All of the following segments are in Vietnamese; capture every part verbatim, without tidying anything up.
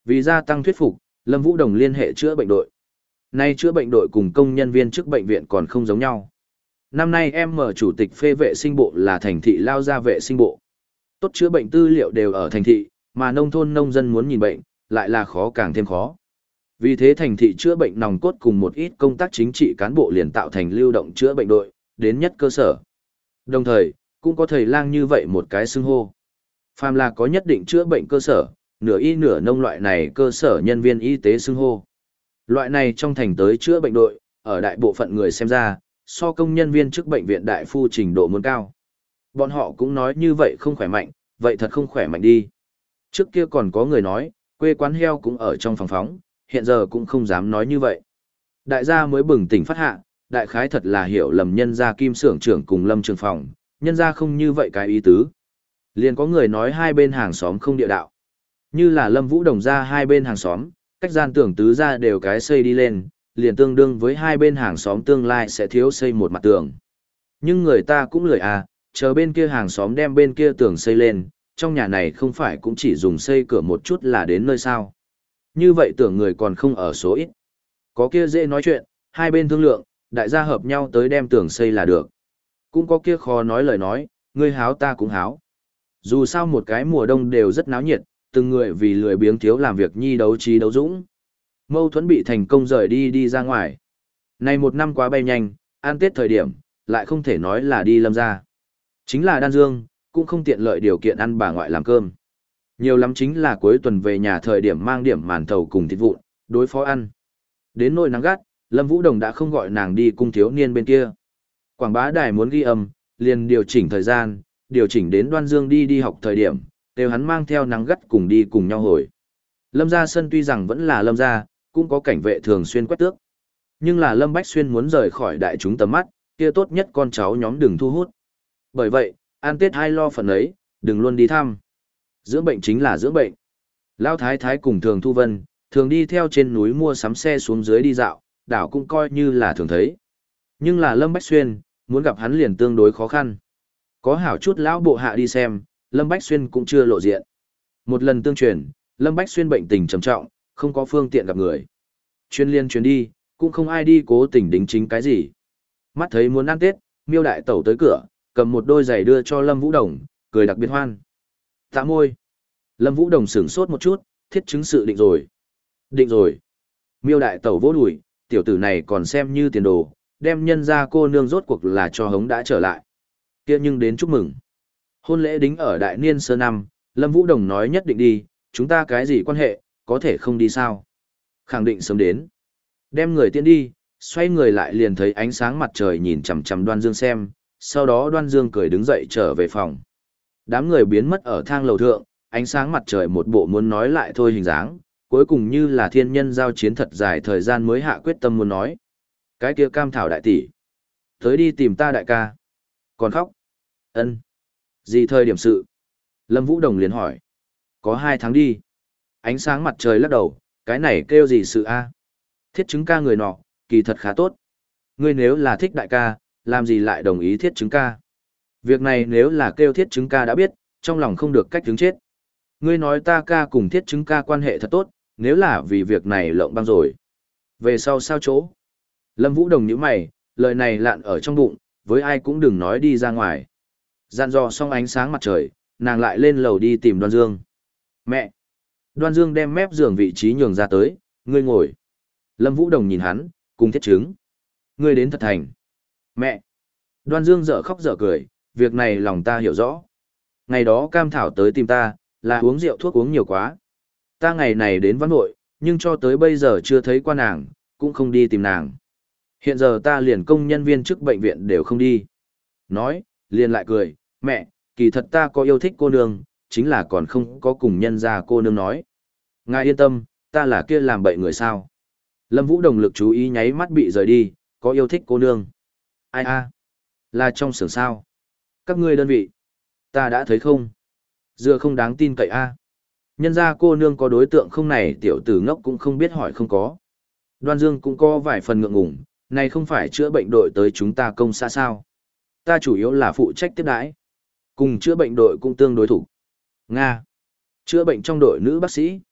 Vì gia tăng thuyết phục, Lâm Vũ Đồng liên hệ chữa bệnh đội. Nay chữa bệnh đội cùng công nhân viên chức bệnh viện còn không giống nhau. Năm nay em mở chủ tịch phê vệ sinh bộ là thành thị lao ra vệ sinh bộ. Tốt chữa bệnh tư liệu đều ở thành thị, mà nông thôn nông dân muốn nhìn bệnh, lại là khó càng thêm khó. Vì thế thành thị chữa bệnh nòng cốt cùng một ít công tác chính trị cán bộ liền tạo thành lưu động chữa bệnh đội, đến nhất cơ sở. Đồng thời, cũng có thầy lang như vậy một cái xưng hô. Phàm là có nhất định chữa bệnh cơ sở, nửa y nửa nông loại này cơ sở nhân viên y tế xưng hô. Loại này trong thành tới chữa bệnh đội, ở đại bộ phận người xem ra, so công nhân viên chức bệnh viện đại phu trình độ muốn cao. Bọn họ cũng nói như vậy không khỏe mạnh, vậy thật không khỏe mạnh đi. Trước kia còn có người nói, quê quán heo cũng ở trong phòng phóng, hiện giờ cũng không dám nói như vậy. Đại gia mới bừng tỉnh phát hạ, đại khái thật là hiểu lầm nhân gia Kim xưởng trưởng cùng Lâm trường phòng, nhân gia không như vậy cái ý tứ. Liền có người nói hai bên hàng xóm không địa đạo. Như là Lâm Vũ Đồng ra hai bên hàng xóm, cách gian tưởng tứ ra đều cái xây đi lên, liền tương đương với hai bên hàng xóm tương lai sẽ thiếu xây một mặt tường. Nhưng người ta cũng lười à, chờ bên kia hàng xóm đem bên kia tường xây lên, trong nhà này không phải cũng chỉ dùng xây cửa một chút là đến nơi sao. Như vậy tưởng người còn không ở số ít. Có kia dễ nói chuyện, hai bên thương lượng, đại gia hợp nhau tới đem tường xây là được. Cũng có kia khó nói lời nói, ngươi háo ta cũng háo. Dù sao một cái mùa đông đều rất náo nhiệt, từng người vì lười biếng thiếu làm việc nhi đấu trí đấu dũng. Mâu thuẫn bị thành công rời đi đi ra ngoài. Này một năm quá bay nhanh, ăn Tết thời điểm, lại không thể nói là đi Lâm ra. Chính là Đan Dương, cũng không tiện lợi điều kiện ăn bà ngoại làm cơm. Nhiều lắm chính là cuối tuần về nhà thời điểm mang điểm màn thầu cùng thịt vụn, đối phó ăn. Đến nỗi nắng gắt, Lâm Vũ Đồng đã không gọi nàng đi cung thiếu niên bên kia. Quảng bá đài muốn ghi âm, liền điều chỉnh thời gian, điều chỉnh đến Đoan Dương đi đi học thời điểm, đều hắn mang theo nắng gắt cùng đi cùng nhau hồi. Lâm gia sân tuy rằng vẫn là Lâm gia, cũng có cảnh vệ thường xuyên quét tước. Nhưng là Lâm Bách Xuyên muốn rời khỏi đại chúng tầm mắt, kia tốt nhất con cháu nhóm đừng thu hút. Bởi vậy, ăn Tết hai lo phần ấy, đừng luôn đi thăm. Dưỡng bệnh chính là dưỡng bệnh. Lão Thái Thái cùng Thường Thu Vân, thường đi theo trên núi mua sắm xe xuống dưới đi dạo, đảo cũng coi như là thường thấy. Nhưng là Lâm Bách Xuyên, muốn gặp hắn liền tương đối khó khăn. Có hảo chút lão bộ hạ đi xem, Lâm Bách Xuyên cũng chưa lộ diện. Một lần tương truyền, Lâm Bách Xuyên bệnh tình trầm trọng, không có phương tiện gặp người. Chuyên liên chuyến đi, cũng không ai đi cố tình đính chính cái gì. Mắt thấy muốn ăn Tết, Miêu đại tẩu tới cửa, cầm một đôi giày đưa cho Lâm Vũ Đồng, cười đặc biệt hoan. Tạ môi. Lâm Vũ Đồng sửng sốt một chút, thiết chứng sự định rồi. Định rồi. Miêu đại tẩu vỗ đùi, tiểu tử này còn xem như tiền đồ, đem nhân ra cô nương rốt cuộc là cho hống đã trở lại. Kia nhưng đến chúc mừng. Hôn lễ đính ở đại niên sơ năm, Lâm Vũ Đồng nói nhất định đi, chúng ta cái gì quan hệ, có thể không đi sao. Khẳng định sớm đến. Đem người tiễn đi, xoay người lại liền thấy ánh sáng mặt trời nhìn chằm chằm Đoan Dương xem, sau đó Đoan Dương cười đứng dậy trở về phòng. Đám người biến mất ở thang lầu thượng, ánh sáng mặt trời một bộ muốn nói lại thôi hình dáng, cuối cùng như là thiên nhân giao chiến thật dài thời gian mới hạ quyết tâm muốn nói. Cái kia Cam Thảo đại tỷ, tới đi tìm ta đại ca. Còn khóc? Ân. Gì thời điểm sự? Lâm Vũ Đồng liền hỏi. Có hai tháng đi. Ánh sáng mặt trời lắc đầu, cái này kêu gì sự a? Thiết chứng ca người nọ, kỳ thật khá tốt. Ngươi nếu là thích đại ca, làm gì lại đồng ý thiết chứng ca? Việc này nếu là kêu thiết chứng ca đã biết, trong lòng không được cách chứng chết. Ngươi nói ta ca cùng thiết chứng ca quan hệ thật tốt, nếu là vì việc này lộng băng rồi. Về sau sao chỗ? Lâm Vũ Đồng nhíu mày, lời này lạn ở trong bụng, với ai cũng đừng nói đi ra ngoài. Dặn dò xong ánh sáng mặt trời, nàng lại lên lầu đi tìm Đoan Dương. Mẹ! Đoan Dương đem mép giường vị trí nhường ra tới, ngươi ngồi. Lâm Vũ Đồng nhìn hắn, cùng thiết chứng. Ngươi đến thật thành. Mẹ! Đoan Dương dở khóc dở cười, việc này lòng ta hiểu rõ. Ngày đó Cam Thảo tới tìm ta, là uống rượu thuốc uống nhiều quá. Ta ngày này đến văn hội, nhưng cho tới bây giờ chưa thấy qua nàng, cũng không đi tìm nàng. Hiện giờ ta liền công nhân viên chức bệnh viện đều không đi. Nói, liền lại cười, mẹ, kỳ thật ta có yêu thích cô nương, chính là còn không có cùng nhân ra cô nương nói. Ngài yên tâm, ta là kia làm bậy người sao. Lâm Vũ Đồng lực chú ý nháy mắt bị rời đi, có yêu thích cô nương. Ai a? Là trong xưởng sao? Các ngươi đơn vị. Ta đã thấy không? Dựa không đáng tin cậy a. Nhân ra cô nương có đối tượng không này tiểu tử ngốc cũng không biết hỏi không có. Đoan Dương cũng có vài phần ngượng ngùng, này không phải chữa bệnh đội tới chúng ta công xã sao. Ta chủ yếu là phụ trách tiếp đãi. Cùng chữa bệnh đội cũng tương đối thủ. Nga. Chữa bệnh trong đội nữ bác sĩ.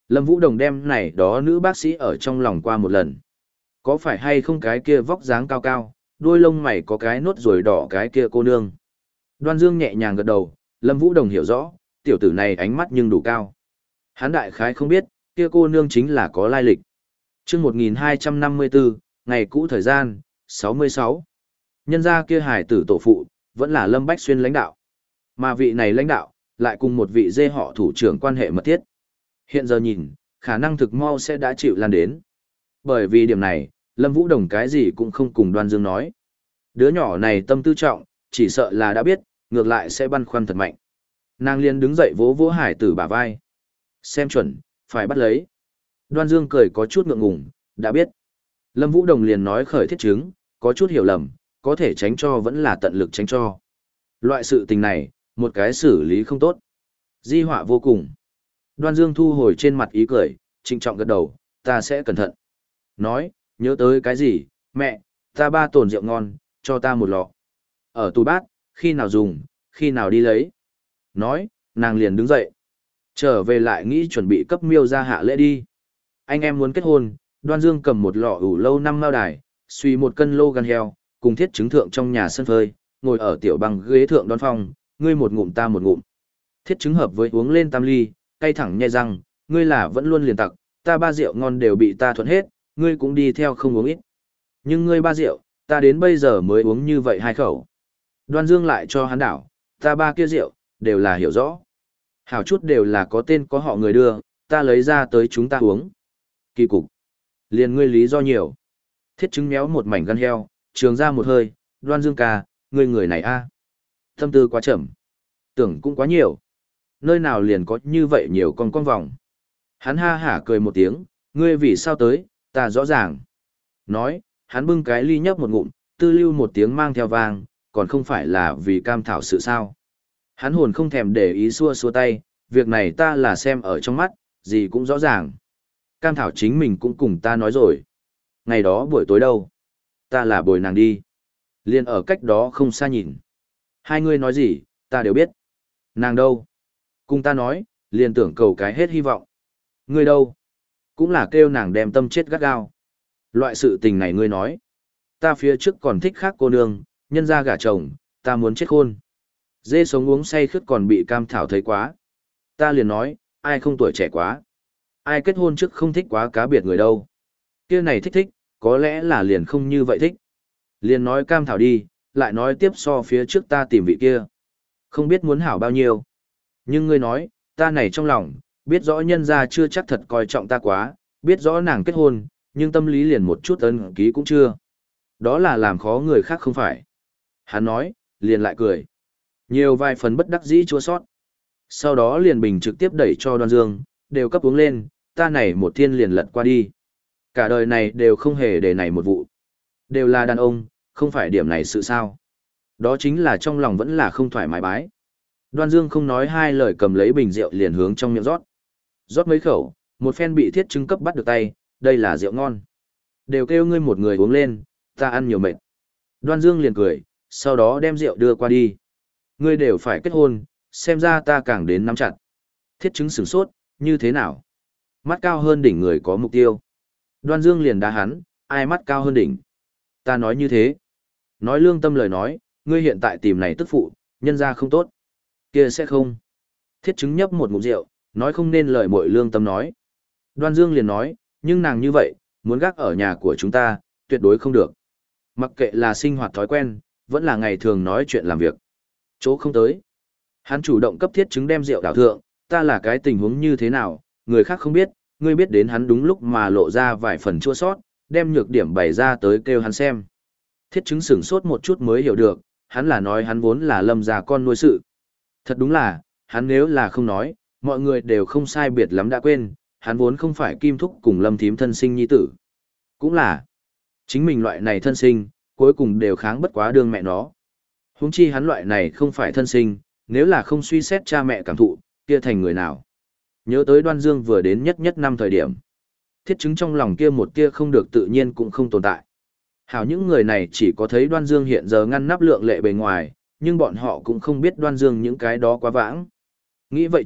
Lâm Vũ Đồng đem này đó nữ bác sĩ ở trong lòng qua một lần. Có phải hay không cái kia vóc dáng cao cao, đuôi lông mày có cái nốt ruồi đỏ cái kia cô nương. Đoan Dương nhẹ nhàng gật đầu, Lâm Vũ Đồng hiểu rõ, tiểu tử này ánh mắt nhưng đủ cao. Hán đại khái không biết, kia cô nương chính là có lai lịch. Trước một nghìn hai trăm năm mươi tư, ngày cũ thời gian, sáu mươi sáu. Nhân gia kia hải tử tổ phụ, vẫn là Lâm Bách Xuyên lãnh đạo. Mà vị này lãnh đạo, lại cùng một vị dê họ thủ trưởng quan hệ mật thiết. Hiện giờ nhìn, khả năng thực mau sẽ đã chịu lan đến. Bởi vì điểm này, Lâm Vũ Đồng cái gì cũng không cùng Đoan Dương nói. Đứa nhỏ này tâm tư trọng, chỉ sợ là đã biết, ngược lại sẽ băn khoăn thật mạnh. Nàng liền đứng dậy vỗ vỗ hải tử bả vai. Xem chuẩn, phải bắt lấy. Đoan Dương cười có chút ngượng ngùng, đã biết. Lâm Vũ Đồng liền nói khởi thiết chứng, có chút hiểu lầm, có thể tránh cho vẫn là tận lực tránh cho. Loại sự tình này, một cái xử lý không tốt. Di họa vô cùng. Đoan Dương thu hồi trên mặt ý cười, trịnh trọng gật đầu, ta sẽ cẩn thận. Nói, nhớ tới cái gì, mẹ, ta ba tồn rượu ngon, cho ta một lọ. Ở tủ bát, khi nào dùng, khi nào đi lấy. Nói, nàng liền đứng dậy. Trở về lại nghĩ chuẩn bị cấp miêu ra hạ lễ đi. Anh em muốn kết hôn, Đoan Dương cầm một lọ ủ lâu năm mao đài, suy một cân lô gan heo, cùng thiết chứng thượng trong nhà sân phơi, ngồi ở tiểu bằng ghế thượng đón phong, ngươi một ngụm ta một ngụm. Thiết chứng hợp với uống lên tam ly, cay thẳng nhai răng, ngươi là vẫn luôn liền tặc, ta ba rượu ngon đều bị ta thuận hết, ngươi cũng đi theo không uống ít. Nhưng ngươi ba rượu, ta đến bây giờ mới uống như vậy hai khẩu. Đoan Dương lại cho hắn đảo, ta ba kia rượu, đều là hiểu rõ. Hảo chút đều là có tên có họ người đưa, ta lấy ra tới chúng ta uống. Kỳ cục. Liền ngươi lý do nhiều. Thiết chứng méo một mảnh gan heo, trường ra một hơi, Đoan Dương ca, ngươi người này a, tâm tư quá chậm. Tưởng cũng quá nhiều. Nơi nào liền có như vậy nhiều con con vòng. Hắn ha hả cười một tiếng, ngươi vì sao tới, ta rõ ràng. Nói, hắn bưng cái ly nhấp một ngụm, tư lưu một tiếng mang theo vang, còn không phải là vì cam thảo sự sao. Hắn hồn không thèm để ý xua xua tay, việc này ta là xem ở trong mắt, gì cũng rõ ràng. Cam thảo chính mình cũng cùng ta nói rồi. Ngày đó buổi tối đâu? Ta là bồi nàng đi. Liền ở cách đó không xa nhìn. Hai người nói gì, ta đều biết. Nàng đâu? Cùng ta nói, liền tưởng cầu cái hết hy vọng. Ngươi đâu? Cũng là kêu nàng đem tâm chết gắt gao. Loại sự tình này ngươi nói. Ta phía trước còn thích khác cô nương, nhân ra gả chồng, ta muốn chết khôn. Dê sống uống say khướt còn bị cam thảo thấy quá. Ta liền nói, ai không tuổi trẻ quá. Ai kết hôn trước không thích quá cá biệt người đâu. Kia này thích thích, có lẽ là liền không như vậy thích. Liền nói cam thảo đi, lại nói tiếp so phía trước ta tìm vị kia. Không biết muốn hảo bao nhiêu. Nhưng ngươi nói, ta này trong lòng, biết rõ nhân ra chưa chắc thật coi trọng ta quá, biết rõ nàng kết hôn, nhưng tâm lý liền một chút ấn ký cũng chưa. Đó là làm khó người khác không phải. Hắn nói, liền lại cười. Nhiều vài phần bất đắc dĩ chua sót. Sau đó liền bình trực tiếp đẩy cho Đoan Dương, đều cấp uống lên, ta này một thiên liền lật qua đi. Cả đời này đều không hề để này một vụ. Đều là đàn ông, không phải điểm này sự sao. Đó chính là trong lòng vẫn là không thoải mái bái. Đoan Dương không nói hai lời cầm lấy bình rượu liền hướng trong miệng rót. Rót mấy khẩu, một phen bị thiết chứng cấp bắt được tay, đây là rượu ngon. Đều kêu ngươi một người uống lên, ta ăn nhiều mệt. Đoan Dương liền cười, sau đó đem rượu đưa qua đi. Ngươi đều phải kết hôn, xem ra ta càng đến nắm chặt. Thiết chứng sửng sốt, như thế nào? Mắt cao hơn đỉnh người có mục tiêu. Đoan Dương liền đá hắn, ai mắt cao hơn đỉnh? Ta nói như thế. Nói lương tâm lời nói, ngươi hiện tại tìm này tức phụ, nhân ra không tốt. Kia sẽ không. Thiết chứng nhấp một ngụm rượu, nói không nên lời mội lương tâm nói. Đoan Dương liền nói, nhưng nàng như vậy, muốn gác ở nhà của chúng ta, tuyệt đối không được. Mặc kệ là sinh hoạt thói quen, vẫn là ngày thường nói chuyện làm việc. Chỗ không tới. Hắn chủ động cấp thiết chứng đem rượu đảo thượng, ta là cái tình huống như thế nào, người khác không biết, ngươi biết đến hắn đúng lúc mà lộ ra vài phần chua sót, đem nhược điểm bày ra tới kêu hắn xem. Thiết chứng sửng sốt một chút mới hiểu được, hắn là nói hắn vốn là Lâm già con nuôi sự. Thật đúng là, hắn nếu là không nói, mọi người đều không sai biệt lắm đã quên, hắn vốn không phải Kim Thúc cùng Lâm thím thân sinh nhi tử. Cũng là, chính mình loại này thân sinh, cuối cùng đều kháng bất quá đương mẹ nó. Huống chi hắn loại này không phải thân sinh, nếu là không suy xét cha mẹ cảm thụ, kia thành người nào. Nhớ tới Đoan Dương vừa đến nhất nhất năm thời điểm. Thiết chứng trong lòng kia một kia không được tự nhiên cũng không tồn tại. Hảo những người này chỉ có thấy Đoan Dương hiện giờ ngăn nắp lượng lệ bề ngoài, nhưng bọn họ cũng không biết Đoan Dương những cái đó quá vãng. Nghĩ vậy chút,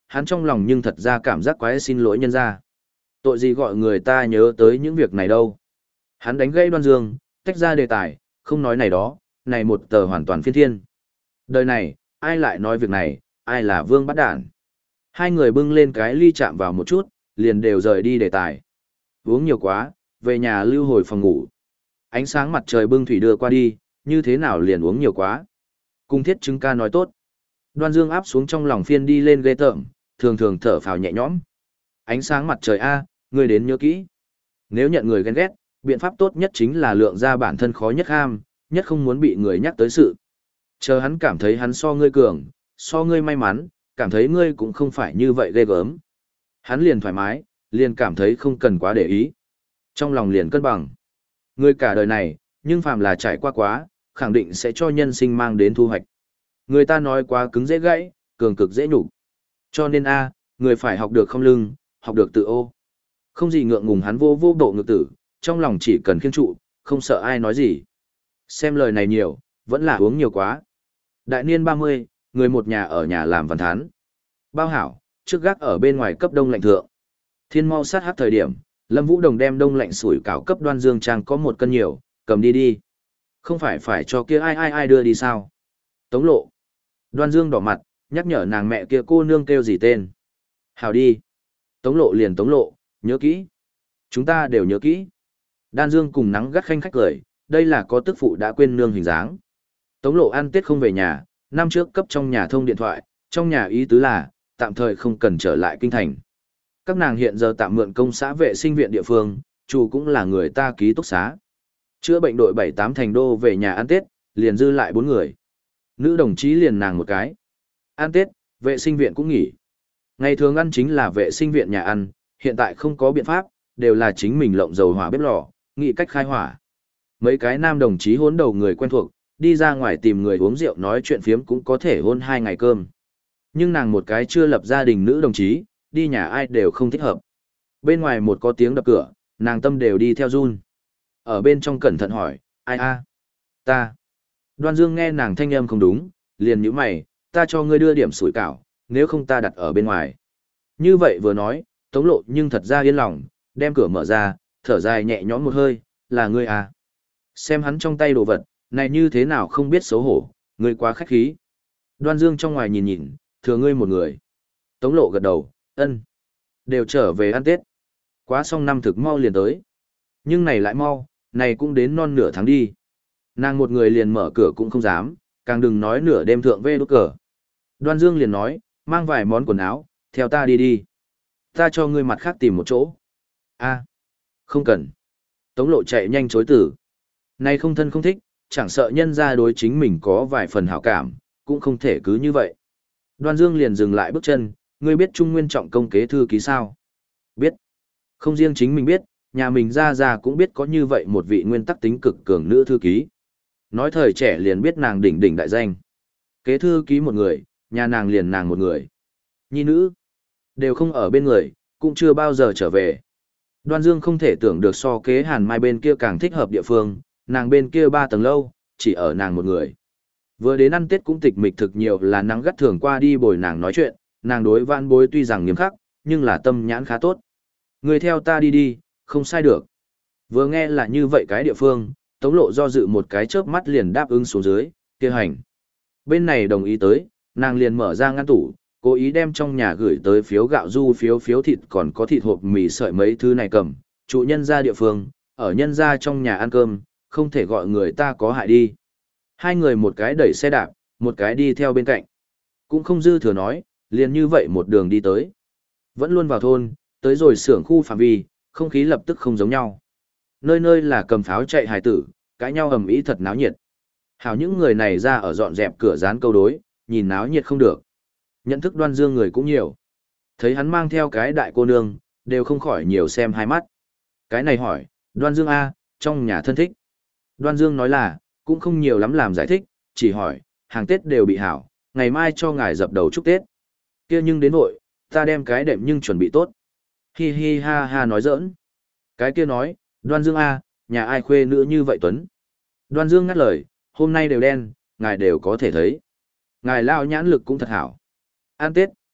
hắn trong lòng nhưng thật ra cảm giác quái xin lỗi nhân ra. Tội gì gọi người ta nhớ tới những việc này đâu. Hắn đánh gây Đoan Dương, tách ra đề tài, không nói này đó, này một tờ hoàn toàn phiên thiên. Đời này, ai lại nói việc này, ai là vương bắt đản. Hai người bưng lên cái ly chạm vào một chút, liền đều rời đi đề tài. Uống nhiều quá, về nhà lưu hồi phòng ngủ. Ánh sáng mặt trời bưng thủy đưa qua đi, như thế nào liền uống nhiều quá. Cung thiết chứng ca nói tốt. Đoan Dương áp xuống trong lòng phiên đi lên ghê tởm, thường thường thở phào nhẹ nhõm. Ánh sáng mặt trời A, ngươi đến nhớ kỹ. Nếu nhận người ghen ghét, biện pháp tốt nhất chính là lượng ra bản thân khó nhất ham, nhất không muốn bị người nhắc tới sự. Chờ hắn cảm thấy hắn so ngươi cường, so ngươi may mắn, cảm thấy ngươi cũng không phải như vậy ghê gớm. Hắn liền thoải mái, liền cảm thấy không cần quá để ý. Trong lòng liền cân bằng. Ngươi cả đời này, nhưng phàm là trải qua quá, khẳng định sẽ cho nhân sinh mang đến thu hoạch. Người ta nói quá cứng dễ gãy, cường cực dễ nhục. Cho nên a, người phải học được không lưng, học được tự ô. Không gì ngượng ngùng hắn vô vô bộ ngực tử, trong lòng chỉ cần khiêng trụ, không sợ ai nói gì. Xem lời này nhiều, vẫn là uống nhiều quá. Đại niên ba mươi, người một nhà ở nhà làm văn thán. Bao hảo, trước gác ở bên ngoài cấp đông lạnh thượng. Thiên mau sát hát thời điểm, Lâm Vũ Đồng đem đông lạnh sủi cảo cấp Đoan Dương Trang có một cân nhiều, cầm đi đi. Không phải phải cho kia ai ai ai đưa đi sao? Tống Lộ. Đoan Dương đỏ mặt, nhắc nhở nàng mẹ kia cô nương kêu gì tên. Hảo đi. Tống Lộ liền Tống Lộ, nhớ kỹ. Chúng ta đều nhớ kỹ. Đan Dương cùng nắng gắt khanh khách cười, đây là có tức phụ đã quên nương hình dáng. Tống Lộ ăn Tết không về nhà, năm trước cấp trong nhà thông điện thoại, trong nhà ý tứ là, tạm thời không cần trở lại kinh thành. Các nàng hiện giờ tạm mượn công xã vệ sinh viện địa phương, chủ cũng là người ta ký túc xá. Chữa bệnh đội bảy tám thành đô về nhà ăn Tết, liền dư lại bốn người. Nữ đồng chí liền nàng một cái. Ăn Tết, vệ sinh viện cũng nghỉ. Ngày thường ăn chính là vệ sinh viện nhà ăn, hiện tại không có biện pháp, đều là chính mình lộng dầu hỏa bếp lò, nghĩ cách khai hỏa. Mấy cái nam đồng chí hôn đầu người quen thuộc, đi ra ngoài tìm người uống rượu nói chuyện phiếm cũng có thể hôn hai ngày cơm. Nhưng nàng một cái chưa lập gia đình nữ đồng chí, đi nhà ai đều không thích hợp. Bên ngoài một có tiếng đập cửa, nàng tâm đều đi theo run. Ở bên trong cẩn thận hỏi, ai a? Ta. Đoan Dương nghe nàng thanh âm không đúng, liền nhíu mày, ta cho ngươi đưa điểm sủi cảo, nếu không ta đặt ở bên ngoài. Như vậy vừa nói, Tống Lộ nhưng thật ra yên lòng, đem cửa mở ra, thở dài nhẹ nhõm một hơi, là ngươi à. Xem hắn trong tay đồ vật, này như thế nào không biết xấu hổ, ngươi quá khách khí. Đoan Dương trong ngoài nhìn nhìn, thừa ngươi một người. Tống Lộ gật đầu, ân. Đều trở về ăn Tết. Quá xong năm thực mau liền tới. Nhưng này lại mau, này cũng đến non nửa tháng đi. Nàng một người liền mở cửa cũng không dám, càng đừng nói nửa đêm thượng về đốt cờ. Đoan Dương liền nói, mang vài món quần áo, theo ta đi đi. Ta cho ngươi mặt khác tìm một chỗ. A, không cần. Tống Lộ chạy nhanh chối từ. Này không thân không thích, chẳng sợ nhân ra đối chính mình có vài phần hảo cảm, cũng không thể cứ như vậy. Đoan Dương liền dừng lại bước chân, ngươi biết Trung Nguyên trọng công kế thư ký sao? Biết. Không riêng chính mình biết, nhà mình ra ra cũng biết có như vậy một vị nguyên tắc tính cực cường nữ thư ký. Nói thời trẻ liền biết nàng đỉnh đỉnh đại danh. Kế thư ký một người, nhà nàng liền nàng một người. Nhi nữ, đều không ở bên người, cũng chưa bao giờ trở về. Đoan Dương không thể tưởng được so kế Hàn Mai bên kia càng thích hợp địa phương, nàng bên kia ba tầng lâu, chỉ ở nàng một người. Vừa đến ăn Tết cũng tịch mịch thực nhiều là nắng gắt thường qua đi bồi nàng nói chuyện, nàng đối vãn bối tuy rằng nghiêm khắc, nhưng là tâm nhãn khá tốt. Người theo ta đi đi, không sai được. Vừa nghe là như vậy cái địa phương, Tống Lộ do dự một cái chớp mắt liền đáp ứng xuống dưới, kia hành. Bên này đồng ý tới, nàng liền mở ra ngăn tủ, cố ý đem trong nhà gửi tới phiếu gạo du phiếu phiếu thịt còn có thịt hộp mì sợi mấy thứ này cầm, trụ nhân ra địa phương, ở nhân ra trong nhà ăn cơm, không thể gọi người ta có hại đi. Hai người một cái đẩy xe đạp, một cái đi theo bên cạnh. Cũng không dư thừa nói, liền như vậy một đường đi tới. Vẫn luôn vào thôn, tới rồi xưởng khu phạm vi, không khí lập tức không giống nhau. Nơi nơi là cầm pháo chạy hài tử, cãi nhau ầm ĩ thật náo nhiệt. Hảo những người này ra ở dọn dẹp cửa dán câu đối, nhìn náo nhiệt không được. Nhận thức Đoan Dương người cũng nhiều. Thấy hắn mang theo cái đại cô nương, đều không khỏi nhiều xem hai mắt. Cái này hỏi, Đoan Dương A, trong nhà thân thích. Đoan Dương nói là, cũng không nhiều lắm làm giải thích, chỉ hỏi, hàng Tết đều bị hảo, ngày mai cho ngài dập đầu chúc Tết. Kia nhưng đến vội, ta đem cái đệm nhưng chuẩn bị tốt. Hi hi ha ha nói giỡn. Cái kia nói, Đoan Dương A, nhà ai khuê nữ như vậy Tuấn. Đoan Dương ngắt lời, hôm nay đều đen, ngài đều có thể thấy. Ngài lao nhãn lực cũng thật hảo. Ăn Tết,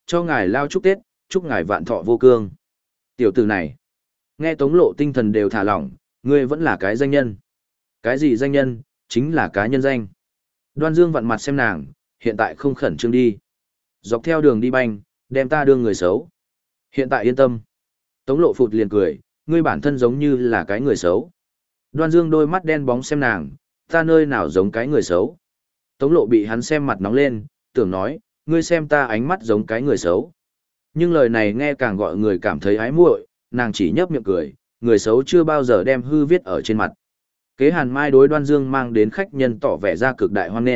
cho ngài lao chúc Tết, chúc ngài vạn thọ vô cương. Tiểu tử này, nghe Tống Lộ tinh thần đều thả lỏng, ngươi vẫn là cái danh nhân. Cái gì danh nhân, chính là cá nhân danh. Đoan Dương vặn mặt xem nàng, hiện tại không khẩn trương đi. Dọc theo đường đi banh, đem ta đưa người xấu. Hiện tại yên tâm. Tống Lộ phụt liền cười, ngươi bản thân giống như là cái người xấu. Đoan Dương đôi mắt đen bóng xem nàng, ta nơi nào giống cái người xấu. Tống Lộ bị hắn xem mặt nóng lên, tưởng nói, ngươi xem ta ánh mắt giống cái người xấu. Nhưng lời này nghe càng gọi người cảm thấy ái muội, nàng chỉ nhấp miệng cười, người xấu chưa bao giờ đem hư viết ở trên mặt. Kế Hàn Mai đối Đoan Dương mang đến khách nhân tỏ vẻ ra cực đại hoan nghênh.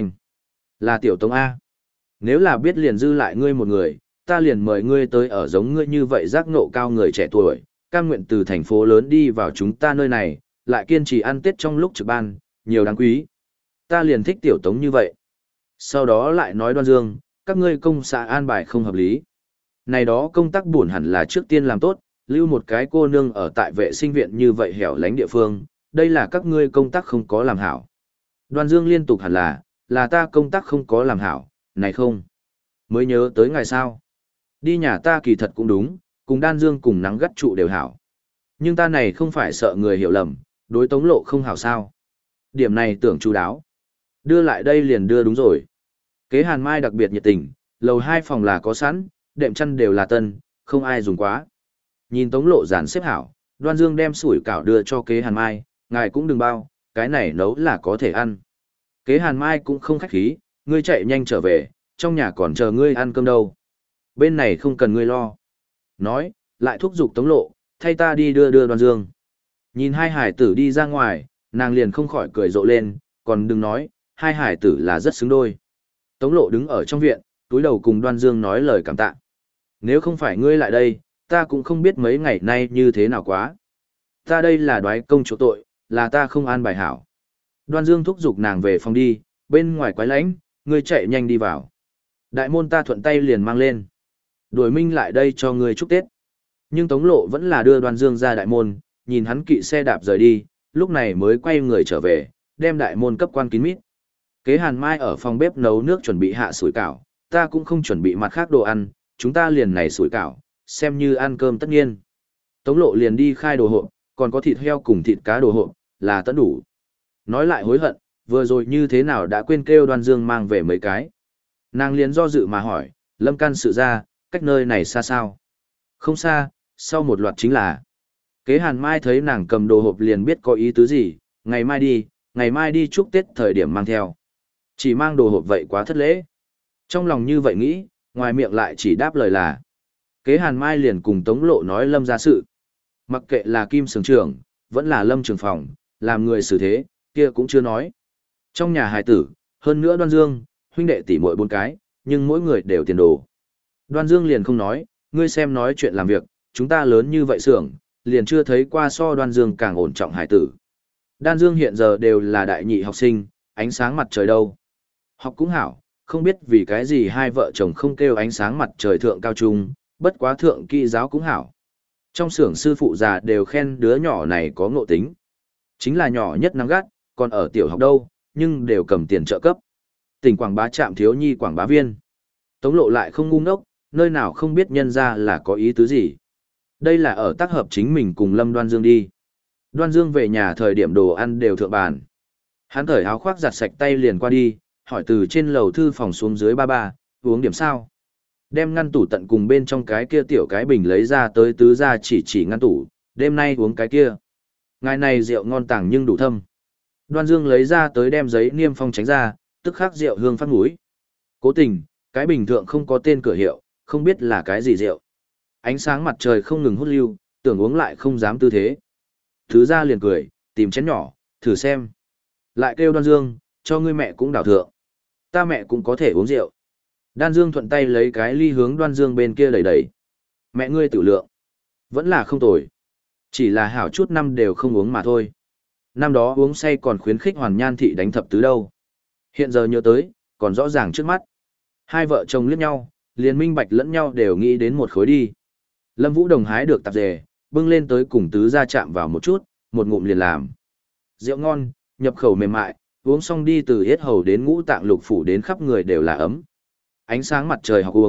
Là tiểu Tống A. Nếu là biết liền dư lại ngươi một người, ta liền mời ngươi tới ở giống ngươi như vậy giác ngộ cao người trẻ tuổi, cam nguyện từ thành phố lớn đi vào chúng ta nơi này, lại kiên trì ăn Tết trong lúc trực ban, nhiều đáng quý. Ta liền thích tiểu Tống như vậy. Sau đó lại nói Đoan Dương, các ngươi công xã an bài không hợp lý. Này đó công tác buồn hẳn là trước tiên làm tốt, lưu một cái cô nương ở tại vệ sinh viện như vậy hẻo lánh địa phương, đây là các ngươi công tác không có làm hảo. Đoan Dương liên tục hẳn là, là ta công tác không có làm hảo, này không. Mới nhớ tới ngày sao. Đi nhà ta kỳ thật cũng đúng, cùng Đan Dương cùng nắng gắt trụ đều hảo. Nhưng ta này không phải sợ người hiểu lầm, đối Tống Lộ không hảo sao. Điểm này tưởng chú đáo. Đưa lại đây liền đưa đúng rồi. Kế Hàn Mai đặc biệt nhiệt tình, lầu hai phòng là có sẵn, đệm chăn đều là tân, không ai dùng quá. Nhìn Tống Lộ dàn xếp hảo, Đoan Dương đem sủi cảo đưa cho Kế Hàn Mai, ngài cũng đừng bao, cái này nấu là có thể ăn. Kế Hàn Mai cũng không khách khí, ngươi chạy nhanh trở về, trong nhà còn chờ ngươi ăn cơm đâu. Bên này không cần ngươi lo. Nói, lại thúc giục Tống Lộ, thay ta đi đưa đưa Đoan Dương. Nhìn hai hải tử đi ra ngoài, nàng liền không khỏi cười rộ lên, còn đừng nói, hai hải tử là rất xứng đôi. Tống Lộ đứng ở trong viện, túi đầu cùng Đoan Dương nói lời cảm tạ. Nếu không phải ngươi lại đây, ta cũng không biết mấy ngày nay như thế nào quá. Ta đây là đoái công chỗ tội, là ta không an bài hảo. Đoan Dương thúc giục nàng về phòng đi, bên ngoài quái lạnh, ngươi chạy nhanh đi vào. Đại môn ta thuận tay liền mang lên. Đuổi Minh lại đây cho ngươi chúc Tết. Nhưng Tống Lộ vẫn là đưa Đoan Dương ra đại môn, nhìn hắn kỵ xe đạp rời đi, lúc này mới quay người trở về, đem đại môn cấp quan kín mít. Kế Hàn Mai ở phòng bếp nấu nước chuẩn bị hạ sủi cảo, ta cũng không chuẩn bị mặt khác đồ ăn, chúng ta liền này sủi cảo, xem như ăn cơm tất nhiên. Tống Lộ liền đi khai đồ hộp, còn có thịt heo cùng thịt cá đồ hộp, là tất đủ. Nói lại hối hận, vừa rồi như thế nào đã quên kêu Đoan Dương mang về mấy cái. Nàng liền do dự mà hỏi, Lâm can sự ra, cách nơi này xa sao? Không xa, sau một loạt chính là. Kế Hàn Mai thấy nàng cầm đồ hộp liền biết có ý tứ gì, ngày mai đi, ngày mai đi chúc Tết thời điểm mang theo. Chỉ mang đồ hộp vậy quá thất lễ. Trong lòng như vậy nghĩ, ngoài miệng lại chỉ đáp lời là. Kế Hàn Mai liền cùng Tống Lộ nói Lâm ra sự. Mặc kệ là Kim Sướng trưởng, vẫn là Lâm Trường Phòng, làm người xử thế, kia cũng chưa nói. Trong nhà hài tử, hơn nữa Đoan Dương, huynh đệ tỷ muội bốn cái, nhưng mỗi người đều tiền đồ. Đoan Dương liền không nói, ngươi xem nói chuyện làm việc, chúng ta lớn như vậy xưởng, liền chưa thấy qua so Đoan Dương càng ổn trọng hài tử. Đan Dương hiện giờ đều là đại nhị học sinh, ánh sáng mặt trời đâu. Học cũng hảo, không biết vì cái gì hai vợ chồng không kêu ánh sáng mặt trời thượng cao trung, bất quá thượng kỹ giáo cũng hảo. Trong xưởng sư phụ già đều khen đứa nhỏ này có ngộ tính. Chính là nhỏ nhất nắng gắt, còn ở tiểu học đâu, nhưng đều cầm tiền trợ cấp. Tỉnh Quảng Bá trạm thiếu nhi Quảng Bá viên. Tống Lộ lại không ngu ngốc, nơi nào không biết nhân ra là có ý tứ gì. Đây là ở tác hợp chính mình cùng Lâm Đoan Dương đi. Đoan Dương về nhà thời điểm đồ ăn đều thượng bàn. Hắn cởi áo khoác giặt sạch tay liền qua đi, hỏi từ trên lầu thư phòng xuống dưới ba ba, uống điểm sao? Đem ngăn tủ tận cùng bên trong cái kia tiểu cái bình lấy ra tới tứ ra chỉ chỉ ngăn tủ, đêm nay uống cái kia. Ngày này rượu ngon tàng nhưng đủ thâm. Đoan Dương lấy ra tới đem giấy niêm phong tránh ra, tức khắc rượu hương phát mũi. Cố tình, cái bình thượng không có tên cửa hiệu, không biết là cái gì rượu. Ánh sáng mặt trời không ngừng hút lưu, tưởng uống lại không dám tư thế. Thứ ra liền cười, tìm chén nhỏ, thử xem. Lại kêu Đoan Dương, cho ngươi mẹ cũng đảo thượng. Ta mẹ cũng có thể uống rượu. Đan Dương thuận tay lấy cái ly hướng Đoan Dương bên kia đẩy đẩy. Mẹ ngươi tự lượng. Vẫn là không tồi. Chỉ là hảo chút năm đều không uống mà thôi. Năm đó uống say còn khuyến khích Hoàn Nhan thị đánh thập tứ đâu. Hiện giờ nhớ tới, còn rõ ràng trước mắt. Hai vợ chồng liếc nhau, liền minh bạch lẫn nhau đều nghĩ đến một khối đi. Lâm Vũ Đồng hái được tạp dề, bưng lên tới cùng tứ ra chạm vào một chút, một ngụm liền làm. Rượu ngon, nhập khẩu mềm mại, uống xong đi từ yết hầu đến ngũ tạng lục phủ đến khắp người đều là ấm. Ánh sáng mặt trời học uống,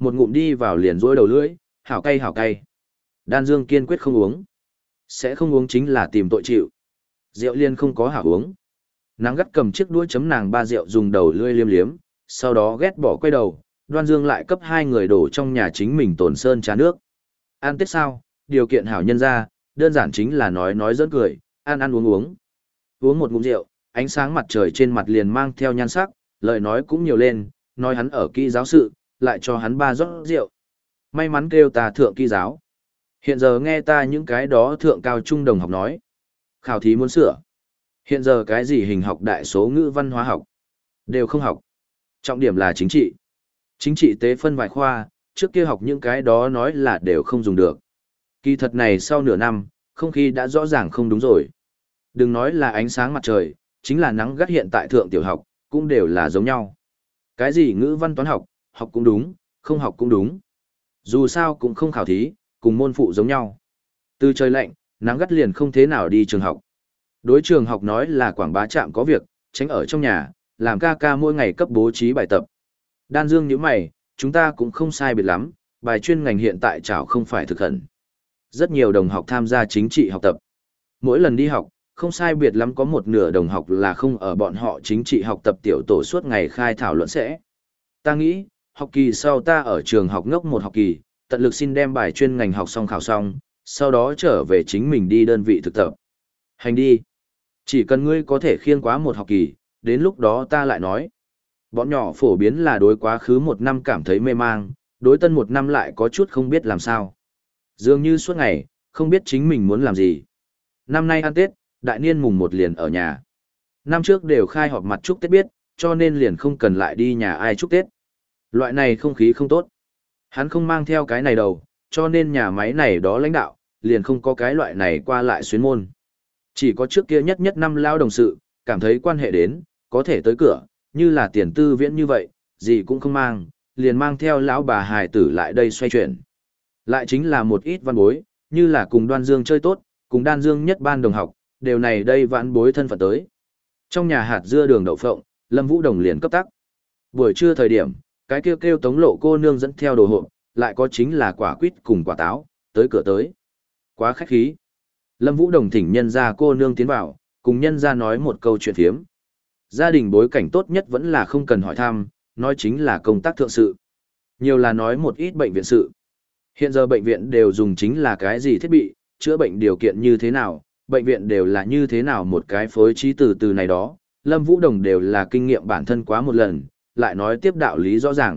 một ngụm đi vào liền rỗi đầu lưỡi, hảo cay hảo cay. Đan Dương kiên quyết không uống. Sẽ không uống chính là tìm tội chịu. Rượu liên không có hảo uống. Nắng gắt cầm chiếc đũa chấm nàng ba rượu dùng đầu lưỡi liếm liếm, sau đó ghét bỏ quay đầu, Đoan Dương lại cấp hai người đổ trong nhà chính mình tổn sơn trà nước. Ăn Tết sao, điều kiện hảo nhân ra, đơn giản chính là nói nói giỡn cười, ăn ăn uống uống. Uống một ngụm rượu, ánh sáng mặt trời trên mặt liền mang theo nhan sắc, lời nói cũng nhiều lên, nói hắn ở kỹ giáo sự, lại cho hắn ba rót rượu. May mắn kêu ta thượng kỹ giáo. Hiện giờ nghe ta những cái đó thượng cao trung đồng học nói. Khảo thí muốn sửa. Hiện giờ cái gì hình học đại số ngữ văn hóa học, đều không học. Trọng điểm là chính trị. Chính trị tế phân vài khoa, trước kia học những cái đó nói là đều không dùng được. Kỳ thật này sau nửa năm, không khí đã rõ ràng không đúng rồi. Đừng nói là ánh sáng mặt trời, chính là nắng gắt hiện tại thượng tiểu học, cũng đều là giống nhau. Cái gì ngữ văn toán học, học cũng đúng, không học cũng đúng. Dù sao cũng không khảo thí, cùng môn phụ giống nhau. Từ trời lạnh, nắng gắt liền không thế nào đi trường học. Đối trường học nói là quảng bá trạm có việc, tránh ở trong nhà, làm ca ca mỗi ngày cấp bố trí bài tập. Đan Dương nhíu mày, chúng ta cũng không sai biệt lắm, bài chuyên ngành hiện tại chảo không phải thực hẳn. Rất nhiều đồng học tham gia chính trị học tập. Mỗi lần đi học, không sai biệt lắm có một nửa đồng học là không ở bọn họ chính trị học tập tiểu tổ suốt ngày khai thảo luận sẽ. Ta nghĩ, học kỳ sau ta ở trường học ngốc một học kỳ, tận lực xin đem bài chuyên ngành học xong khảo xong, sau đó trở về chính mình đi đơn vị thực tập. Hành đi. Chỉ cần ngươi có thể khiêng quá một học kỳ, đến lúc đó ta lại nói. Bọn nhỏ phổ biến là đối quá khứ một năm cảm thấy mê mang, đối tân một năm lại có chút không biết làm sao. Dường như suốt ngày, không biết chính mình muốn làm gì. Năm nay ăn Tết, đại niên mùng một liền ở nhà. Năm trước đều khai họp mặt chúc Tết biết, cho nên liền không cần lại đi nhà ai chúc Tết. Loại này không khí không tốt. Hắn không mang theo cái này đầu, cho nên nhà máy này đó lãnh đạo, liền không có cái loại này qua lại xuyến môn. Chỉ có trước kia nhất nhất năm lao đồng sự, cảm thấy quan hệ đến, có thể tới cửa, như là tiền tư viễn như vậy, gì cũng không mang, liền mang theo lão bà hài tử lại đây xoay chuyển. Lại chính là một ít văn bối, như là cùng Đoan Dương chơi tốt, cùng Đan Dương nhất ban đồng học, đều này đây vãn bối thân phận tới. Trong nhà hạt dưa đường đậu phộng, Lâm Vũ Đồng liền cấp tắc. Buổi trưa thời điểm, cái kêu kêu tống lộ cô nương dẫn theo đồ hộp, lại có chính là quả quýt cùng quả táo, tới cửa tới. Quá khách khí. Lâm Vũ Đồng thỉnh nhân ra cô nương tiến vào, cùng nhân ra nói một câu chuyện phiếm. Gia đình bối cảnh tốt nhất vẫn là không cần hỏi thăm, nói chính là công tác thượng sự. Nhiều là nói một ít bệnh viện sự. Hiện giờ bệnh viện đều dùng chính là cái gì thiết bị, chữa bệnh điều kiện như thế nào, bệnh viện đều là như thế nào một cái phối trí từ từ này đó. Lâm Vũ Đồng đều là kinh nghiệm bản thân quá một lần, lại nói tiếp đạo lý rõ ràng.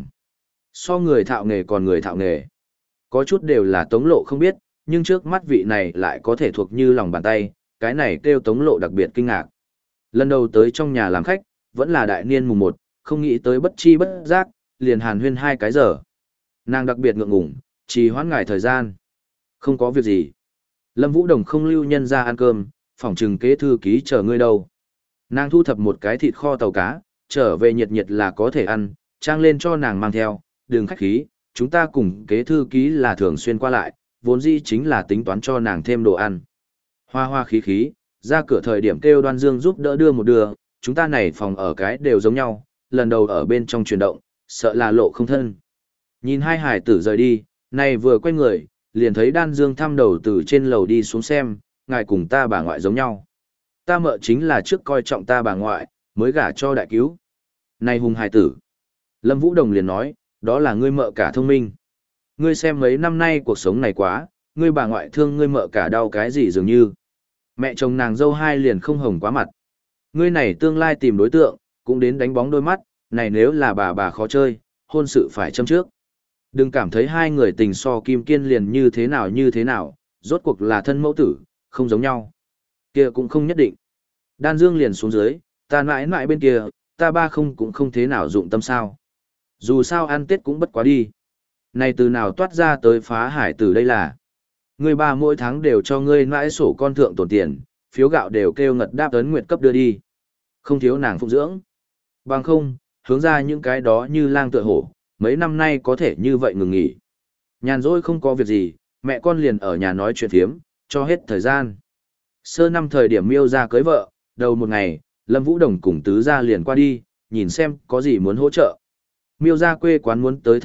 So người thạo nghề còn người thạo nghề. Có chút đều là Tống Lộ không biết, nhưng trước mắt vị này lại có thể thuộc như lòng bàn tay, cái này kêu Tống Lộ đặc biệt kinh ngạc. Lần đầu tới trong nhà làm khách, vẫn là đại niên mùng một, không nghĩ tới bất chi bất giác, liền hàn huyên hai cái giờ. Nàng đặc biệt ngượng ngủng, trì hoãn ngài thời gian. Không có việc gì. Lâm Vũ Đồng không lưu nhân ra ăn cơm, phỏng trừng kế thư ký chờ ngươi đâu. Nàng thu thập một cái thịt kho tàu cá, trở về nhiệt nhiệt là có thể ăn, trang lên cho nàng mang theo, đừng khách khí, chúng ta cùng kế thư ký là thường xuyên qua lại, vốn dĩ chính là tính toán cho nàng thêm đồ ăn. Hoa hoa khí khí, ra cửa thời điểm kêu Đoan Dương giúp đỡ đưa một đưa, chúng ta này phòng ở cái đều giống nhau, lần đầu ở bên trong chuyển động, sợ là lộ không thân. Nhìn hai hải tử rời đi, này vừa quay người, liền thấy Đan Dương thăm đầu từ trên lầu đi xuống xem, ngài cùng ta bà ngoại giống nhau. Ta mợ chính là trước coi trọng ta bà ngoại, mới gả cho đại cứu. Này hùng hải tử. Lâm Vũ Đồng liền nói, đó là ngươi mợ cả thông minh. Ngươi xem mấy năm nay cuộc sống này quá, ngươi bà ngoại thương ngươi mợ cả đau cái gì dường như. Mẹ chồng nàng dâu hai liền không hồng quá mặt. Ngươi này tương lai tìm đối tượng, cũng đến đánh bóng đôi mắt, này nếu là bà bà khó chơi, hôn sự phải châm trước. Đừng cảm thấy hai người tình so kim kiên liền như thế nào như thế nào, rốt cuộc là thân mẫu tử, không giống nhau. Kia cũng không nhất định. Đan Dương liền xuống dưới, ta mãi mãi bên kia, ta ba không cũng không thế nào dụng tâm sao. Dù sao ăn Tết cũng bất quá đi. Này từ nào toát ra tới phá hải tử đây là. Người ba mỗi tháng đều cho ngươi mãi sổ con thượng tổn tiền, phiếu gạo đều kêu ngật đáp ấn nguyệt cấp đưa đi. Không thiếu nàng phụng dưỡng. Bằng không, hướng ra những cái đó như lang tựa hổ, mấy năm nay có thể như vậy ngừng nghỉ. Nhàn rỗi không có việc gì, mẹ con liền ở nhà nói chuyện phiếm, cho hết thời gian. Sơ năm thời điểm Miêu ra cưới vợ, đầu một ngày, Lâm Vũ Đồng cùng tứ gia liền qua đi, nhìn xem có gì muốn hỗ trợ. Miêu ra quê quán muốn tới thân thích,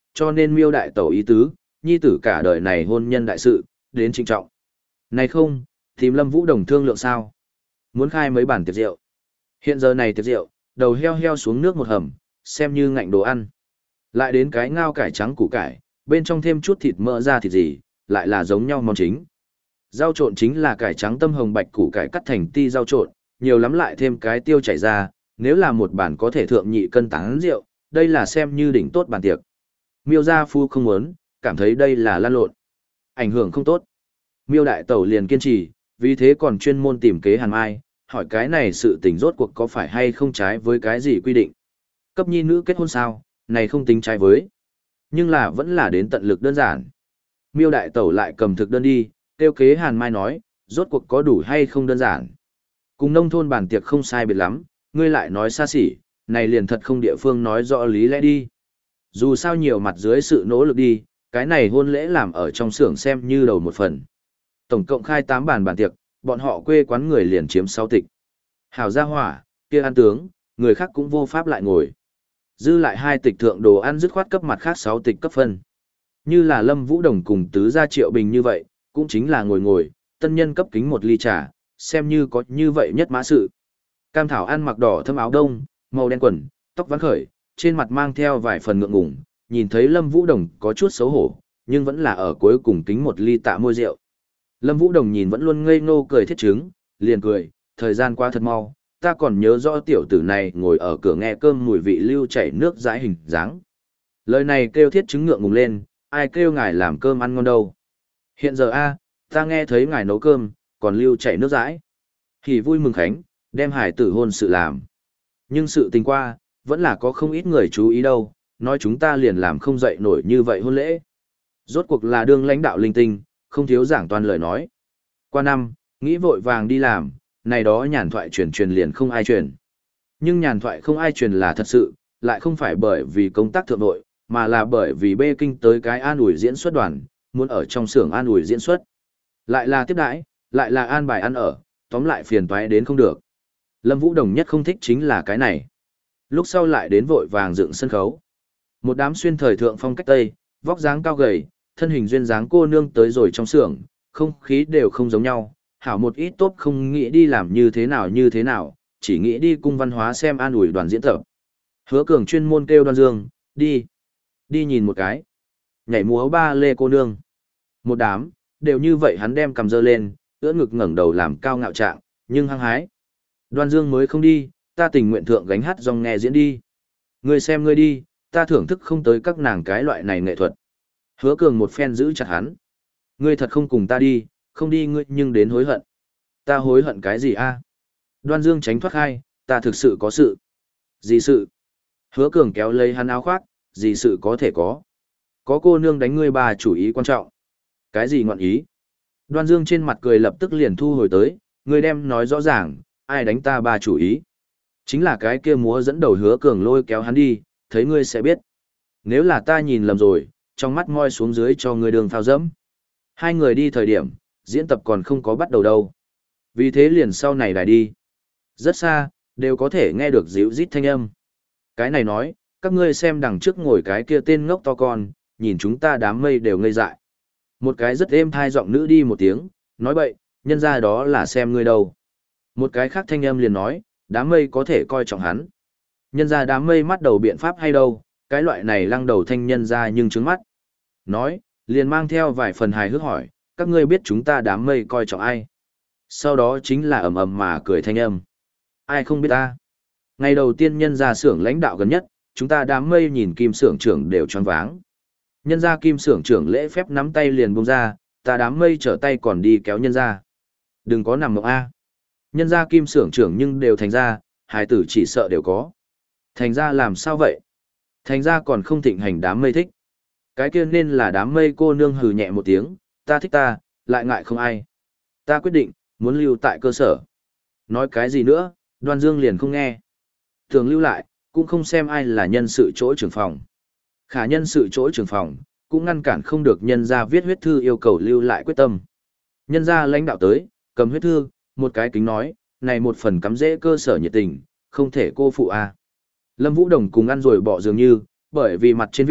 cho nên miêu đại tẩu ý tứ, nhi tử cả đời này hôn nhân đại sự, đến trinh trọng. Này không, tìm Lâm Vũ Đồng thương lượng sao? Muốn khai mấy bản tiệc rượu. Hiện giờ này tiệc rượu, đầu heo heo xuống nước một hầm, xem như ngạnh đồ ăn. Lại đến cái ngao cải trắng củ cải, bên trong thêm chút thịt mỡ ra thịt gì, lại là giống nhau món chính. Rau trộn chính là cải trắng tâm hồng bạch củ cải cắt thành ti rau trộn, nhiều lắm lại thêm cái tiêu chảy ra, nếu là một bản có thể thượng nhị cân tán rượu, đây là xem như đỉnh tốt bàn tiệc. Miêu gia phu không muốn, cảm thấy đây là lan lộn. Ảnh hưởng không tốt. Miêu đại tẩu liền kiên trì, vì thế còn chuyên môn tìm kế Hàn Mai, hỏi cái này sự tình rốt cuộc có phải hay không trái với cái gì quy định. Cấp nhi nữ kết hôn sao, này không tính trái với. Nhưng là vẫn là đến tận lực đơn giản. Miêu đại tẩu lại cầm thực đơn đi, tiêu kế Hàn Mai nói, rốt cuộc có đủ hay không đơn giản. Cùng nông thôn bản tiệc không sai biệt lắm, ngươi lại nói xa xỉ, này liền thật không địa phương nói rõ lý lẽ đi. Dù sao nhiều mặt dưới sự nỗ lực đi, cái này hôn lễ làm ở trong xưởng xem như đầu một phần. Tổng cộng khai tám bàn bàn tiệc, bọn họ quê quán người liền chiếm sáu tịch. Hảo gia hỏa, kia ăn tướng, người khác cũng vô pháp lại ngồi. Dư lại hai tịch thượng đồ ăn dứt khoát cấp mặt khác sáu tịch cấp phân. Như là Lâm Vũ Đồng cùng tứ gia Triệu Bình như vậy, cũng chính là ngồi ngồi, tân nhân cấp kính một ly trà, xem như có như vậy nhất mã sự. Cam Thảo ăn mặc đỏ thâm áo đông, màu đen quần, tóc vắn khởi, trên mặt mang theo vài phần ngượng ngùng, nhìn thấy Lâm Vũ Đồng có chút xấu hổ, nhưng vẫn là ở cuối cùng kính một ly tạ môi rượu. Lâm Vũ Đồng nhìn vẫn luôn ngây ngô cười thiết chứng, liền cười, thời gian qua thật mau, ta còn nhớ rõ tiểu tử này ngồi ở cửa nghe cơm mùi vị lưu chảy nước dãi hình dáng. Lời này kêu thiết chứng ngượng ngùng lên, ai kêu ngài làm cơm ăn ngon đâu. Hiện giờ a, ta nghe thấy ngài nấu cơm, còn lưu chảy nước dãi. Thì vui mừng khánh, đem hải tử hôn sự làm. Nhưng sự tình qua, vẫn là có không ít người chú ý đâu, nói chúng ta liền làm không dậy nổi như vậy hôn lễ. Rốt cuộc là đương lãnh đạo linh tinh, không thiếu giảng toàn lời nói. Qua năm, nghĩ vội vàng đi làm, này đó nhàn thoại truyền truyền liền không ai truyền. Nhưng nhàn thoại không ai truyền là thật sự, lại không phải bởi vì công tác thượng nội, mà là bởi vì bê kinh tới cái an ủi diễn xuất đoàn, muốn ở trong xưởng an ủi diễn xuất. Lại là tiếp đãi, lại là an bài ăn ở, tóm lại phiền toái đến không được. Lâm Vũ Đồng nhất không thích chính là cái này. Lúc sau lại đến vội vàng dựng sân khấu. Một đám xuyên thời thượng phong cách Tây, vóc dáng cao gầy, thân hình duyên dáng cô nương tới rồi trong xưởng, không khí đều không giống nhau. Hảo một ít tốt không nghĩ đi làm như thế nào như thế nào, chỉ nghĩ đi cung văn hóa xem an ủi đoàn diễn tập. Hứa Cường chuyên môn kêu Đoan Dương, đi. Đi nhìn một cái. Nhảy múa ba lê cô nương. Một đám, đều như vậy hắn đem cầm dơ lên, ưỡn ngực ngẩng đầu làm cao ngạo trạng, nhưng hăng hái. Đoan Dương mới không đi, ta tình nguyện thượng gánh hát dòng nghe diễn đi. Ngươi xem ngươi đi, ta thưởng thức không tới các nàng cái loại này nghệ thuật. Hứa Cường một phen giữ chặt hắn. Ngươi thật không cùng ta đi, không đi ngươi nhưng đến hối hận. Ta hối hận cái gì a? Đoan Dương tránh thoát khai, ta thực sự có sự. Gì sự? Hứa Cường kéo lấy hắn áo khoác, gì sự có thể có. Có cô nương đánh ngươi bà chủ ý quan trọng. Cái gì ngọn ý? Đoan Dương trên mặt cười lập tức liền thu hồi tới, ngươi đem nói rõ ràng, ai đánh ta bà chủ ý. Chính là cái kia múa dẫn đầu Hứa Cường lôi kéo hắn đi, thấy ngươi sẽ biết. Nếu là ta nhìn lầm rồi, trong mắt moi xuống dưới cho ngươi đường phao dẫm. Hai người đi thời điểm, diễn tập còn không có bắt đầu đâu. Vì thế liền sau này đài đi. Rất xa, đều có thể nghe được dịu rít thanh âm. Cái này nói, các ngươi xem đằng trước ngồi cái kia tên ngốc to con, nhìn chúng ta đám mây đều ngây dại. Một cái rất êm thai giọng nữ đi một tiếng, nói bậy, nhân ra đó là xem ngươi đâu. Một cái khác thanh âm liền nói, đám mây có thể coi trọng hắn. Nhân ra đám mây mắt đầu biện pháp hay đâu, cái loại này lăng đầu thanh nhân ra nhưng trứng mắt. Nói, liền mang theo vài phần hài hước hỏi, các ngươi biết chúng ta đám mây coi trọng ai. Sau đó chính là ầm ầm mà cười thanh âm. Ai không biết ta. Ngày đầu tiên nhân ra xưởng lãnh đạo gần nhất, chúng ta đám mây nhìn kim xưởng trưởng đều choáng váng. Nhân ra kim xưởng trưởng lễ phép nắm tay liền buông ra, ta đám mây trở tay còn đi kéo nhân ra. Đừng có nằm mộng A. Nhân ra kim xưởng trưởng nhưng đều thành ra, hài tử chỉ sợ đều có. Thành ra làm sao vậy? Thành ra còn không thịnh hành đám mây thích. Cái kia nên là đám mây cô nương hừ nhẹ một tiếng, ta thích ta, lại ngại không ai. Ta quyết định, muốn lưu tại cơ sở. Nói cái gì nữa, Đoan Dương liền không nghe. Thường lưu lại, cũng không xem ai là nhân sự chỗ trưởng phòng. Khả nhân sự chỗ trưởng phòng, cũng ngăn cản không được nhân ra viết huyết thư yêu cầu lưu lại quyết tâm. Nhân ra lãnh đạo tới, cầm huyết thư, một cái kính nói, này một phần cắm dễ cơ sở nhiệt tình, không thể cô phụ a. Lâm Vũ Đồng cùng ăn rồi bỏ dường như, bởi vì mặt trên viết,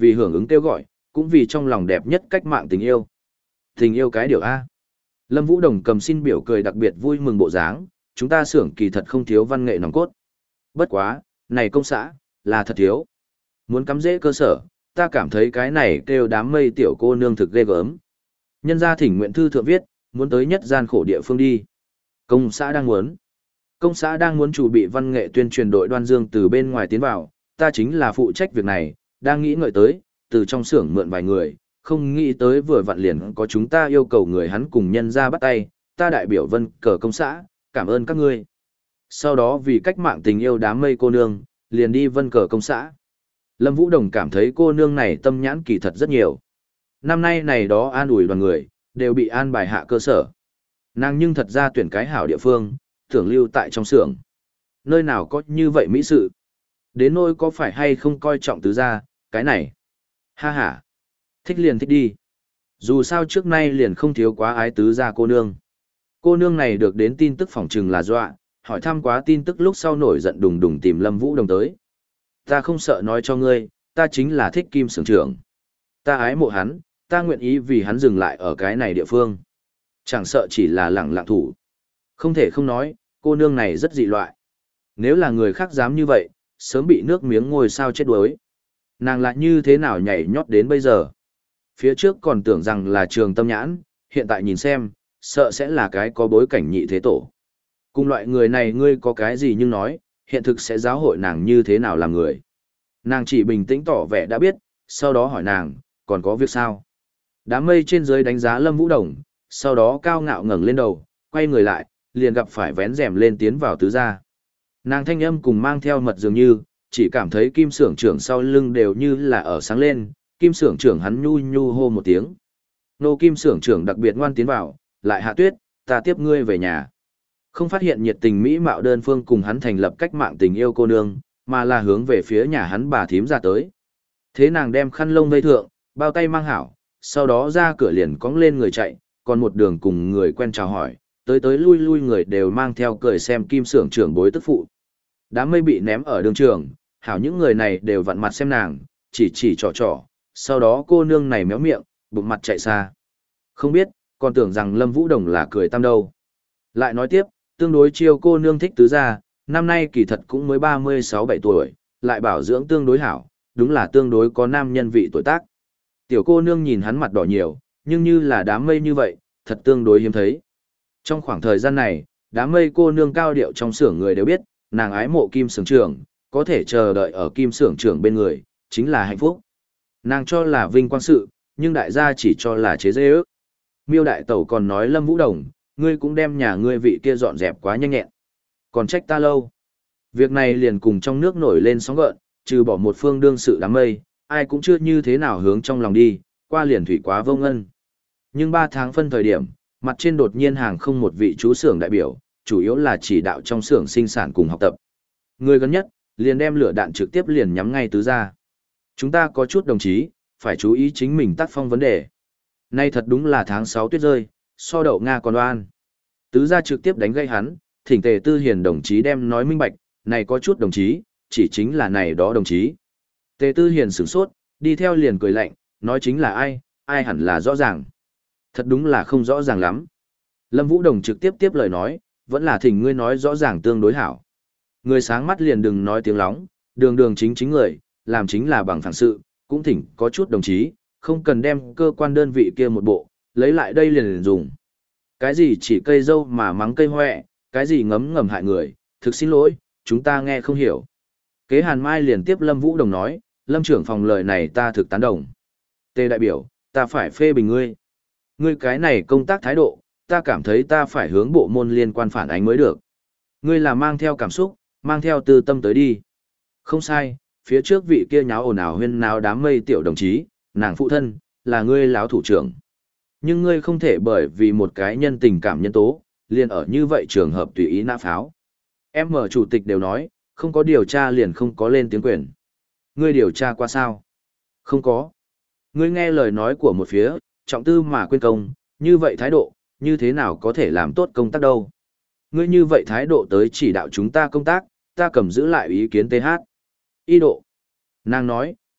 vì hưởng ứng kêu gọi, cũng vì trong lòng đẹp nhất cách mạng tình yêu. Tình yêu cái điều A. Lâm Vũ Đồng cầm xin biểu cười đặc biệt vui mừng bộ dáng, chúng ta xưởng kỳ thật không thiếu văn nghệ nòng cốt. Bất quá, này công xã, là thật thiếu. Muốn cắm dễ cơ sở, ta cảm thấy cái này kêu đám mây tiểu cô nương thực ghê gớm. Nhân gia thỉnh nguyện thư thượng viết, muốn tới nhất gian khổ địa phương đi. Công xã đang muốn. Công xã đang muốn chủ bị văn nghệ tuyên truyền đội Đoan Dương từ bên ngoài tiến vào, ta chính là phụ trách việc này, đang nghĩ ngợi tới, từ trong xưởng mượn vài người, không nghĩ tới vừa vặn liền có chúng ta yêu cầu người hắn cùng nhân ra bắt tay, ta đại biểu vân cờ công xã, cảm ơn các ngươi. Sau đó vì cách mạng tình yêu đám mây cô nương, liền đi vân cờ công xã. Lâm Vũ Đồng cảm thấy cô nương này tâm nhãn kỳ thật rất nhiều. Năm nay này đó an ủi đoàn người, đều bị an bài hạ cơ sở. Nàng nhưng thật ra tuyển cái hảo địa phương, tưởng lưu tại trong xưởng. Nơi nào có như vậy mỹ sự. Đến nỗi có phải hay không coi trọng tứ gia, cái này. Ha ha. Thích liền thích đi. Dù sao trước nay liền không thiếu quá ái tứ gia cô nương. Cô nương này được đến tin tức phỏng trừng là dọa, hỏi thăm quá tin tức lúc sau nổi giận đùng đùng tìm Lâm Vũ Đồng tới. Ta không sợ nói cho ngươi, ta chính là thích Kim xưởng trưởng. Ta ái mộ hắn, ta nguyện ý vì hắn dừng lại ở cái này địa phương. Chẳng sợ chỉ là lẳng lặng thủ. Không thể không nói, cô nương này rất dị loại. Nếu là người khác dám như vậy, sớm bị nước miếng ngôi sao chết đuối. Nàng lại như thế nào nhảy nhót đến bây giờ? Phía trước còn tưởng rằng là trường tâm nhãn, hiện tại nhìn xem, sợ sẽ là cái có bối cảnh nhị thế tổ. Cùng loại người này ngươi có cái gì nhưng nói, hiện thực sẽ giáo hội nàng như thế nào làm người. Nàng chỉ bình tĩnh tỏ vẻ đã biết, sau đó hỏi nàng, còn có việc sao? Đám mây trên dưới đánh giá Lâm Vũ Đồng, sau đó cao ngạo ngẩng lên đầu, quay người lại, liền gặp phải vén rèm lên tiến vào tứ gia. Nàng thanh âm cùng mang theo mật dường như, chỉ cảm thấy Kim xưởng trưởng sau lưng đều như là ở sáng lên, Kim xưởng trưởng hắn nhu nhu hô một tiếng. Nô Kim xưởng trưởng đặc biệt ngoan tiến vào, lại hạ tuyết, ta tiếp ngươi về nhà. Không phát hiện nhiệt tình mỹ mạo đơn phương cùng hắn thành lập cách mạng tình yêu cô nương, mà là hướng về phía nhà hắn bà thím ra tới. Thế nàng đem khăn lông vây thượng, bao tay mang hảo, sau đó ra cửa liền cong lên người chạy, còn một đường cùng người quen chào hỏi, tới tới lui lui người đều mang theo cười xem Kim xưởng trưởng bối tức phụ. Đám mây bị ném ở đường trường, hảo những người này đều vặn mặt xem nàng, chỉ chỉ trò trò, sau đó cô nương này méo miệng, bụng mặt chạy xa. Không biết, còn tưởng rằng Lâm Vũ Đồng là cười tam đâu. Lại nói tiếp, tương đối chiêu cô nương thích tứ gia, năm nay kỳ thật cũng mới ba mươi sáu bảy tuổi, lại bảo dưỡng tương đối hảo, đúng là tương đối có nam nhân vị tuổi tác. Tiểu cô nương nhìn hắn mặt đỏ nhiều, nhưng như là đám mây như vậy, thật tương đối hiếm thấy. Trong khoảng thời gian này, đám mây cô nương cao điệu trong xưởng người đều biết, nàng ái mộ Kim xưởng trưởng, có thể chờ đợi ở Kim xưởng trưởng bên người, chính là hạnh phúc. Nàng cho là vinh quang sự, nhưng đại gia chỉ cho là chế dê ước. Miêu đại tẩu còn nói Lâm Vũ Đồng, ngươi cũng đem nhà ngươi vị kia dọn dẹp quá nhanh nhẹn. Còn trách ta lâu. Việc này liền cùng trong nước nổi lên sóng gợn, trừ bỏ một phương đương sự đám mây, ai cũng chưa như thế nào hướng trong lòng đi, qua liền thủy quá vô ngân. Nhưng ba tháng phân thời điểm, mặt trên đột nhiên hàng không một vị chú xưởng đại biểu, chủ yếu là chỉ đạo trong xưởng sinh sản cùng học tập. Người gần nhất, liền đem lửa đạn trực tiếp liền nhắm ngay tứ gia. Chúng ta có chút đồng chí, phải chú ý chính mình tác phong vấn đề. Nay thật đúng là tháng sáu tuyết rơi, so đậu Nga còn oan. Tứ gia trực tiếp đánh gây hắn, thỉnh Tề Tư Hiền đồng chí đem nói minh bạch, này có chút đồng chí, chỉ chính là này đó đồng chí. Tề Tư Hiền sửng sốt, đi theo liền cười lạnh, nói chính là ai, ai hẳn là rõ ràng. Thật đúng là không rõ ràng lắm. Lâm Vũ Đồng trực tiếp tiếp lời nói, vẫn là thỉnh ngươi nói rõ ràng tương đối hảo. Người sáng mắt liền đừng nói tiếng lóng, đường đường chính chính người, làm chính là bằng phẳng sự, cũng thỉnh có chút đồng chí, không cần đem cơ quan đơn vị kia một bộ, lấy lại đây liền, liền dùng. Cái gì chỉ cây dâu mà mắng cây hoẹ, cái gì ngấm ngầm hại người, thực xin lỗi, chúng ta nghe không hiểu. Kế Hàn Mai liền tiếp Lâm Vũ Đồng nói, Lâm trưởng phòng lời này ta thực tán đồng. Tề đại biểu, ta phải phê bình ngươi. Ngươi cái này công tác thái độ, ta cảm thấy ta phải hướng bộ môn liên quan phản ánh mới được. Ngươi là mang theo cảm xúc, mang theo tư tâm tới đi. Không sai, phía trước vị kia nháo ồn ào huyên náo đám mây tiểu đồng chí, nàng phụ thân, là ngươi láo thủ trưởng. Nhưng ngươi không thể bởi vì một cái nhân tình cảm nhân tố, liền ở như vậy trường hợp tùy ý nã pháo. Em mở chủ tịch đều nói, không có điều tra liền không có lên tiếng quyền. Ngươi điều tra qua sao? Không có. Ngươi nghe lời nói của một phía, trọng tư mà quên công, như vậy thái độ, như thế nào có thể làm tốt công tác đâu? Ngươi như vậy thái độ tới chỉ đạo chúng ta công tác, ta cầm giữ lại ý kiến tê hát. Ý độ. Nàng nói,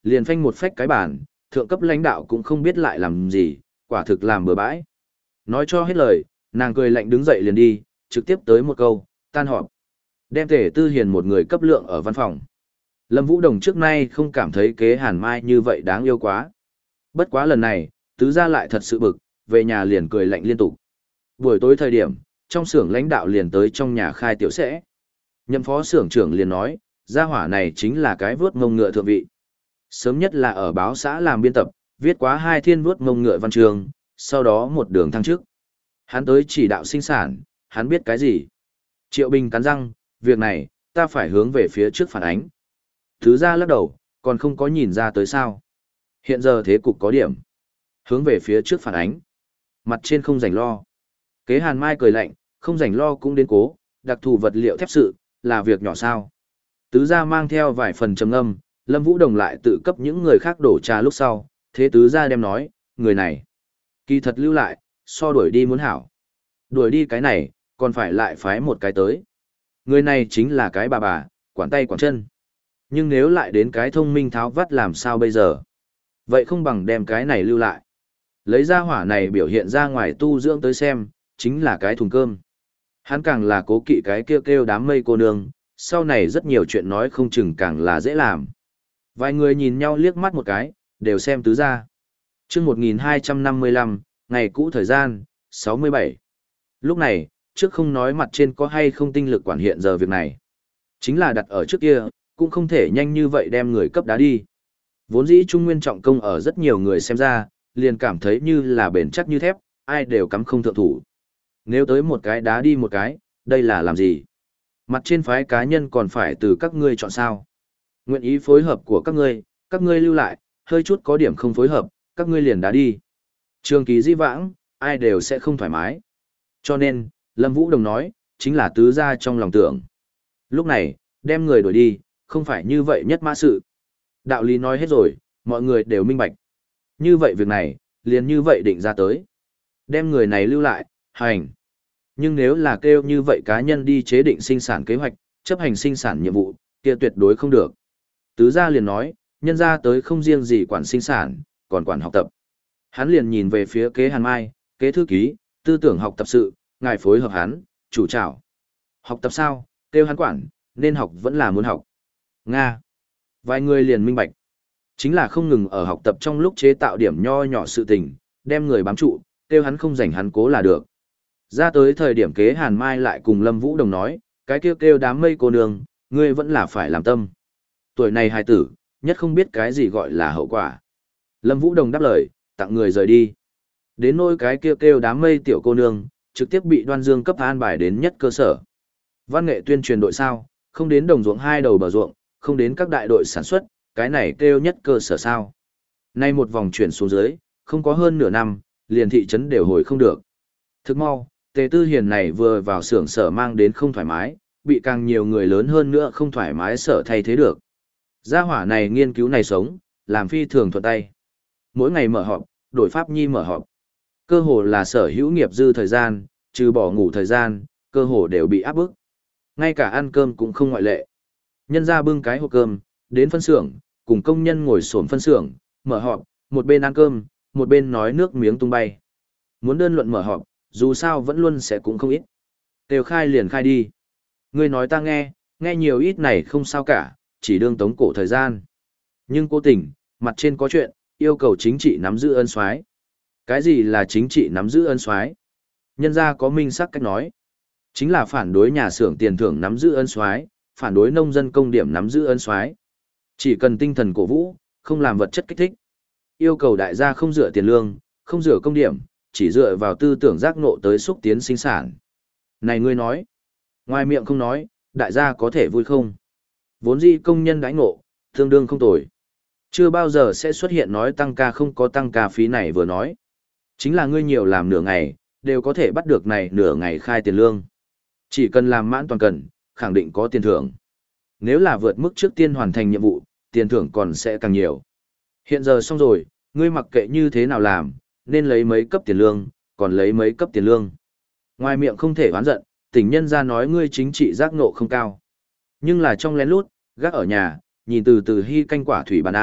liền phanh một phách cái bản, thượng cấp lãnh đạo cũng không biết lại làm gì, quả thực làm bừa bãi. Nói cho hết lời, nàng cười lạnh đứng dậy liền đi, trực tiếp tới một câu, tan họp. Đem Tề Tư Hiền một người cấp lượng ở văn phòng. Lâm Vũ Đồng trước nay không cảm thấy kế Hàn Mai như vậy đáng yêu quá. Bất quá lần này, tứ gia lại thật sự bực, về nhà liền cười lạnh liên tục. Buổi tối thời điểm, trong xưởng lãnh đạo liền tới trong nhà khai tiểu sẽ. Nhậm phó xưởng trưởng liền nói, gia hỏa này chính là cái vướt ngông ngựa thượng vị. Sớm nhất là ở báo xã làm biên tập, viết quá hai thiên vướt ngông ngựa văn trường, sau đó một đường thăng chức. Hắn tới chỉ đạo sinh sản, hắn biết cái gì? Triệu Bình cắn răng, việc này, ta phải hướng về phía trước phản ánh. Thứ ra lắc đầu, còn không có nhìn ra tới sao. Hiện giờ thế cục có điểm. Hướng về phía trước phản ánh. Mặt trên không rảnh lo. Kế Hàn Mai cười lạnh, không rảnh lo cũng đến cố, đặc thù vật liệu thép sự, là việc nhỏ sao. Tứ gia mang theo vài phần trầm âm, Lâm Vũ Đồng lại tự cấp những người khác đổ trà lúc sau, thế tứ gia đem nói, người này, kỳ thật lưu lại, so đuổi đi muốn hảo. Đuổi đi cái này, còn phải lại phái một cái tới. Người này chính là cái bà bà, quản tay quản chân. Nhưng nếu lại đến cái thông minh tháo vắt làm sao bây giờ? Vậy không bằng đem cái này lưu lại. Lấy ra hỏa này biểu hiện ra ngoài tu dưỡng tới xem, chính là cái thùng cơm. Hắn càng là cố kỵ cái kêu kêu đám mây cô nương, sau này rất nhiều chuyện nói không chừng càng là dễ làm. Vài người nhìn nhau liếc mắt một cái, đều xem tứ ra. chương một nghìn hai trăm năm mươi lăm, ngày cũ thời gian, sáu mươi bảy. Lúc này, trước không nói mặt trên có hay không tinh lực quản hiện giờ việc này. Chính là đặt ở trước kia, cũng không thể nhanh như vậy đem người cấp đá đi. Vốn dĩ Trung Nguyên trọng công ở rất nhiều người xem ra, liền cảm thấy như là bền chắc như thép, ai đều cắm không thượng thủ. Nếu tới một cái đá đi một cái, đây là làm gì? Mặt trên phái cá nhân còn phải từ các ngươi chọn sao? Nguyện ý phối hợp của các ngươi, các ngươi lưu lại, hơi chút có điểm không phối hợp, các ngươi liền đá đi. Trường kỳ di vãng, ai đều sẽ không thoải mái. Cho nên, Lâm Vũ Đồng nói, chính là tứ gia trong lòng tưởng. Lúc này, đem người đuổi đi, không phải như vậy nhất mã sự. Đạo lý nói hết rồi, mọi người đều minh bạch. Như vậy việc này, liền như vậy định ra tới. Đem người này lưu lại, hành. Nhưng nếu là kêu như vậy cá nhân đi chế định sinh sản kế hoạch, chấp hành sinh sản nhiệm vụ, kia tuyệt đối không được. Tứ gia liền nói, nhân ra tới không riêng gì quản sinh sản, còn quản học tập. Hắn liền nhìn về phía kế Hàn Mai, kế thư ký, tư tưởng học tập sự, ngài phối hợp hắn, chủ trảo. Học tập sao, kêu hắn quản, nên học vẫn là muốn học. Nga. Vài người liền minh bạch. Chính là không ngừng ở học tập trong lúc chế tạo điểm nho nhỏ sự tình, đem người bám trụ, kêu hắn không rảnh hắn cố là được. Ra tới thời điểm kế Hàn Mai lại cùng Lâm Vũ Đồng nói, cái kêu kêu đám mây cô nương, ngươi vẫn là phải làm tâm. Tuổi này hài tử, nhất không biết cái gì gọi là hậu quả. Lâm Vũ Đồng đáp lời, tặng người rời đi. Đến nỗi cái kêu kêu đám mây tiểu cô nương, trực tiếp bị Đoan Dương cấp an bài đến nhất cơ sở. Văn nghệ tuyên truyền đội sao, không đến đồng ruộng hai đầu bờ ruộng, không đến các đại đội sản xuất, cái này kêu nhất cơ sở sao. Nay một vòng chuyển xuống dưới, không có hơn nửa năm, liền thị trấn đều hồi không được. Thức mau, Tề Tư Hiền này vừa vào xưởng sở mang đến không thoải mái, bị càng nhiều người lớn hơn nữa không thoải mái sở thay thế được. Gia hỏa này nghiên cứu này sống, làm phi thường thuận tay. Mỗi ngày mở họp, đổi pháp nhi mở họp. Cơ hồ là sở hữu nghiệp dư thời gian, trừ bỏ ngủ thời gian, cơ hồ đều bị áp bức. Ngay cả ăn cơm cũng không ngoại lệ. Nhân ra bưng cái hộp cơm, đến phân xưởng, cùng công nhân ngồi xổm phân xưởng, mở họp, một bên ăn cơm, một bên nói nước miếng tung bay. Muốn đơn luận mở họp, dù sao vẫn luôn sẽ cũng không ít. Đều khai liền khai đi. Ngươi nói ta nghe, nghe nhiều ít này không sao cả, chỉ đương tống cổ thời gian. Nhưng cố tình, mặt trên có chuyện, yêu cầu chính trị nắm giữ ân soái. Cái gì là chính trị nắm giữ ân soái? Nhân ra có minh sắc cách nói. Chính là phản đối nhà xưởng tiền thưởng nắm giữ ân soái, phản đối nông dân công điểm nắm giữ ân soái. Chỉ cần tinh thần cổ vũ, không làm vật chất kích thích. Yêu cầu đại gia không dựa tiền lương, không dựa công điểm, chỉ dựa vào tư tưởng giác ngộ tới xúc tiến sinh sản. Này ngươi nói, ngoài miệng không nói, đại gia có thể vui không? Vốn dĩ công nhân đãi ngộ, tương đương không tồi. Chưa bao giờ sẽ xuất hiện nói tăng ca không có tăng ca phí này vừa nói. Chính là ngươi nhiều làm nửa ngày, đều có thể bắt được này nửa ngày khai tiền lương. Chỉ cần làm mãn toàn cần, khẳng định có tiền thưởng. Nếu là vượt mức trước tiên hoàn thành nhiệm vụ, tiền thưởng còn sẽ càng nhiều. Hiện giờ xong rồi, ngươi mặc kệ như thế nào làm, nên lấy mấy cấp tiền lương, còn lấy mấy cấp tiền lương. Ngoài miệng không thể oán giận, tỉnh nhân ra nói ngươi chính trị giác ngộ không cao. Nhưng là trong lén lút, gác ở nhà, nhìn từ từ hy canh quả thủy bàn ăn,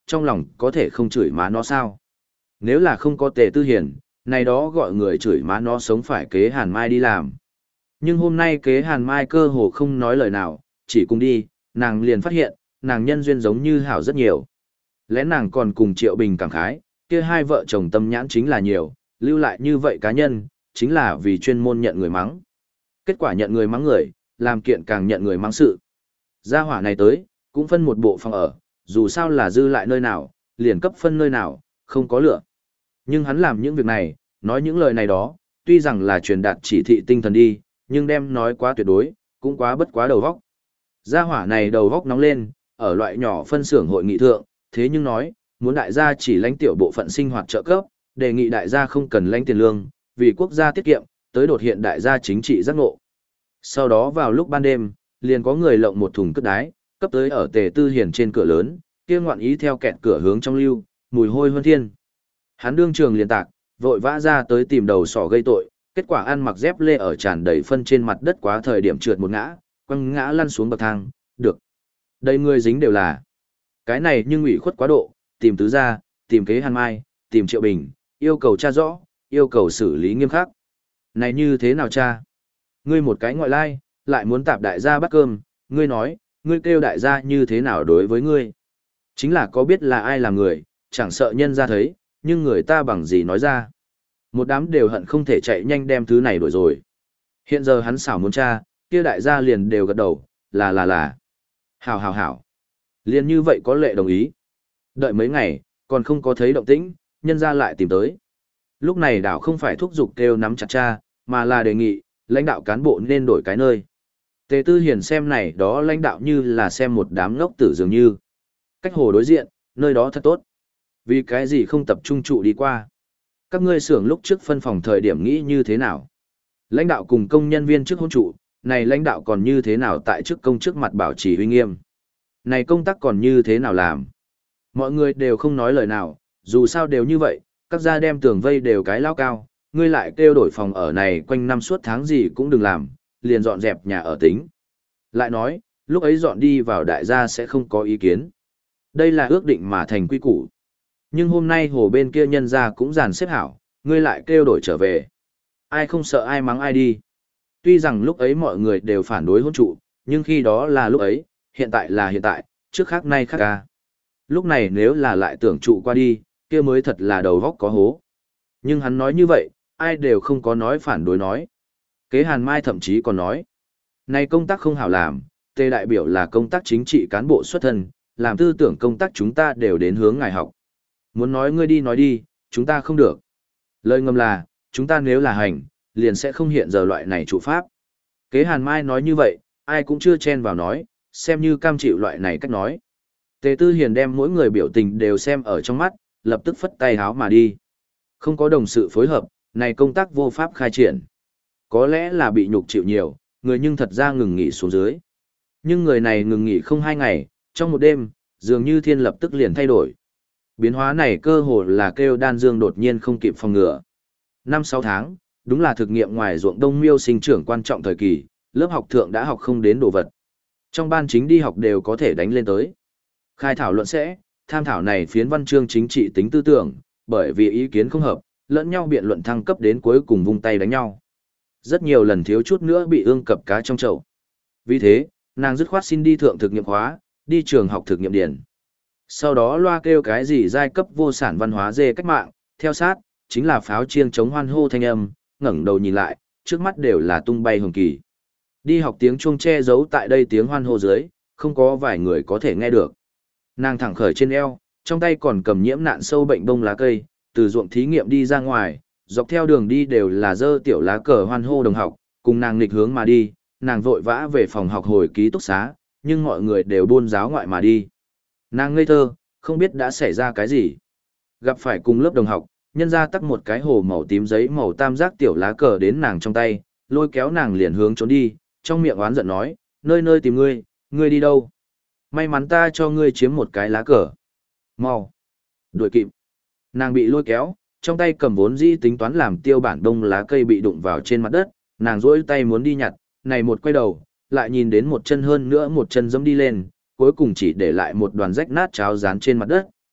trong lòng có thể không chửi má nó sao? Nếu là không có Tề Tư Hiền, này đó gọi người chửi má nó sống phải kế Hàn Mai đi làm. Nhưng hôm nay kế Hàn Mai cơ hồ không nói lời nào, chỉ cùng đi, nàng liền phát hiện, nàng nhân duyên giống như hảo rất nhiều. Lẽ nàng còn cùng Triệu Bình cảm khái, kia hai vợ chồng tâm nhãn chính là nhiều, lưu lại như vậy cá nhân, chính là vì chuyên môn nhận người mắng. Kết quả nhận người mắng người, làm kiện càng nhận người mắng sự. Gia hỏa này tới, cũng phân một bộ phòng ở, dù sao là dư lại nơi nào, liền cấp phân nơi nào, không có lựa. Nhưng hắn làm những việc này, nói những lời này đó, tuy rằng là truyền đạt chỉ thị tinh thần đi, nhưng đem nói quá tuyệt đối, cũng quá bất quá đầu vóc. Gia hỏa này đầu vóc nóng lên, ở loại nhỏ phân xưởng hội nghị thượng, thế nhưng nói, muốn đại gia chỉ lãnh tiểu bộ phận sinh hoạt trợ cấp, đề nghị đại gia không cần lãnh tiền lương, vì quốc gia tiết kiệm, tới đột hiện đại gia chính trị giác ngộ. Sau đó vào lúc ban đêm, liền có người lộng một thùng cất đái, cấp tới ở Tề Tư Hiền trên cửa lớn, kia ngoạn ý theo kẹt cửa hướng trong lưu, mùi hôi hơn thiên. Hắn đương trường liền tạc, vội vã ra tới tìm đầu sỏ gây tội, kết quả ăn mặc dép lê ở tràn đầy phân trên mặt đất quá thời điểm trượt một ngã, quăng ngã lăn xuống bậc thang, được. Đây người dính đều là. Cái này nhưng ủy khuất quá độ, tìm tứ gia, tìm kế Hàn Mai, tìm Triệu Bình, yêu cầu tra rõ, yêu cầu xử lý nghiêm khắc. Này như thế nào cha? Ngươi một cái ngoại lai, lại muốn tạp đại gia bắt cơm, ngươi nói, ngươi kêu đại gia như thế nào đối với ngươi? Chính là có biết là ai làm người, chẳng sợ nhân ra thấy, nhưng người ta bằng gì nói ra. Một đám đều hận không thể chạy nhanh đem thứ này đuổi rồi. Hiện giờ hắn xảo muốn tra, kia đại gia liền đều gật đầu, là là là. Hảo hảo hảo. Liền như vậy có lệ đồng ý. Đợi mấy ngày, còn không có thấy động tĩnh, nhân ra lại tìm tới. Lúc này đảo không phải thúc giục kêu nắm chặt cha, mà là đề nghị, lãnh đạo cán bộ nên đổi cái nơi. Tề Tư Hiền xem này đó lãnh đạo như là xem một đám ngốc tử dường như. Cách hồ đối diện, nơi đó thật tốt. Vì cái gì không tập trung trụ đi qua? Các ngươi xưởng lúc trước phân phòng thời điểm nghĩ như thế nào? Lãnh đạo cùng công nhân viên trước hôn trụ, này lãnh đạo còn như thế nào tại chức công trước mặt bảo trì uy nghiêm? Này công tác còn như thế nào làm? Mọi người đều không nói lời nào, dù sao đều như vậy, các gia đem tường vây đều cái lao cao, ngươi lại kêu đổi phòng ở này quanh năm suốt tháng gì cũng đừng làm, liền dọn dẹp nhà ở tính. Lại nói, lúc ấy dọn đi vào đại gia sẽ không có ý kiến. Đây là ước định mà thành quy củ. Nhưng hôm nay hồ bên kia nhân gia cũng dàn xếp hảo, ngươi lại kêu đổi trở về. Ai không sợ ai mắng ai đi. Tuy rằng lúc ấy mọi người đều phản đối hôn trụ, nhưng khi đó là lúc ấy, hiện tại là hiện tại, trước khác nay khác ca. Lúc này nếu là lại tưởng trụ qua đi, kia mới thật là đầu góc có hố. Nhưng hắn nói như vậy, ai đều không có nói phản đối nói. Kế Hàn Mai thậm chí còn nói, này công tác không hảo làm, Tề đại biểu là công tác chính trị cán bộ xuất thân, làm tư tưởng công tác chúng ta đều đến hướng ngài học. Muốn nói ngươi đi nói đi, chúng ta không được. Lời ngầm là, chúng ta nếu là hành, liền sẽ không hiện giờ loại này trụ pháp. Kế Hàn Mai nói như vậy, ai cũng chưa chen vào nói, xem như cam chịu loại này cách nói. Tề Tư Hiền đem mỗi người biểu tình đều xem ở trong mắt, lập tức phất tay háo mà đi. Không có đồng sự phối hợp, này công tác vô pháp khai triển. Có lẽ là bị nhục chịu nhiều, người nhưng thật ra ngừng nghỉ xuống dưới. Nhưng người này ngừng nghỉ không hai ngày, trong một đêm, dường như thiên lập tức liền thay đổi. Biến hóa này cơ hồ là kêu đan dương đột nhiên không kịp phòng ngừa. Năm sáu tháng, đúng là thực nghiệm ngoài ruộng đông miêu sinh trưởng quan trọng thời kỳ, lớp học thượng đã học không đến đồ vật. Trong ban chính đi học đều có thể đánh lên tới. Khai thảo luận sẽ, tham thảo này phiến văn chương chính trị tính tư tưởng, bởi vì ý kiến không hợp, lẫn nhau biện luận thăng cấp đến cuối cùng vung tay đánh nhau. Rất nhiều lần thiếu chút nữa bị ương cập cá trong chậu. Vì thế, nàng dứt khoát xin đi thượng thực nghiệm khóa, đi trường học thực nghiệm điển. Sau đó loa kêu cái gì giai cấp vô sản văn hóa dê cách mạng, theo sát, chính là pháo chiêng chống hoan hô thanh âm, ngẩng đầu nhìn lại, trước mắt đều là tung bay hồng kỳ. Đi học tiếng chuông che giấu tại đây tiếng hoan hô dưới, không có vài người có thể nghe được. Nàng thẳng khởi trên eo, trong tay còn cầm nhiễm nạn sâu bệnh bông lá cây, từ ruộng thí nghiệm đi ra ngoài, dọc theo đường đi đều là dơ tiểu lá cờ hoan hô đồng học, cùng nàng nghịch hướng mà đi, nàng vội vã về phòng học hồi ký túc xá, nhưng mọi người đều buôn giáo ngoại mà đi. Nàng ngây thơ, không biết đã xảy ra cái gì. Gặp phải cùng lớp đồng học, nhân ra tắt một cái hồ màu tím giấy màu tam giác tiểu lá cờ đến nàng trong tay, lôi kéo nàng liền hướng trốn đi, trong miệng oán giận nói, nơi nơi tìm ngươi, ngươi đi đâu? May mắn ta cho ngươi chiếm một cái lá cờ. Mau, đuổi kịp. Nàng bị lôi kéo, trong tay cầm vốn dĩ tính toán làm tiêu bản đông lá cây bị đụng vào trên mặt đất, nàng rỗi tay muốn đi nhặt, này một quay đầu, lại nhìn đến một chân hơn nữa một chân dẫm đi lên, cuối cùng chỉ để lại một đoàn rách nát cháo dán trên mặt đất,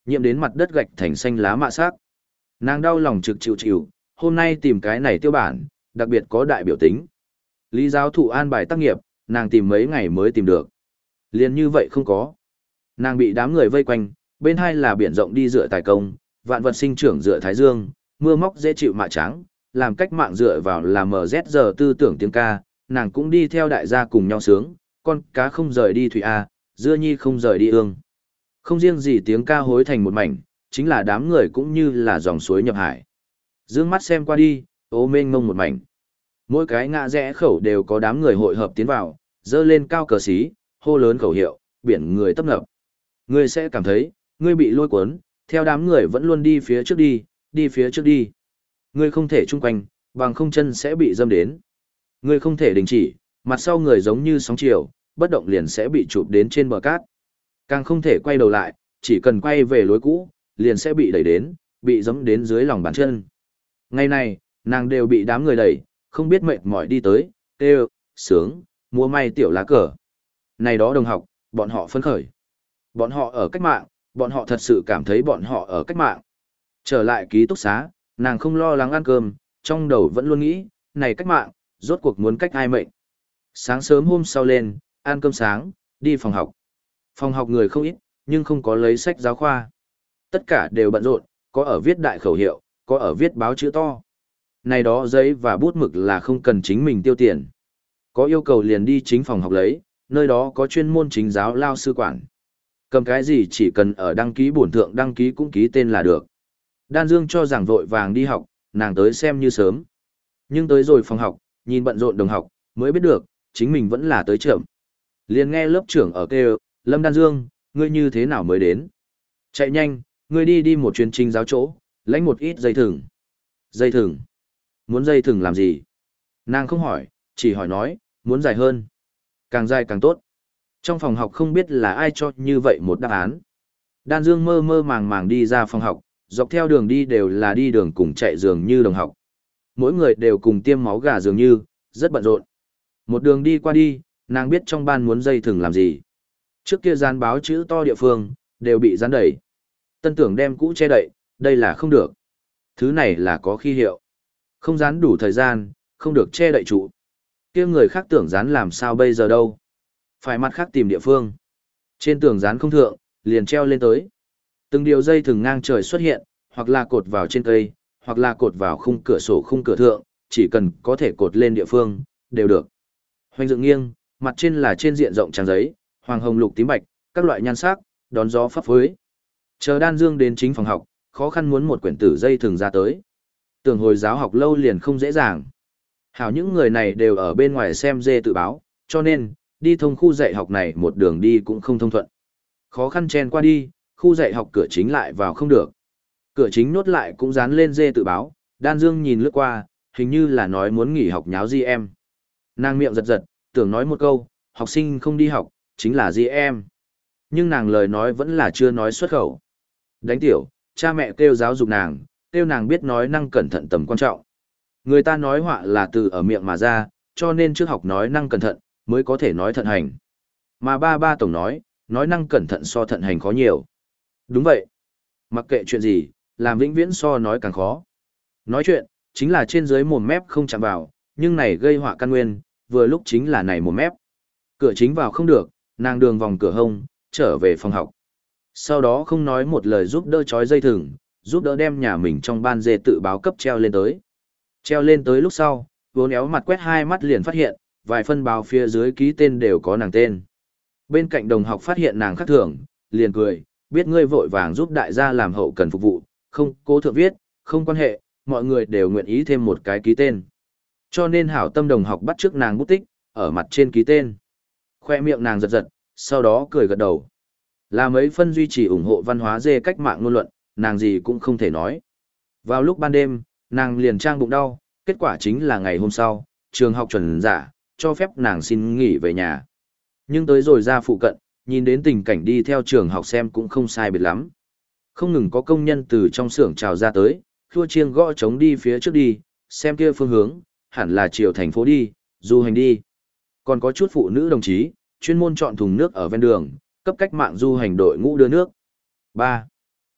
nhiễm đến mặt đất gạch thành xanh lá mạ sắc. Nàng đau lòng trực chịu chịu, hôm nay tìm cái này tiêu bản, đặc biệt có đại biểu tính. Lý giáo thụ an bài tác nghiệp, nàng tìm mấy ngày mới tìm được. Liền như vậy không có. Nàng bị đám người vây quanh, bên hai là biển rộng đi dựa tài công, vạn vật sinh trưởng dựa thái dương, mưa móc dễ chịu mạ trắng, làm cách mạng dựa vào là mờ rét giờ tư tưởng tiếng ca, nàng cũng đi theo đại gia cùng nhau sướng, con cá không rời đi thủy A, dưa nhi không rời đi ương. Không riêng gì tiếng ca hối thành một mảnh, chính là đám người cũng như là dòng suối nhập hải. Dương mắt xem qua đi, ô mênh mông một mảnh. Mỗi cái ngã rẽ khẩu đều có đám người hội hợp tiến vào, dơ lên cao cờ xí, hô lớn khẩu hiệu, biển người tấp nập. Ngươi sẽ cảm thấy, ngươi bị lôi cuốn, theo đám người vẫn luôn đi phía trước đi, đi phía trước đi. Ngươi không thể chung quanh, bằng không chân sẽ bị dâm đến. Ngươi không thể đình chỉ, mặt sau người giống như sóng chiều, bất động liền sẽ bị chụp đến trên bờ cát. Càng không thể quay đầu lại, chỉ cần quay về lối cũ, liền sẽ bị đẩy đến, bị giẫm đến dưới lòng bàn chân. Ngày này, nàng đều bị đám người đẩy, không biết mệt mỏi đi tới, kêu, sướng, múa may tiểu lá cờ. Này đó đồng học, bọn họ phấn khởi. Bọn họ ở cách mạng, bọn họ thật sự cảm thấy bọn họ ở cách mạng. Trở lại ký túc xá, nàng không lo lắng ăn cơm, trong đầu vẫn luôn nghĩ, này cách mạng, rốt cuộc muốn cách ai mệnh. Sáng sớm hôm sau lên, ăn cơm sáng, đi phòng học. Phòng học người không ít, nhưng không có lấy sách giáo khoa. Tất cả đều bận rộn, có ở viết đại khẩu hiệu, có ở viết báo chữ to. Này đó giấy và bút mực là không cần chính mình tiêu tiền. Có yêu cầu liền đi chính phòng học lấy, nơi đó có chuyên môn chính giáo lao sư quản. Cầm cái gì chỉ cần ở đăng ký bổn thượng đăng ký cũng ký tên là được. Đan Dương cho rằng vội vàng đi học, nàng tới xem như sớm. Nhưng tới rồi phòng học, nhìn bận rộn đồng học, mới biết được, chính mình vẫn là tới chậm. Liền nghe lớp trưởng ở kêu, Lâm Đan Dương, ngươi như thế nào mới đến? Chạy nhanh, ngươi đi đi một chuyến trình giáo chỗ, lãnh một ít dây thừng. Dây thừng? Muốn dây thừng làm gì? Nàng không hỏi, chỉ hỏi nói, muốn dài hơn. Càng dài càng tốt. Trong phòng học không biết là ai cho như vậy một đáp án. Đan Dương mơ mơ màng màng đi ra phòng học, dọc theo đường đi đều là đi đường cùng chạy dường như đồng học. Mỗi người đều cùng tiêm máu gà dường như, rất bận rộn. Một đường đi qua đi, nàng biết trong ban muốn dây thừng làm gì. Trước kia dán báo chữ to địa phương, đều bị dán đẩy. Tân tưởng đem cũ che đậy, đây là không được. Thứ này là có khi hiệu. Không dán đủ thời gian, không được che đậy trụ. Kia người khác tưởng dán làm sao bây giờ đâu. Phải mặt khác tìm địa phương. Trên tường dán không thượng, liền treo lên tới. Từng điều dây thừng ngang trời xuất hiện, hoặc là cột vào trên cây, hoặc là cột vào khung cửa sổ khung cửa thượng, chỉ cần có thể cột lên địa phương, đều được. Hoành dựng nghiêng, mặt trên là trên diện rộng trang giấy, hoàng hồng lục tím bạch, các loại nhan sắc, đón gió phấp phới. Chờ Đan Dương đến chính phòng học, khó khăn muốn một quyển tử dây thừng ra tới. Tưởng hồi giáo học lâu liền không dễ dàng. Hảo những người này đều ở bên ngoài xem dê tự báo, cho nên, đi thông khu dạy học này một đường đi cũng không thông thuận. Khó khăn chen qua đi, khu dạy học cửa chính lại vào không được. Cửa chính nốt lại cũng dán lên dê tự báo, Đan Dương nhìn lướt qua, hình như là nói muốn nghỉ học nháo gì em. Nàng miệng giật giật, tưởng nói một câu, học sinh không đi học, chính là gì em. Nhưng nàng lời nói vẫn là chưa nói xuất khẩu. Đánh tiểu, cha mẹ kêu giáo dục nàng, kêu nàng biết nói năng cẩn thận tầm quan trọng. Người ta nói họa là từ ở miệng mà ra, cho nên trước học nói năng cẩn thận, mới có thể nói thận hành. Mà ba ba tổng nói, nói năng cẩn thận so thận hành khó nhiều. Đúng vậy. Mặc kệ chuyện gì, làm vĩnh viễn so nói càng khó. Nói chuyện, chính là trên dưới mồm mép không chạm vào, nhưng này gây họa căn nguyên, vừa lúc chính là này mồm mép. Cửa chính vào không được, nàng đường vòng cửa hông, trở về phòng học. Sau đó không nói một lời giúp đỡ trói dây thừng, giúp đỡ đem nhà mình trong ban dê tự báo cấp treo lên tới. Treo lên tới lúc sau, vốn éo mặt quét hai mắt liền phát hiện, vài phân báo phía dưới ký tên đều có nàng tên. Bên cạnh đồng học phát hiện nàng khác thường, liền cười, biết ngươi vội vàng giúp đại gia làm hậu cần phục vụ, không cố thượng viết, không quan hệ, mọi người đều nguyện ý thêm một cái ký tên. Cho nên hảo tâm đồng học bắt trước nàng bút tích, ở mặt trên ký tên. Khoe miệng nàng giật giật, sau đó cười gật đầu. Là mấy phân duy trì ủng hộ văn hóa dê cách mạng ngôn luận, nàng gì cũng không thể nói. Vào lúc ban đêm, nàng liền trang bụng đau, kết quả chính là ngày hôm sau, trường học chuẩn giả, cho phép nàng xin nghỉ về nhà. Nhưng tới rồi ra phụ cận, nhìn đến tình cảnh đi theo trường học xem cũng không sai biệt lắm. Không ngừng có công nhân từ trong xưởng trào ra tới, khua chiêng gõ trống đi phía trước đi, xem kia phương hướng, hẳn là chiều thành phố đi, du hành đi. Còn có chút phụ nữ đồng chí, chuyên môn chọn thùng nước ở ven đường, cấp cách mạng du hành đội ngũ đưa nước. ba.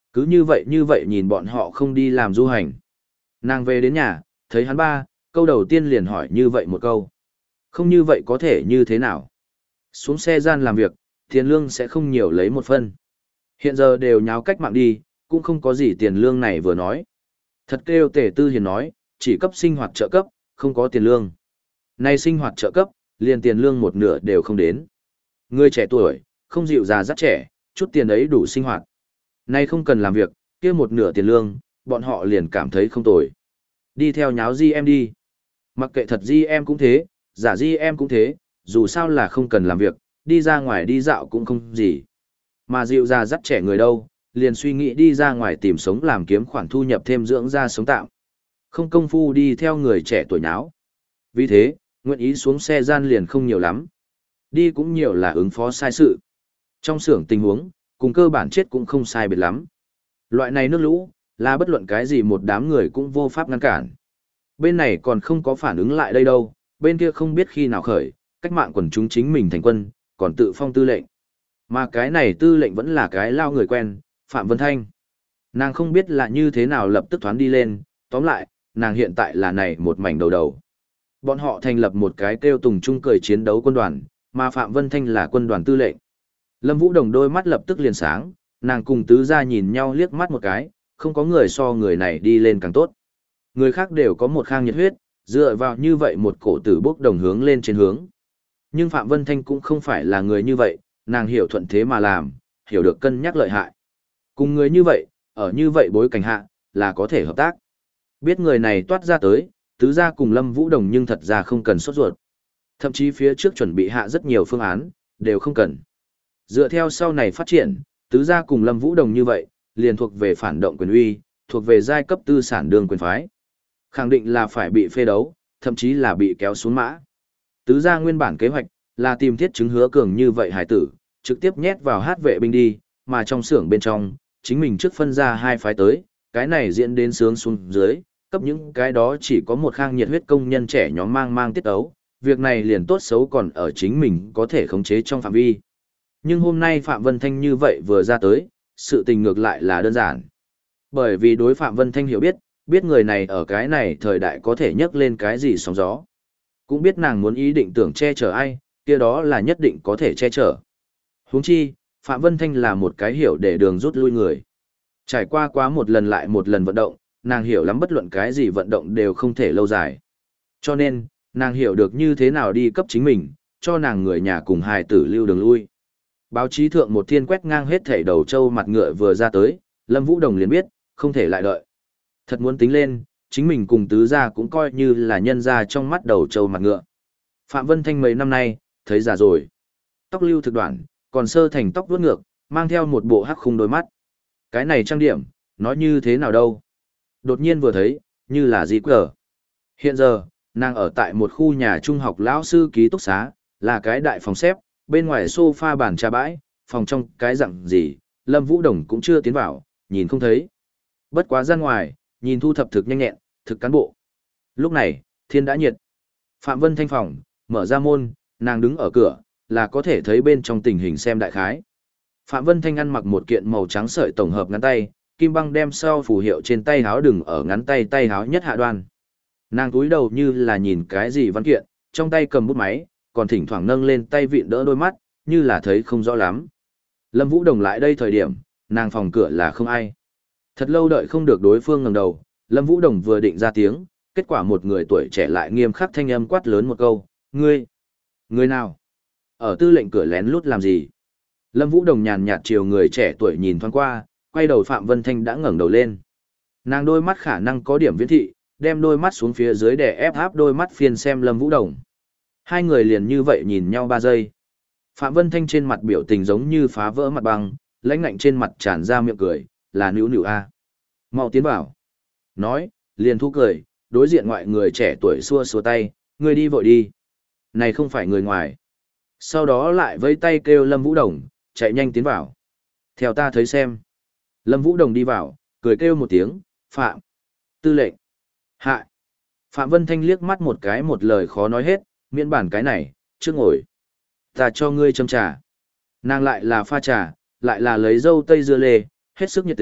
Cứ như vậy như vậy nhìn bọn họ không đi làm du hành. Nàng về đến nhà, thấy hắn ba, câu đầu tiên liền hỏi như vậy một câu. Không như vậy có thể như thế nào? Xuống xe gian làm việc, tiền lương sẽ không nhiều lấy một phân. Hiện giờ đều nháo cách mạng đi, cũng không có gì tiền lương này vừa nói. Thật kêu Tề Tư Hiền nói, chỉ cấp sinh hoạt trợ cấp, không có tiền lương. Nay sinh hoạt trợ cấp, liền tiền lương một nửa đều không đến. Người trẻ tuổi, không dịu già dắt trẻ, chút tiền ấy đủ sinh hoạt. Nay không cần làm việc, kia một nửa tiền lương, bọn họ liền cảm thấy không tồi. Đi theo nháo di em đi. Mặc kệ thật di em cũng thế, giả di em cũng thế, dù sao là không cần làm việc, đi ra ngoài đi dạo cũng không gì. Mà dịu già dắt trẻ người đâu, liền suy nghĩ đi ra ngoài tìm sống làm kiếm khoản thu nhập thêm dưỡng ra sống tạm. Không công phu đi theo người trẻ tuổi nháo. Vì thế, nguyện ý xuống xe gian liền không nhiều lắm. Đi cũng nhiều là ứng phó sai sự. Trong xưởng tình huống, cùng cơ bản chết cũng không sai biệt lắm. Loại này nước lũ, là bất luận cái gì một đám người cũng vô pháp ngăn cản. Bên này còn không có phản ứng lại đây đâu, bên kia không biết khi nào khởi, cách mạng quần chúng chính mình thành quân, còn tự phong tư lệnh. Mà cái này tư lệnh vẫn là cái lao người quen, Phạm Vân Thanh. Nàng không biết là như thế nào lập tức thoán đi lên, tóm lại, nàng hiện tại là này một mảnh đầu đầu. Bọn họ thành lập một cái kêu Tùng Trung cười chiến đấu quân đoàn, mà Phạm Vân Thanh là quân đoàn tư lệnh. Lâm Vũ Đồng đôi mắt lập tức liền sáng, nàng cùng tứ gia nhìn nhau liếc mắt một cái, không có người so người này đi lên càng tốt. Người khác đều có một khang nhiệt huyết, dựa vào như vậy một cổ tử bốc đồng hướng lên trên hướng. Nhưng Phạm Vân Thanh cũng không phải là người như vậy, nàng hiểu thuận thế mà làm, hiểu được cân nhắc lợi hại. Cùng người như vậy, ở như vậy bối cảnh hạ, là có thể hợp tác. Biết người này toát ra tới, tứ gia cùng Lâm Vũ Đồng nhưng thật ra không cần sốt ruột. Thậm chí phía trước chuẩn bị hạ rất nhiều phương án, đều không cần. Dựa theo sau này phát triển, tứ gia cùng Lâm Vũ Đồng như vậy, liền thuộc về phản động quyền uy, thuộc về giai cấp tư sản đường quyền phái. Khẳng định là phải bị phê đấu, thậm chí là bị kéo xuống mã. Tứ gia nguyên bản kế hoạch là tìm thiết chứng hứa cường như vậy hải tử, trực tiếp nhét vào hát vệ binh đi, mà trong xưởng bên trong, chính mình trước phân ra hai phái tới, cái này diễn đến sướng xuống dưới, cấp những cái đó chỉ có một khang nhiệt huyết công nhân trẻ nhóm mang mang tiết ấu, việc này liền tốt xấu còn ở chính mình có thể khống chế trong phạm vi. Nhưng hôm nay Phạm Vân Thanh như vậy vừa ra tới, sự tình ngược lại là đơn giản. Bởi vì đối Phạm Vân Thanh hiểu biết, biết người này ở cái này thời đại có thể nhấc lên cái gì sóng gió. Cũng biết nàng muốn ý định tưởng che chở ai, kia đó là nhất định có thể che chở. Huống chi, Phạm Vân Thanh là một cái hiểu để đường rút lui người. Trải qua quá một lần lại một lần vận động, nàng hiểu lắm bất luận cái gì vận động đều không thể lâu dài. Cho nên, nàng hiểu được như thế nào đi cấp chính mình, cho nàng người nhà cùng hài tử lưu đường lui. Báo chí thượng một thiên quét ngang hết thảy đầu trâu mặt ngựa vừa ra tới, Lâm Vũ Đồng liền biết, không thể lại đợi. Thật muốn tính lên, chính mình cùng tứ gia cũng coi như là nhân gia trong mắt đầu trâu mặt ngựa. Phạm Vân Thanh mấy năm nay, thấy già rồi. Tóc lưu thực đoạn, còn sơ thành tóc vuốt ngược, mang theo một bộ hắc khung đôi mắt. Cái này trang điểm, nói như thế nào đâu. Đột nhiên vừa thấy, như là gì quờ. Hiện giờ, nàng ở tại một khu nhà trung học lão sư ký túc xá, là cái đại phòng xếp, bên ngoài sofa bàn trà bãi, phòng trong cái dạng gì, Lâm Vũ Đồng cũng chưa tiến vào, nhìn không thấy. Bất quá ra ngoài, nhìn thu thập thực nhanh nhẹn, thực cán bộ. Lúc này, thiên đã nhiệt. Phạm Vân Thanh phòng, mở ra môn, nàng đứng ở cửa, là có thể thấy bên trong tình hình xem đại khái. Phạm Vân Thanh ăn mặc một kiện màu trắng sợi tổng hợp ngắn tay, kim băng đem sau phù hiệu trên tay háo đừng ở ngắn tay tay háo nhất hạ đoan. Nàng túi đầu như là nhìn cái gì văn kiện, trong tay cầm bút máy, còn thỉnh thoảng nâng lên tay vịn đỡ đôi mắt, như là thấy không rõ lắm. Lâm Vũ Đồng lại đây thời điểm, nàng phòng cửa là không ai. Thật lâu đợi không được đối phương ngẩng đầu, Lâm Vũ Đồng vừa định ra tiếng, kết quả một người tuổi trẻ lại nghiêm khắc thanh âm quát lớn một câu, ngươi, ngươi nào? Ở tư lệnh cửa lén lút làm gì? Lâm Vũ Đồng nhàn nhạt chiều người trẻ tuổi nhìn thoáng qua, quay đầu Phạm Vân Thanh đã ngẩng đầu lên. Nàng đôi mắt khả năng có điểm viễn thị, đem đôi mắt xuống phía dưới để ép áp đôi mắt phiên xem Lâm Vũ Đồng. Hai người liền như vậy nhìn nhau ba giây. Phạm Vân Thanh trên mặt biểu tình giống như phá vỡ mặt băng, lãnh ngạnh trên mặt tràn ra miệng cười, là nữu nữu a. Mau tiến vào. Nói, liền thu cười, đối diện ngoại người trẻ tuổi xua xua tay, ngươi đi vội đi. Này không phải người ngoài. Sau đó lại vẫy tay kêu Lâm Vũ Đồng, chạy nhanh tiến vào. Theo ta thấy xem. Lâm Vũ Đồng đi vào, cười kêu một tiếng, Phạm. Tư lệnh. Hạ. Phạm Vân Thanh liếc mắt một cái một lời khó nói hết, miễn bản cái này, trước ngồi. Ta cho ngươi châm trà. Nàng lại là pha trà, lại là lấy dâu tây dưa lê, hết sức nhiệt tình,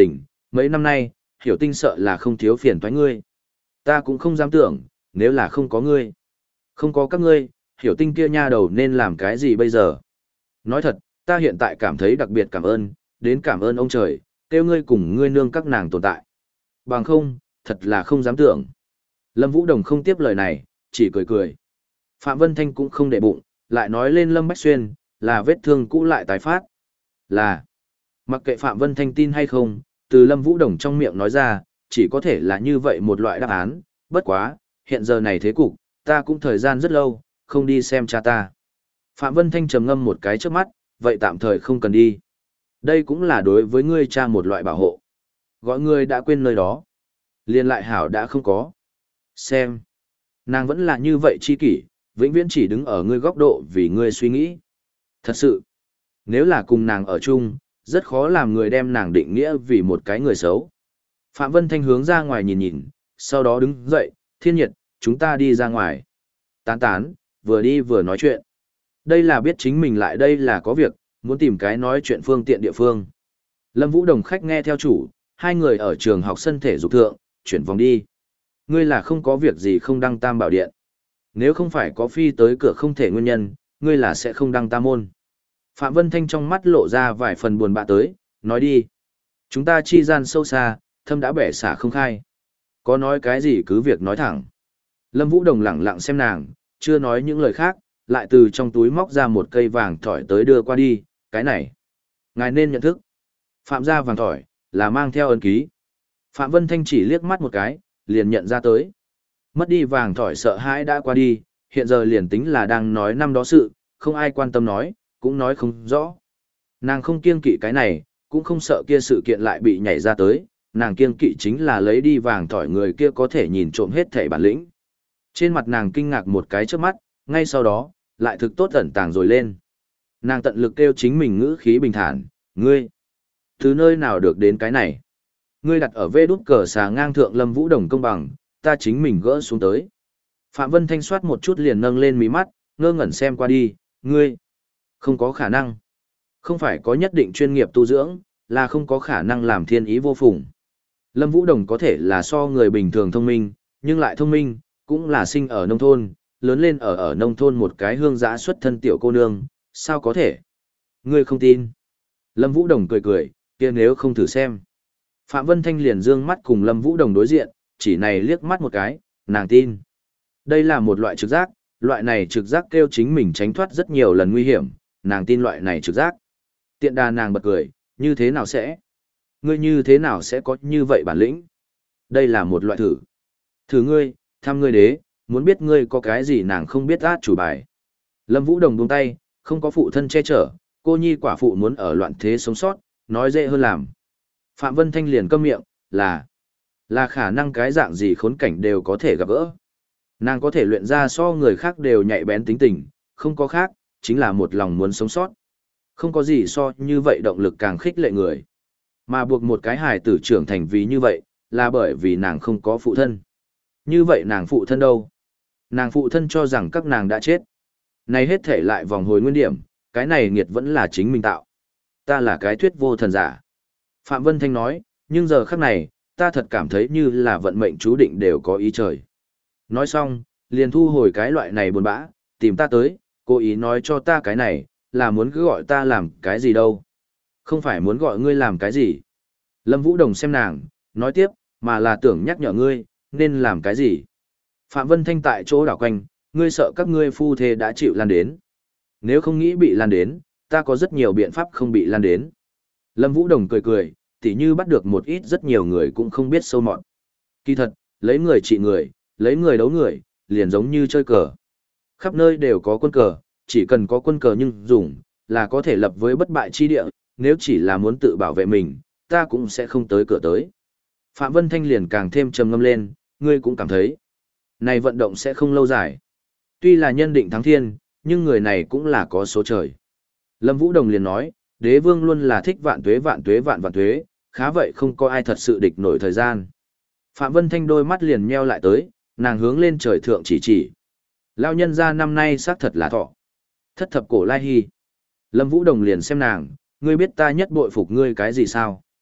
mấy năm nay, hiểu tinh sợ là không thiếu phiền toái ngươi. Ta cũng không dám tưởng, nếu là không có ngươi. Không có các ngươi, hiểu tinh kia nha đầu nên làm cái gì bây giờ? Nói thật, ta hiện tại cảm thấy đặc biệt cảm ơn, đến cảm ơn ông trời, kêu ngươi cùng ngươi nương các nàng tồn tại. Bằng không, thật là không dám tưởng. Lâm Vũ Đồng không tiếp lời này, chỉ cười cười. Phạm Vân Thanh cũng không để bụng, lại nói lên Lâm Bách Xuyên, là vết thương cũ lại tái phát. Là, mặc kệ Phạm Vân Thanh tin hay không, từ Lâm Vũ Đồng trong miệng nói ra, chỉ có thể là như vậy một loại đáp án, bất quá, hiện giờ này thế cục, ta cũng thời gian rất lâu, không đi xem cha ta. Phạm Vân Thanh trầm ngâm một cái trước mắt, vậy tạm thời không cần đi. Đây cũng là đối với ngươi cha một loại bảo hộ. Gọi ngươi đã quên nơi đó. Liên lại hảo đã không có. Xem. Nàng vẫn là như vậy chi kỷ, vĩnh viễn chỉ đứng ở ngươi góc độ vì ngươi suy nghĩ. Thật sự. Nếu là cùng nàng ở chung, rất khó làm người đem nàng định nghĩa vì một cái người xấu. Phạm Vân Thanh hướng ra ngoài nhìn nhìn, sau đó đứng dậy, Thiên Nhiệt, chúng ta đi ra ngoài. Tán tán, vừa đi vừa nói chuyện. Đây là biết chính mình lại đây là có việc, muốn tìm cái nói chuyện phương tiện địa phương. Lâm Vũ Đồng khách nghe theo chủ, hai người ở trường học sân thể dục thượng, chuyển vòng đi. Ngươi là không có việc gì không đăng tam bảo điện. Nếu không phải có phi tới cửa không thể nguyên nhân, ngươi là sẽ không đăng tam môn. Phạm Vân Thanh trong mắt lộ ra vài phần buồn bã tới, nói đi. Chúng ta chi gian sâu xa, thâm đã bẻ xả không khai. Có nói cái gì cứ việc nói thẳng. Lâm Vũ Đồng lẳng lặng xem nàng, chưa nói những lời khác, lại từ trong túi móc ra một cây vàng thỏi tới đưa qua đi, cái này. Ngài nên nhận thức. Phạm gia vàng thỏi, là mang theo ấn ký. Phạm Vân Thanh chỉ liếc mắt một cái, liền nhận ra tới. Mất đi vàng thỏi sợ hãi đã qua đi, hiện giờ liền tính là đang nói năm đó sự, không ai quan tâm nói, cũng nói không rõ. Nàng không kiêng kỵ cái này, cũng không sợ kia sự kiện lại bị nhảy ra tới, nàng kiêng kỵ chính là lấy đi vàng thỏi người kia có thể nhìn trộm hết thảy bản lĩnh. Trên mặt nàng kinh ngạc một cái trước mắt, ngay sau đó, lại thực tốt ẩn tàng rồi lên. Nàng tận lực kêu chính mình ngữ khí bình thản, ngươi, từ nơi nào được đến cái này? Ngươi đặt ở vê đút cờ xà ngang thượng Lâm Vũ Đồng công bằng, ta chính mình gỡ xuống tới. Phạm Vân Thanh soát một chút liền nâng lên mí mắt, ngơ ngẩn xem qua đi, ngươi, không có khả năng. Không phải có nhất định chuyên nghiệp tu dưỡng, là không có khả năng làm thiên ý vô phùng. Lâm Vũ Đồng có thể là so người bình thường thông minh, nhưng lại thông minh, cũng là sinh ở nông thôn, lớn lên ở ở nông thôn một cái hương giã xuất thân tiểu cô nương, sao có thể? Ngươi không tin. Lâm Vũ Đồng cười cười, kia nếu không thử xem. Phạm Vân Thanh liền dương mắt cùng Lâm Vũ Đồng đối diện, chỉ này liếc mắt một cái, nàng tin. Đây là một loại trực giác, loại này trực giác kêu chính mình tránh thoát rất nhiều lần nguy hiểm, nàng tin loại này trực giác. Tiện đà nàng bật cười, như thế nào sẽ? Ngươi như thế nào sẽ có như vậy bản lĩnh? Đây là một loại thử. Thử ngươi, thăm ngươi đế, muốn biết ngươi có cái gì nàng không biết át chủ bài. Lâm Vũ Đồng buông tay, không có phụ thân che chở, cô nhi quả phụ muốn ở loạn thế sống sót, nói dễ hơn làm. Phạm Vân Thanh liền câm miệng, là, là khả năng cái dạng gì khốn cảnh đều có thể gặp gỡ. Nàng có thể luyện ra so người khác đều nhạy bén tính tình, không có khác, chính là một lòng muốn sống sót. Không có gì so như vậy động lực càng khích lệ người. Mà buộc một cái hài tử trưởng thành vì như vậy, là bởi vì nàng không có phụ thân. Như vậy nàng phụ thân đâu? Nàng phụ thân cho rằng các nàng đã chết. Này hết thể lại vòng hồi nguyên điểm, cái này nghiệt vẫn là chính mình tạo. Ta là cái thuyết vô thần giả. Phạm Vân Thanh nói, nhưng giờ khắc này, ta thật cảm thấy như là vận mệnh chú định đều có ý trời. Nói xong, liền thu hồi cái loại này buồn bã, tìm ta tới, cố ý nói cho ta cái này, là muốn cứ gọi ta làm cái gì đâu. Không phải muốn gọi ngươi làm cái gì. Lâm Vũ Đồng xem nàng, nói tiếp, mà là tưởng nhắc nhở ngươi, nên làm cái gì. Phạm Vân Thanh tại chỗ đảo quanh, ngươi sợ các ngươi phu thê đã chịu lan đến. Nếu không nghĩ bị lan đến, ta có rất nhiều biện pháp không bị lan đến. Lâm Vũ Đồng cười cười, tỉ như bắt được một ít rất nhiều người cũng không biết sâu mọt. Kỳ thật, lấy người trị người, lấy người đấu người, liền giống như chơi cờ. Khắp nơi đều có quân cờ, chỉ cần có quân cờ nhưng dùng, là có thể lập với bất bại chi địa, nếu chỉ là muốn tự bảo vệ mình, ta cũng sẽ không tới cửa tới. Phạm Vân Thanh liền càng thêm trầm ngâm lên, ngươi cũng cảm thấy, này vận động sẽ không lâu dài. Tuy là nhân định thắng thiên, nhưng người này cũng là có số trời. Lâm Vũ Đồng liền nói, đế vương luôn là thích vạn tuế vạn tuế vạn vạn tuế, khá vậy không có ai thật sự địch nổi thời gian. Phạm Vân Thanh đôi mắt liền nheo lại tới, nàng hướng lên trời thượng chỉ chỉ. Lao nhân ra năm nay xác thật là thọ. Thất thập cổ lai hy. Lâm Vũ Đồng liền xem nàng, ngươi biết ta nhất bội phục ngươi cái gì sao?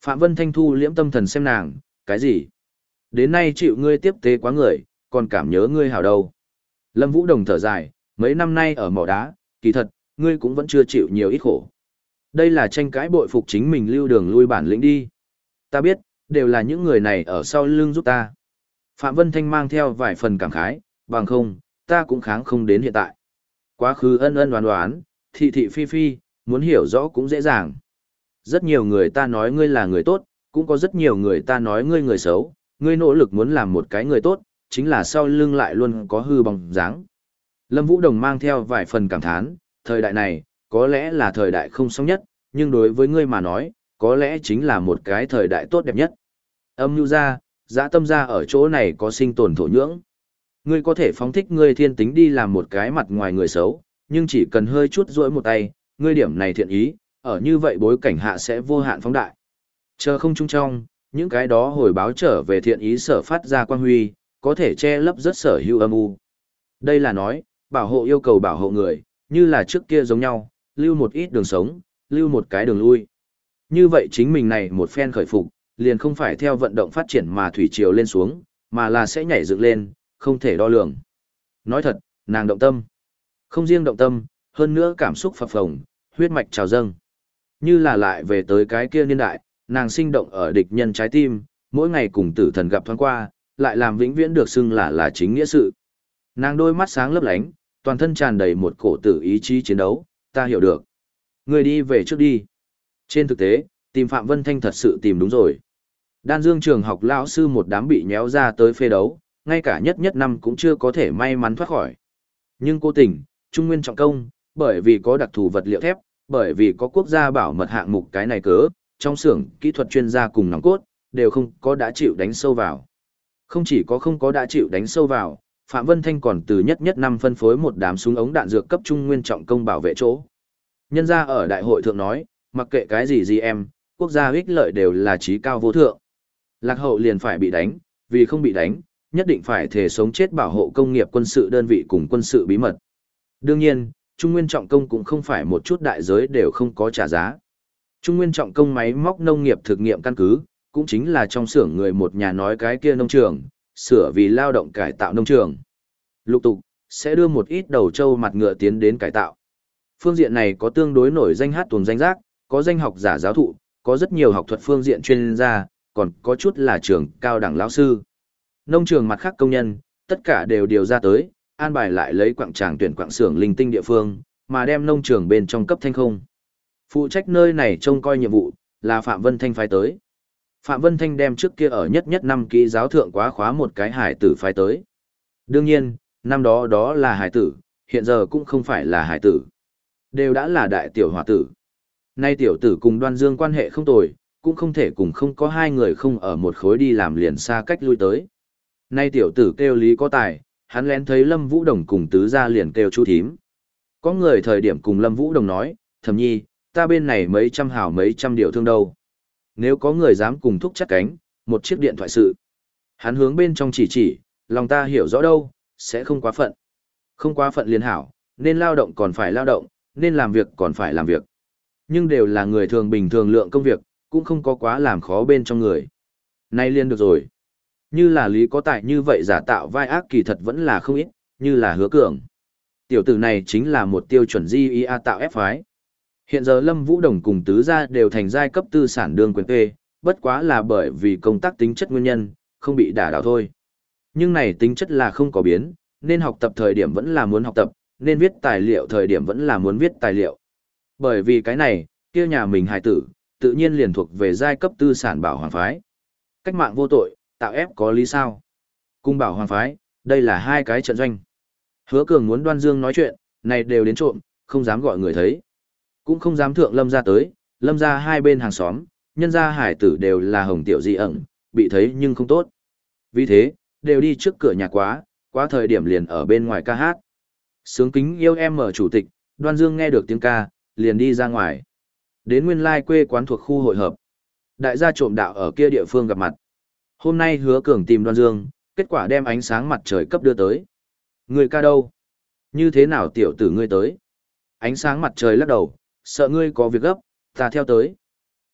Phạm Vân Thanh thu liễm tâm thần xem nàng, cái gì? Đến nay chịu ngươi tiếp tế quá người, còn cảm nhớ ngươi hảo đâu. Lâm Vũ Đồng thở dài, mấy năm nay ở mỏ đá, kỳ thật, ngươi cũng vẫn chưa chịu nhiều ít khổ. Đây là tranh cãi bội phục chính mình lưu đường lui bản lĩnh đi. Ta biết, đều là những người này ở sau lưng giúp ta. Phạm Vân Thanh mang theo vài phần cảm khái, bằng không, ta cũng kháng không đến hiện tại. Quá khứ ân ân đoán đoán, thị thị phi phi, muốn hiểu rõ cũng dễ dàng. Rất nhiều người ta nói ngươi là người tốt, cũng có rất nhiều người ta nói ngươi người xấu, ngươi nỗ lực muốn làm một cái người tốt, chính là sau lưng lại luôn có hư bóng dáng. Lâm Vũ Đồng mang theo vài phần cảm thán, thời đại này, có lẽ là thời đại không xong nhất, nhưng đối với ngươi mà nói, có lẽ chính là một cái thời đại tốt đẹp nhất. Âm nhu ra, dã tâm ra ở chỗ này có sinh tồn thổ nhưỡng. Ngươi có thể phóng thích ngươi thiên tính đi làm một cái mặt ngoài người xấu, nhưng chỉ cần hơi chút duỗi một tay, ngươi điểm này thiện ý, ở như vậy bối cảnh hạ sẽ vô hạn phóng đại. Chờ không trung trong, những cái đó hồi báo trở về thiện ý sở phát ra quang huy, có thể che lấp rất sở hữu âm u. Đây là nói, bảo hộ yêu cầu bảo hộ người, như là trước kia giống nhau, lưu một ít đường sống, lưu một cái đường lui. Như vậy chính mình này một phen khởi phục, liền không phải theo vận động phát triển mà thủy triều lên xuống, mà là sẽ nhảy dựng lên, không thể đo lường. Nói thật, nàng động tâm. Không riêng động tâm, hơn nữa cảm xúc phập phồng, huyết mạch trào dâng. Như là lại về tới cái kia niên đại, nàng sinh động ở địch nhân trái tim, mỗi ngày cùng tử thần gặp thoáng qua, lại làm vĩnh viễn được xưng là là chính nghĩa sự. Nàng đôi mắt sáng lấp lánh, toàn thân tràn đầy một cổ tử ý chí chiến đấu, ta hiểu được. Người đi về trước đi. Trên thực tế, tìm Phạm Vân Thanh thật sự tìm đúng rồi. Đan Dương trường học lão sư một đám bị nhéo ra tới phê đấu, ngay cả nhất nhất năm cũng chưa có thể may mắn thoát khỏi. Nhưng cố tình, Trung Nguyên trọng công, bởi vì có đặc thù vật liệu thép, bởi vì có quốc gia bảo mật hạng mục cái này cớ, trong xưởng kỹ thuật chuyên gia cùng nòng cốt, đều không có đã chịu đánh sâu vào. Không chỉ có không có đã chịu đánh sâu vào, Phạm Vân Thanh còn từ nhất nhất năm phân phối một đám súng ống đạn dược cấp Trung Nguyên trọng công bảo vệ chỗ. Nhân gia ở đại hội thượng nói, mặc kệ cái gì gì em, quốc gia ích lợi đều là trí cao vô thượng. Lạc hậu liền phải bị đánh, vì không bị đánh, nhất định phải thể sống chết bảo hộ công nghiệp quân sự đơn vị cùng quân sự bí mật. Đương nhiên, Trung Nguyên trọng công cũng không phải một chút đại giới đều không có trả giá. Trung Nguyên trọng công máy móc nông nghiệp thực nghiệm căn cứ, cũng chính là trong xưởng người một nhà nói cái kia nông trường, sửa vì lao động cải tạo nông trường. Lục tục, sẽ đưa một ít đầu trâu mặt ngựa tiến đến cải tạo. Phương diện này có tương đối nổi danh hát tuồng danh giác, có danh học giả giáo thụ, có rất nhiều học thuật phương diện chuyên gia, còn có chút là trường cao đẳng lão sư. Nông trường mặt khác công nhân, tất cả đều điều ra tới, an bài lại lấy quặng tràng tuyển quặng xưởng linh tinh địa phương, mà đem nông trường bên trong cấp thanh không. Phụ trách nơi này trông coi nhiệm vụ, là Phạm Vân Thanh phái tới. Phạm Vân Thanh đem trước kia ở nhất nhất năm kỹ giáo thượng quá khóa một cái hải tử phái tới. Đương nhiên, năm đó đó là hải tử, hiện giờ cũng không phải là hải tử. Đều đã là đại tiểu hòa tử. Nay tiểu tử cùng Đoan Dương quan hệ không tồi, cũng không thể cùng không có hai người không ở một khối đi làm liền xa cách lui tới. Nay tiểu tử kêu lý có tài, hắn lén thấy Lâm Vũ Đồng cùng tứ gia liền kêu chú thím. Có người thời điểm cùng Lâm Vũ Đồng nói, thầm nhi, ta bên này mấy trăm hào mấy trăm điều thương đâu. Nếu có người dám cùng thúc chắc cánh, một chiếc điện thoại sự. Hắn hướng bên trong chỉ chỉ, lòng ta hiểu rõ đâu, sẽ không quá phận. Không quá phận liền hảo, nên lao động còn phải lao động, nên làm việc còn phải làm việc. Nhưng đều là người thường bình thường lượng công việc, cũng không có quá làm khó bên trong người. Nay liền được rồi. Như là lý có tài như vậy giả tạo vai ác kỳ thật vẫn là không ít, như là hứa cường. Tiểu tử này chính là một tiêu chuẩn gi i a tạo ép phái. Hiện giờ Lâm Vũ Đồng cùng tứ gia đều thành giai cấp tư sản đương quyền phê, bất quá là bởi vì công tác tính chất nguyên nhân, không bị đả đảo thôi. Nhưng này tính chất là không có biến, nên học tập thời điểm vẫn là muốn học tập, nên viết tài liệu thời điểm vẫn là muốn viết tài liệu. Bởi vì cái này, kia nhà mình hài tử, tự nhiên liền thuộc về giai cấp tư sản bảo hoàng phái. Cách mạng vô tội, tạo ép có lý sao? Cung bảo hoàng phái, đây là hai cái trận doanh. Hứa Cường muốn Đoan Dương nói chuyện, này đều đến trộm, không dám gọi người thấy. Cũng không dám thượng Lâm ra tới, Lâm ra hai bên hàng xóm, nhân gia hải tử đều là hồng tiểu dị ẩn, bị thấy nhưng không tốt. Vì thế, đều đi trước cửa nhà quá, quá thời điểm liền ở bên ngoài ca hát. Sướng kính yêu em ở chủ tịch, Đoan Dương nghe được tiếng ca, liền đi ra ngoài. Đến nguyên lai quê quán thuộc khu hội hợp. Đại gia trộm đạo ở kia địa phương gặp mặt. Hôm nay Hứa Cường tìm Đoan Dương, kết quả đem ánh sáng mặt trời cấp đưa tới. Người ca đâu? Như thế nào tiểu tử ngươi tới? Ánh sáng mặt trời lắc đầu, sợ ngươi có việc gấp, ta theo tới.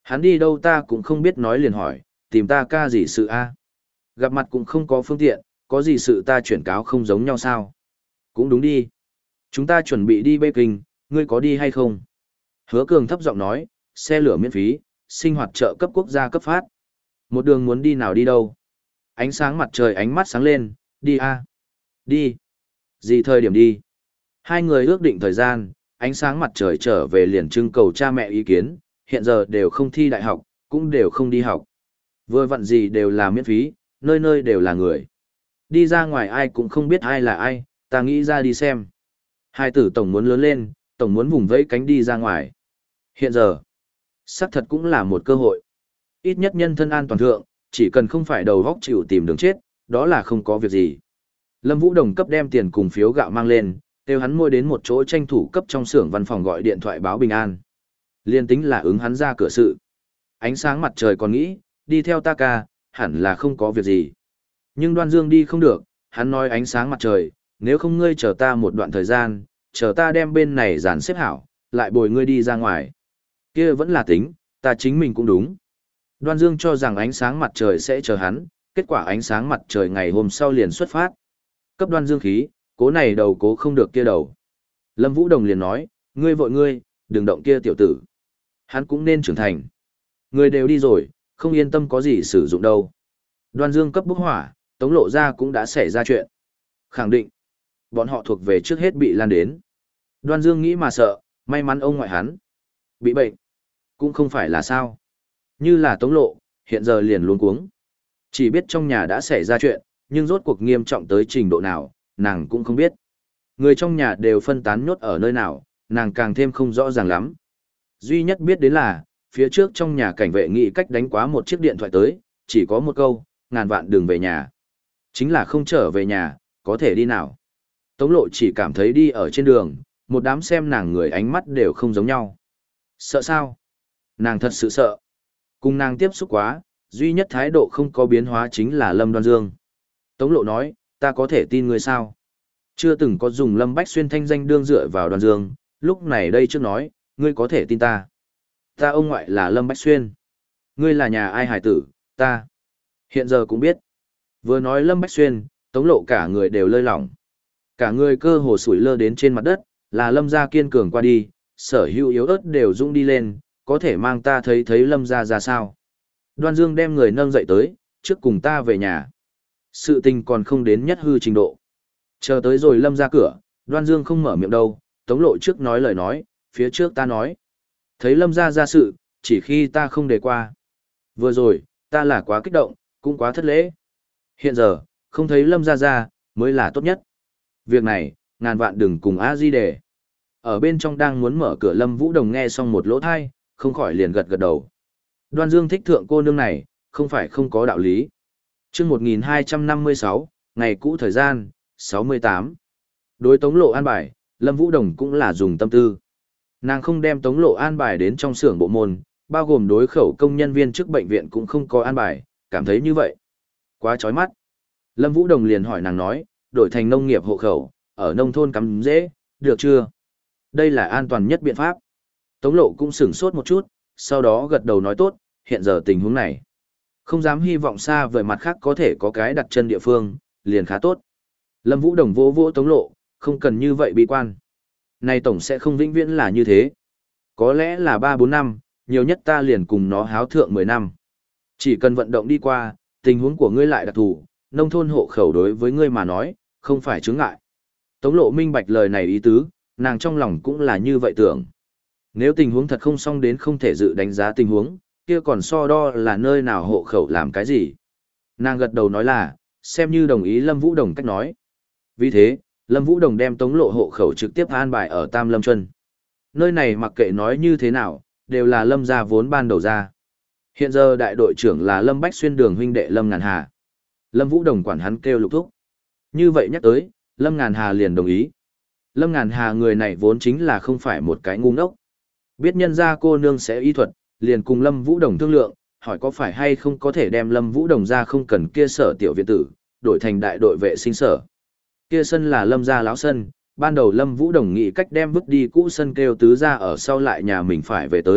Hắn đi đâu ta cũng không biết nói liền hỏi, tìm ta ca gì sự a? Gặp mặt cũng không có phương tiện, có gì sự ta chuyển cáo không giống nhau sao? Cũng đúng đi. Chúng ta chuẩn bị đi Bê Kinh, ngươi có đi hay không? Hứa Cường thấp giọng nói, xe lửa miễn phí, sinh hoạt trợ cấp quốc gia cấp phát. Một đường muốn đi nào đi đâu? Ánh sáng mặt trời ánh mắt sáng lên, đi a. Đi. Gì thời điểm đi? Hai người ước định thời gian, ánh sáng mặt trời trở về liền trưng cầu cha mẹ ý kiến, hiện giờ đều không thi đại học, cũng đều không đi học. Vừa vặn gì đều là miễn phí, nơi nơi đều là người. Đi ra ngoài ai cũng không biết ai là ai, ta nghĩ ra đi xem. Hai tử tổng muốn lớn lên, tổng muốn vùng vẫy cánh đi ra ngoài. Hiện giờ, xác thật cũng là một cơ hội. Ít nhất nhân thân an toàn thượng, chỉ cần không phải đầu góc chịu tìm đường chết, đó là không có việc gì. Lâm Vũ Đồng cấp đem tiền cùng phiếu gạo mang lên, kêu hắn mua đến một chỗ tranh thủ cấp trong xưởng văn phòng gọi điện thoại báo bình an. Liên tính là ứng hắn ra cửa sự. Ánh sáng mặt trời còn nghĩ, đi theo ta ca, hẳn là không có việc gì. Nhưng Đoan Dương đi không được, hắn nói ánh sáng mặt trời, nếu không ngươi chờ ta một đoạn thời gian, chờ ta đem bên này dàn xếp hảo, lại bồi ngươi đi ra ngoài. Kia vẫn là tính, ta chính mình cũng đúng. Đoan Dương cho rằng ánh sáng mặt trời sẽ chờ hắn, kết quả ánh sáng mặt trời ngày hôm sau liền xuất phát. Cấp Đoan Dương khí, cố này đầu cố không được kia đầu. Lâm Vũ Đồng liền nói, ngươi vội ngươi, đừng động kia tiểu tử. Hắn cũng nên trưởng thành. Người đều đi rồi, không yên tâm có gì sử dụng đâu. Đoan Dương cấp bốc hỏa, Tống Lộ ra cũng đã xảy ra chuyện. Khẳng định, bọn họ thuộc về trước hết bị lan đến. Đoan Dương nghĩ mà sợ, may mắn ông ngoại hắn bị bệnh, cũng không phải là sao. Như là Tống Lộ, hiện giờ liền luống cuống. Chỉ biết trong nhà đã xảy ra chuyện, nhưng rốt cuộc nghiêm trọng tới trình độ nào, nàng cũng không biết. Người trong nhà đều phân tán nhốt ở nơi nào, nàng càng thêm không rõ ràng lắm. Duy nhất biết đến là, phía trước trong nhà cảnh vệ nghĩ cách đánh quá một chiếc điện thoại tới, chỉ có một câu, ngàn vạn đừng về nhà. Chính là không trở về nhà, có thể đi nào. Tống Lộ chỉ cảm thấy đi ở trên đường, một đám xem nàng người ánh mắt đều không giống nhau. Sợ sao? Nàng thật sự sợ. Cùng nàng tiếp xúc quá, duy nhất thái độ không có biến hóa chính là Lâm Đoan Dương. Tống Lộ nói, ta có thể tin ngươi sao? Chưa từng có dùng Lâm Bách Xuyên thanh danh đương dựa vào Đoan Dương, lúc này đây trước nói, ngươi có thể tin ta. Ta ông ngoại là Lâm Bách Xuyên. Ngươi là nhà ai hải tử, ta. Hiện giờ cũng biết. Vừa nói Lâm Bách Xuyên, Tống Lộ cả người đều lơi lỏng. Cả người cơ hồ sủi lơ đến trên mặt đất, là Lâm gia kiên cường qua đi, sở hữu yếu ớt đều rung đi lên, có thể mang ta thấy thấy Lâm gia ra sao. Đoan Dương đem người nâng dậy tới, trước cùng ta về nhà. Sự tình còn không đến nhất hư trình độ. Chờ tới rồi Lâm ra cửa, Đoan Dương không mở miệng đâu, Tống Lộ trước nói lời nói, phía trước ta nói. Thấy Lâm ra ra sự, chỉ khi ta không đề qua. Vừa rồi, ta là quá kích động, cũng quá thất lễ. Hiện giờ, không thấy Lâm ra ra, mới là tốt nhất. Việc này, ngàn vạn đừng cùng A Di đề. Ở bên trong đang muốn mở cửa Lâm Vũ Đồng nghe xong một lỗ thai, không khỏi liền gật gật đầu. Đoan Dương thích thượng cô nương này, không phải không có đạo lý. Chương một nghìn hai trăm năm mươi sáu, ngày cũ thời gian, sáu mươi tám. Đối Tống Lộ an bài, Lâm Vũ Đồng cũng là dùng tâm tư. Nàng không đem Tống Lộ an bài đến trong xưởng bộ môn, bao gồm đối khẩu công nhân viên trước bệnh viện cũng không có an bài, cảm thấy như vậy quá chói mắt. Lâm Vũ Đồng liền hỏi nàng nói, đổi thành nông nghiệp hộ khẩu, ở nông thôn cắm dễ, được chưa? Đây là an toàn nhất biện pháp. Tống Lộ cũng sửng sốt một chút, sau đó gật đầu nói tốt, hiện giờ tình huống này. Không dám hy vọng xa vời mặt khác có thể có cái đặt chân địa phương, liền khá tốt. Lâm Vũ Đồng vỗ vỗ Tống Lộ, không cần như vậy bi quan. Này tổng sẽ không vĩnh viễn là như thế. Có lẽ là ba bốn năm, nhiều nhất ta liền cùng nó háo thượng mười năm. Chỉ cần vận động đi qua, tình huống của ngươi lại đặc thù, nông thôn hộ khẩu đối với ngươi mà nói, không phải chướng ngại. Tống Lộ minh bạch lời này ý tứ, nàng trong lòng cũng là như vậy tưởng. Nếu tình huống thật không xong đến không thể dự đánh giá tình huống, kia còn so đo là nơi nào hộ khẩu làm cái gì. Nàng gật đầu nói là, xem như đồng ý Lâm Vũ Đồng cách nói. Vì thế, Lâm Vũ Đồng đem Tống Lộ hộ khẩu trực tiếp an bài ở Tam Lâm Chuân. Nơi này mặc kệ nói như thế nào, đều là Lâm gia vốn ban đầu ra. Hiện giờ đại đội trưởng là Lâm Bách Xuyên đường huynh đệ Lâm Ngàn Hà. Lâm Vũ Đồng quản hắn kêu Lục Thúc. Như vậy nhắc tới, Lâm Ngàn Hà liền đồng ý. Lâm Ngàn Hà người này vốn chính là không phải một cái ngu ngốc. Biết nhân gia cô nương sẽ y thuật, liền cùng Lâm Vũ Đồng thương lượng, hỏi có phải hay không có thể đem Lâm Vũ Đồng ra không cần kia sở tiểu viện tử, đổi thành đại đội vệ sinh sở. Kia sân là Lâm gia lão sân, ban đầu Lâm Vũ Đồng nghĩ cách đem vứt đi cũ sân kêu tứ ra ở sau lại nhà mình phải về tới,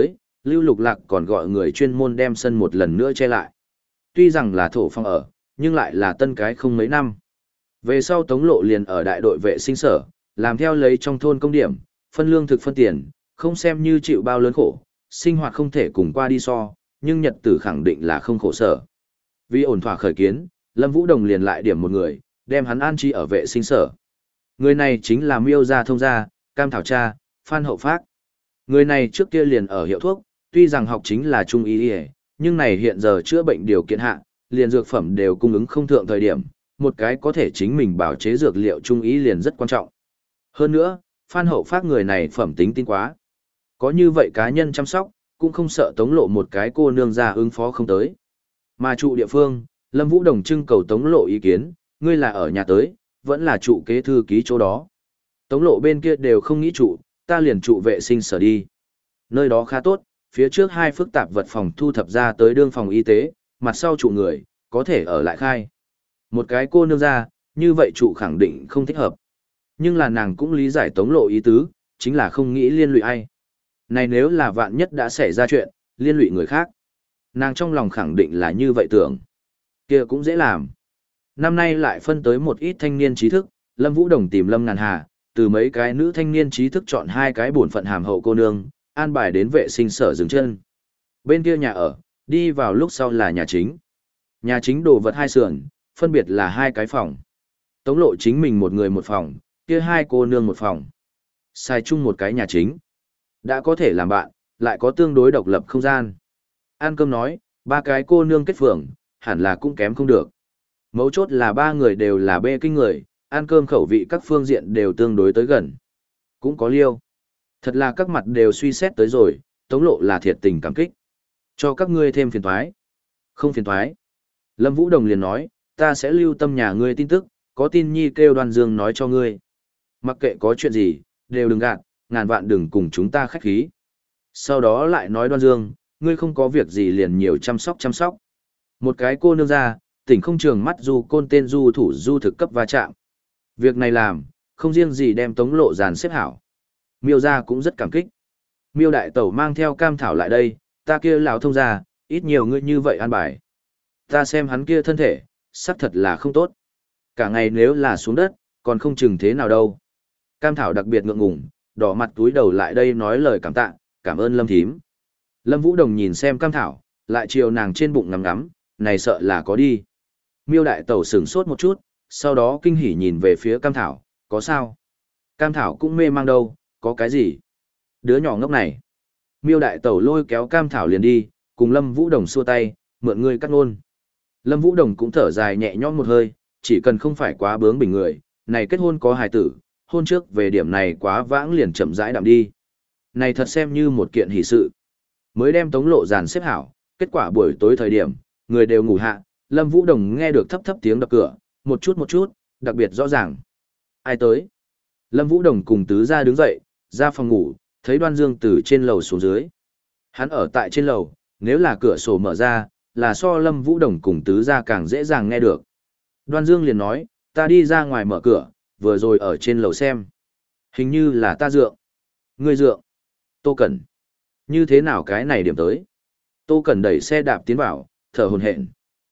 Lưu Lục Lạc còn gọi người chuyên môn đem sân một lần nữa che lại. Tuy rằng là thổ phong ở, nhưng lại là tân cái không mấy năm. Về sau Tống Lộ liền ở đại đội vệ sinh sở, làm theo lấy trong thôn công điểm, phân lương thực phân tiền, không xem như chịu bao lớn khổ, sinh hoạt không thể cùng qua đi so, nhưng nhật tử khẳng định là không khổ sở. Vì ổn thỏa khởi kiến, Lâm Vũ Đồng liền lại điểm một người, đem hắn an trí ở vệ sinh sở. Người này chính là Miêu gia thông gia, Cam Thảo cha, Phan Hậu Phác. Người này trước kia liền ở hiệu thuốc, tuy rằng học chính là trung y y, nhưng này hiện giờ chữa bệnh điều kiện hạ, liền dược phẩm đều cung ứng không thượng thời điểm, một cái có thể chính mình bảo chế dược liệu trung ý liền rất quan trọng. Hơn nữa, Phan Hậu Phác người này phẩm tính tin quá. Có như vậy cá nhân chăm sóc, cũng không sợ Tống Lộ một cái cô nương ra ứng phó không tới. Mà trụ địa phương, Lâm Vũ Đồng trưng cầu Tống Lộ ý kiến, ngươi là ở nhà tới, vẫn là trụ kế thư ký chỗ đó. Tống Lộ bên kia đều không nghĩ trụ, ta liền trụ vệ sinh sở đi. Nơi đó khá tốt, phía trước hai phức tạp vật phòng thu thập ra tới đương phòng y tế, mặt sau trụ người, có thể ở lại khai. Một cái cô nương ra, như vậy trụ khẳng định không thích hợp. Nhưng là nàng cũng lý giải Tống Lộ ý tứ, chính là không nghĩ liên lụy ai. Này nếu là vạn nhất đã xảy ra chuyện, liên lụy người khác. Nàng trong lòng khẳng định là như vậy tưởng. Kia cũng dễ làm. Năm nay lại phân tới một ít thanh niên trí thức, Lâm Vũ Đồng tìm Lâm Ngàn Hà, từ mấy cái nữ thanh niên trí thức chọn hai cái bổn phận hàm hậu cô nương, an bài đến vệ sinh sở dừng chân. Bên kia nhà ở, đi vào lúc sau là nhà chính. Nhà chính đồ vật hai sườn, phân biệt là hai cái phòng. Tống Lộ chính mình một người một phòng, kia hai cô nương một phòng. Xài chung một cái nhà chính. Đã có thể làm bạn, lại có tương đối độc lập không gian. Ăn cơm nói, ba cái cô nương kết phường, hẳn là cũng kém không được. Mấu chốt là ba người đều là bê kinh người, ăn cơm khẩu vị các phương diện đều tương đối tới gần. Cũng có liêu. Thật là các mặt đều suy xét tới rồi, Tống Lộ là thiệt tình cảm kích. Cho các ngươi thêm phiền thoái. Không phiền thoái. Lâm Vũ Đồng liền nói, ta sẽ lưu tâm nhà ngươi tin tức, có tin nhi kêu Đoan Dương nói cho ngươi. Mặc kệ có chuyện gì, đều đừng gạt, ngàn vạn đừng cùng chúng ta khách khí. Sau đó lại nói Đoan Dương, ngươi không có việc gì liền nhiều chăm sóc chăm sóc. Một cái cô nương ra, tỉnh không trường mắt du côn tên du thủ du thực cấp va chạm. Việc này làm, không riêng gì đem Tống Lộ dàn xếp hảo. Miêu gia cũng rất cảm kích. Miêu đại tẩu mang theo Cam Thảo lại đây, ta kia lão thông gia, ít nhiều ngươi như vậy an bài. Ta xem hắn kia thân thể, xác thật là không tốt. Cả ngày nếu là xuống đất, còn không chừng thế nào đâu. Cam Thảo đặc biệt ngượng ngùng, đỏ mặt túi đầu lại đây nói lời cảm tạ, cảm ơn Lâm thím. Lâm Vũ Đồng nhìn xem Cam Thảo, lại chiều nàng trên bụng ngắm ngắm, này sợ là có đi. Miêu đại tẩu sửng sốt một chút, sau đó kinh hỉ nhìn về phía Cam Thảo, có sao? Cam Thảo cũng mê mang đâu, có cái gì? Đứa nhỏ ngốc này. Miêu đại tẩu lôi kéo Cam Thảo liền đi, cùng Lâm Vũ Đồng xua tay, mượn ngươi cắt ngôn. Lâm Vũ Đồng cũng thở dài nhẹ nhõm một hơi, chỉ cần không phải quá bướng bỉnh người, này kết hôn có hài tử, hôn trước về điểm này quá vãng liền chậm rãi đạm đi. Này thật xem như một kiện hỷ sự. Mới đem Tống Lộ dàn xếp hảo, kết quả buổi tối thời điểm, người đều ngủ hạ, Lâm Vũ Đồng nghe được thấp thấp tiếng đập cửa, một chút một chút, đặc biệt rõ ràng. Ai tới? Lâm Vũ Đồng cùng tứ gia đứng dậy, ra phòng ngủ, thấy Đoan Dương từ trên lầu xuống dưới. Hắn ở tại trên lầu, nếu là cửa sổ mở ra, là so Lâm Vũ Đồng cùng tứ gia càng dễ dàng nghe được. Đoan Dương liền nói, ta đi ra ngoài mở cửa, vừa rồi ở trên lầu xem. Hình như là ta dượng. Ngươi dượng. Tô Cẩn. Như thế nào cái này điểm tới? Tô Cẩn đẩy xe đạp tiến vào, thở hổn hển.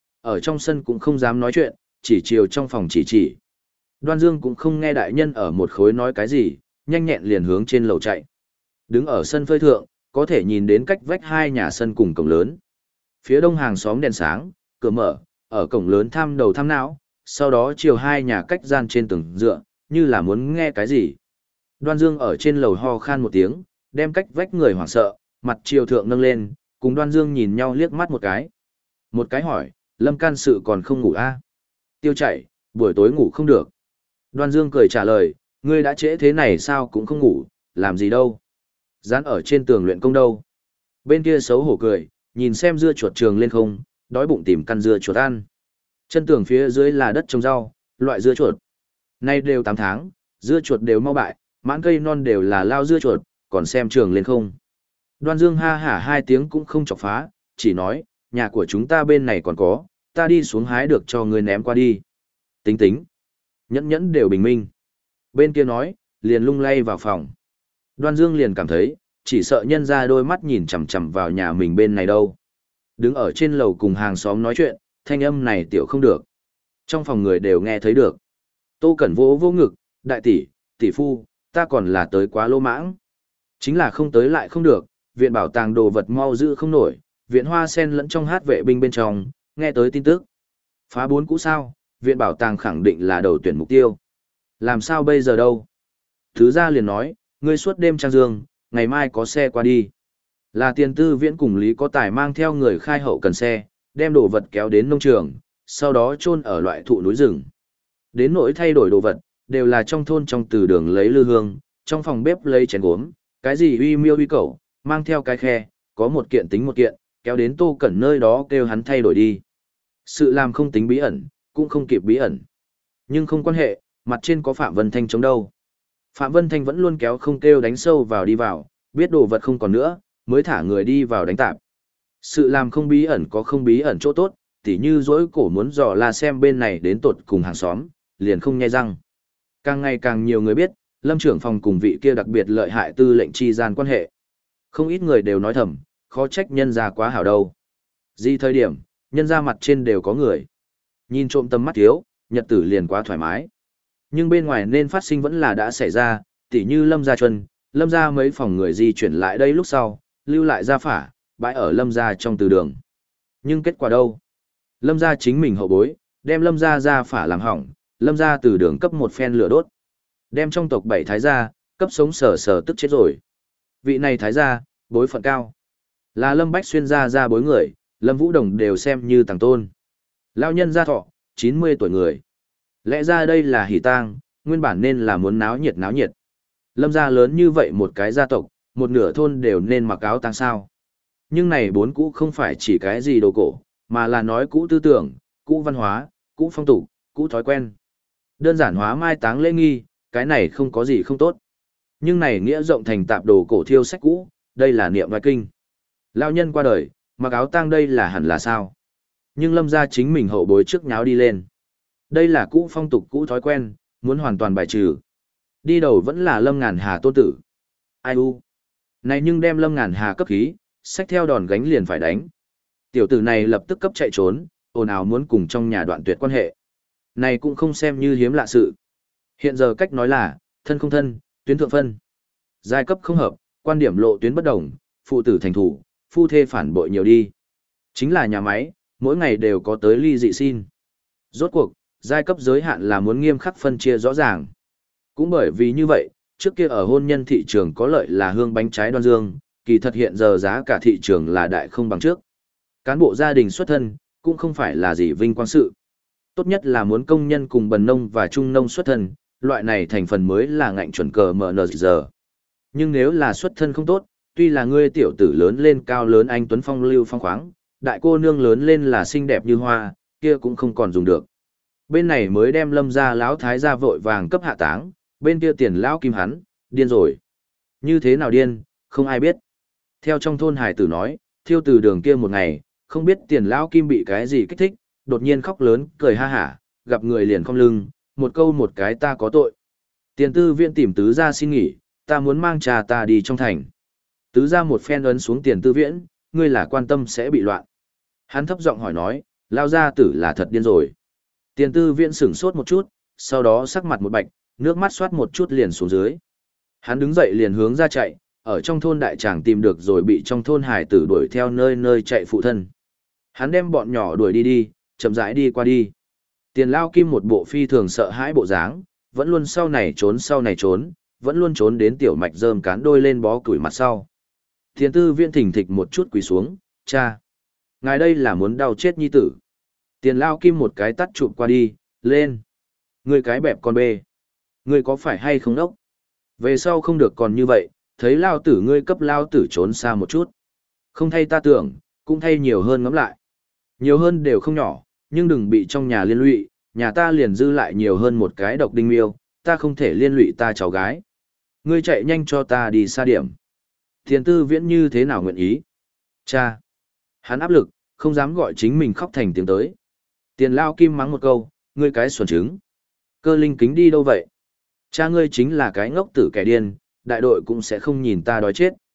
Ở trong sân cũng không dám nói chuyện, chỉ chiều trong phòng chỉ chỉ. Đoan Dương cũng không nghe đại nhân ở một khối nói cái gì, nhanh nhẹn liền hướng trên lầu chạy. Đứng ở sân phơi thượng, có thể nhìn đến cách vách hai nhà sân cùng cổng lớn. Phía đông hàng xóm đèn sáng, cửa mở, ở cổng lớn thăm đầu thăm não, sau đó chiều hai nhà cách gian trên tường dựa, như là muốn nghe cái gì. Đoan Dương ở trên lầu ho khan một tiếng, đem cách vách người hoảng sợ, mặt chiều thượng nâng lên, cùng Đoan Dương nhìn nhau liếc mắt một cái. Một cái hỏi, Lâm can sự còn không ngủ a? À? Tiêu chảy, buổi tối ngủ không được. Đoan Dương cười trả lời, ngươi đã trễ thế này sao cũng không ngủ, làm gì đâu. Dán ở trên tường luyện công đâu. Bên kia xấu hổ cười, nhìn xem dưa chuột trường lên không, đói bụng tìm căn dưa chuột ăn. Chân tường phía dưới là đất trồng rau, loại dưa chuột. Nay đều tám tháng, dưa chuột đều mau bại, mãn cây non đều là lao dưa chuột, còn xem trường lên không. Đoan Dương ha hả hai tiếng cũng không chọc phá, chỉ nói, nhà của chúng ta bên này còn có, ta đi xuống hái được cho ngươi ném qua đi. Tính tính. Nhẫn nhẫn đều bình minh. Bên kia nói, liền lung lay vào phòng. Đoan Dương liền cảm thấy, chỉ sợ nhân ra đôi mắt nhìn chằm chằm vào nhà mình bên này đâu. Đứng ở trên lầu cùng hàng xóm nói chuyện, thanh âm này tiểu không được. Trong phòng người đều nghe thấy được. Tô Cẩn vỗ vô ngực, đại tỷ, tỷ phu, ta còn là tới quá lô mãng. Chính là không tới lại không được, viện bảo tàng đồ vật mau giữ không nổi, viện hoa sen lẫn trong hát vệ binh bên trong, nghe tới tin tức. Phá bốn cũ sao, viện bảo tàng khẳng định là đầu tuyển mục tiêu. Làm sao bây giờ đâu? Thứ ra liền nói, ngươi suốt đêm trang dương, ngày mai có xe qua đi. Là tiền tư viễn cùng Lý có tài mang theo người khai hậu cần xe, đem đồ vật kéo đến nông trường, sau đó chôn ở loại thụ núi rừng. Đến nỗi thay đổi đồ vật, đều là trong thôn trong từ đường lấy lư hương, trong phòng bếp lấy chén gốm, cái gì uy miêu uy cẩu, mang theo cái khe, có một kiện tính một kiện, kéo đến Tô Cẩn nơi đó kêu hắn thay đổi đi. Sự làm không tính bí ẩn, cũng không kịp bí ẩn. Nhưng không quan hệ, mặt trên có Phạm Vân Thanh chống đâu. Phạm Vân Thanh vẫn luôn kéo không kêu đánh sâu vào đi vào, biết đồ vật không còn nữa, mới thả người đi vào đánh tạp. Sự làm không bí ẩn có không bí ẩn chỗ tốt, tỉ như dỗi cổ muốn dò la xem bên này đến tột cùng hàng xóm, liền không nghe răng. Càng ngày càng nhiều người biết, Lâm trưởng phòng cùng vị kia đặc biệt lợi hại tư lệnh chi gian quan hệ. Không ít người đều nói thầm, khó trách nhân ra quá hảo đâu. Gì thời điểm, nhân ra mặt trên đều có người. Nhìn trộm tầm mắt thiếu, nhật tử liền quá thoải mái. Nhưng bên ngoài nên phát sinh vẫn là đã xảy ra, tỉ như Lâm Gia Chuân, Lâm Gia mấy phòng người di chuyển lại đây lúc sau, lưu lại gia phả, bãi ở Lâm Gia trong từ đường. Nhưng kết quả đâu? Lâm Gia chính mình hậu bối, đem Lâm Gia gia phả làm hỏng, Lâm Gia từ đường cấp một phen lửa đốt. Đem trong tộc bảy thái gia, cấp sống sờ sờ tức chết rồi. Vị này thái gia, bối phận cao. Là Lâm Bách Xuyên gia gia bối người, Lâm Vũ Đồng đều xem như tàng tôn. Lão nhân gia thọ, chín mươi tuổi người. Lẽ ra đây là hỷ tang, nguyên bản nên là muốn náo nhiệt náo nhiệt. Lâm gia lớn như vậy một cái gia tộc, một nửa thôn đều nên mặc áo tang sao. Nhưng này bốn cũ không phải chỉ cái gì đồ cổ, mà là nói cũ tư tưởng, cũ văn hóa, cũ phong tục, cũ thói quen. Đơn giản hóa mai táng lễ nghi, cái này không có gì không tốt. Nhưng này nghĩa rộng thành tạp đồ cổ thiêu sách cũ, đây là niệm ngoại kinh. Lão nhân qua đời, mặc áo tang đây là hẳn là sao. Nhưng Lâm gia chính mình hậu bối trước nháo đi lên. Đây là cũ phong tục cũ thói quen, muốn hoàn toàn bài trừ. Đi đầu vẫn là Lâm Ngàn Hà tôn tử. Ai u? Này nhưng đem Lâm Ngàn Hà cấp khí, xách theo đòn gánh liền phải đánh. Tiểu tử này lập tức cấp chạy trốn, ồn ào muốn cùng trong nhà đoạn tuyệt quan hệ. Này cũng không xem như hiếm lạ sự. Hiện giờ cách nói là, thân không thân, tuyến thượng phân. Giai cấp không hợp, quan điểm lộ tuyến bất đồng, phụ tử thành thủ, phu thê phản bội nhiều đi. Chính là nhà máy, mỗi ngày đều có tới ly dị xin. Rốt cuộc, giai cấp giới hạn là muốn nghiêm khắc phân chia rõ ràng. Cũng bởi vì như vậy, trước kia ở hôn nhân thị trường có lợi là hương bánh trái đoan dương, kỳ thật hiện giờ giá cả thị trường là đại không bằng trước. Cán bộ gia đình xuất thân, cũng không phải là gì vinh quang sự. Tốt nhất là muốn công nhân cùng bần nông và trung nông xuất thân, loại này thành phần mới là ngạnh chuẩn cờ em en giờ. Nhưng nếu là xuất thân không tốt, tuy là ngươi tiểu tử lớn lên cao lớn anh tuấn phong lưu phong khoáng, đại cô nương lớn lên là xinh đẹp như hoa, kia cũng không còn dùng được. Bên này mới đem Lâm gia lão thái gia vội vàng cấp hạ táng, bên kia tiền lão kim hắn, điên rồi. Như thế nào điên, không ai biết. Theo trong thôn hải tử nói, thiêu từ đường kia một ngày, không biết tiền lão kim bị cái gì kích thích, đột nhiên khóc lớn, cười ha hả, gặp người liền không lưng, một câu một cái ta có tội. Tiền tư viện tìm tứ gia xin nghỉ, ta muốn mang trà ta đi trong thành. Tứ gia một phen ấn xuống tiền tư viễn, ngươi là quan tâm sẽ bị loạn. Hắn thấp giọng hỏi nói, lao gia tử là thật điên rồi. Tiền tư viễn sửng sốt một chút, sau đó sắc mặt một bạch, nước mắt xoát một chút liền xuống dưới. Hắn đứng dậy liền hướng ra chạy, ở trong thôn đại tràng tìm được rồi bị trong thôn hải tử đuổi theo nơi nơi chạy phụ thân. Hắn đem bọn nhỏ đuổi đi đi, chậm rãi đi qua đi. Tiền lao kim một bộ phi thường sợ hãi bộ dáng, vẫn luôn sau này trốn sau này trốn, vẫn luôn trốn đến tiểu mạch rơm cán đôi lên bó củi mặt sau. Tiền tư viễn thỉnh thịch một chút quỳ xuống, cha. Ngài đây là muốn đau chết nhi tử. Tiền lao kim một cái tắt chụp qua đi, lên. Ngươi cái bẹp con bê. Ngươi có phải hay không đốc? Về sau không được còn như vậy, thấy lao tử ngươi cấp lao tử trốn xa một chút. Không thay ta tưởng, cũng thay nhiều hơn ngắm lại. Nhiều hơn đều không nhỏ, nhưng đừng bị trong nhà liên lụy, nhà ta liền dư lại nhiều hơn một cái độc đinh miêu, ta không thể liên lụy ta cháu gái. Ngươi chạy nhanh cho ta đi xa điểm. Tiền tư viễn như thế nào nguyện ý? Cha. Hắn áp lực, không dám gọi chính mình khóc thành tiếng tới. Tiền lao kim mắng một câu, ngươi cái xuẩn trứng. Cơ linh kính đi đâu vậy? Cha ngươi chính là cái ngốc tử kẻ điên, đại đội cũng sẽ không nhìn ta đói chết.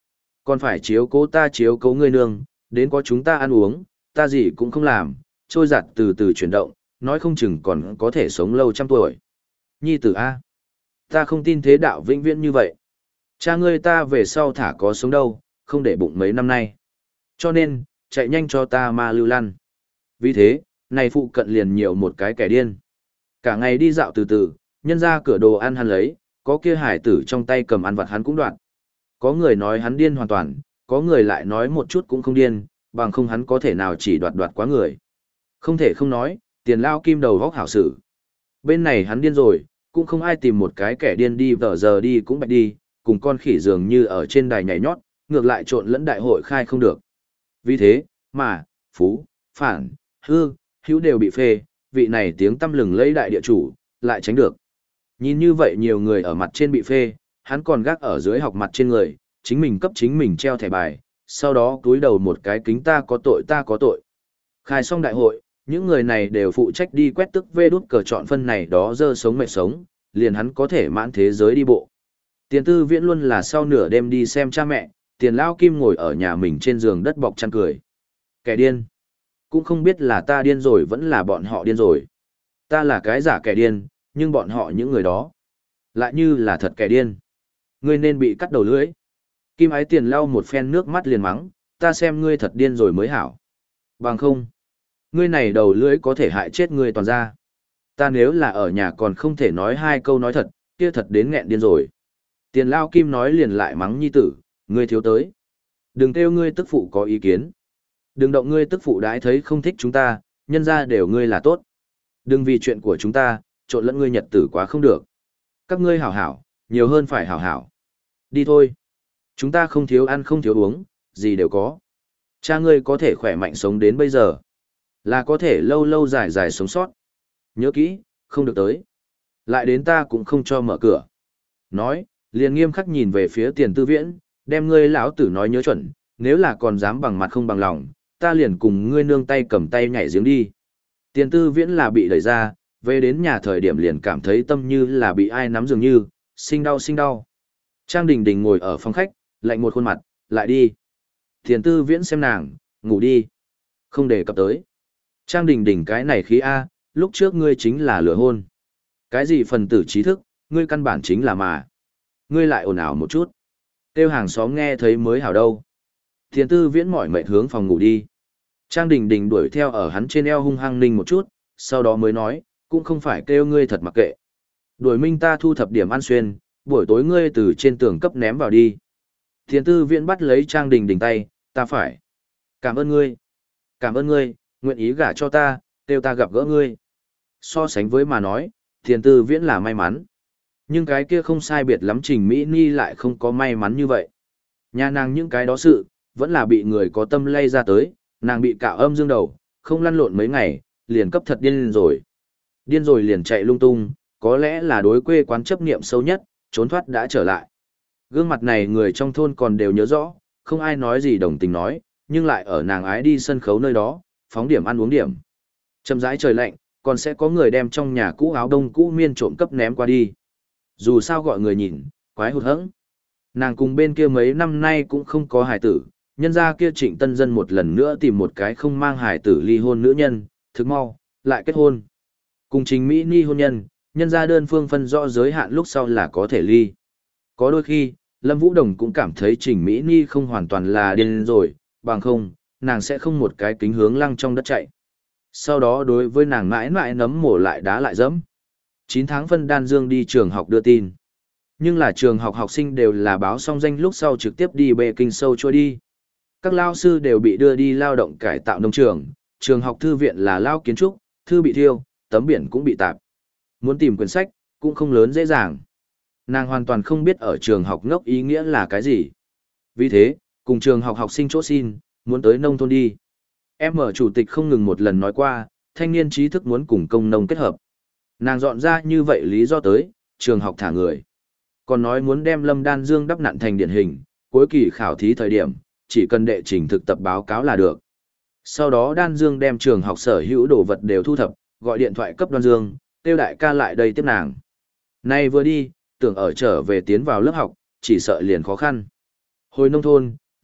Còn phải chiếu cố ta chiếu cố ngươi nương, đến có chúng ta ăn uống, ta gì cũng không làm, trôi giặt từ từ chuyển động, nói không chừng còn có thể sống lâu trăm tuổi. Nhi tử A. Ta không tin thế đạo vĩnh viễn như vậy. Cha ngươi ta về sau thả có sống đâu, không để bụng mấy năm nay. Cho nên, chạy nhanh cho ta ma lưu lăn. Vì thế, này phụ cận liền nhiều một cái kẻ điên. Cả ngày đi dạo từ từ, nhân ra cửa đồ ăn hắn lấy, có kia hải tử trong tay cầm ăn vặt hắn cũng đoạn. Có người nói hắn điên hoàn toàn, có người lại nói một chút cũng không điên, bằng không hắn có thể nào chỉ đoạt đoạt quá người. Không thể không nói, tiền lao kim đầu vóc hảo sử. Bên này hắn điên rồi, cũng không ai tìm một cái kẻ điên đi vở giờ đi cũng bạch đi, cùng con khỉ dường như ở trên đài nhảy nhót, ngược lại trộn lẫn đại hội khai không được. Vì thế, mà, phú, phản, hư, hữu đều bị phê, vị này tiếng tâm lừng lấy đại địa chủ, lại tránh được. Nhìn như vậy nhiều người ở mặt trên bị phê, hắn còn gác ở dưới học mặt trên người, chính mình cấp chính mình treo thẻ bài, sau đó túi đầu một cái kính ta có tội ta có tội. Khai xong đại hội, những người này đều phụ trách đi quét tức vê đút cờ chọn phân này đó dơ sống mệt sống, liền hắn có thể mãn thế giới đi bộ. Tiền tư viễn luôn là sau nửa đêm đi xem cha mẹ, tiền lao kim ngồi ở nhà mình trên giường đất bọc chăn cười. Kẻ điên. Cũng không biết là ta điên rồi vẫn là bọn họ điên rồi. Ta là cái giả kẻ điên, nhưng bọn họ những người đó lại như là thật kẻ điên. Ngươi nên bị cắt đầu lưỡi. Kim ái tiền lau một phen nước mắt liền mắng, ta xem ngươi thật điên rồi mới hảo. Bằng không, ngươi này đầu lưỡi có thể hại chết ngươi toàn ra. Ta nếu là ở nhà còn không thể nói hai câu nói thật, kia thật đến nghẹn điên rồi. Tiền lao kim nói liền lại mắng nhi tử, ngươi thiếu tới. Đừng kêu ngươi tức phụ có ý kiến. Đừng động ngươi tức phụ đãi thấy không thích chúng ta, nhân ra đều ngươi là tốt. Đừng vì chuyện của chúng ta, trộn lẫn ngươi nhật tử quá không được. Các ngươi hảo hảo, nhiều hơn phải hảo hảo. Đi thôi. Chúng ta không thiếu ăn không thiếu uống, gì đều có. Cha ngươi có thể khỏe mạnh sống đến bây giờ. Là có thể lâu lâu dài dài sống sót. Nhớ kỹ, không được tới. Lại đến ta cũng không cho mở cửa. Nói, liền nghiêm khắc nhìn về phía tiền tư viễn, đem ngươi lão tử nói nhớ chuẩn, nếu là còn dám bằng mặt không bằng lòng, ta liền cùng ngươi nương tay cầm tay nhảy giếng đi. Tiền tư viễn là bị đẩy ra, về đến nhà thời điểm liền cảm thấy tâm như là bị ai nắm dường như, sinh đau sinh đau. Trang Đình Đình ngồi ở phòng khách, lạnh một khuôn mặt, lại đi. Tiền tư viễn xem nàng, ngủ đi. Không để cập tới. Trang Đình Đình cái này khí A, lúc trước ngươi chính là lừa hôn. Cái gì phần tử trí thức, ngươi căn bản chính là mà. Ngươi lại ồn ào một chút. Tiêu hàng xóm nghe thấy mới hảo đâu. Tiền tư viễn mỏi mệt hướng phòng ngủ đi. Trang Đình Đình đuổi theo ở hắn trên eo hung hăng ninh một chút, sau đó mới nói, cũng không phải kêu ngươi thật mặc kệ. Đuổi minh ta thu thập điểm ăn xuyên, buổi tối ngươi từ trên tường cấp ném vào đi. Tiền tư viễn bắt lấy Trang Đình Đình tay, ta phải. Cảm ơn ngươi. Cảm ơn ngươi, nguyện ý gả cho ta, kêu ta gặp gỡ ngươi. So sánh với mà nói, tiền tư viễn là may mắn. Nhưng cái kia không sai biệt lắm Trình Mỹ Ni lại không có may mắn như vậy. Nhà nàng những cái đó sự, vẫn là bị người có tâm lay ra tới, nàng bị cạo âm dương đầu, không lăn lộn mấy ngày, liền cấp thật điên rồi. Điên rồi liền chạy lung tung, có lẽ là đối quê quán chấp niệm sâu nhất, trốn thoát đã trở lại. Gương mặt này người trong thôn còn đều nhớ rõ, không ai nói gì đồng tình nói, nhưng lại ở nàng ái đi sân khấu nơi đó, phóng điểm ăn uống điểm. Chậm rãi trời lạnh, còn sẽ có người đem trong nhà cũ áo đông cũ miên trộm cấp ném qua đi. Dù sao gọi người nhìn, quái hụt hẫng. Nàng cùng bên kia mấy năm nay cũng không có hài tử, nhân ra kia Trịnh Tân Dân một lần nữa tìm một cái không mang hài tử ly hôn nữ nhân, thực mau, lại kết hôn. Cùng Trình Mỹ Ni hôn nhân, nhân ra đơn phương phân rõ giới hạn lúc sau là có thể ly. Có đôi khi, Lâm Vũ Đồng cũng cảm thấy Trình Mỹ Ni không hoàn toàn là điên rồi, bằng không, nàng sẽ không một cái kính hướng lăng trong đất chạy. Sau đó đối với nàng mãi mãi nấm mổ lại đá lại dẫm. chín tháng phân đan dương đi trường học đưa tin. Nhưng là trường học học sinh đều là báo xong danh lúc sau trực tiếp đi bê kinh sâu trôi đi. Các lao sư đều bị đưa đi lao động cải tạo nông trường, trường học thư viện là lao kiến trúc, thư bị thiêu, tấm biển cũng bị tạp. Muốn tìm quyển sách, cũng không lớn dễ dàng. Nàng hoàn toàn không biết ở trường học ngốc ý nghĩa là cái gì. Vì thế, cùng trường học học sinh chỗ xin, muốn tới nông thôn đi. Em ở chủ tịch không ngừng một lần nói qua, thanh niên trí thức muốn cùng công nông kết hợp. Nàng dọn ra như vậy lý do tới, trường học thả người. Còn nói muốn đem Lâm Đan Dương đắp nặn thành điển hình, cuối kỳ khảo thí thời điểm, chỉ cần đệ trình thực tập báo cáo là được. Sau đó Đan Dương đem trường học sở hữu đồ vật đều thu thập, gọi điện thoại cấp Đan Dương, kêu đại ca lại đây tiếp nàng. Nay vừa đi, tưởng ở trở về tiến vào lớp học, chỉ sợ liền khó khăn. Hồi nông thôn,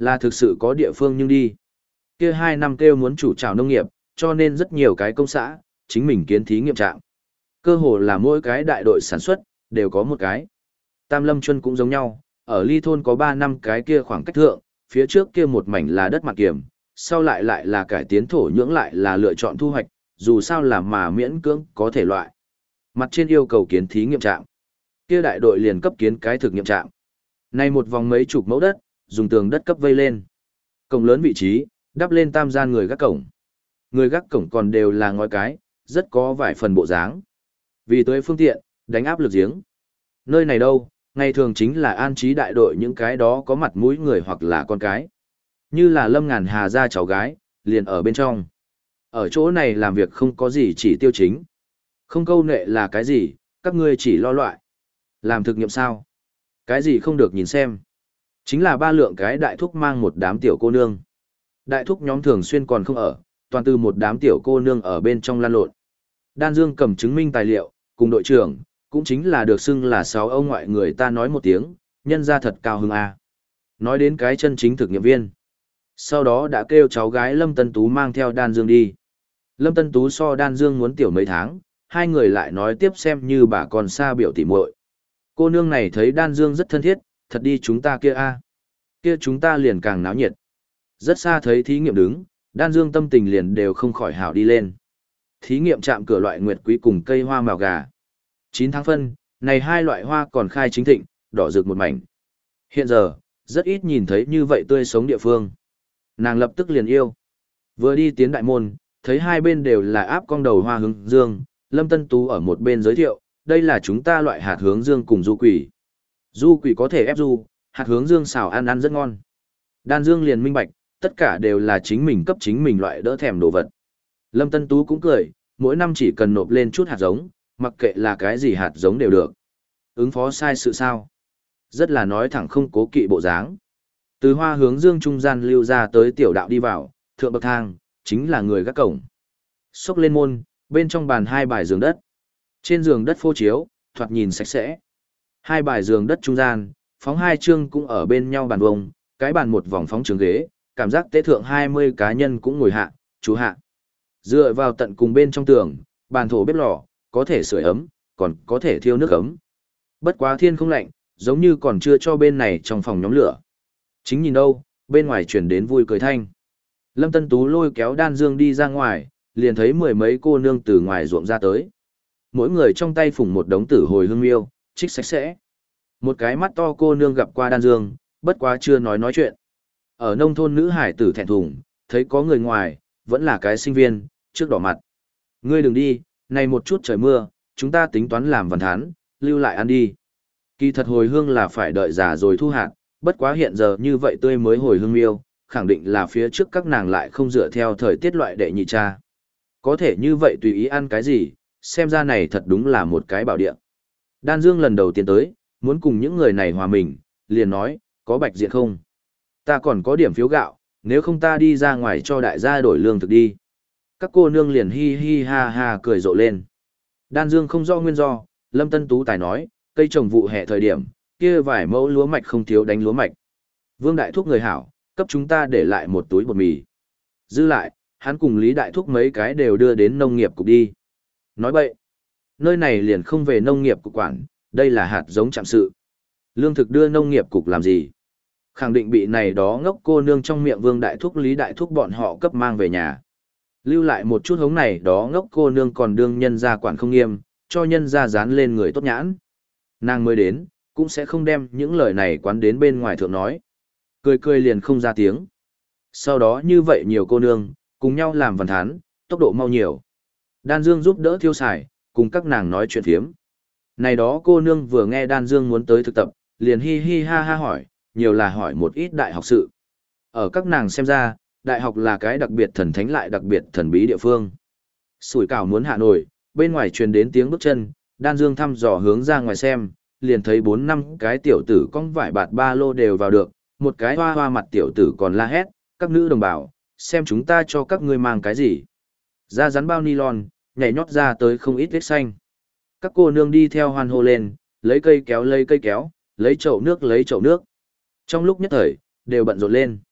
Là thực sự có địa phương nhưng đi. Kia hai năm kêu muốn chủ trào nông nghiệp, cho nên rất nhiều cái công xã, chính mình kiến thí nghiệm trạm. Cơ hồ là mỗi cái đại đội sản xuất, đều có một cái. Tam Lâm Chuân cũng giống nhau, ở ly thôn có ba năm cái kia khoảng cách thượng, phía trước kia một mảnh là đất mặt kiểm, sau lại lại là cải tiến thổ nhưỡng lại là lựa chọn thu hoạch, dù sao là mà miễn cưỡng có thể loại. Mặt trên yêu cầu kiến thí nghiệm trạm. Kia đại đội liền cấp kiến cái thực nghiệm trạm. Nay một vòng mấy chục mẫu đất, dùng tường đất cấp vây lên. Cổng lớn vị trí, đắp lên tam gian người gác cổng. Người gác cổng còn đều là ngói cái, rất có vài phần bộ dáng. Vì tới phương tiện, đánh áp lực giếng. Nơi này đâu, ngày thường chính là an trí đại đội những cái đó có mặt mũi người hoặc là con cái. Như là Lâm Ngàn Hà gia cháu gái, liền ở bên trong. Ở chỗ này làm việc không có gì chỉ tiêu chính. Không câu nệ là cái gì, các ngươi chỉ lo loại. Làm thực nghiệm sao? Cái gì không được nhìn xem. Chính là ba lượng cái đại thúc mang một đám tiểu cô nương. Đại thúc nhóm thường xuyên còn không ở, toàn từ một đám tiểu cô nương ở bên trong lan lộn. Đan Dương cầm chứng minh tài liệu, cùng đội trưởng, cũng chính là được xưng là sáu ông ngoại người ta nói một tiếng, nhân ra thật cao hứng a. Nói đến cái chân chính thực nghiệm viên. Sau đó đã kêu cháu gái Lâm Tân Tú mang theo Đan Dương đi. Lâm Tân Tú so Đan Dương muốn tiểu mấy tháng, hai người lại nói tiếp xem như bà còn xa biểu tỉ muội. Cô nương này thấy Đan Dương rất thân thiết, thật đi chúng ta kia a. Kia chúng ta liền càng náo nhiệt. Rất xa thấy thí nghiệm đứng, Đan Dương tâm tình liền đều không khỏi hảo đi lên. Thí nghiệm chạm cửa loại nguyệt quý cùng cây hoa màu gà. chín tháng phân, này hai loại hoa còn khai chính thịnh, đỏ rực một mảnh. Hiện giờ, rất ít nhìn thấy như vậy tươi sống địa phương. Nàng lập tức liền yêu. Vừa đi tiến đại môn, thấy hai bên đều là áp cong đầu hoa hướng dương, Lâm Tân Tú ở một bên giới thiệu, đây là chúng ta loại hạt hướng dương cùng du quỷ. Du quỷ có thể ép du, hạt hướng dương xào ăn ăn rất ngon. Đan Dương liền minh bạch, tất cả đều là chính mình cấp chính mình loại đỡ thèm đồ vật. Lâm Tân Tú cũng cười, mỗi năm chỉ cần nộp lên chút hạt giống, mặc kệ là cái gì hạt giống đều được. Ứng phó sai sự sao? Rất là nói thẳng không cố kỵ bộ dáng. Từ hoa hướng dương trung gian lưu ra tới tiểu đạo đi vào, thượng bậc thang, chính là người gác cổng. Xốc lên môn, bên trong bàn hai bài giường đất. Trên giường đất phô chiếu, thoạt nhìn sạch sẽ. Hai bài giường đất trung gian, phóng hai chương cũng ở bên nhau bàn vông, cái bàn một vòng phóng trường ghế, cảm giác tế thượng hai mươi cá nhân cũng ngồi hạ, chú hạ. Dựa vào tận cùng bên trong tường, bàn thổ bếp lò, có thể sưởi ấm, còn có thể thiêu nước ấm. Bất quá thiên không lạnh, giống như còn chưa cho bên này trong phòng nhóm lửa. Chính nhìn đâu, bên ngoài chuyển đến vui cười thanh. Lâm Tân Tú lôi kéo Đan Dương đi ra ngoài, liền thấy mười mấy cô nương từ ngoài ruộng ra tới. Mỗi người trong tay phủng một đống tử hồi hương miêu, trích sạch sẽ. Một cái mắt to cô nương gặp qua Đan Dương, bất quá chưa nói nói chuyện. Ở nông thôn nữ hải tử thẹn thùng, thấy có người ngoài, vẫn là cái sinh viên, trước đỏ mặt. Ngươi đừng đi, này một chút trời mưa, chúng ta tính toán làm văn thán, lưu lại ăn đi. Kỳ thật hồi hương là phải đợi già rồi thu hạt, bất quá hiện giờ như vậy tươi mới hồi hương miêu, khẳng định là phía trước các nàng lại không dựa theo thời tiết loại đệ nhị cha. Có thể như vậy tùy ý ăn cái gì, xem ra này thật đúng là một cái bảo địa. Đan Dương lần đầu tiên tới, muốn cùng những người này hòa mình, liền nói, có bạch diện không? Ta còn có điểm phiếu gạo, nếu không ta đi ra ngoài cho đại gia đổi lương thực đi. Các cô nương liền hi hi ha ha cười rộ lên. Đan Dương không do nguyên do, Lâm Tân Tú tài nói, cây trồng vụ hè thời điểm, kia vài mẫu lúa mạch không thiếu đánh lúa mạch. Vương Đại Thúc người hảo, cấp chúng ta để lại một túi bột mì. Dư lại, hắn cùng Lý Đại Thúc mấy cái đều đưa đến nông nghiệp cục đi. Nói bậy, nơi này liền không về nông nghiệp cục quản, đây là hạt giống trạm sự. Lương thực đưa nông nghiệp cục làm gì? Khẳng định bị này đó ngốc cô nương trong miệng Vương Đại Thúc Lý Đại Thúc bọn họ cấp mang về nhà. Lưu lại một chút hống này đó ngốc cô nương còn đương nhân ra quản không nghiêm, cho nhân ra dán lên người tốt nhãn. Nàng mới đến, cũng sẽ không đem những lời này quán đến bên ngoài thượng nói. Cười cười liền không ra tiếng. Sau đó như vậy nhiều cô nương, cùng nhau làm văn thán, tốc độ mau nhiều. Đan Dương giúp đỡ thiêu xài, cùng các nàng nói chuyện phiếm. Này đó cô nương vừa nghe Đan Dương muốn tới thực tập, liền hi hi ha ha hỏi, nhiều là hỏi một ít đại học sự. Ở các nàng xem ra, đại học là cái đặc biệt thần thánh lại đặc biệt thần bí địa phương. Sủi cảo muốn hạ nổi, bên ngoài truyền đến tiếng bước chân, Đan Dương thăm dò hướng ra ngoài xem, liền thấy bốn năm cái tiểu tử cong vải bạt ba lô đều vào được, một cái hoa hoa mặt tiểu tử còn la hét, các nữ đồng bào, xem chúng ta cho các ngươi mang cái gì. Ra rắn bao nylon, nhảy nhót ra tới không ít vết xanh. Các cô nương đi theo hoan hô lên, lấy cây kéo lấy cây kéo, lấy chậu nước lấy chậu nước. Trong lúc nhất thời, đều bận rộn lên.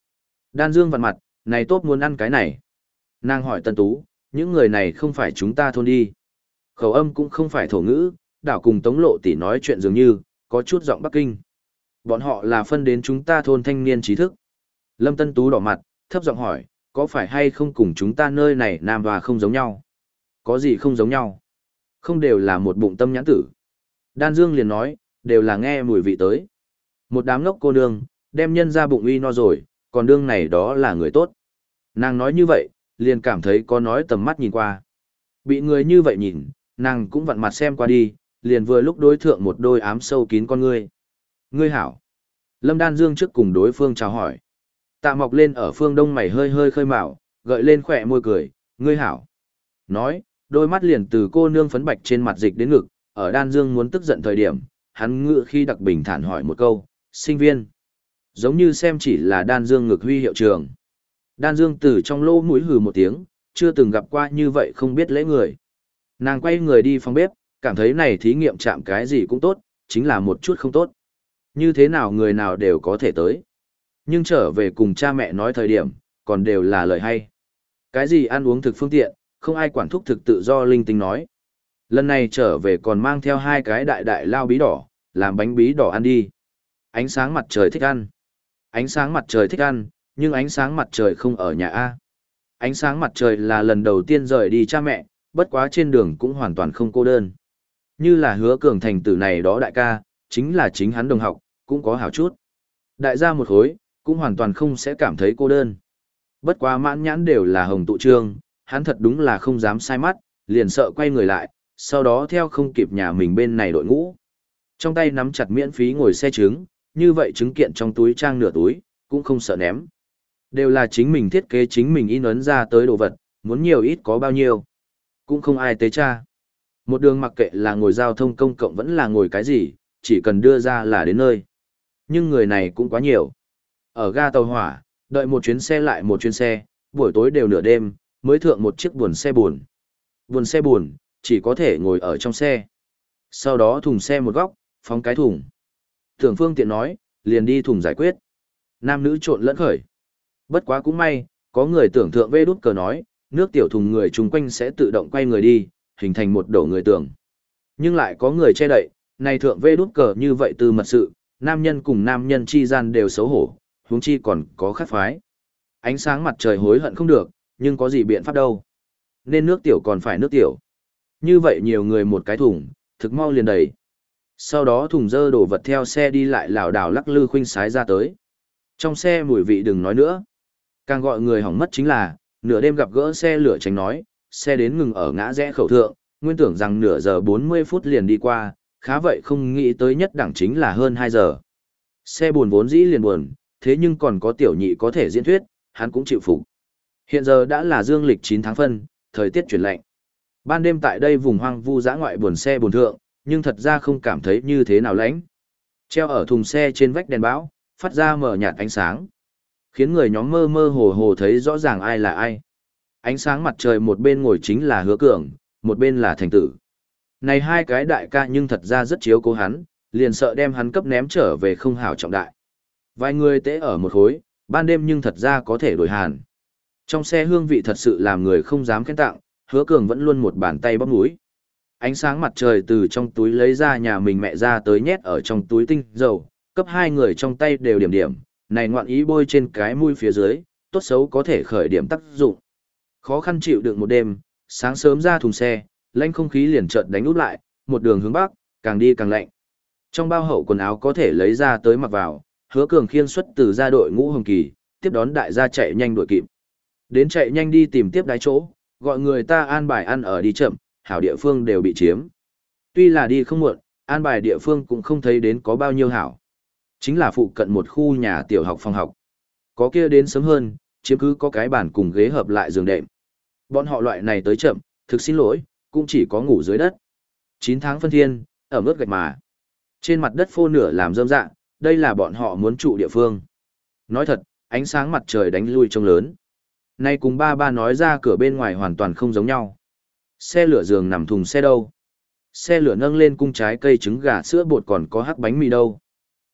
Đan Dương vặn mặt, này tốt muốn ăn cái này. Nàng hỏi Tân Tú, những người này không phải chúng ta thôn đi. Khẩu âm cũng không phải thổ ngữ, đảo cùng Tống Lộ tỷ nói chuyện dường như, có chút giọng Bắc Kinh. Bọn họ là phân đến chúng ta thôn thanh niên trí thức. Lâm Tân Tú đỏ mặt, thấp giọng hỏi, có phải hay không cùng chúng ta nơi này nam và không giống nhau? Có gì không giống nhau? Không đều là một bụng tâm nhãn tử. Đan Dương liền nói, đều là nghe mùi vị tới. Một đám ngốc cô nương, đem nhân ra bụng uy no rồi, còn đương này đó là người tốt. Nàng nói như vậy, liền cảm thấy có nói tầm mắt nhìn qua. Bị người như vậy nhìn, nàng cũng vặn mặt xem qua đi, liền vừa lúc đối thượng một đôi ám sâu kín con ngươi. Ngươi hảo. Lâm Đan Dương trước cùng đối phương chào hỏi. Tạ Mọc lên ở phương đông mày hơi hơi khơi mào, gợi lên khỏe môi cười, ngươi hảo. Nói, đôi mắt liền từ cô nương phấn bạch trên mặt dịch đến ngực, ở Đan Dương muốn tức giận thời điểm, hắn ngự khi đặc bình thản hỏi một câu, sinh viên. Giống như xem chỉ là Đan Dương ngực huy hiệu trường. Đan Dương từ trong lỗ mũi hừ một tiếng, chưa từng gặp qua như vậy không biết lễ người. Nàng quay người đi phòng bếp, cảm thấy này thí nghiệm chạm cái gì cũng tốt, chính là một chút không tốt. Như thế nào người nào đều có thể tới. Nhưng trở về cùng cha mẹ nói thời điểm, còn đều là lời hay. Cái gì ăn uống thực phương tiện, không ai quản thúc thực tự do linh tinh nói. Lần này trở về còn mang theo hai cái đại đại lao bí đỏ, làm bánh bí đỏ ăn đi. Ánh sáng mặt trời thích ăn. Ánh sáng mặt trời thích ăn, nhưng ánh sáng mặt trời không ở nhà A. Ánh sáng mặt trời là lần đầu tiên rời đi cha mẹ, bất quá trên đường cũng hoàn toàn không cô đơn. Như là Hứa Cường thành tử này đó đại ca, chính là chính hắn đồng học, cũng có hảo chút. Đại gia một khối, cũng hoàn toàn không sẽ cảm thấy cô đơn. Bất quá mãn nhãn đều là hồng tụ trương, hắn thật đúng là không dám sai mắt, liền sợ quay người lại, sau đó theo không kịp nhà mình bên này đội ngũ. Trong tay nắm chặt miễn phí ngồi xe trứng, như vậy trứng kiện trong túi trang nửa túi, cũng không sợ ném. Đều là chính mình thiết kế chính mình in ấn ra tới đồ vật, muốn nhiều ít có bao nhiêu. Cũng không ai tế cha. Một đường mặc kệ là ngồi giao thông công cộng vẫn là ngồi cái gì, chỉ cần đưa ra là đến nơi. Nhưng người này cũng quá nhiều. Ở ga tàu hỏa, đợi một chuyến xe lại một chuyến xe, buổi tối đều nửa đêm, mới thượng một chiếc buồn xe buồn. Buồn xe buồn, chỉ có thể ngồi ở trong xe. Sau đó thùng xe một góc, phóng cái thùng. Tưởng phương tiện nói, liền đi thùng giải quyết. Nam nữ trộn lẫn khởi. Bất quá cũng may, có người tưởng thượng vê đút cờ nói, nước tiểu thùng người chung quanh sẽ tự động quay người đi, hình thành một đổ người tưởng. Nhưng lại có người che đậy, này thượng vê đút cờ như vậy từ mật sự, nam nhân cùng nam nhân chi gian đều xấu hổ, huống chi còn có khắc phái. Ánh sáng mặt trời hối hận không được, nhưng có gì biện pháp đâu. Nên nước tiểu còn phải nước tiểu. Như vậy nhiều người một cái thùng, thực mau liền đầy. Sau đó thùng dơ đổ vật theo xe đi lại lảo đảo lắc lư khuynh sái ra tới. Trong xe mùi vị đừng nói nữa. Càng gọi người hỏng mất chính là, nửa đêm gặp gỡ xe lửa tránh nói, xe đến ngừng ở ngã rẽ khẩu thượng, nguyên tưởng rằng nửa giờ bốn mươi phút liền đi qua, khá vậy không nghĩ tới nhất đẳng chính là hơn hai giờ. Xe buồn vốn dĩ liền buồn, thế nhưng còn có tiểu nhị có thể diễn thuyết, hắn cũng chịu phục. Hiện giờ đã là dương lịch chín tháng phân, thời tiết chuyển lạnh. Ban đêm tại đây vùng hoang vu dã ngoại buồn xe buồn thượng, nhưng thật ra không cảm thấy như thế nào lạnh. Treo ở thùng xe trên vách đèn bão, phát ra mờ nhạt ánh sáng, khiến người nhóm mơ mơ hồ hồ thấy rõ ràng ai là ai. Ánh sáng mặt trời một bên ngồi chính là Hứa Cường, một bên là Thành Tử. Này hai cái đại ca nhưng thật ra rất chiếu cố hắn, liền sợ đem hắn cấp ném trở về không hảo trọng đại. Vài người tễ ở một khối, ban đêm nhưng thật ra có thể đổi hàn. Trong xe hương vị thật sự làm người không dám khen tặng, Hứa Cường vẫn luôn một bàn tay bóp mũi. Ánh sáng mặt trời từ trong túi lấy ra nhà mình mẹ ra tới nhét ở trong túi tinh dầu, cấp hai người trong tay đều điểm điểm, này ngoạn ý bôi trên cái mũi phía dưới, tốt xấu có thể khởi điểm tác dụng. Khó khăn chịu đựng một đêm, sáng sớm ra thùng xe, lạnh không khí liền chợt đánh úp lại, một đường hướng bắc, càng đi càng lạnh. Trong bao hậu quần áo có thể lấy ra tới mặc vào, Hứa Cường khiên xuất từ gia đội ngũ hồng kỳ, tiếp đón đại gia chạy nhanh đuổi kịp. Đến chạy nhanh đi tìm tiếp đái chỗ, gọi người ta an bài ăn ở đi chậm, hảo địa phương đều bị chiếm. Tuy là đi không muộn, an bài địa phương cũng không thấy đến có bao nhiêu hảo. Chính là phụ cận một khu nhà tiểu học phòng học. Có kia đến sớm hơn, chiếm cứ có cái bàn cùng ghế hợp lại giường đệm. Bọn họ loại này tới chậm, thực xin lỗi, cũng chỉ có ngủ dưới đất. chín tháng phân thiên, ở ướt gạch mà. Trên mặt đất phô nửa làm rơm dạ, đây là bọn họ muốn trụ địa phương. Nói thật, ánh sáng mặt trời đánh lui trông lớn. Nay cùng ba ba nói ra cửa bên ngoài hoàn toàn không giống nhau. Xe lửa giường nằm thùng xe đâu. Xe lửa nâng lên cung trái cây trứng gà sữa bột còn có hắc bánh mì đâu.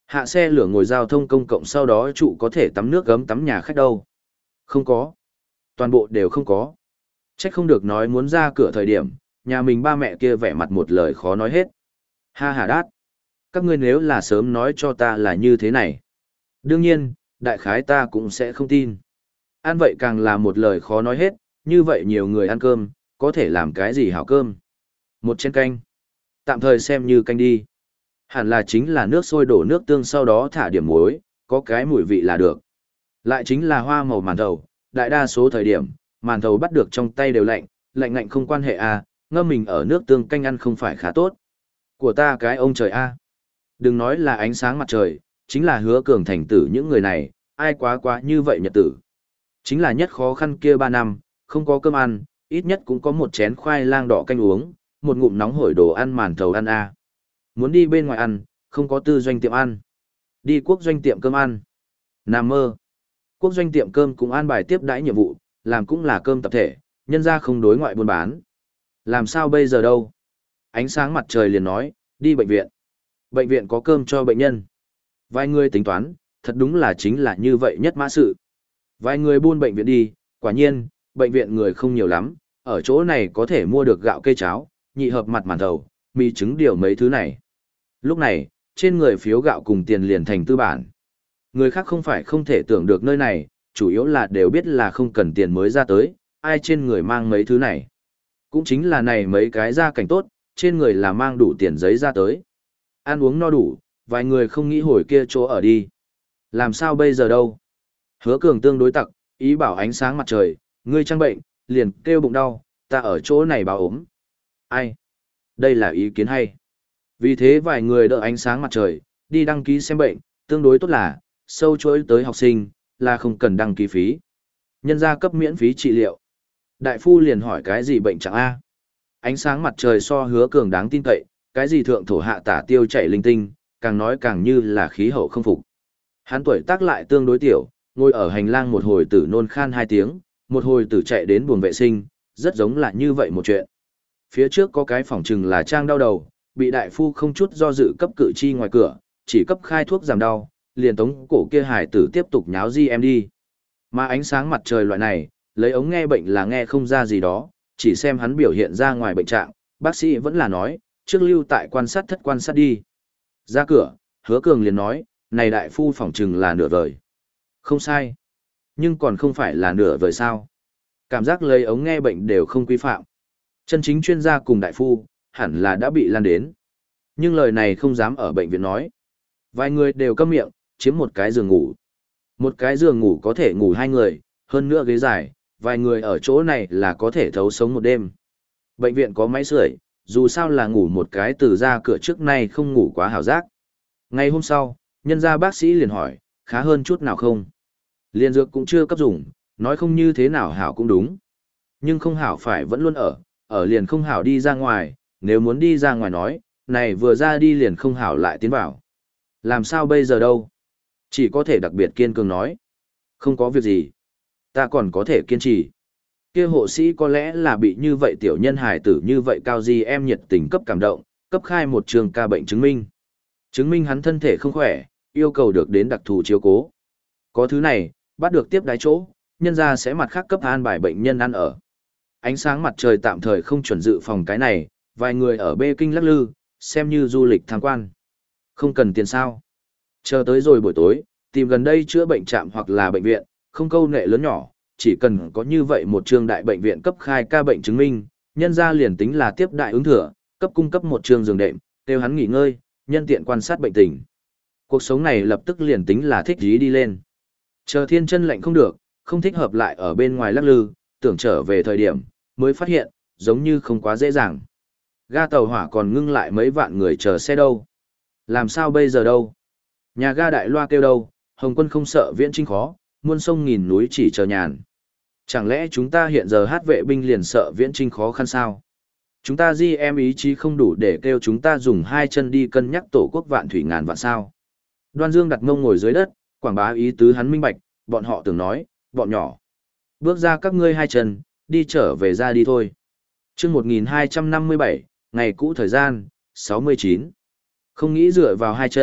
Hạ xe lửa ngồi giao thông công cộng sau đó trụ có thể tắm nước gấm tắm nhà khách đâu. Không có. Toàn bộ đều không có. Trách không được nói muốn ra cửa thời điểm, nhà mình ba mẹ kia vẻ mặt một lời khó nói hết. Ha ha đát. Các ngươi nếu là sớm nói cho ta là như thế này. Đương nhiên, đại khái ta cũng sẽ không tin. Ăn vậy càng là một lời khó nói hết, như vậy nhiều người ăn cơm, có thể làm cái gì hảo cơm. Một chén canh. Tạm thời xem như canh đi. Hẳn là chính là nước sôi đổ nước tương sau đó thả điểm muối, có cái mùi vị là được. Lại chính là hoa màu màn thầu, đại đa số thời điểm, màn thầu bắt được trong tay đều lạnh, lạnh lạnh không quan hệ à, ngâm mình ở nước tương canh ăn không phải khá tốt. Của ta cái ông trời a. Đừng nói là ánh sáng mặt trời, chính là Hứa Cường thành tử những người này, ai quá quá như vậy nhật tử. Chính là nhất khó khăn kia ba năm, không có cơm ăn, ít nhất cũng có một chén khoai lang đỏ canh uống, một ngụm nóng hổi đồ ăn màn thầu ăn a. Muốn đi bên ngoài ăn, không có tư doanh tiệm ăn. Đi quốc doanh tiệm cơm ăn. Nằm mơ. Quốc doanh tiệm cơm cũng an bài tiếp đãi nhiệm vụ, làm cũng là cơm tập thể, nhân ra không đối ngoại buôn bán. Làm sao bây giờ đâu? Ánh sáng mặt trời liền nói, đi bệnh viện. Bệnh viện có cơm cho bệnh nhân. Vài người tính toán, thật đúng là chính là như vậy nhất mã sự. Vài người buôn bệnh viện đi, quả nhiên, bệnh viện người không nhiều lắm, ở chỗ này có thể mua được gạo cây cháo, nhị hợp mặt màn thầu, mì trứng điều mấy thứ này. Lúc này, trên người phiếu gạo cùng tiền liền thành tư bản. Người khác không phải không thể tưởng được nơi này, chủ yếu là đều biết là không cần tiền mới ra tới, ai trên người mang mấy thứ này. Cũng chính là này mấy cái gia cảnh tốt, trên người là mang đủ tiền giấy ra tới. Ăn uống no đủ, vài người không nghĩ hồi kia chỗ ở đi. Làm sao bây giờ đâu? Hứa Cường tương đối tặc, ý bảo ánh sáng mặt trời, ngươi trang bệnh, liền kêu bụng đau, ta ở chỗ này báo ốm. Ai? Đây là ý kiến hay. Vì thế vài người đợi ánh sáng mặt trời, đi đăng ký xem bệnh, tương đối tốt là, sâu chuỗi tới học sinh, là không cần đăng ký phí. Nhân gia cấp miễn phí trị liệu. Đại phu liền hỏi cái gì bệnh chẳng a? Ánh sáng mặt trời so Hứa Cường đáng tin cậy, cái gì thượng thổ hạ tả tiêu chảy linh tinh, càng nói càng như là khí hậu không phục. Hắn tuổi tác lại tương đối tiểu, ngồi ở hành lang một hồi tử nôn khan hai tiếng, một hồi tử chạy đến buồng vệ sinh, rất giống là như vậy một chuyện. Phía trước có cái phòng trừng là trang đau đầu, bị đại phu không chút do dự cấp cự chi ngoài cửa, chỉ cấp khai thuốc giảm đau, liền tống cổ kia hải tử tiếp tục nháo di em đi. Mà ánh sáng mặt trời loại này, lấy ống nghe bệnh là nghe không ra gì đó, chỉ xem hắn biểu hiện ra ngoài bệnh trạng, bác sĩ vẫn là nói, trước lưu tại quan sát thất quan sát đi. Ra cửa, Hứa Cường liền nói, này đại phu phỏng chừng là nửa vời. Không sai. Nhưng còn không phải là nửa vời sao. Cảm giác lấy ống nghe bệnh đều không quy phạm. Chân chính chuyên gia cùng đại phu, hẳn là đã bị lan đến. Nhưng lời này không dám ở bệnh viện nói. Vài người đều câm miệng, chiếm một cái giường ngủ. Một cái giường ngủ có thể ngủ hai người, hơn nữa ghế dài, vài người ở chỗ này là có thể thấu sống một đêm. Bệnh viện có máy sưởi, dù sao là ngủ một cái từ ra cửa trước nay không ngủ quá hảo giác. Ngày hôm sau, nhân gia bác sĩ liền hỏi, khá hơn chút nào không? Liên dược cũng chưa cấp dùng, nói không như thế nào hảo cũng đúng. Nhưng không hảo phải vẫn luôn ở, ở liền không hảo đi ra ngoài, nếu muốn đi ra ngoài nói, này vừa ra đi liền không hảo lại tiến vào. Làm sao bây giờ đâu? Chỉ có thể đặc biệt kiên cường nói. Không có việc gì. Ta còn có thể kiên trì. Kia hộ sĩ có lẽ là bị như vậy tiểu nhân hài tử như vậy cao gì em nhiệt tình cấp cảm động, cấp khai một trường ca bệnh chứng minh. Chứng minh hắn thân thể không khỏe, yêu cầu được đến đặc thù chiếu cố. Có thứ này, bắt được tiếp đái chỗ, nhân ra sẽ mặt khác cấp an bài bệnh nhân ăn ở. Ánh sáng mặt trời tạm thời không chuẩn dự phòng cái này, vài người ở Bê Kinh lắc lư, xem như du lịch tham quan. Không cần tiền sao. Chờ tới rồi buổi tối, tìm gần đây chữa bệnh trạm hoặc là bệnh viện, không câu nệ lớn nhỏ, chỉ cần có như vậy một trường đại bệnh viện cấp khai ca bệnh chứng minh, nhân ra liền tính là tiếp đại ứng thừa, cấp cung cấp một trường giường đệm, kêu hắn nghỉ ngơi, nhân tiện quan sát bệnh tình. Cuộc sống này lập tức liền tính là thích dí đi lên. Chờ thiên chân lạnh không được, không thích hợp lại ở bên ngoài lắc lư, tưởng trở về thời điểm, mới phát hiện, giống như không quá dễ dàng. Ga tàu hỏa còn ngưng lại mấy vạn người chờ xe đâu. Làm sao bây giờ đâu? Nhà ga đại loa kêu đâu, Hồng Quân không sợ viễn trinh khó, muôn sông nghìn núi chỉ chờ nhàn. Chẳng lẽ chúng ta hiện giờ hát vệ binh liền sợ viễn trinh khó khăn sao? Chúng ta di em ý chí không đủ để kêu chúng ta dùng hai chân đi cân nhắc tổ quốc vạn thủy ngàn vạn sao. Đoan Dương đặt mông ngồi dưới đất, quảng bá ý tứ hắn minh bạch, bọn họ tưởng nói, bọn nhỏ. Bước ra các ngươi hai chân, đi trở về ra đi thôi. Trước một nghìn hai trăm năm mươi bảy, ngày cũ thời gian, sáu mươi chín. Không nghĩ dựa vào hai chân,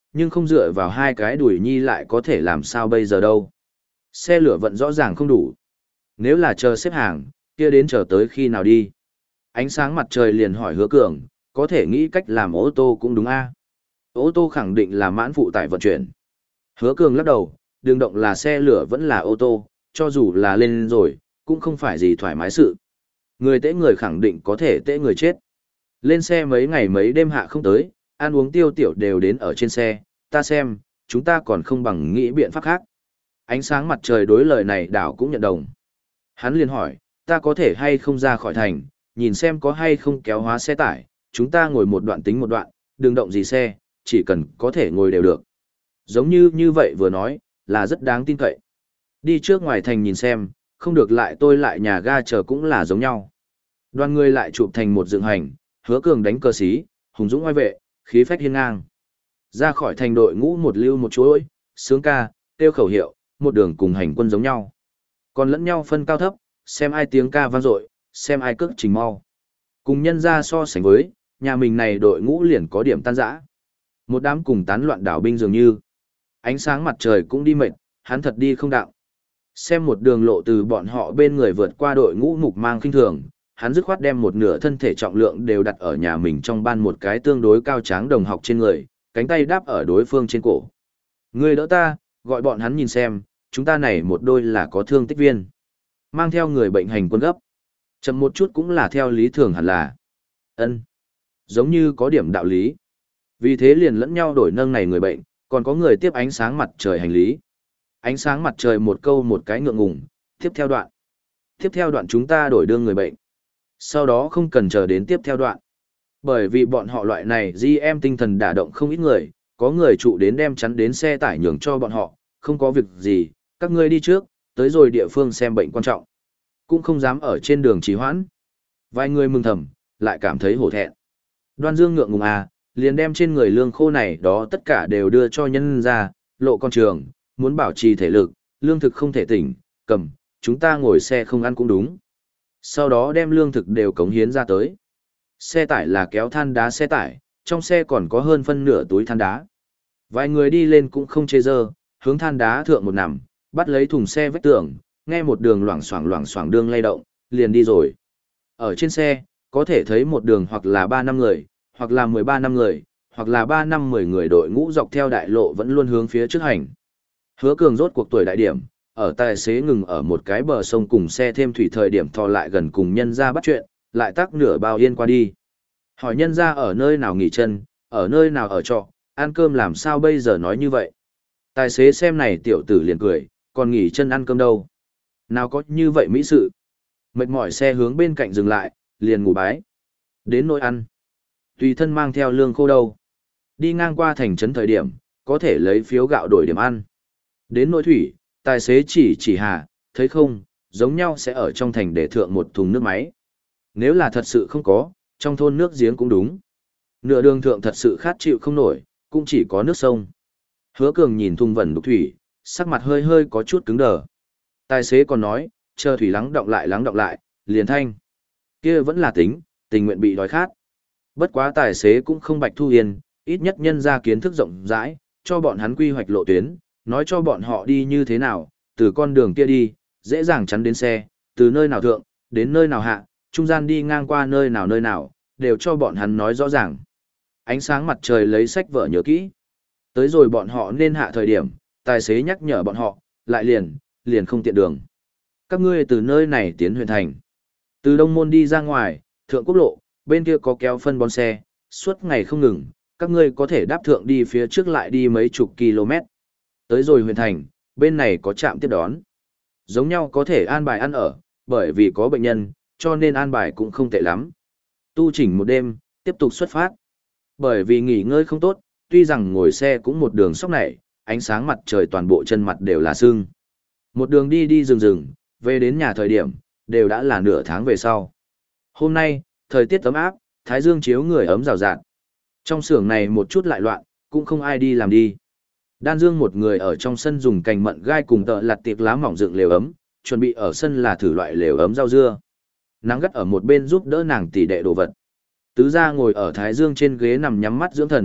nhưng không dựa vào hai cái đùi nhi lại có thể làm sao bây giờ đâu. Xe lửa vận rõ ràng không đủ. Nếu là chờ xếp hàng, kia đến chờ tới khi nào đi. Ánh sáng mặt trời liền hỏi Hứa Cường, có thể nghĩ cách làm ô tô cũng đúng a. Ô tô khẳng định là mãn phụ tải vận chuyển. Hứa Cường lắc đầu, đường động là xe lửa vẫn là ô tô, cho dù là lên rồi, cũng không phải gì thoải mái sự. Người tễ người khẳng định có thể tễ người chết. Lên xe mấy ngày mấy đêm hạ không tới, ăn uống tiêu tiểu đều đến ở trên xe, ta xem, chúng ta còn không bằng nghĩ biện pháp khác. Ánh sáng mặt trời đối lời này đảo cũng nhận đồng. Hắn liền hỏi, ta có thể hay không ra khỏi thành, nhìn xem có hay không kéo hóa xe tải, chúng ta ngồi một đoạn tính một đoạn, đừng động gì xe, chỉ cần có thể ngồi đều được. Giống như như vậy vừa nói, là rất đáng tin cậy. Đi trước ngoài thành nhìn xem, không được lại tôi lại nhà ga chờ cũng là giống nhau. Đoàn người lại chụp thành một dựng hành, Hứa Cường đánh cờ xí, hùng dũng oai vệ, khí phách hiên ngang. Ra khỏi thành đội ngũ một lưu một chuỗi, sướng ca, tiêu khẩu hiệu, một đường cùng hành quân giống nhau. Còn lẫn nhau phân cao thấp, xem ai tiếng ca vang dội, xem ai cước trình mau. Cùng nhân ra so sánh với, nhà mình này đội ngũ liền có điểm tan rã. Một đám cùng tán loạn đảo binh dường như. Ánh sáng mặt trời cũng đi mệt, hắn thật đi không đạo. Xem một đường lộ từ bọn họ bên người vượt qua đội ngũ mục mang khinh thường, hắn dứt khoát đem một nửa thân thể trọng lượng đều đặt ở nhà mình trong ban một cái tương đối cao tráng đồng học trên người, cánh tay đáp ở đối phương trên cổ. Người đỡ ta, gọi bọn hắn nhìn xem, chúng ta này một đôi là có thương tích viên. Mang theo người bệnh hành quân gấp. Chậm một chút cũng là theo lý thường hẳn là. Ân, giống như có điểm đạo lý. Vì thế liền lẫn nhau đổi nâng này người bệnh, còn có người tiếp ánh sáng mặt trời hành lý. Ánh sáng mặt trời một câu một cái ngượng ngùng, tiếp theo đoạn. Tiếp theo đoạn chúng ta đổi đương người bệnh. Sau đó không cần chờ đến tiếp theo đoạn. Bởi vì bọn họ loại này gi em tinh thần đả động không ít người, có người trụ đến đem chắn đến xe tải nhường cho bọn họ, không có việc gì, các ngươi đi trước, tới rồi địa phương xem bệnh quan trọng. Cũng không dám ở trên đường trì hoãn. Vài người mừng thầm, lại cảm thấy hổ thẹn. Đoan Dương ngượng ngùng à, liền đem trên người lương khô này đó tất cả đều đưa cho nhân ra, lộ con trường, muốn bảo trì thể lực, lương thực không thể tỉnh, cầm, chúng ta ngồi xe không ăn cũng đúng. Sau đó đem lương thực đều cống hiến ra tới. Xe tải là kéo than đá xe tải, trong xe còn có hơn phân nửa túi than đá. Vài người đi lên cũng không chê dơ, hướng than đá thượng một nằm, bắt lấy thùng xe vách tường, nghe một đường loảng xoảng loảng xoảng đường lay động, liền đi rồi. Ở trên xe, có thể thấy một đường hoặc là ba năm người, hoặc là mười ba năm người, hoặc là ba năm mười người đội ngũ dọc theo đại lộ vẫn luôn hướng phía trước hành. Hứa Cường rốt cuộc tuổi đại điểm, ở tài xế ngừng ở một cái bờ sông cùng xe thêm thủy thời điểm thò lại gần cùng nhân ra bắt chuyện, lại tắc nửa bao yên qua đi. Hỏi nhân ra ở nơi nào nghỉ chân, ở nơi nào ở trọ, ăn cơm làm sao bây giờ nói như vậy. Tài xế xem này tiểu tử liền cười, còn nghỉ chân ăn cơm đâu. Nào có như vậy mỹ sự. Mệt mỏi xe hướng bên cạnh dừng lại, liền ngủ bái. Đến nỗi ăn. Tùy thân mang theo lương khô đâu. Đi ngang qua thành trấn thời điểm, có thể lấy phiếu gạo đổi điểm ăn. Đến nỗi thủy, tài xế chỉ chỉ hà, thấy không, giống nhau sẽ ở trong thành để thượng một thùng nước máy. Nếu là thật sự không có, trong thôn nước giếng cũng đúng. Nửa đường thượng thật sự khát chịu không nổi, cũng chỉ có nước sông. Hứa Cường nhìn thùng vẩn đục thủy, sắc mặt hơi hơi có chút cứng đờ. Tài xế còn nói, chờ thủy lắng đọng lại lắng đọng lại, liền thanh. Kia vẫn là tính, tình nguyện bị đói khát. Bất quá tài xế cũng không bạch thu yên, ít nhất nhân ra kiến thức rộng rãi, cho bọn hắn quy hoạch lộ tuyến, nói cho bọn họ đi như thế nào, từ con đường kia đi, dễ dàng chắn đến xe, từ nơi nào thượng, đến nơi nào hạ, trung gian đi ngang qua nơi nào nơi nào, đều cho bọn hắn nói rõ ràng. Ánh sáng mặt trời lấy sách vở nhớ kỹ. Tới rồi bọn họ nên hạ thời điểm, tài xế nhắc nhở bọn họ, lại liền, liền không tiện đường. Các ngươi từ nơi này tiến huyện thành. Từ Đông Môn đi ra ngoài, thượng quốc lộ, bên kia có kéo phân bón xe, suốt ngày không ngừng, các ngươi có thể đáp thượng đi phía trước lại đi mấy chục km. Tới rồi huyện thành, bên này có trạm tiếp đón. Giống nhau có thể an bài ăn ở, bởi vì có bệnh nhân, cho nên an bài cũng không tệ lắm. Tu chỉnh một đêm, tiếp tục xuất phát. Bởi vì nghỉ ngơi không tốt, tuy rằng ngồi xe cũng một đường sóc này, ánh sáng mặt trời toàn bộ chân mặt đều là sưng. Một đường đi đi rừng rừng, về đến nhà thời điểm, đều đã là nửa tháng về sau. Hôm nay, thời tiết ấm áp, thái dương chiếu người ấm rào rạt. Trong xưởng này một chút lại loạn, cũng không ai đi làm đi. Đan Dương một người ở trong sân dùng cành mận gai cùng tợ lặt tiệc lá mỏng dựng lều ấm, chuẩn bị ở sân là thử loại lều ấm rau dưa. Nắng gắt ở một bên giúp đỡ nàng tỉ đệ đồ vật. Tứ gia ngồi ở thái dương trên ghế nằm nhắm mắt dưỡng thần,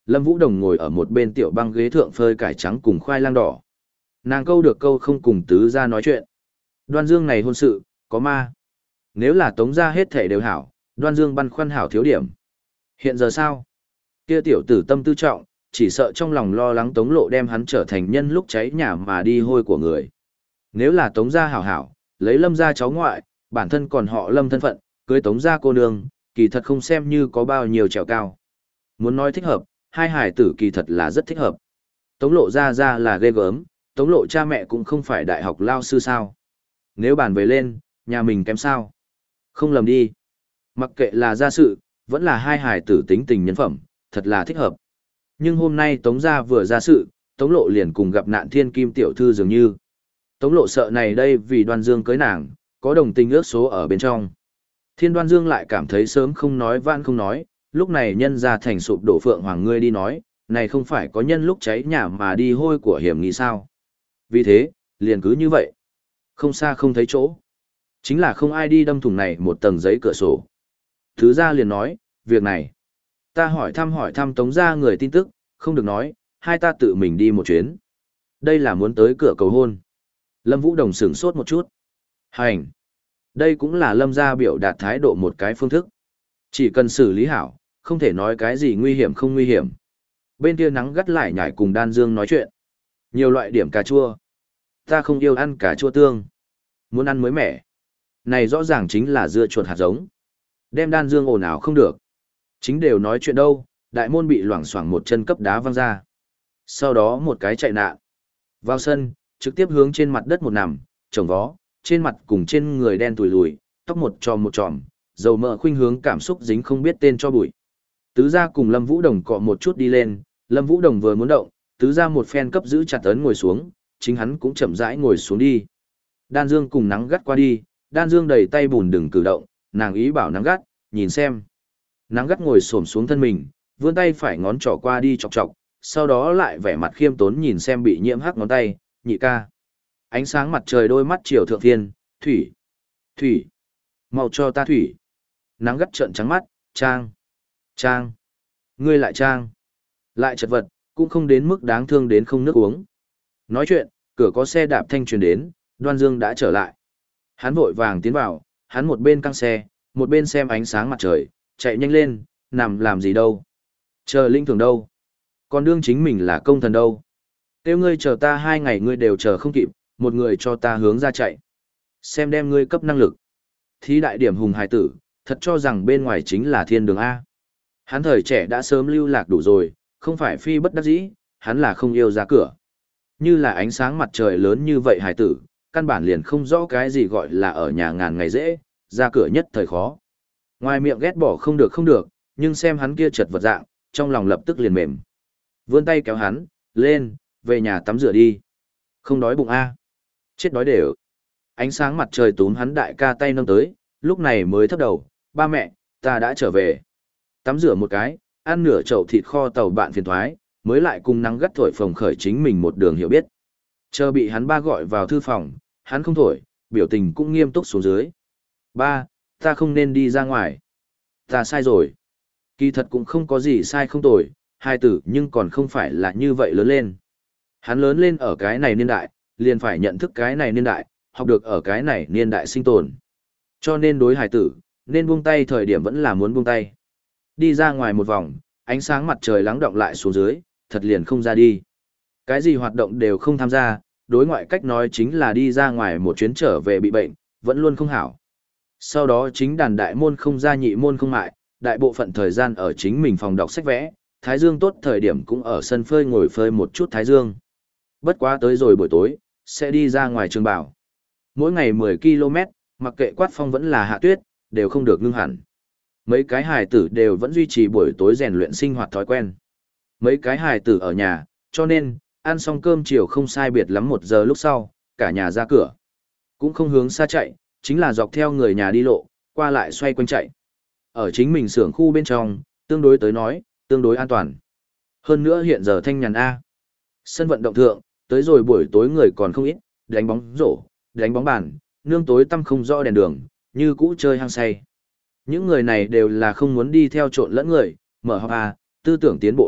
Lâm Vũ Đồng ngồi ở một bên tiểu băng ghế thượng phơi cải trắng cùng khoai lang đỏ. Nàng câu được câu không cùng tứ gia nói chuyện. Đoan Dương này hôn sự, có ma. Nếu là Tống gia hết thể đều hảo, Đoan Dương băn khoăn hảo thiếu điểm. Hiện giờ sao? Kia tiểu tử tâm tư trọng, chỉ sợ trong lòng lo lắng Tống Lộ đem hắn trở thành nhân lúc cháy nhà mà đi hôi của người. Nếu là Tống gia hảo hảo, lấy Lâm gia cháu ngoại, bản thân còn họ Lâm thân phận, cưới Tống gia cô nương, kỳ thật không xem như có bao nhiêu trèo cao. Muốn nói thích hợp, hai hải tử kỳ thật là rất thích hợp. Tống Lộ ra ra là ghê gớm, Tống Lộ cha mẹ cũng không phải đại học lao sư sao. Nếu bàn về lên, nhà mình kém sao? Không lầm đi. Mặc kệ là gia sự, vẫn là hai hải tử tính tình nhân phẩm, thật là thích hợp. Nhưng hôm nay Tống gia vừa ra sự, Tống Lộ liền cùng gặp nạn thiên kim tiểu thư dường như. Tống Lộ sợ này đây vì Đoan Dương cưới nàng, có đồng tình ước số ở bên trong. Thiên Đoan Dương lại cảm thấy sớm không nói vãn không nói, lúc này nhân ra thành sụp đổ phượng hoàng ngươi đi nói, này không phải có nhân lúc cháy nhà mà đi hôi của hiểm nghi sao. Vì thế, liền cứ như vậy. Không xa không thấy chỗ. Chính là không ai đi đâm thủng này một tầng giấy cửa sổ. Thứ ra liền nói, việc này. Ta hỏi thăm hỏi thăm Tống gia người tin tức, không được nói, hai ta tự mình đi một chuyến. Đây là muốn tới cửa cầu hôn. Lâm Vũ Đồng sửng sốt một chút. Hành. Đây cũng là Lâm gia biểu đạt thái độ một cái phương thức. Chỉ cần xử lý hảo, không thể nói cái gì nguy hiểm không nguy hiểm. Bên kia nắng gắt lại nhảy cùng Đan Dương nói chuyện. Nhiều loại điểm cà chua. Ta không yêu ăn cà chua tương. Muốn ăn mới mẻ. Này rõ ràng chính là dưa chuột hạt giống. Đem Đan Dương ồn ào không được. Chính đều nói chuyện đâu, đại môn bị loảng xoảng một chân cấp đá văng ra. Sau đó một cái chạy nạn. Vào sân, trực tiếp hướng trên mặt đất một nằm, trồng vó, trên mặt cùng trên người đen tùi lùi, tóc một tròm một tròm, dầu mỡ khuynh hướng cảm xúc dính không biết tên cho bụi. Tứ gia cùng Lâm Vũ Đồng cọ một chút đi lên, Lâm Vũ Đồng vừa muốn động, tứ gia một phen cấp giữ chặt ấn ngồi xuống, chính hắn cũng chậm rãi ngồi xuống đi. Đan Dương cùng nắng gắt qua đi, Đan Dương đầy tay bùn đừng cử động, nàng ý bảo nắng gắt, nhìn xem. Nắng gắt ngồi xổm xuống thân mình, vươn tay phải ngón trỏ qua đi chọc chọc, sau đó lại vẻ mặt khiêm tốn nhìn xem bị nhiễm hắc ngón tay, nhị ca. Ánh sáng mặt trời đôi mắt chiều thượng thiên, thủy, thủy, mau cho ta thủy. Nắng gắt trợn trắng mắt, trang, trang, ngươi lại trang, lại chật vật, cũng không đến mức đáng thương đến không nước uống. Nói chuyện, cửa có xe đạp thanh truyền đến, Đoan Dương đã trở lại. Hắn vội vàng tiến vào, hắn một bên căng xe, một bên xem ánh sáng mặt trời, chạy nhanh lên, nằm làm gì đâu. Chờ linh thường đâu. Còn đương chính mình là công thần đâu. Kêu ngươi chờ ta hai ngày ngươi đều chờ không kịp, một người cho ta hướng ra chạy. Xem đem ngươi cấp năng lực. Thí đại điểm hùng hài tử, thật cho rằng bên ngoài chính là thiên đường A. Hắn thời trẻ đã sớm lưu lạc đủ rồi, không phải phi bất đắc dĩ, hắn là không yêu ra cửa. Như là ánh sáng mặt trời lớn như vậy hài tử, căn bản liền không rõ cái gì gọi là ở nhà ngàn ngày dễ, ra cửa nhất thời khó. Ngoài miệng ghét bỏ không được không được, nhưng xem hắn kia chật vật dạng, trong lòng lập tức liền mềm. Vươn tay kéo hắn, lên, về nhà tắm rửa đi. Không đói bụng A. Chết đói đều. Ánh sáng mặt trời túm hắn đại ca tay nâng tới, lúc này mới thấp đầu, ba mẹ, ta đã trở về. Tắm rửa một cái, ăn nửa chậu thịt kho tàu bạn phiền thoái, mới lại cùng nắng gắt thổi phồng khởi chính mình một đường hiểu biết. Chờ bị hắn ba gọi vào thư phòng, hắn không thổi, biểu tình cũng nghiêm túc xuống dưới. Ba, ta không nên đi ra ngoài. Ta sai rồi. Kỳ thật cũng không có gì sai không tồi, hai tử nhưng còn không phải là như vậy lớn lên. Hắn lớn lên ở cái này niên đại, liền phải nhận thức cái này niên đại, học được ở cái này niên đại sinh tồn. Cho nên đối hài tử, nên buông tay thời điểm vẫn là muốn buông tay. Đi ra ngoài một vòng, ánh sáng mặt trời lắng động lại xuống dưới, thật liền không ra đi. Cái gì hoạt động đều không tham gia, đối ngoại cách nói chính là đi ra ngoài một chuyến trở về bị bệnh, vẫn luôn không hảo. Sau đó chính đàn đại môn không ra nhị môn không mại, đại bộ phận thời gian ở chính mình phòng đọc sách vẽ, thái dương tốt thời điểm cũng ở sân phơi ngồi phơi một chút thái dương. Bất quá tới rồi buổi tối, sẽ đi ra ngoài trường bảo. Mỗi ngày mười ki lô mét, mặc kệ quát phong vẫn là hạ tuyết, đều không được ngưng hẳn. Mấy cái hài tử đều vẫn duy trì buổi tối rèn luyện sinh hoạt thói quen. Mấy cái hài tử ở nhà, cho nên, ăn xong cơm chiều không sai biệt lắm một giờ lúc sau, cả nhà ra cửa. Cũng không hướng xa chạy, chính là dọc theo người nhà đi lộ, qua lại xoay quanh chạy. Ở chính mình xưởng khu bên trong, tương đối tới nói, tương đối an toàn. Hơn nữa hiện giờ thanh nhàn A. Sân vận động thượng, tới rồi buổi tối người còn không ít, đánh bóng rổ, đánh bóng bàn, nương tối tăm không rõ đèn đường, như cũ chơi hăng say. Những người này đều là không muốn đi theo trộn lẫn người, mở học A, tư tưởng tiến bộ A,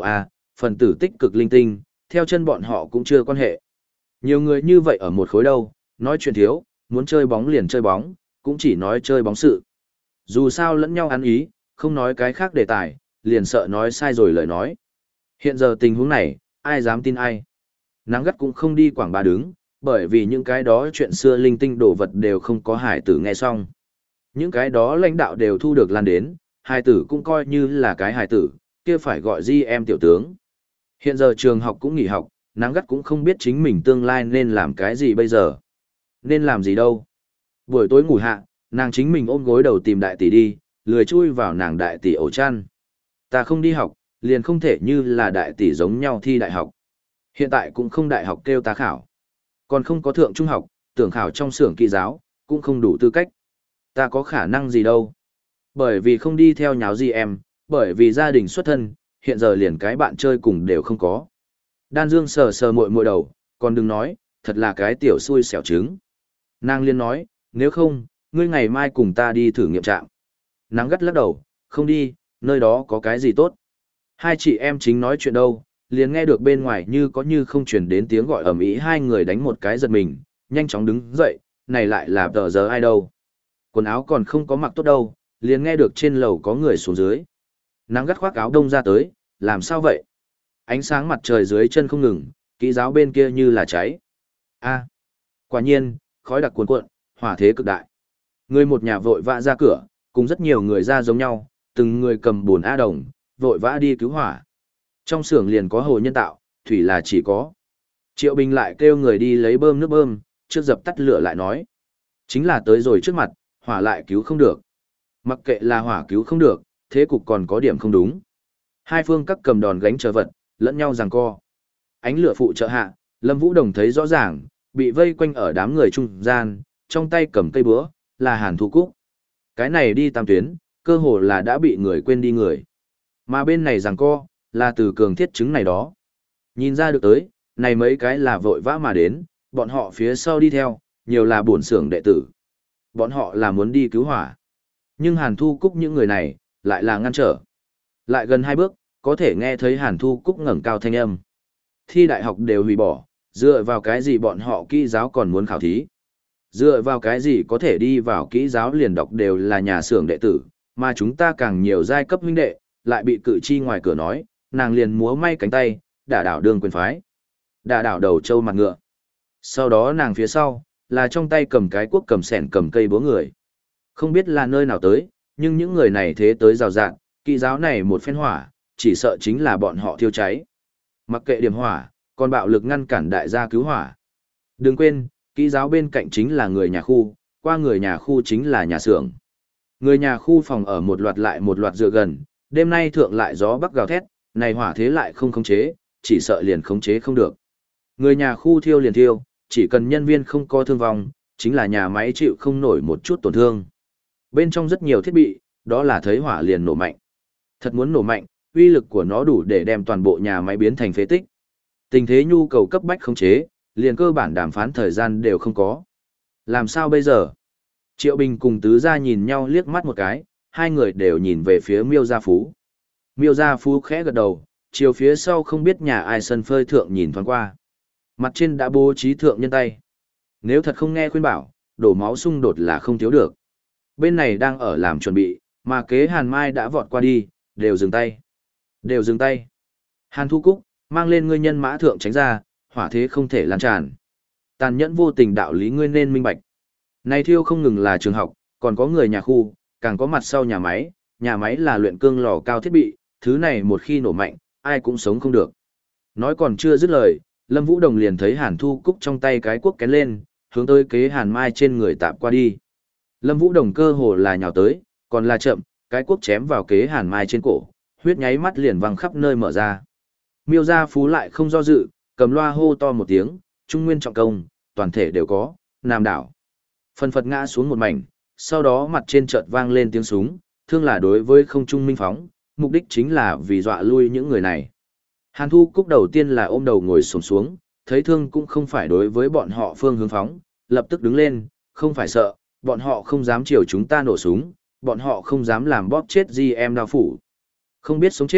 phần tử tích cực linh tinh, theo chân bọn họ cũng chưa quan hệ. Nhiều người như vậy ở một khối đâu, nói chuyện thiếu, muốn chơi bóng liền chơi bóng, cũng chỉ nói chơi bóng sự. Dù sao lẫn nhau ăn ý, không nói cái khác đề tài, liền sợ nói sai rồi lời nói. Hiện giờ tình huống này, ai dám tin ai. Nắng gắt cũng không đi quảng bá đứng, bởi vì những cái đó chuyện xưa linh tinh đồ vật đều không có hải tử nghe xong. Những cái đó lãnh đạo đều thu được lan đến, hải tử cũng coi như là cái hải tử, kia phải gọi di em tiểu tướng. Hiện giờ trường học cũng nghỉ học, nắng gắt cũng không biết chính mình tương lai nên làm cái gì bây giờ. Nên làm gì đâu. Buổi tối ngủ hạ, nàng chính mình ôm gối đầu tìm đại tỷ đi, lười chui vào nàng đại tỷ ổ chăn. Ta không đi học, liền không thể như là đại tỷ giống nhau thi đại học. Hiện tại cũng không đại học kêu ta khảo. Còn không có thượng trung học, tưởng khảo trong xưởng kỳ giáo, cũng không đủ tư cách. Ta có khả năng gì đâu. Bởi vì không đi theo nháo gì em, bởi vì gia đình xuất thân, hiện giờ liền cái bạn chơi cùng đều không có. Đan Dương sờ sờ muội muội đầu, còn đừng nói, thật là cái tiểu xui xẻo trứng. Nàng liên nói, nếu không, ngươi ngày mai cùng ta đi thử nghiệm trạm. Nắng gắt lắc đầu, không đi, nơi đó có cái gì tốt. Hai chị em chính nói chuyện đâu, liền nghe được bên ngoài như có như không truyền đến tiếng gọi ầm ĩ, hai người đánh một cái giật mình, nhanh chóng đứng dậy, này lại là tờ giờ ai đâu. Quần áo còn không có mặc tốt đâu, liền nghe được trên lầu có người xuống dưới. Nắng gắt khoác áo đông ra tới, làm sao vậy? Ánh sáng mặt trời dưới chân không ngừng, kỹ giáo bên kia như là cháy. A, quả nhiên, khói đặc cuồn cuộn, hỏa thế cực đại. Người một nhà vội vã ra cửa, cùng rất nhiều người ra giống nhau, từng người cầm buồn A đồng, vội vã đi cứu hỏa. Trong xưởng liền có hồ nhân tạo, thủy là chỉ có. Triệu Bình lại kêu người đi lấy bơm nước bơm, trước dập tắt lửa lại nói. Chính là tới rồi trước mặt, hỏa lại cứu không được. Mặc kệ là hỏa cứu không được, thế cục còn có điểm không đúng. Hai phương các cầm đòn gánh chờ vật, lẫn nhau giằng co. Ánh lửa phụ trợ hạ, Lâm Vũ Đồng thấy rõ ràng, bị vây quanh ở đám người trung gian, trong tay cầm cây búa, là Hàn Thu Cúc. Cái này đi tam tuyến, cơ hồ là đã bị người quên đi người. Mà bên này giằng co, là từ cường thiết chứng này đó. Nhìn ra được tới, này mấy cái là vội vã mà đến, bọn họ phía sau đi theo, nhiều là bổn xưởng đệ tử. Bọn họ là muốn đi cứu hỏa. Nhưng Hàn Thu Cúc những người này, lại là ngăn trở. Lại gần hai bước, có thể nghe thấy Hàn Thu Cúc ngẩng cao thanh âm. Thi đại học đều hủy bỏ, dựa vào cái gì bọn họ kỹ giáo còn muốn khảo thí. Dựa vào cái gì có thể đi vào kỹ giáo liền đọc đều là nhà xưởng đệ tử, mà chúng ta càng nhiều giai cấp huynh đệ, lại bị cự chi ngoài cửa nói, nàng liền múa may cánh tay, đả đảo đường quyền phái. Đả đảo đầu trâu mặt ngựa. Sau đó nàng phía sau, là trong tay cầm cái cuốc cầm sẻn cầm cây búa người. Không biết là nơi nào tới, nhưng những người này thế tới rào rạng, kỹ giáo này một phen hỏa, chỉ sợ chính là bọn họ thiêu cháy. Mặc kệ điểm hỏa, còn bạo lực ngăn cản đại gia cứu hỏa. Đừng quên, kỹ giáo bên cạnh chính là người nhà khu, qua người nhà khu chính là nhà xưởng. Người nhà khu phòng ở một loạt lại một loạt dựa gần, đêm nay thượng lại gió bắc gào thét, này hỏa thế lại không khống chế, chỉ sợ liền khống chế không được. Người nhà khu thiêu liền thiêu, chỉ cần nhân viên không có thương vong, chính là nhà máy chịu không nổi một chút tổn thương. Bên trong rất nhiều thiết bị, đó là thấy hỏa liền nổ mạnh. Thật muốn nổ mạnh, uy lực của nó đủ để đem toàn bộ nhà máy biến thành phế tích. Tình thế nhu cầu cấp bách khống chế, liền cơ bản đàm phán thời gian đều không có. Làm sao bây giờ? Triệu Bình cùng Tứ Gia nhìn nhau liếc mắt một cái, hai người đều nhìn về phía Miêu Gia Phú. Miêu Gia Phú khẽ gật đầu, chiều phía sau không biết nhà ai sân phơi thượng nhìn thoáng qua. Mặt trên đã bố trí thượng nhân tay. Nếu thật không nghe khuyên bảo, đổ máu xung đột là không thiếu được. Bên này đang ở làm chuẩn bị, mà kế Hàn Mai đã vọt qua đi, đều dừng tay. Đều dừng tay. Hàn Thu Cúc, mang lên ngươi nhân mã thượng tránh ra, hỏa thế không thể lan tràn. Tàn nhẫn vô tình đạo lý ngươi nên minh bạch. Này thiêu không ngừng là trường học, còn có người nhà khu, càng có mặt sau nhà máy, nhà máy là luyện cương lò cao thiết bị, thứ này một khi nổ mạnh, ai cũng sống không được. Nói còn chưa dứt lời, Lâm Vũ Đồng liền thấy Hàn Thu Cúc trong tay cái cuốc kén lên, hướng tới kế Hàn Mai trên người tạp qua đi. Lâm Vũ Đồng cơ hồ là nhào tới, còn là chậm, cái cuốc chém vào kế Hàn Mai trên cổ, huyết nháy mắt liền văng khắp nơi mở ra. Miêu Gia Phú lại không do dự, cầm loa hô to một tiếng, trung nguyên trọng công, toàn thể đều có, nam đảo. Phần phật ngã xuống một mảnh, sau đó mặt trên chợt vang lên tiếng súng, thương là đối với không trung minh phóng, mục đích chính là vì dọa lui những người này. Hàn Thu Cúc đầu tiên là ôm đầu ngồi xổm xuống, thấy thương cũng không phải đối với bọn họ phương hướng phóng, lập tức đứng lên, không phải sợ, bọn họ không dám chiều chúng ta nổ súng, bọn họ không dám làm bóp chết gì em đao phủ. Không biết sống chết,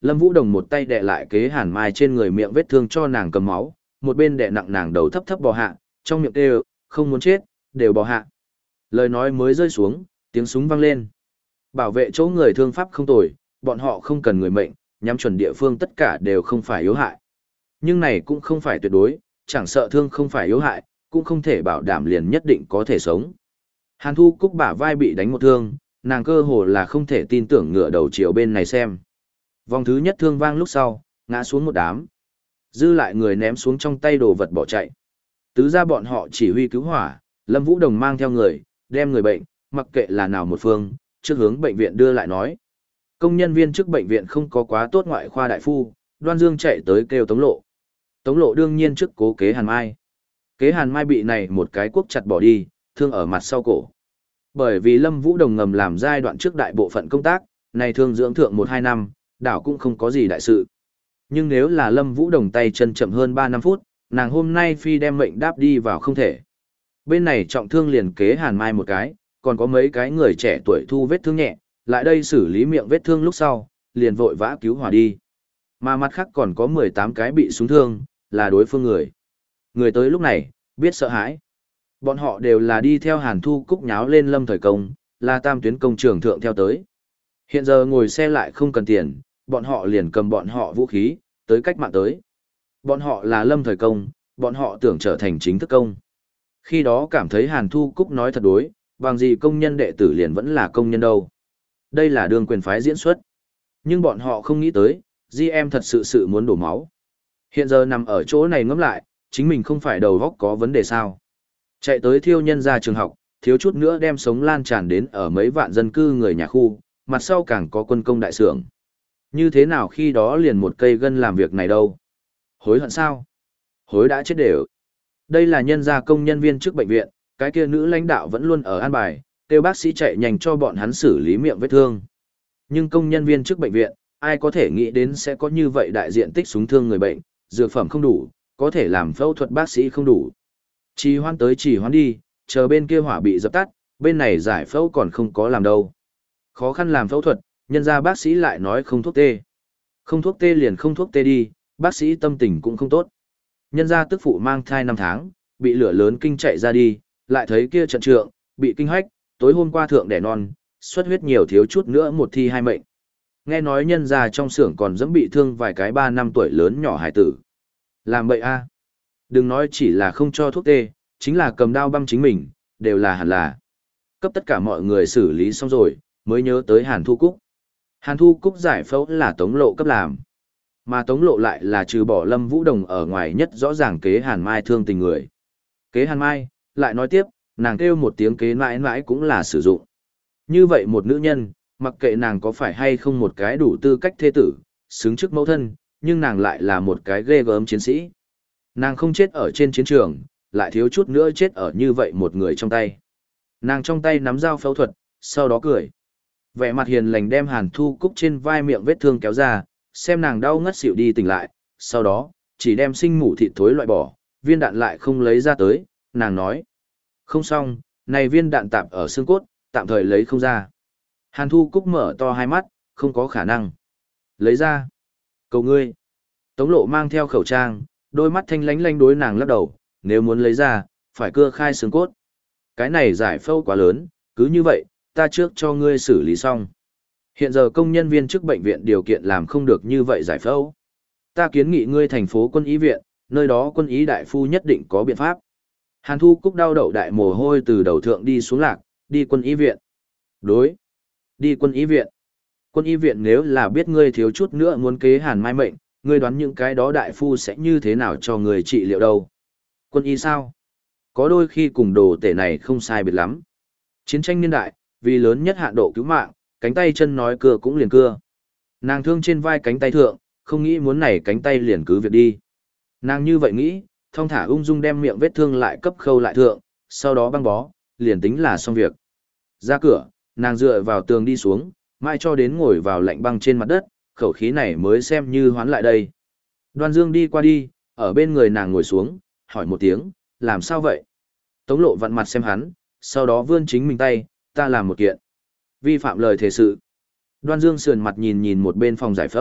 Lâm Vũ Đồng một tay đè lại kế Hàn Mai trên người miệng vết thương cho nàng cầm máu, một bên đè nặng nàng đầu thấp thấp bò hạ, trong miệng kêu, không muốn chết, đều bò hạ. Lời nói mới rơi xuống, tiếng súng vang lên. Bảo vệ chỗ người thương pháp không tồi, bọn họ không cần người mệnh, nhắm chuẩn địa phương tất cả đều không phải yếu hại. Nhưng này cũng không phải tuyệt đối, chẳng sợ thương không phải yếu hại, cũng không thể bảo đảm liền nhất định có thể sống. Hàn Thu Cúc bả vai bị đánh một thương, nàng cơ hồ là không thể tin tưởng ngửa đầu chiều bên này xem. Vòng thứ nhất thương vang lúc sau, ngã xuống một đám. Dư lại người ném xuống trong tay đồ vật bỏ chạy. Tứ ra bọn họ chỉ huy cứu hỏa, Lâm Vũ Đồng mang theo người, đem người bệnh, mặc kệ là nào một phương, trước hướng bệnh viện đưa lại nói. Công nhân viên trước bệnh viện không có quá tốt ngoại khoa đại phu, Đoan Dương chạy tới kêu Tống Lộ. Tống Lộ đương nhiên trước cố kế Hàn Mai. Kế Hàn Mai bị này một cái cuốc chặt bỏ đi, thương ở mặt sau cổ. Bởi vì Lâm Vũ Đồng ngầm làm giai đoạn trước đại bộ phận công tác, này thương dưỡng thượng một hai năm, đảo cũng không có gì đại sự. Nhưng nếu là Lâm Vũ Đồng tay chân chậm hơn ba năm phút, nàng hôm nay phi đem mệnh đáp đi vào không thể. Bên này trọng thương liền kế Hàn Mai một cái, còn có mấy cái người trẻ tuổi thu vết thương nhẹ, lại đây xử lý miệng vết thương lúc sau, liền vội vã cứu hỏa đi. Mà mặt khác còn có mười tám cái bị súng thương, là đối phương người. Người tới lúc này, biết sợ hãi. Bọn họ đều là đi theo Hàn Thu Cúc nháo lên Lâm Thời Công, là tam tuyến công trường thượng theo tới. Hiện giờ ngồi xe lại không cần tiền, bọn họ liền cầm bọn họ vũ khí, tới cách mạng tới. Bọn họ là Lâm Thời Công, bọn họ tưởng trở thành chính thức công. Khi đó cảm thấy Hàn Thu Cúc nói thật đối, bằng gì công nhân đệ tử liền vẫn là công nhân đâu. Đây là đường quyền phái diễn xuất. Nhưng bọn họ không nghĩ tới, gi em thật sự sự muốn đổ máu. Hiện giờ nằm ở chỗ này ngẫm lại, chính mình không phải đầu góc có vấn đề sao. Chạy tới thiêu nhân ra trường học, thiếu chút nữa đem sống lan tràn đến ở mấy vạn dân cư người nhà khu, mặt sau càng có quân công đại xưởng. Như thế nào khi đó liền một cây gân làm việc này đâu? Hối hận sao? Hối đã chết đều. Đây là nhân gia công nhân viên trước bệnh viện, cái kia nữ lãnh đạo vẫn luôn ở an bài, kêu bác sĩ chạy nhanh cho bọn hắn xử lý miệng vết thương. Nhưng công nhân viên trước bệnh viện, ai có thể nghĩ đến sẽ có như vậy đại diện tích súng thương người bệnh, dược phẩm không đủ, có thể làm phẫu thuật bác sĩ không đủ. Trì hoãn tới trì hoãn đi, chờ bên kia hỏa bị dập tắt, bên này giải phẫu còn không có làm đâu. Khó khăn làm phẫu thuật, nhân ra bác sĩ lại nói không thuốc tê. Không thuốc tê liền không thuốc tê đi, bác sĩ tâm tình cũng không tốt. Nhân ra tức phụ mang thai năm tháng, bị lửa lớn kinh chạy ra đi, lại thấy kia trận trượng, bị kinh hách, tối hôm qua thượng đẻ non, xuất huyết nhiều thiếu chút nữa một thi hai mệnh. Nghe nói nhân ra trong xưởng còn dẫm bị thương vài cái ba năm tuổi lớn nhỏ hải tử. Làm bậy a. Đừng nói chỉ là không cho thuốc tê, chính là cầm đao băm chính mình, đều là hẳn là. Cấp tất cả mọi người xử lý xong rồi, mới nhớ tới Hàn Thu Cúc. Hàn Thu Cúc giải phẫu là Tống Lộ cấp làm. Mà Tống Lộ lại là trừ bỏ Lâm Vũ Đồng ở ngoài nhất rõ ràng kế Hàn Mai thương tình người. Kế Hàn Mai, lại nói tiếp, nàng kêu một tiếng kế mãi mãi cũng là sử dụng. Như vậy một nữ nhân, mặc kệ nàng có phải hay không một cái đủ tư cách thê tử, xứng chức mẫu thân, nhưng nàng lại là một cái ghê gớm chiến sĩ. Nàng không chết ở trên chiến trường, lại thiếu chút nữa chết ở như vậy một người trong tay. Nàng trong tay nắm dao phẫu thuật, sau đó cười. Vẻ mặt hiền lành đem Hàn Thu Cúc trên vai miệng vết thương kéo ra, xem nàng đau ngất xỉu đi tỉnh lại, sau đó, chỉ đem sinh mủ thịt thối loại bỏ, viên đạn lại không lấy ra tới, nàng nói. Không xong, này viên đạn tạp ở xương cốt, tạm thời lấy không ra. Hàn Thu Cúc mở to hai mắt, không có khả năng. Lấy ra. Cầu ngươi. Tống Lộ mang theo khẩu trang, đôi mắt thanh lánh lánh đối nàng lắc đầu, nếu muốn lấy ra, phải cưa khai xương cốt. Cái này giải phẫu quá lớn, cứ như vậy, ta trước cho ngươi xử lý xong. Hiện giờ công nhân viên chức bệnh viện điều kiện làm không được như vậy giải phẫu. Ta kiến nghị ngươi thành phố quân y viện, nơi đó quân y đại phu nhất định có biện pháp. Hàn Thu Cúc đau đầu đại mồ hôi từ đầu thượng đi xuống lạc, đi quân y viện. Đối. Đi quân y viện. Quân y viện nếu là biết ngươi thiếu chút nữa muốn kế Hàn Mai mệnh, ngươi đoán những cái đó đại phu sẽ như thế nào cho người trị liệu đâu. Quân y sao? Có đôi khi cùng đồ tể này không sai biệt lắm. Chiến tranh niên đại, vì lớn nhất hạn độ cứu mạng, cánh tay chân nói cưa cũng liền cưa. Nàng thương trên vai cánh tay thượng, không nghĩ muốn này cánh tay liền cứ việc đi. Nàng như vậy nghĩ, thong thả ung dung đem miệng vết thương lại cấp khâu lại thượng, sau đó băng bó, liền tính là xong việc. Ra cửa, nàng dựa vào tường đi xuống, mai cho đến ngồi vào lạnh băng trên mặt đất, khẩu khí này mới xem như hoán lại đây. Đoan Dương đi qua đi, ở bên người nàng ngồi xuống, hỏi một tiếng, làm sao vậy? Tống Lộ vặn mặt xem hắn, sau đó vươn chính mình tay, ta làm một kiện. Vi phạm lời thề sự. Đoan Dương sườn mặt nhìn nhìn một bên phòng giải phẫu,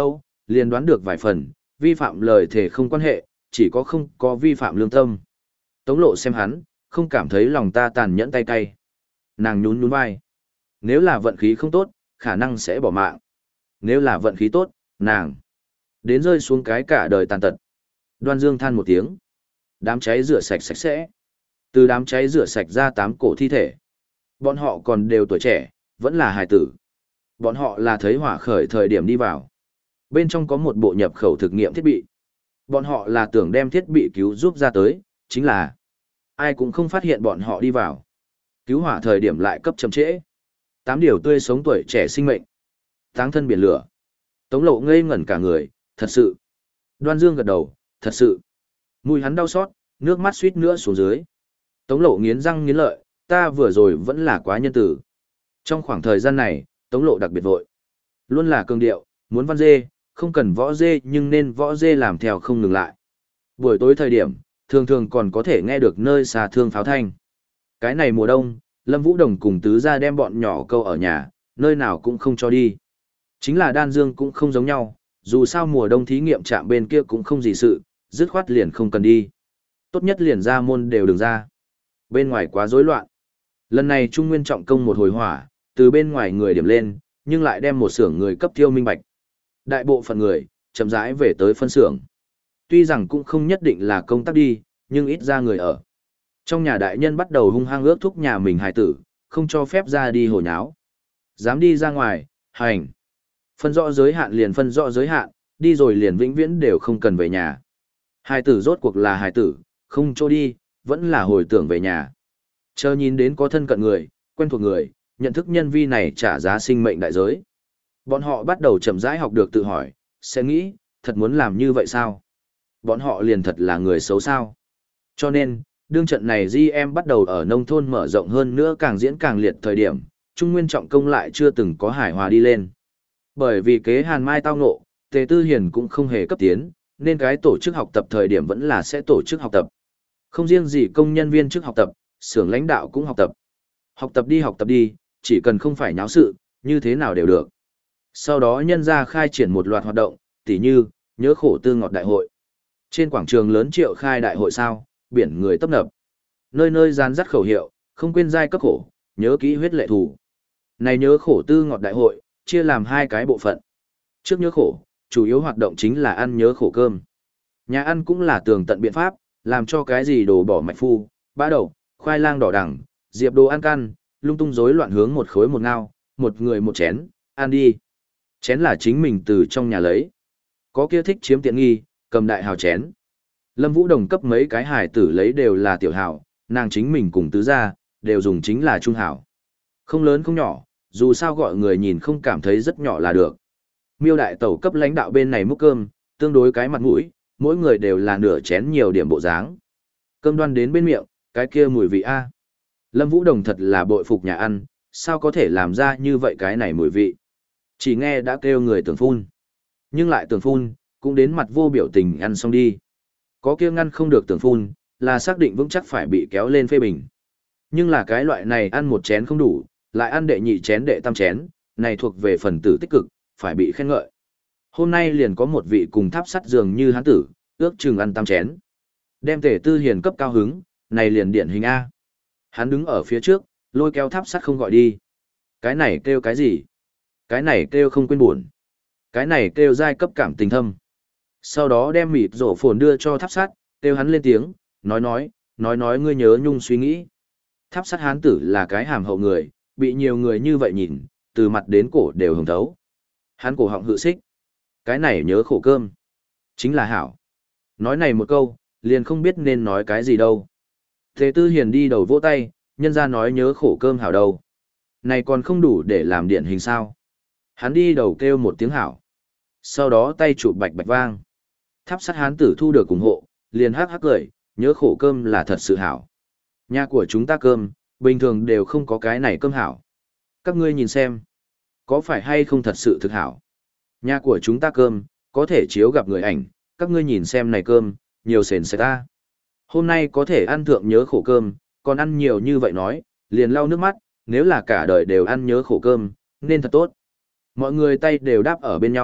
liền đoán được vài phần, vi phạm lời thể không quan hệ, chỉ có không có vi phạm lương tâm. Tống Lộ xem hắn, không cảm thấy lòng ta tàn nhẫn tay cay. Nàng nhún nhún vai. Nếu là vận khí không tốt, khả năng sẽ bỏ mạng. Nếu là vận khí tốt, nàng đến rơi xuống cái cả đời tàn tật. Đoan Dương than một tiếng. Đám cháy rửa sạch sạch sẽ. Từ đám cháy rửa sạch ra tám cổ thi thể. Bọn họ còn đều tuổi trẻ, vẫn là hài tử. Bọn họ là thấy hỏa khởi thời điểm đi vào. Bên trong có một bộ nhập khẩu thực nghiệm thiết bị. Bọn họ là tưởng đem thiết bị cứu giúp ra tới, chính là ai cũng không phát hiện bọn họ đi vào. Cứu hỏa thời điểm lại cấp chậm trễ. Tám điều tươi sống tuổi trẻ sinh mệnh. Táng thân biển lửa. Tống Lộ ngây ngẩn cả người, thật sự. Đoan Dương gật đầu, thật sự. Mùi hắn đau xót, nước mắt suýt nữa xuống dưới. Tống Lộ nghiến răng nghiến lợi, ta vừa rồi vẫn là quá nhân tử. Trong khoảng thời gian này, Tống Lộ đặc biệt vội. Luôn là cường điệu, muốn văn dê, không cần võ dê nhưng nên võ dê làm theo không ngừng lại. Buổi tối thời điểm, thường thường còn có thể nghe được nơi xa thương pháo thanh. Cái này mùa đông, Lâm Vũ Đồng cùng tứ gia đem bọn nhỏ câu ở nhà, nơi nào cũng không cho đi. Chính là Đan Dương cũng không giống nhau, dù sao mùa đông thí nghiệm trạm bên kia cũng không gì sự, dứt khoát liền không cần đi. Tốt nhất liền ra môn đều đừng ra. Bên ngoài quá rối loạn. Lần này Trung Nguyên trọng công một hồi hỏa, từ bên ngoài người điểm lên, nhưng lại đem một xưởng người cấp thiêu minh bạch. Đại bộ phận người, chậm rãi về tới phân xưởng. Tuy rằng cũng không nhất định là công tác đi, nhưng ít ra người ở. Trong nhà đại nhân bắt đầu hung hăng ước thúc nhà mình hài tử, không cho phép ra đi hồ nháo. Dám đi ra ngoài, hành. Phân rõ giới hạn liền phân rõ giới hạn, đi rồi liền vĩnh viễn đều không cần về nhà. Hài tử rốt cuộc là hài tử, không cho đi, vẫn là hồi tưởng về nhà. Chờ nhìn đến có thân cận người, quen thuộc người, nhận thức nhân vi này trả giá sinh mệnh đại giới. Bọn họ bắt đầu chậm rãi học được tự hỏi, sẽ nghĩ, thật muốn làm như vậy sao? Bọn họ liền thật là người xấu sao? Cho nên, đương trận này giê em bắt đầu ở nông thôn mở rộng hơn nữa càng diễn càng liệt thời điểm, Trung Nguyên trọng công lại chưa từng có hài hòa đi lên. Bởi vì kế Hàn Mai tao ngộ, Tề Tư Hiền cũng không hề cấp tiến, nên cái tổ chức học tập thời điểm vẫn là sẽ tổ chức học tập. Không riêng gì công nhân viên chức học tập, xưởng lãnh đạo cũng học tập. Học tập đi học tập đi, chỉ cần không phải nháo sự, như thế nào đều được. Sau đó nhân ra khai triển một loạt hoạt động, tỉ như, nhớ khổ tư ngọt đại hội. Trên quảng trường lớn triệu khai đại hội sao, biển người tấp nập. Nơi nơi dán dắt khẩu hiệu, không quên giai cấp khổ, nhớ kỹ huyết lệ thù. Này nhớ khổ tư ngọt đại hội, chia làm hai cái bộ phận. Trước nhớ khổ, chủ yếu hoạt động chính là ăn nhớ khổ cơm. Nhà ăn cũng là tường tận biện pháp, làm cho cái gì đồ bỏ mạch phu, bã đậu, khoai lang đỏ đằng, diệp đồ ăn căn, lung tung rối loạn hướng một khối một ngao, một người một chén, ăn đi. Chén là chính mình từ trong nhà lấy. Có kia thích chiếm tiện nghi, cầm đại hào chén. Lâm Vũ Đồng cấp mấy cái hài tử lấy đều là tiểu hào, nàng chính mình cùng tứ gia, đều dùng chính là trung hào. Không lớn không nhỏ, dù sao gọi người nhìn không cảm thấy rất nhỏ là được. Miêu đại tẩu cấp lãnh đạo bên này múc cơm, tương đối cái mặt mũi, mỗi người đều là nửa chén nhiều điểm bộ dáng. Cơm đoan đến bên miệng, cái kia mùi vị a. Lâm Vũ Đồng thật là bội phục nhà ăn, sao có thể làm ra như vậy cái này mùi vị. Chỉ nghe đã kêu người tưởng phun. Nhưng lại tưởng phun, cũng đến mặt vô biểu tình ăn xong đi. Có kia ngăn không được tưởng phun, là xác định vững chắc phải bị kéo lên phê bình. Nhưng là cái loại này ăn một chén không đủ, lại ăn đệ nhị chén đệ tam chén, này thuộc về phần tử tích cực, phải bị khen ngợi. Hôm nay liền có một vị cùng tháp sắt dường như hán tử, ước chừng ăn tam chén. Đem Tề Tư Hiền cấp cao hứng, này liền điển hình A. Hắn đứng ở phía trước, lôi kéo tháp sắt không gọi đi. Cái này kêu cái gì? Cái này kêu không quên buồn. Cái này kêu giai cấp cảm tình thâm. Sau đó đem mịt rổ phồn đưa cho tháp sắt, kêu hắn lên tiếng, nói nói, nói nói ngươi nhớ nhung suy nghĩ. Tháp sắt hán tử là cái hàm hậu người, bị nhiều người như vậy nhìn, từ mặt đến cổ đều hồng thấu. Hắn cổ họng hự xích. Cái này nhớ khổ cơm. Chính là hảo. Nói này một câu, liền không biết nên nói cái gì đâu. Thế Tư Hiền đi đầu vỗ tay, nhân ra nói nhớ khổ cơm hảo đâu. Này còn không đủ để làm điển hình sao. Hắn đi đầu kêu một tiếng hảo. Sau đó tay chụp bạch bạch vang. Tháp sắt hán tử thu được ủng hộ, liền hắc hắc cười, nhớ khổ cơm là thật sự hảo. Nhà của chúng ta cơm, bình thường đều không có cái này cơm hảo. Các ngươi nhìn xem, có phải hay không thật sự thực hảo. Nhà của chúng ta cơm, có thể chiếu gặp người ảnh, các ngươi nhìn xem này cơm, nhiều sền sệt ta. Hôm nay có thể ăn thượng nhớ khổ cơm, còn ăn nhiều như vậy nói, liền lau nước mắt, nếu là cả đời đều ăn nhớ khổ cơm, nên thật tốt. Mọi người tay đều đáp ở bên nhau,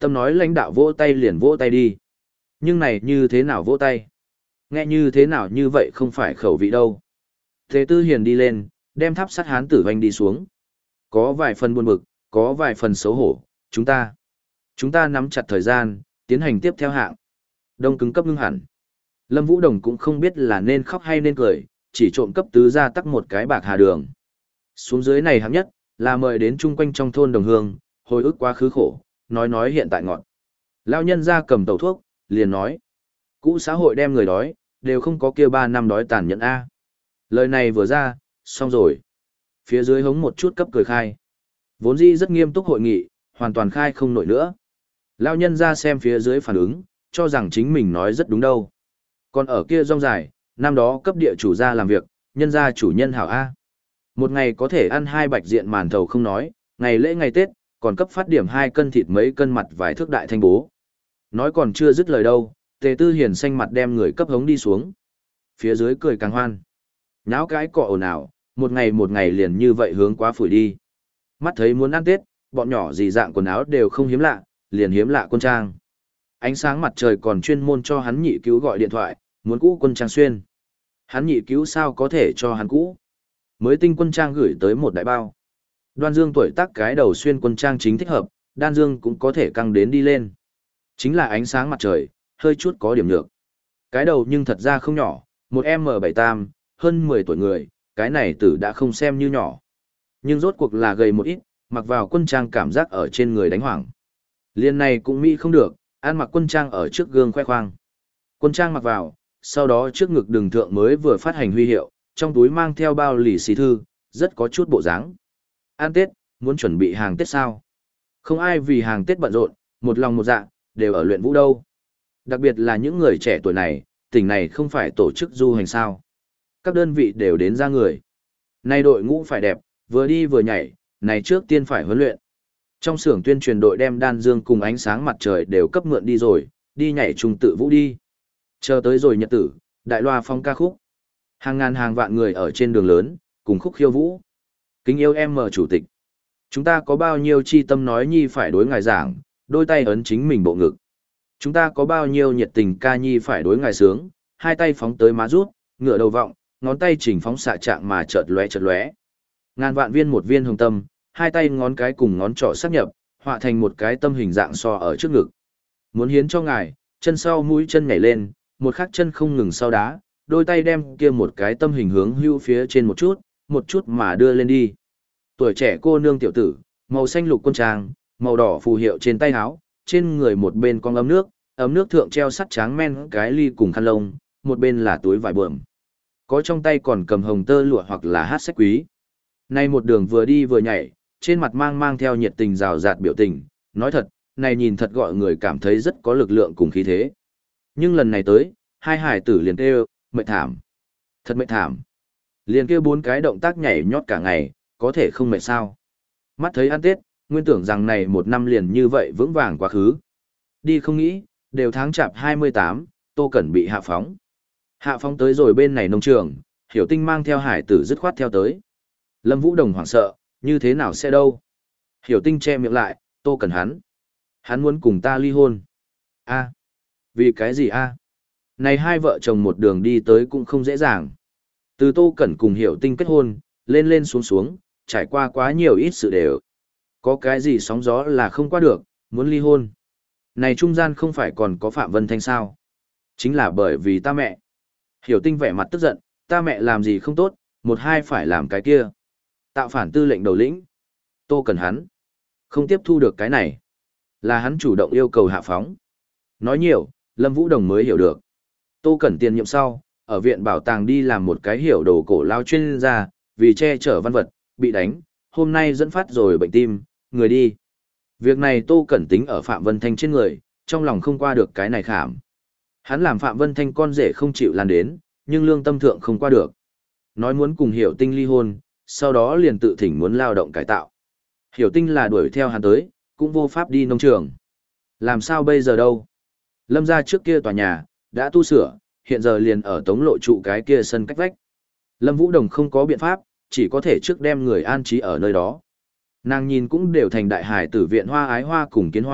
Tâm nói lãnh đạo vỗ tay liền vỗ tay đi. Nhưng này như thế nào vỗ tay? Nghe như thế nào như vậy không phải khẩu vị đâu. Thế Tư Hiền đi lên, đem tháp sắt hán tử hoành đi xuống. Có vài phần buồn bực, có vài phần xấu hổ, chúng ta. Chúng ta nắm chặt thời gian, tiến hành tiếp theo hạng. Đông cứng cấp ngưng hẳn. Lâm Vũ Đồng cũng không biết là nên khóc hay nên cười, chỉ trộm cấp tứ ra tắc một cái bạc hà đường. Xuống dưới này hạng nhất, là mời đến chung quanh trong thôn đồng hương, hồi ức quá khứ khổ, nói nói hiện tại ngọn. Lao nhân ra cầm tàu thuốc, liền nói. Cũ xã hội đem người đói, đều không có kia ba năm đói tàn nhẫn A. Lời này vừa ra, xong rồi. Phía dưới hống một chút cấp cười khai. Vốn dĩ rất nghiêm túc hội nghị, hoàn toàn khai không nổi nữa. Lao nhân ra xem phía dưới phản ứng, cho rằng chính mình nói rất đúng đâu. Còn ở kia rong dài, năm đó cấp địa chủ ra làm việc, nhân gia chủ nhân hảo A. Một ngày có thể ăn hai bạch diện màn thầu không nói, ngày lễ ngày Tết, còn cấp phát điểm hai cân thịt mấy cân mặt vài thước đại thanh bố. Nói còn chưa dứt lời đâu, Tề Tư Hiền xanh mặt đem người cấp hống đi xuống. Phía dưới cười càng hoan. Nháo cái cọ ồn ào, một ngày một ngày liền như vậy hướng quá phủi đi. Mắt thấy muốn ăn Tết, bọn nhỏ gì dạng quần áo đều không hiếm lạ, liền hiếm lạ quân trang. Ánh sáng mặt trời còn chuyên môn cho hắn nhị cứu gọi điện thoại, muốn cũ quân trang xuyên. Hắn nhị cứu sao có thể cho hắn cũ. Mới tinh quân trang gửi tới một đại bao. Đoan Dương tuổi tác cái đầu xuyên quân trang chính thích hợp, Đan Dương cũng có thể căng đến đi lên. Chính là ánh sáng mặt trời, hơi chút có điểm nhược. Cái đầu nhưng thật ra không nhỏ, một em bảy tam, hơn mười tuổi người, cái này tử đã không xem như nhỏ. Nhưng rốt cuộc là gầy một ít, mặc vào quân trang cảm giác ở trên người đánh hoảng. Liên này cũng mỹ không được, ăn mặc quân trang ở trước gương khoe khoang. Quân trang mặc vào, sau đó trước ngực đường thượng mới vừa phát hành huy hiệu, trong túi mang theo bao lì xì thư, rất có chút bộ dáng. Ăn Tết, muốn chuẩn bị hàng Tết sao? Không ai vì hàng Tết bận rộn, một lòng một dạ, đều ở luyện vũ đâu. Đặc biệt là những người trẻ tuổi này, tỉnh này không phải tổ chức du hành sao. Các đơn vị đều đến ra người. Nay đội ngũ phải đẹp, vừa đi vừa nhảy, này trước tiên phải huấn luyện. Trong xưởng tuyên truyền đội đem Đan Dương cùng ánh sáng mặt trời đều cấp mượn đi rồi, đi nhảy trung tự vũ đi. Chờ tới rồi nhật tử, đại loa phong ca khúc. Hàng ngàn hàng vạn người ở trên đường lớn, cùng khúc khiêu vũ. Kính yêu em mở chủ tịch. Chúng ta có bao nhiêu chi tâm nói nhi phải đối ngài giảng, đôi tay ấn chính mình bộ ngực. Chúng ta có bao nhiêu nhiệt tình ca nhi phải đối ngài sướng, hai tay phóng tới má rút, ngựa đầu vọng, ngón tay chỉnh phóng xạ trạng mà chợt lóe chợt lóe. Ngàn vạn viên một viên hồng tâm, hai tay ngón cái cùng ngón trỏ sáp nhập, họa thành một cái tâm hình dạng so ở trước ngực. Muốn hiến cho ngài, chân sau mũi chân nhảy lên, một khắc chân không ngừng sau đá, đôi tay đem kia một cái tâm hình hướng hưu phía trên một chút, một chút mà đưa lên đi. Tuổi trẻ cô nương tiểu tử, màu xanh lục quân trang, màu đỏ phù hiệu trên tay áo, trên người một bên con ấm nước, ấm nước thượng treo sắt tráng men cái ly cùng khăn lông, một bên là túi vải bượm. Có trong tay còn cầm hồng tơ lụa hoặc là hát sách quý. Nay một đường vừa đi vừa nhảy, trên mặt mang mang theo nhiệt tình rào rạt biểu tình, nói thật, này nhìn thật gọi người cảm thấy rất có lực lượng cùng khí thế. Nhưng lần này tới, hai hải tử liền kêu, mệt thảm. Thật mệt thảm. Liền kêu bốn cái động tác nhảy nhót cả ngày, có thể không mệt sao. Mắt thấy ăn Tết, nguyên tưởng rằng này một năm liền như vậy vững vàng quá khứ. Đi không nghĩ, đều tháng chạp hai mươi tám, Tô Cẩn bị hạ phóng. Hạ phóng tới rồi bên này nông trường, Hiểu Tinh mang theo hải tử dứt khoát theo tới. Lâm Vũ Đồng hoảng sợ, như thế nào sẽ đâu. Hiểu Tinh che miệng lại, Tô Cẩn hắn. Hắn muốn cùng ta ly hôn. A, vì cái gì a? Này hai vợ chồng một đường đi tới cũng không dễ dàng. Từ Tô Cẩn cùng Hiểu Tinh kết hôn, lên lên xuống xuống, trải qua quá nhiều ít sự đều. Có cái gì sóng gió là không qua được, muốn ly hôn. Này trung gian không phải còn có Phạm Vân Thanh sao? Chính là bởi vì ta mẹ. Hiểu Tinh vẻ mặt tức giận, ta mẹ làm gì không tốt, một hai phải làm cái kia. Tạo phản tư lệnh đầu lĩnh. Tô Cẩn hắn. Không tiếp thu được cái này. Là hắn chủ động yêu cầu hạ phóng. Nói nhiều, Lâm Vũ Đồng mới hiểu được. Tô Cẩn tiền nhiệm sau, ở viện bảo tàng đi làm một cái hiểu đồ cổ lao chuyên gia, vì che chở văn vật, bị đánh, hôm nay dẫn phát rồi bệnh tim, người đi. Việc này Tô Cẩn tính ở Phạm Vân Thanh trên người, trong lòng không qua được cái này khảm. Hắn làm Phạm Vân Thanh con rể không chịu lan đến, nhưng lương tâm thượng không qua được. Nói muốn cùng Hiểu Tinh ly hôn, sau đó liền tự thỉnh muốn lao động cải tạo. Hiểu Tinh là đuổi theo hắn tới, cũng vô pháp đi nông trường. Làm sao bây giờ đâu? Lâm ra trước kia tòa nhà, đã tu sửa, hiện giờ liền ở tống lộ trụ cái kia sân cách vách. Lâm Vũ Đồng không có biện pháp, chỉ có thể trước đem người an trí ở nơi đó. Nàng nhìn cũng đều thành đại hải tử viện hoa ái hoa cùng kiến hoa,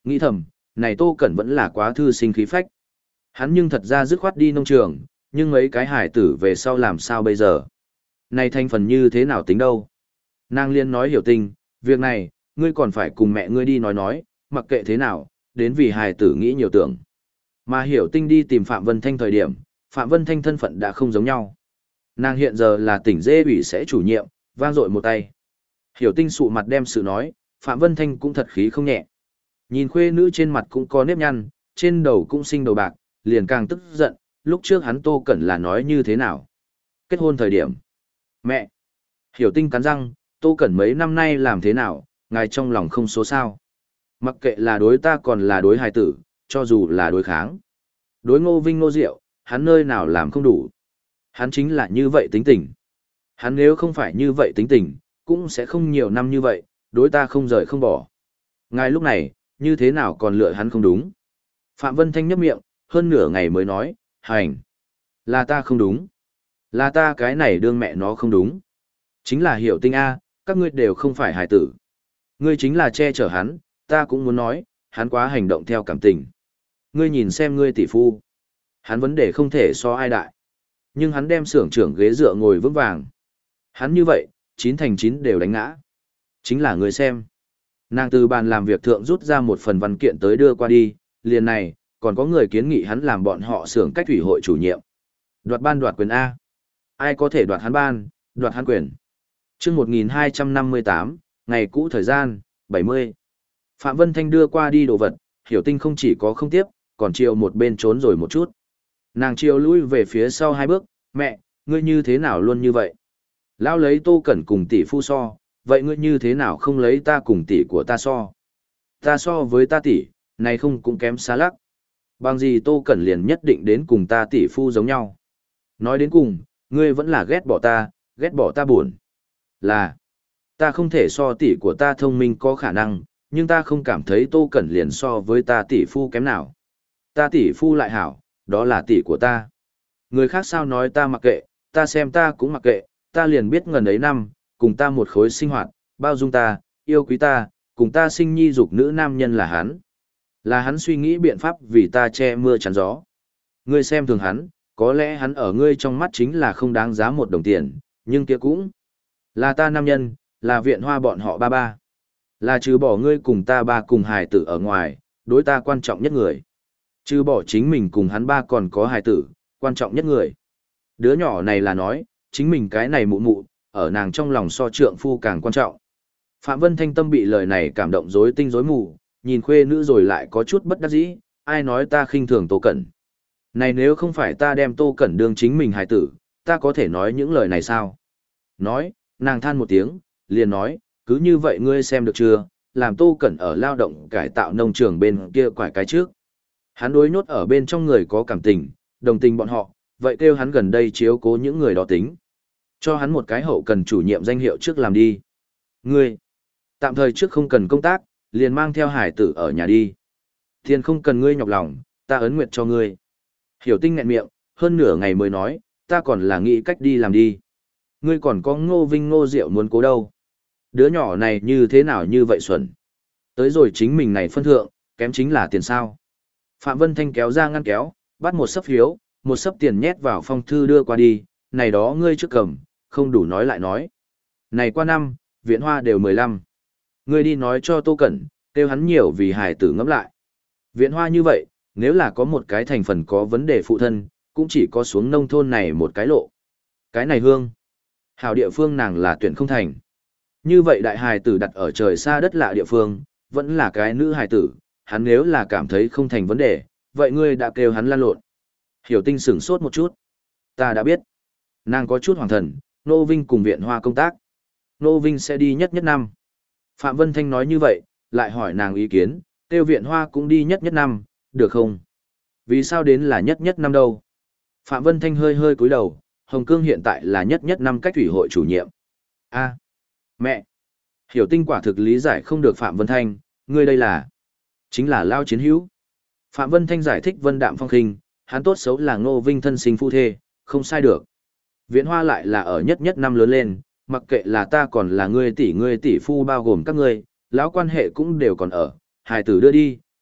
Nghĩ thầm, này Tô Cẩn vẫn là quá thư sinh khí phách. Hắn nhưng thật ra dứt khoát đi nông trường, nhưng mấy cái hải tử về sau làm sao bây giờ? Này thành phần như thế nào tính đâu? Nàng liên nói hiểu tình, việc này, ngươi còn phải cùng mẹ ngươi đi nói nói, mặc kệ thế nào, đến vì hải tử nghĩ nhiều tưởng. Mà hiểu tinh đi tìm Phạm Vân Thanh thời điểm, Phạm Vân Thanh thân phận đã không giống nhau. Nàng hiện giờ là tỉnh dê ủy sẽ chủ nhiệm, vang dội một tay. Hiểu tinh sụ mặt đem sự nói, Phạm Vân Thanh cũng thật khí không nhẹ. Nhìn khuê nữ trên mặt cũng có nếp nhăn, trên đầu cũng sinh đầu bạc, liền càng tức giận, lúc trước hắn Tô Cẩn là nói như thế nào. Kết hôn thời điểm. Mẹ! Hiểu tinh cắn răng, Tô Cẩn mấy năm nay làm thế nào, ngài trong lòng không số sao. Mặc kệ là đối ta còn là đối hài tử, cho dù là đối kháng. Đối Ngô Vinh Ngô Diệu, hắn nơi nào làm không đủ. Hắn chính là như vậy tính tình. Hắn nếu không phải như vậy tính tình, cũng sẽ không nhiều năm như vậy, đối ta không rời không bỏ. Ngài lúc này, như thế nào còn lựa hắn không đúng. Phạm Vân Thanh nhấp miệng, hơn nửa ngày mới nói, hành. Là ta không đúng. Là ta cái này đương mẹ nó không đúng. Chính là hiểu tinh A, các ngươi đều không phải hài tử. Ngươi chính là che chở hắn, ta cũng muốn nói, hắn quá hành động theo cảm tình. Ngươi nhìn xem ngươi tỷ phu. Hắn vấn đề không thể so ai đại. Nhưng hắn đem xưởng trưởng ghế dựa ngồi vững vàng. Hắn như vậy, chín thành chín đều đánh ngã. Chính là ngươi xem. Nàng từ bàn làm việc thượng rút ra một phần văn kiện tới đưa qua đi, liền này, còn có người kiến nghị hắn làm bọn họ xưởng cách thủy hội chủ nhiệm. Đoạt ban đoạt quyền A. Ai có thể đoạt hắn ban, đoạt hắn quyền. chương một nghìn hai trăm năm mươi tám, ngày cũ thời gian, bảy mươi. Phạm Vân Thanh đưa qua đi đồ vật, hiểu tinh không chỉ có không tiếp, còn chiều một bên trốn rồi một chút. Nàng chiều lui về phía sau hai bước, mẹ, ngươi như thế nào luôn như vậy? Lão lấy Tô Cẩn cùng tỷ phu so, vậy ngươi như thế nào không lấy ta cùng tỷ của ta so? Ta so với ta tỷ, này không cũng kém xa lắc. Bằng gì Tô Cẩn liền nhất định đến cùng ta tỷ phu giống nhau. Nói đến cùng, ngươi vẫn là ghét bỏ ta, ghét bỏ ta buồn. Là, ta không thể so tỷ của ta thông minh có khả năng, nhưng ta không cảm thấy Tô Cẩn liền so với ta tỷ phu kém nào. Ta tỷ phu lại hảo, đó là tỷ của ta. Người khác sao nói ta mặc kệ, ta xem ta cũng mặc kệ, ta liền biết ngần ấy năm, cùng ta một khối sinh hoạt, bao dung ta, yêu quý ta, cùng ta sinh nhi dục nữ nam nhân là hắn. Là hắn suy nghĩ biện pháp vì ta che mưa chắn gió. Ngươi xem thường hắn, có lẽ hắn ở ngươi trong mắt chính là không đáng giá một đồng tiền, nhưng kia cũng là ta nam nhân, là viện hoa bọn họ ba ba. Là trừ bỏ ngươi cùng ta ba cùng hài tử ở ngoài, đối ta quan trọng nhất người. Trừ bỏ chính mình cùng hắn ba còn có hài tử, quan trọng nhất người. Đứa nhỏ này là nói, chính mình cái này mụ mụ, ở nàng trong lòng so trượng phu càng quan trọng. Phạm Vân Thanh tâm bị lời này cảm động rối tinh rối mù, nhìn khuê nữ rồi lại có chút bất đắc dĩ, ai nói ta khinh thường Tô Cẩn. Này nếu không phải ta đem Tô Cẩn đương chính mình hài tử, ta có thể nói những lời này sao? Nói, nàng than một tiếng, liền nói, cứ như vậy ngươi xem được chưa, làm Tô Cẩn ở lao động cải tạo nông trường bên kia quải cái trước. Hắn đối nhốt ở bên trong người có cảm tình, đồng tình bọn họ, vậy kêu hắn gần đây chiếu cố những người đó tính. Cho hắn một cái hậu cần chủ nhiệm danh hiệu trước làm đi. Ngươi, tạm thời trước không cần công tác, liền mang theo hải tử ở nhà đi. Tiền không cần ngươi nhọc lòng, ta ấn nguyệt cho ngươi. Hiểu tinh nghẹn miệng, hơn nửa ngày mới nói, ta còn là nghĩ cách đi làm đi. Ngươi còn có Ngô Vinh Ngô Diệu muốn cố đâu. Đứa nhỏ này như thế nào như vậy xuẩn. Tới rồi chính mình này phân thượng, kém chính là tiền sao. Phạm Vân Thanh kéo ra ngăn kéo, bắt một sấp phiếu, một sấp tiền nhét vào phong thư đưa qua đi, này đó ngươi trước cầm, không đủ nói lại nói. Này qua năm, viện hoa đều mười lăm. Ngươi đi nói cho Tô Cẩn, kêu hắn nhiều vì hài tử ngẫm lại. Viện hoa như vậy, nếu là có một cái thành phần có vấn đề phụ thân, cũng chỉ có xuống nông thôn này một cái lộ. Cái này hương. Hảo địa phương nàng là tuyển không thành. Như vậy đại hài tử đặt ở trời xa đất lạ địa phương, vẫn là cái nữ hài tử, hắn nếu là cảm thấy không thành vấn đề, vậy ngươi đã kêu hắn lan lộn. Hiểu tinh sửng sốt một chút. Ta đã biết. Nàng có chút hoàng thần, Nô Vinh cùng viện hoa công tác. Nô Vinh sẽ đi nhất nhất năm. Phạm Vân Thanh nói như vậy, lại hỏi nàng ý kiến, kêu viện hoa cũng đi nhất nhất năm, được không? Vì sao đến là nhất nhất năm đâu? Phạm Vân Thanh hơi hơi cúi đầu, Hồng Cương hiện tại là nhất nhất năm cách thủy hội chủ nhiệm. A, mẹ. Hiểu tinh quả thực lý giải không được Phạm Vân Thanh, ngươi đây là, chính là lao chiến hữu. Phạm Vân Thanh giải thích vân đạm phong khinh, hắn tốt xấu là Ngô Vinh thân sinh phu thê, không sai được. Viện hoa lại là ở nhất nhất năm lớn lên, mặc kệ là ta còn là ngươi tỷ ngươi tỷ phu bao gồm các ngươi, lão quan hệ cũng đều còn ở, hài tử đưa đi,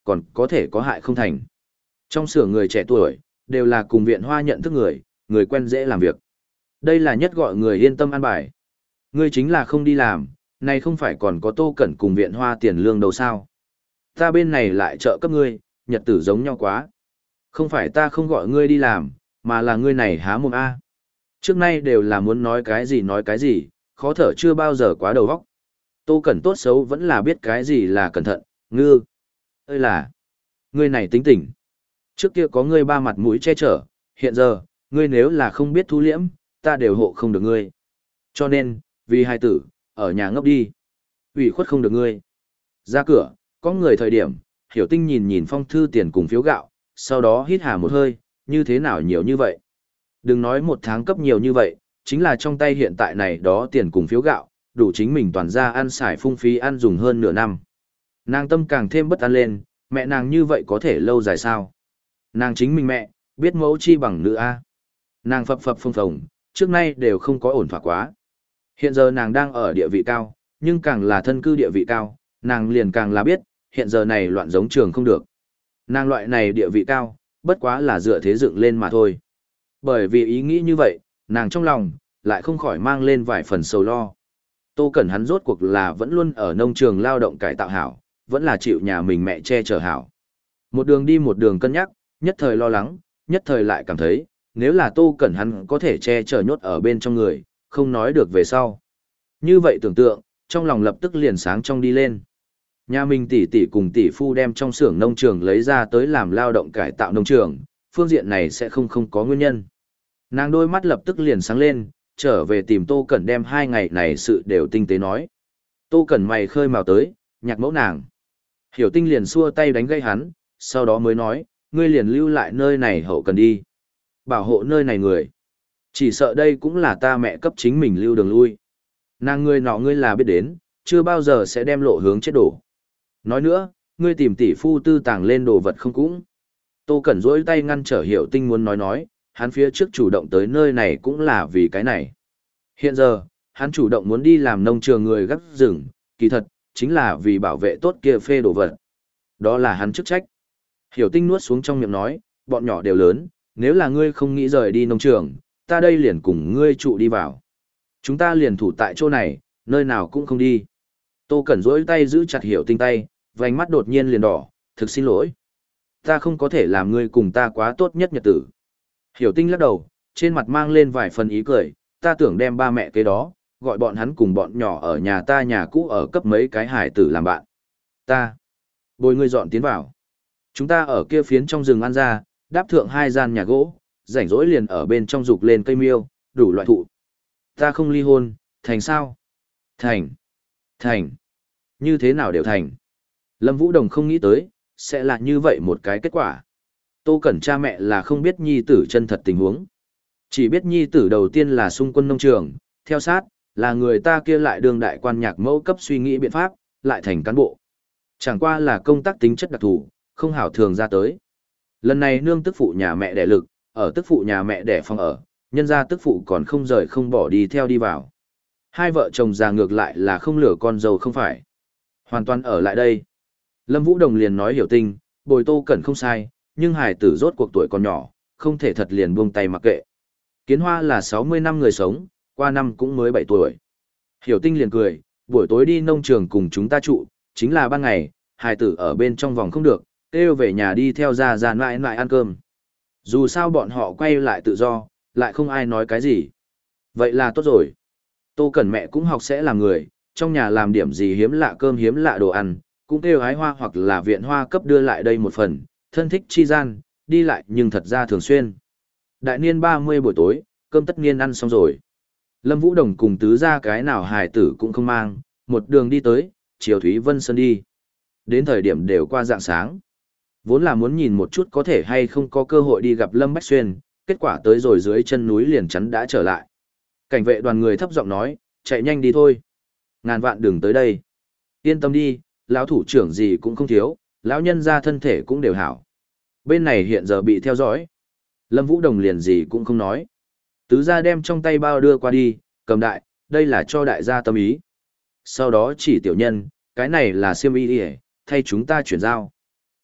còn có thể có hại không thành. Trong xưởng người trẻ tuổi, đều là cùng viện hoa nhận thức người, người quen dễ làm việc. Đây là nhất gọi người yên tâm an bài. Ngươi chính là không đi làm, này không phải còn có Tô Cẩn cùng viện hoa tiền lương đâu sao. Ta bên này lại trợ cấp ngươi, nhật tử giống nhau quá. Không phải ta không gọi ngươi đi làm, mà là ngươi này há mồm A. Trước nay đều là muốn nói cái gì nói cái gì, khó thở chưa bao giờ quá đầu óc. Tô Cẩn tốt xấu vẫn là biết cái gì là cẩn thận, ngư. Ơi là, ngươi này tính tình. Trước kia có ngươi ba mặt mũi che chở, hiện giờ, ngươi nếu là không biết thu liễm, ta đều hộ không được ngươi. Cho nên, vì hai tử, ở nhà ngốc đi. Ủy khuất không được ngươi. Ra cửa, có người thời điểm, Hiểu Tinh nhìn nhìn phong thư tiền cùng phiếu gạo, sau đó hít hà một hơi, như thế nào nhiều như vậy. Đừng nói một tháng cấp nhiều như vậy, chính là trong tay hiện tại này đó tiền cùng phiếu gạo, đủ chính mình toàn ra ăn xài phung phí ăn dùng hơn nửa năm. Nàng tâm càng thêm bất an lên, mẹ nàng như vậy có thể lâu dài sao? Nàng chính mình mẹ, biết mẫu chi bằng nữ a. Nàng phập phập phồng phồng, trước nay đều không có ổn thỏa quá. Hiện giờ nàng đang ở địa vị cao, nhưng càng là thân cư địa vị cao, nàng liền càng là biết, hiện giờ này loạn giống trường không được. Nàng loại này địa vị cao, bất quá là dựa thế dựng lên mà thôi. Bởi vì ý nghĩ như vậy, nàng trong lòng, lại không khỏi mang lên vài phần sầu lo. Tô Cẩn hắn rốt cuộc là vẫn luôn ở nông trường lao động cải tạo hảo, vẫn là chịu nhà mình mẹ che chở hảo. Một đường đi một đường cân nhắc, nhất thời lo lắng, nhất thời lại cảm thấy, nếu là Tô Cẩn hắn có thể che chở nhốt ở bên trong người, không nói được về sau. Như vậy tưởng tượng, trong lòng lập tức liền sáng trong đi lên. Nhà mình tỷ tỷ cùng tỷ phu đem trong xưởng nông trường lấy ra tới làm lao động cải tạo nông trường, phương diện này sẽ không không có nguyên nhân. Nàng đôi mắt lập tức liền sáng lên, trở về tìm Tô Cẩn đem hai ngày này sự đều tinh tế nói. Tô Cẩn mày khơi mào tới, nhạc mẫu nàng. Hiểu Tinh liền xua tay đánh gây hắn, sau đó mới nói, ngươi liền lưu lại nơi này hậu cần đi. Bảo hộ nơi này người. Chỉ sợ đây cũng là ta mẹ cấp chính mình lưu đường lui. Nàng ngươi nọ ngươi là biết đến, chưa bao giờ sẽ đem lộ hướng chết đổ. Nói nữa, ngươi tìm tỷ phu tư tàng lên đồ vật không cũng. Tô Cẩn rỗi tay ngăn trở Hiểu Tinh muốn nói nói, hắn phía trước chủ động tới nơi này cũng là vì cái này. Hiện giờ, hắn chủ động muốn đi làm nông trường người gác rừng, kỳ thật, chính là vì bảo vệ tốt kia phê đồ vật. Đó là hắn chức trách. Hiểu Tinh nuốt xuống trong miệng nói, bọn nhỏ đều lớn, nếu là ngươi không nghĩ rời đi nông trường, ta đây liền cùng ngươi trụ đi vào. Chúng ta liền thủ tại chỗ này, nơi nào cũng không đi. Tô Cẩn rỗi tay giữ chặt Hiểu Tinh tay, vành mắt đột nhiên liền đỏ, thực xin lỗi. Ta không có thể làm ngươi cùng ta quá tốt nhất nhật tử. Hiểu Tinh lắc đầu, trên mặt mang lên vài phần ý cười, ta tưởng đem ba mẹ cái đó, gọi bọn hắn cùng bọn nhỏ ở nhà ta nhà cũ ở cấp mấy cái hải tử làm bạn. Ta, bồi ngươi dọn tiến vào. Chúng ta ở kia phiến trong rừng ăn ra, đáp thượng hai gian nhà gỗ, rảnh rỗi liền ở bên trong dục lên cây miêu, đủ loại thụ. Ta không ly hôn, thành sao? Thành. Thành. Như thế nào đều thành. Lâm Vũ Đồng không nghĩ tới, sẽ là như vậy một cái kết quả. Tô Cẩn cha mẹ là không biết nhi tử chân thật tình huống. Chỉ biết nhi tử đầu tiên là xung quân nông trường, theo sát, là người ta kia lại đương đại quan nhạc mẫu cấp suy nghĩ biện pháp, lại thành cán bộ. Chẳng qua là công tác tính chất đặc thù, không hảo thường ra tới. Lần này nương tức phụ nhà mẹ đẻ lực, ở tức phụ nhà mẹ đẻ phòng ở, nhân ra tức phụ còn không rời không bỏ đi theo đi vào. Hai vợ chồng già ngược lại là không lửa con dâu không phải. Hoàn toàn ở lại đây. Lâm Vũ Đồng liền nói Hiểu Tinh, bồi Tô Cẩn không sai, nhưng hải tử rốt cuộc tuổi còn nhỏ, không thể thật liền buông tay mặc kệ. Kiến Hoa là sáu mươi năm người sống, qua năm cũng mới bảy tuổi. Hiểu Tinh liền cười, buổi tối đi nông trường cùng chúng ta trụ, chính là ban ngày, hải tử ở bên trong vòng không được, kêu về nhà đi theo ra ra mãi mãi ăn cơm. Dù sao bọn họ quay lại tự do, lại không ai nói cái gì. Vậy là tốt rồi. Tô Cẩn mẹ cũng học sẽ làm người, trong nhà làm điểm gì hiếm lạ cơm hiếm lạ đồ ăn, cũng kêu hái hoa hoặc là viện hoa cấp đưa lại đây một phần, thân thích chi gian, đi lại nhưng thật ra thường xuyên. Đại niên ba mươi buổi tối, cơm tất niên ăn xong rồi. Lâm Vũ Đồng cùng tứ ra cái nào hài tử cũng không mang, một đường đi tới, chiều Thúy Vân Sơn đi. Đến thời điểm đều qua dạng sáng. Vốn là muốn nhìn một chút có thể hay không có cơ hội đi gặp Lâm Bách Xuyên, kết quả tới rồi dưới chân núi liền chắn đã trở lại. Cảnh vệ đoàn người thấp giọng nói, chạy nhanh đi thôi. Ngàn vạn đừng tới đây. Yên tâm đi, lão thủ trưởng gì cũng không thiếu, lão nhân ra thân thể cũng đều hảo. Bên này hiện giờ bị theo dõi. Lâm Vũ Đồng liền gì cũng không nói. Tứ gia đem trong tay bao đưa qua đi, cầm đại, đây là cho đại gia tâm ý. Sau đó chỉ tiểu nhân, cái này là xiêm y đi thay chúng ta chuyển giao.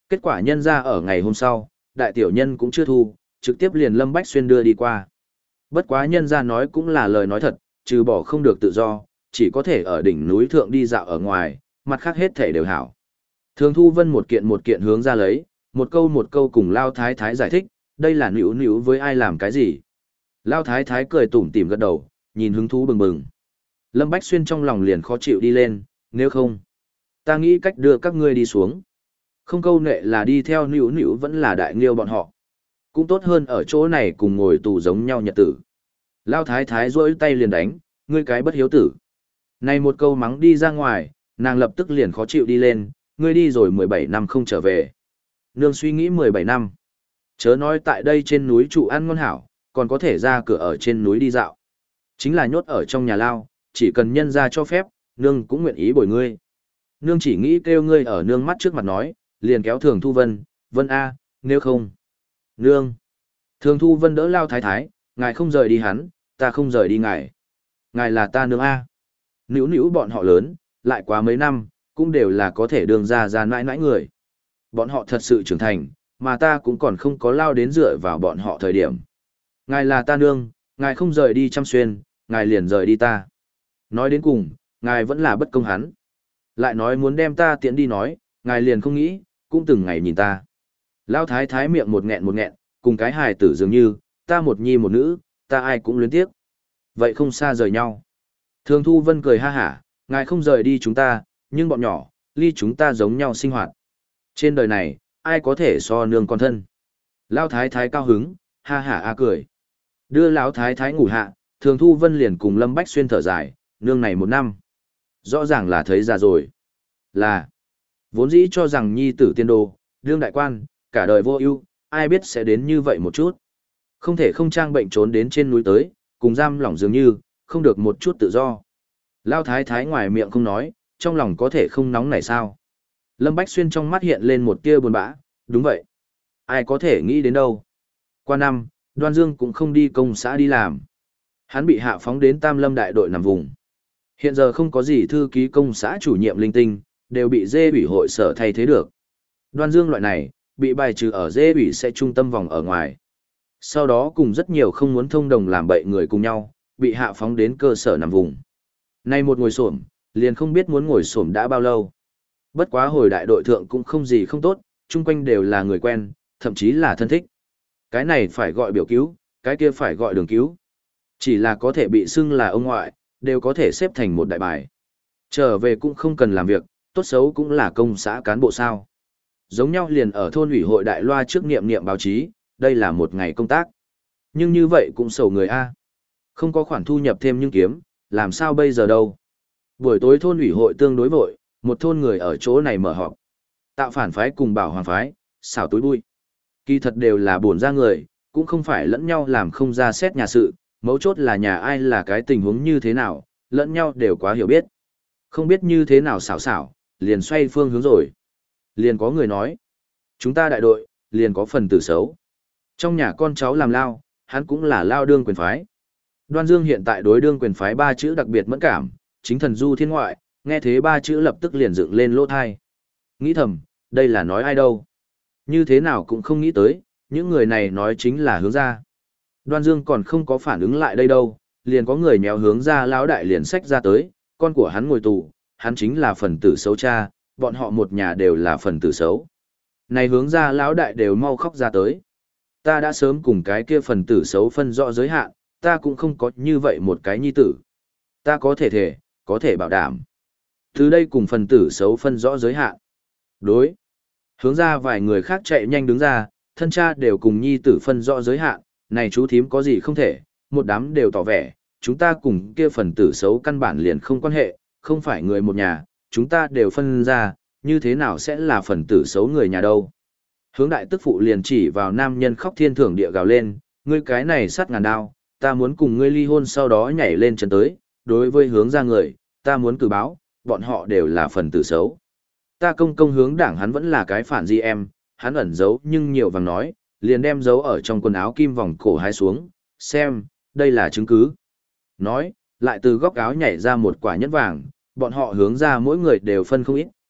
Kết quả nhân ra ở ngày hôm sau, đại tiểu nhân cũng chưa thu, trực tiếp liền Lâm Bách Xuyên đưa đi qua. Bất quá nhân ra nói cũng là lời nói thật, trừ bỏ không được tự do, chỉ có thể ở đỉnh núi thượng đi dạo ở ngoài, mặt khác hết thể đều hảo. Thường Thu Vân một kiện một kiện hướng ra lấy, một câu một câu cùng Lao Thái Thái giải thích, đây là nữu nữu với ai làm cái gì. Lao Thái Thái cười tủm tỉm gật đầu, nhìn hứng thú bừng bừng. Lâm Bách Xuyên trong lòng liền khó chịu đi lên, nếu không, ta nghĩ cách đưa các ngươi đi xuống. Không câu nệ là đi theo nữu nữu vẫn là đại nghiêu bọn họ. Cũng tốt hơn ở chỗ này cùng ngồi tù giống nhau nhật tử. Lao Thái Thái rỗi tay liền đánh, ngươi cái bất hiếu tử. Này một câu mắng đi ra ngoài, nàng lập tức liền khó chịu đi lên, ngươi đi rồi mười bảy năm không trở về. Nương suy nghĩ mười bảy năm. Chớ nói tại đây trên núi trụ ăn ngon hảo, còn có thể ra cửa ở trên núi đi dạo. Chính là nhốt ở trong nhà lao, chỉ cần nhân ra cho phép, nương cũng nguyện ý bồi ngươi. Nương chỉ nghĩ kêu ngươi ở nương mắt trước mặt nói, liền kéo Thường Thu Vân, Vân A, nếu không. Nương. Thường Thu Vân đỡ Lao Thái Thái, ngài không rời đi hắn, ta không rời đi ngài. Ngài là ta nương A. Nữu nữu bọn họ lớn, lại quá mấy năm, cũng đều là có thể đường ra ra nãi nãi người. Bọn họ thật sự trưởng thành, mà ta cũng còn không có lao đến dựa vào bọn họ thời điểm. Ngài là ta nương, ngài không rời đi Trăm Xuyên, ngài liền rời đi ta. Nói đến cùng, ngài vẫn là bất công hắn. Lại nói muốn đem ta tiễn đi nói, ngài liền không nghĩ, cũng từng ngày nhìn ta. Lao thái thái miệng một nghẹn một nghẹn, cùng cái hài tử dường như, ta một nhi một nữ, ta ai cũng luyến tiếc. Vậy không xa rời nhau. Thường Thu Vân cười ha hả, ngài không rời đi chúng ta, nhưng bọn nhỏ, ly chúng ta giống nhau sinh hoạt. Trên đời này, ai có thể so nương con thân. Lao thái thái cao hứng, ha hả a cười. Đưa Lão thái thái ngủ hạ, Thường Thu Vân liền cùng Lâm Bách Xuyên thở dài, nương này một năm. Rõ ràng là thấy già rồi. Là, vốn dĩ cho rằng nhi tử tiên đồ, đương đại quan, cả đời vô ưu, ai biết sẽ đến như vậy một chút. Không thể không trang bệnh trốn đến trên núi tới, cùng giam lỏng dường như, không được một chút tự do. Lao thái thái ngoài miệng không nói, trong lòng có thể không nóng này sao. Lâm Bách Xuyên trong mắt hiện lên một tia buồn bã, đúng vậy. Ai có thể nghĩ đến đâu. Qua năm, Đoan Dương cũng không đi công xã đi làm. Hắn bị hạ phóng đến Tam Lâm đại đội nằm vùng. Hiện giờ không có gì thư ký công xã chủ nhiệm linh tinh, đều bị dê ủy hội sở thay thế được. Đoan Dương loại này, bị bài trừ ở dê ủy sẽ trung tâm vòng ở ngoài. Sau đó cùng rất nhiều không muốn thông đồng làm bậy người cùng nhau, bị hạ phóng đến cơ sở nằm vùng. Nay một ngồi xổm, liền không biết muốn ngồi xổm đã bao lâu. Bất quá hồi đại đội thượng cũng không gì không tốt, chung quanh đều là người quen, thậm chí là thân thích. Cái này phải gọi biểu cứu, cái kia phải gọi đường cứu. Chỉ là có thể bị xưng là ông ngoại, đều có thể xếp thành một đại bài. Trở về cũng không cần làm việc, tốt xấu cũng là công xã cán bộ sao. Giống nhau liền ở thôn ủy hội đại loa trước niệm niệm báo chí, đây là một ngày công tác. Nhưng như vậy cũng sầu người A. Không có khoản thu nhập thêm nhưng kiếm, làm sao bây giờ đâu. Buổi tối thôn ủy hội tương đối vội, một thôn người ở chỗ này mở họp. Tạo phản phái cùng bảo hoàng phái, xảo túi bụi. Kỳ thật đều là buồn ra người, cũng không phải lẫn nhau làm không ra xét nhà sự, mấu chốt là nhà ai là cái tình huống như thế nào, lẫn nhau đều quá hiểu biết. Không biết như thế nào xảo xảo, liền xoay phương hướng rồi. Liền có người nói, chúng ta đại đội, liền có phần tử xấu. Trong nhà con cháu làm lao, hắn cũng là lao đương quyền phái. Đoan Dương hiện tại đối đương quyền phái ba chữ đặc biệt mẫn cảm, chính thần du thiên ngoại, nghe thế ba chữ lập tức liền dựng lên lỗ thai. Nghĩ thầm, đây là nói ai đâu. Như thế nào cũng không nghĩ tới, những người này nói chính là hướng ra. Đoan Dương còn không có phản ứng lại đây đâu, liền có người nhéo hướng ra lão đại liền sách ra tới, con của hắn ngồi tù, hắn chính là phần tử xấu cha, bọn họ một nhà đều là phần tử xấu. Này hướng ra lão đại đều mau khóc ra tới. Ta đã sớm cùng cái kia phần tử xấu phân rõ giới hạn, ta cũng không có như vậy một cái nhi tử. Ta có thể thể, có thể bảo đảm. Từ đây cùng phần tử xấu phân rõ giới hạn. Đối. Hướng ra vài người khác chạy nhanh đứng ra, thân cha đều cùng nhi tử phân rõ giới hạn, này chú thím có gì không thể, một đám đều tỏ vẻ, chúng ta cùng kia phần tử xấu căn bản liền không quan hệ, không phải người một nhà, chúng ta đều phân ra, như thế nào sẽ là phần tử xấu người nhà đâu. Hướng đại tức phụ liền chỉ vào nam nhân khóc thiên thưởng địa gào lên, ngươi cái này sát ngàn đao, ta muốn cùng ngươi ly hôn sau đó nhảy lên chân tới, đối với hướng ra người, ta muốn cử báo, bọn họ đều là phần tử xấu. Ta công công hướng đảng hắn vẫn là cái phản di em, hắn ẩn giấu nhưng nhiều vàng nói, liền đem giấu ở trong quần áo kim vòng cổ hái xuống, xem, đây là chứng cứ. Nói, lại từ góc áo nhảy ra một quả nhẫn vàng, bọn họ hướng ra mỗi người đều phân không ít,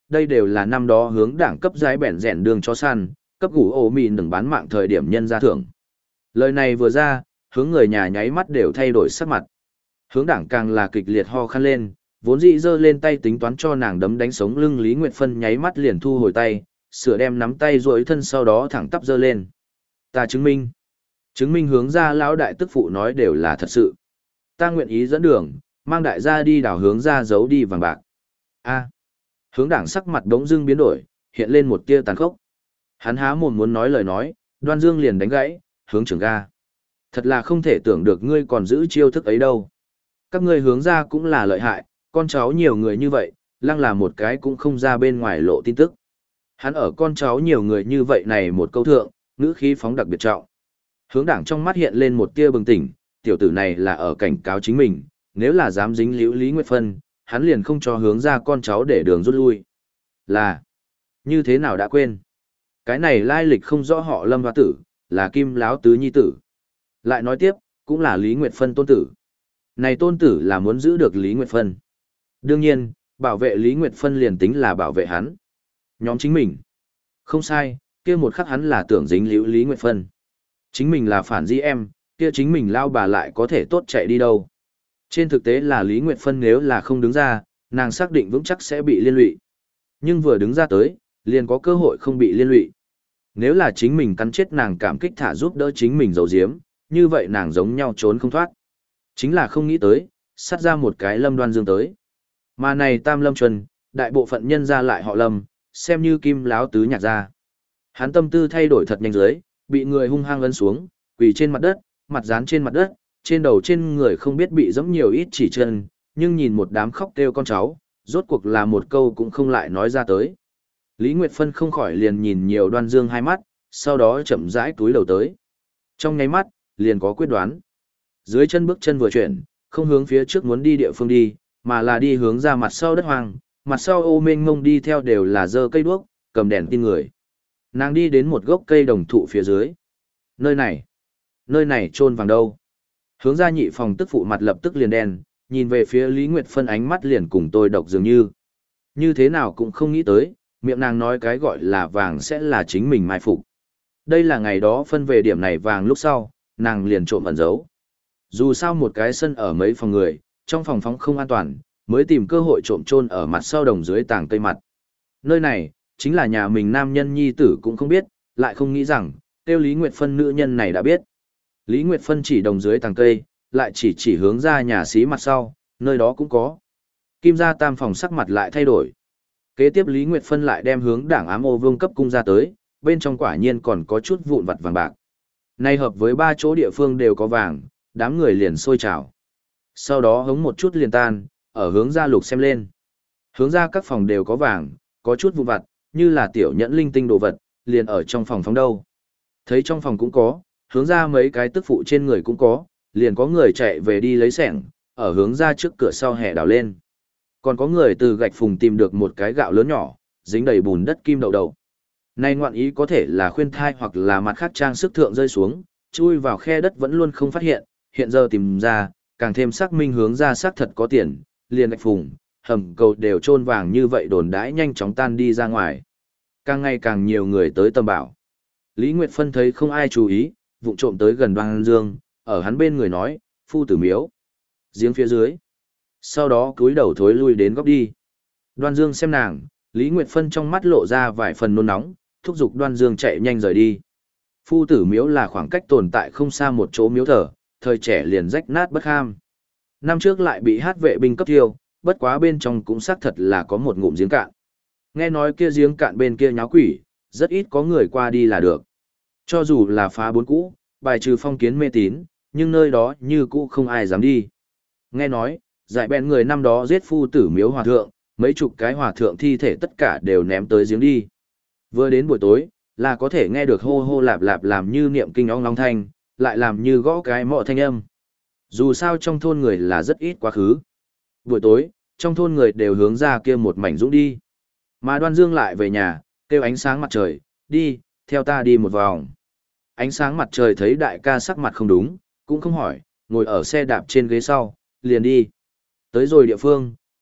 đây đều là năm đó hướng đảng cấp giái bẻn rèn đường cho săn, cấp gủ ổ mìn đừng bán mạng thời điểm nhân ra thưởng. Lời này vừa ra, hướng người nhà nháy mắt đều thay đổi sắc mặt. Hướng đảng càng là kịch liệt ho khăn lên, vốn dĩ giơ lên tay tính toán cho nàng đấm đánh sống lưng Lý Nguyệt Phân nháy mắt liền thu hồi tay, sửa đem nắm tay duỗi thân sau đó thẳng tắp giơ lên. Ta chứng minh. Chứng minh hướng ra lão đại tức phụ nói đều là thật sự. Ta nguyện ý dẫn đường, mang đại gia đi đảo hướng ra giấu đi vàng bạc. A. Hướng đảng sắc mặt đống dưng biến đổi, hiện lên một tia tàn khốc. Hắn há mồm muốn nói lời nói, Đoan Dương liền đánh gãy, hướng trưởng ga. Thật là không thể tưởng được ngươi còn giữ chiêu thức ấy đâu. Các ngươi hướng ra cũng là lợi hại, con cháu nhiều người như vậy, lăng là một cái cũng không ra bên ngoài lộ tin tức. Hắn ở con cháu nhiều người như vậy này một câu thượng, ngữ khí phóng đặc biệt trọng. Hướng đảng trong mắt hiện lên một tia bừng tỉnh, tiểu tử này là ở cảnh cáo chính mình, nếu là dám dính liễu Lý Nguyệt Phân, hắn liền không cho hướng ra con cháu để đường rút lui. Là, như thế nào đã quên? Cái này lai lịch không rõ họ Lâm Hoa Tử, là Kim Láo Tứ Nhi Tử. Lại nói tiếp, cũng là Lý Nguyệt Phân tôn tử. Này tôn tử là muốn giữ được Lý Nguyệt Phân. Đương nhiên, bảo vệ Lý Nguyệt Phân liền tính là bảo vệ hắn. Nhóm chính mình. Không sai, kia một khắc hắn là tưởng dính liễu Lý Nguyệt Phân. Chính mình là phản di em, kia chính mình lao bà lại có thể tốt chạy đi đâu. Trên thực tế là Lý Nguyệt Phân nếu là không đứng ra, nàng xác định vững chắc sẽ bị liên lụy. Nhưng vừa đứng ra tới, liền có cơ hội không bị liên lụy. Nếu là chính mình cắn chết nàng cảm kích thả giúp đỡ chính mình giấu giếm, như vậy nàng giống nhau trốn không thoát. Chính là không nghĩ tới, sát ra một cái Lâm Đoan Dương tới. Mà này Tam Lâm Chuân, đại bộ phận nhân ra lại họ Lâm, xem như Kim Láo Tứ nhạc ra. Hắn tâm tư thay đổi thật nhanh dưới, bị người hung hăng ấn xuống, quỳ trên mặt đất, mặt dán trên mặt đất, trên đầu trên người không biết bị giẫm nhiều ít chỉ chân, nhưng nhìn một đám khóc kêu con cháu, rốt cuộc là một câu cũng không lại nói ra tới. Lý Nguyệt Phân không khỏi liền nhìn nhiều Đoan Dương hai mắt, sau đó chậm rãi túi đầu tới. Trong nháy mắt, liền có quyết đoán. Dưới chân bước chân vừa chuyển, không hướng phía trước muốn đi địa phương đi, mà là đi hướng ra mặt sau đất hoang, mặt sau ô mênh mông đi theo đều là dơ cây đuốc, cầm đèn tin người. Nàng đi đến một gốc cây đồng thụ phía dưới. Nơi này, nơi này chôn vàng đâu? Hướng ra nhị phòng tức phụ mặt lập tức liền đen, nhìn về phía Lý Nguyệt Phân ánh mắt liền cùng tôi độc dường như. Như thế nào cũng không nghĩ tới, miệng nàng nói cái gọi là vàng sẽ là chính mình mai phục. Đây là ngày đó phân về điểm này vàng lúc sau, nàng liền trộm ẩn giấu. Dù sao một cái sân ở mấy phòng người, trong phòng phóng không an toàn, mới tìm cơ hội trộm chôn ở mặt sau đồng dưới tảng cây mặt. Nơi này, chính là nhà mình nam nhân nhi tử cũng không biết, lại không nghĩ rằng, tiêu Lý Nguyệt Phân nữ nhân này đã biết. Lý Nguyệt Phân chỉ đồng dưới tàng cây, lại chỉ chỉ hướng ra nhà xí mặt sau, nơi đó cũng có. Kim gia tam phòng sắc mặt lại thay đổi. Kế tiếp Lý Nguyệt Phân lại đem hướng đảng ám ô vương cấp cung ra tới, bên trong quả nhiên còn có chút vụn vặt vàng bạc. Nay hợp với ba chỗ địa phương đều có vàng, đám người liền sôi trào. Sau đó hống một chút liền tan, ở hướng ra lục xem lên. Hướng ra các phòng đều có vàng, có chút vụn vặt, như là tiểu nhẫn linh tinh đồ vật, liền ở trong phòng phóng đâu. Thấy trong phòng cũng có, hướng ra mấy cái tức phụ trên người cũng có, liền có người chạy về đi lấy sẻng, ở hướng ra trước cửa sau hè đào lên. Còn có người từ gạch phùng tìm được một cái gạo lớn nhỏ, dính đầy bùn đất kim đậu đậu. Này ngoạn ý có thể là khuyên thai hoặc là mặt khác trang sức thượng rơi xuống, chui vào khe đất vẫn luôn không phát hiện, hiện giờ tìm ra, càng thêm xác minh hướng ra xác thật có tiền, liền gạch phùng, hầm cầu đều trôn vàng như vậy đồn đãi nhanh chóng tan đi ra ngoài. Càng ngày càng nhiều người tới tầm bảo. Lý Nguyệt Phân thấy không ai chú ý, vụng trộm tới gần Đoan Dương, ở hắn bên người nói, phu tử miếu. Giếng phía dưới. Sau đó cúi đầu thối lui đến góc đi. Đoan Dương xem nàng, Lý Nguyệt Phân trong mắt lộ ra vài phần nôn nóng, thúc giục Đoan Dương chạy nhanh rời đi. Phu tử miếu là khoảng cách tồn tại không xa một chỗ miếu thờ, thời trẻ liền rách nát bất ham. Năm trước lại bị hát vệ binh cấp thiêu, bất quá bên trong cũng xác thật là có một ngụm giếng cạn. Nghe nói kia giếng cạn bên kia nháo quỷ, rất ít có người qua đi là được. Cho dù là phá bốn cũ, bài trừ phong kiến mê tín, nhưng nơi đó như cũ không ai dám đi. Nghe nói, giải bèn người năm đó giết phu tử miếu hòa thượng, mấy chục cái hòa thượng thi thể tất cả đều ném tới giếng đi. Vừa đến buổi tối, là có thể nghe được hô hô lạp lạp làm như niệm kinh ong long thanh, lại làm như gõ cái mọ thanh âm. Dù sao trong thôn người là rất ít quá khứ. Buổi tối, trong thôn người đều hướng ra kia một mảnh dũng đi. Mà Đoan Dương lại về nhà, kêu ánh sáng mặt trời, đi, theo ta đi một vòng. Ánh sáng mặt trời thấy đại ca sắc mặt không đúng, cũng không hỏi, ngồi ở xe đạp trên ghế sau, liền đi. Tới rồi địa phương,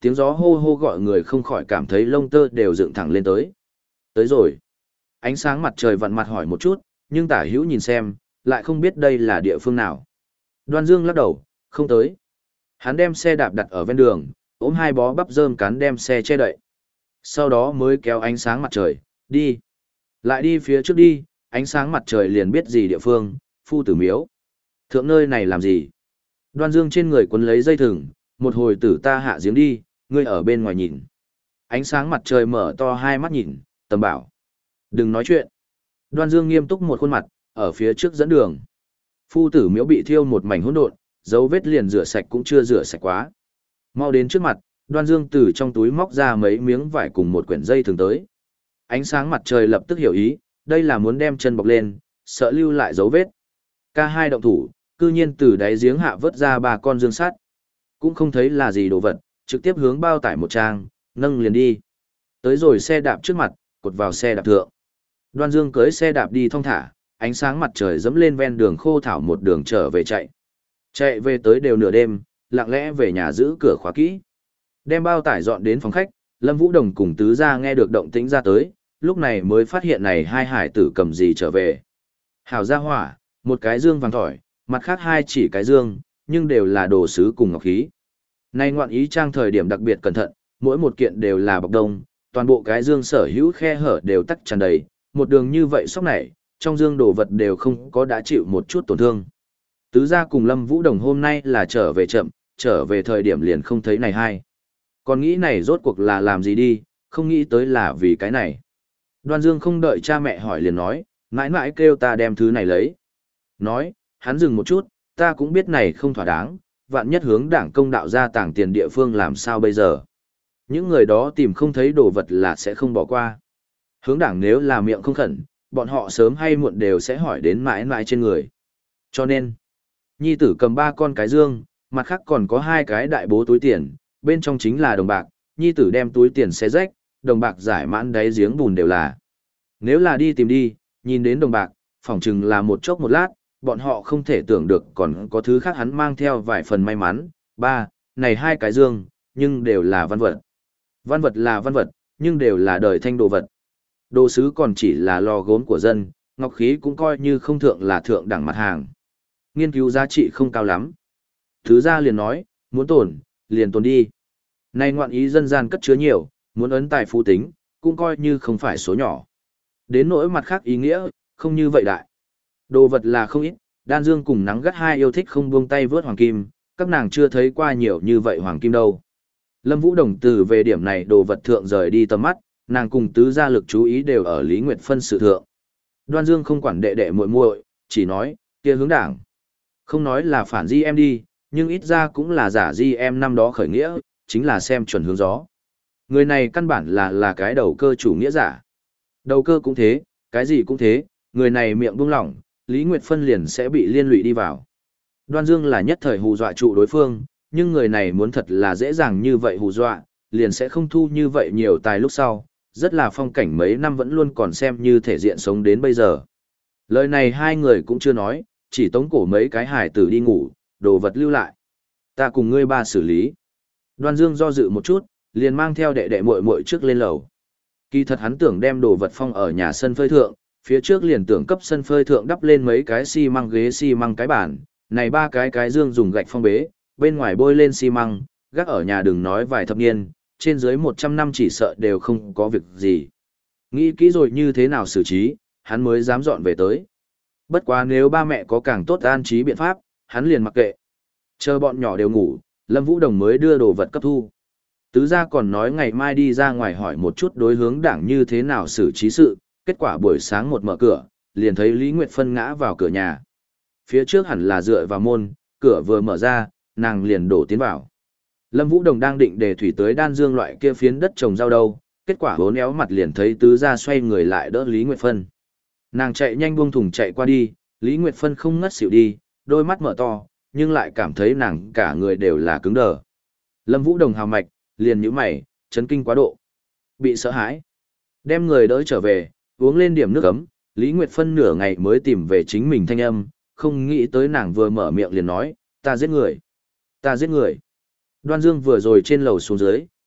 tiếng gió hô hô gọi người không khỏi cảm thấy lông tơ đều dựng thẳng lên tới. Tới rồi. Ánh sáng mặt trời vặn mặt hỏi một chút, nhưng tả hữu nhìn xem, lại không biết đây là địa phương nào. Đoan Dương lắc đầu, không tới. Hắn đem xe đạp đặt ở ven đường, ôm hai bó bắp rơm cán đem xe che đậy. Sau đó mới kéo ánh sáng mặt trời, đi. Lại đi phía trước đi, ánh sáng mặt trời liền biết gì địa phương, Phu Tử Miếu. Thượng nơi này làm gì? Đoan Dương trên người quấn lấy dây thừng, một hồi tử ta hạ giếng đi, ngươi ở bên ngoài nhìn. Ánh sáng mặt trời mở to hai mắt nhìn, tầm bảo. Đừng nói chuyện. Đoan Dương nghiêm túc một khuôn mặt, ở phía trước dẫn đường. Phu Tử Miếu bị thiêu một mảnh hỗn độn, dấu vết liền rửa sạch cũng chưa rửa sạch quá. Mau đến trước mặt, Đoan Dương từ trong túi móc ra mấy miếng vải cùng một quyển dây thừng tới. Ánh sáng mặt trời lập tức hiểu ý, đây là muốn đem chân bọc lên, sợ lưu lại dấu vết. Ca hai động thủ, cư nhiên từ đáy giếng hạ vớt ra ba con dương sắt. Cũng không thấy là gì đồ vật, trực tiếp hướng bao tải một trang, nâng liền đi. Tới rồi xe đạp trước mặt, cột vào xe đạp thượng. Đoan Dương cưới xe đạp đi thong thả, ánh sáng mặt trời dẫm lên ven đường khô thảo một đường trở về chạy. Chạy về tới đều nửa đêm, lặng lẽ về nhà giữ cửa khóa kỹ. Đem bao tải dọn đến phòng khách, Lâm Vũ Đồng cùng tứ gia nghe được động tĩnh ra tới, lúc này mới phát hiện này hai hải tử cầm gì trở về. Hảo gia hỏa, một cái dương vàng thỏi, mặt khác hai chỉ cái dương, nhưng đều là đồ sứ cùng ngọc khí. Nay ngoạn ý trang thời điểm đặc biệt cẩn thận, mỗi một kiện đều là bọc đông, toàn bộ cái dương sở hữu khe hở đều tắc tràn đầy, một đường như vậy sóc này, trong dương đồ vật đều không có đã chịu một chút tổn thương. Tứ gia cùng Lâm Vũ Đồng hôm nay là trở về chậm, trở về thời điểm liền không thấy này hai. Còn nghĩ này rốt cuộc là làm gì đi, không nghĩ tới là vì cái này. Đoan Dương không đợi cha mẹ hỏi liền nói, mãi mãi kêu ta đem thứ này lấy. Nói, hắn dừng một chút, ta cũng biết này không thỏa đáng, vạn nhất hướng đảng công đạo ra tàng tiền địa phương làm sao bây giờ. Những người đó tìm không thấy đồ vật là sẽ không bỏ qua. Hướng đảng nếu là miệng không khẩn, bọn họ sớm hay muộn đều sẽ hỏi đến mãi mãi trên người. Cho nên, nhi tử cầm ba con cái dương, mặt khác còn có hai cái đại bố túi tiền, bên trong chính là đồng bạc, nhi tử đem túi tiền xé rách, đồng bạc giải mãn đáy giếng bùn đều là. Nếu là đi tìm đi, nhìn đến đồng bạc, phỏng chừng là một chốc một lát, bọn họ không thể tưởng được còn có thứ khác hắn mang theo vài phần may mắn. Ba, này hai cái dương, nhưng đều là văn vật. Văn vật là văn vật, nhưng đều là đời thanh đồ vật. Đồ sứ còn chỉ là lò gốm của dân, ngọc khí cũng coi như không thượng là thượng đẳng mặt hàng. Nghiên cứu giá trị không cao lắm. Thứ ra liền nói, muốn tồn, liền tồn đi. Này ngoạn ý dân gian cất chứa nhiều, muốn ấn tài phú tính, cũng coi như không phải số nhỏ. Đến nỗi mặt khác ý nghĩa, không như vậy đại. Đồ vật là không ít, Đan Dương cùng Nắng Gắt hai yêu thích không buông tay vớt hoàng kim, các nàng chưa thấy qua nhiều như vậy hoàng kim đâu. Lâm Vũ Đồng từ về điểm này đồ vật thượng rời đi tầm mắt, nàng cùng tứ gia lực chú ý đều ở Lý Nguyệt Phân sự thượng. Đoan Dương không quản đệ đệ muội muội, chỉ nói, kia hướng đảng. Không nói là phản di em đi, nhưng ít ra cũng là giả di em năm đó khởi nghĩa, chính là xem chuẩn hướng gió. Người này căn bản là là cái đầu cơ chủ nghĩa giả. Đầu cơ cũng thế, cái gì cũng thế, người này miệng buông lỏng, Lý Nguyệt Phân liền sẽ bị liên lụy đi vào. Đoan Dương là nhất thời hù dọa trụ đối phương, nhưng người này muốn thật là dễ dàng như vậy hù dọa, liền sẽ không thu như vậy nhiều tài lúc sau, rất là phong cảnh mấy năm vẫn luôn còn xem như thể diện sống đến bây giờ. Lời này hai người cũng chưa nói, chỉ tống cổ mấy cái hải tử đi ngủ, đồ vật lưu lại. Ta cùng ngươi ba xử lý. Đoan Dương do dự một chút, liền mang theo đệ đệ muội muội trước lên lầu. Kỳ thật hắn tưởng đem đồ vật phong ở nhà sân phơi thượng, phía trước liền tưởng cấp sân phơi thượng đắp lên mấy cái xi măng ghế xi măng cái bàn, này ba cái cái dương dùng gạch phong bế, bên ngoài bôi lên xi măng, gác ở nhà đừng nói vài thập niên, trên dưới một trăm năm chỉ sợ đều không có việc gì. Nghĩ kỹ rồi như thế nào xử trí, hắn mới dám dọn về tới. Bất quá nếu ba mẹ có càng tốt an trí biện pháp, hắn liền mặc kệ. Chờ bọn nhỏ đều ngủ, Lâm Vũ Đồng mới đưa đồ vật cấp thu. Tứ gia còn nói ngày mai đi ra ngoài hỏi một chút đối hướng đảng như thế nào xử trí sự, kết quả buổi sáng một mở cửa, liền thấy Lý Nguyệt Phân ngã vào cửa nhà. Phía trước hẳn là dựa vào môn, cửa vừa mở ra, nàng liền đổ tiến vào. Lâm Vũ Đồng đang định để thủy tới Đan Dương loại kia phiến đất trồng rau đâu, kết quả hốn éo mặt liền thấy tứ gia xoay người lại đỡ Lý Nguyệt Phân. Nàng chạy nhanh buông thùng chạy qua đi, Lý Nguyệt Phân không ngất xỉu đi, đôi mắt mở to, nhưng lại cảm thấy nàng cả người đều là cứng đờ. Lâm Vũ Đồng hào mạch, liền nhíu mày, chấn kinh quá độ. Bị sợ hãi. Đem người đỡ trở về, uống lên điểm nước ấm, Lý Nguyệt Phân nửa ngày mới tìm về chính mình thanh âm, không nghĩ tới nàng vừa mở miệng liền nói, ta giết người. Ta giết người. Đoan Dương vừa rồi trên lầu xuống dưới,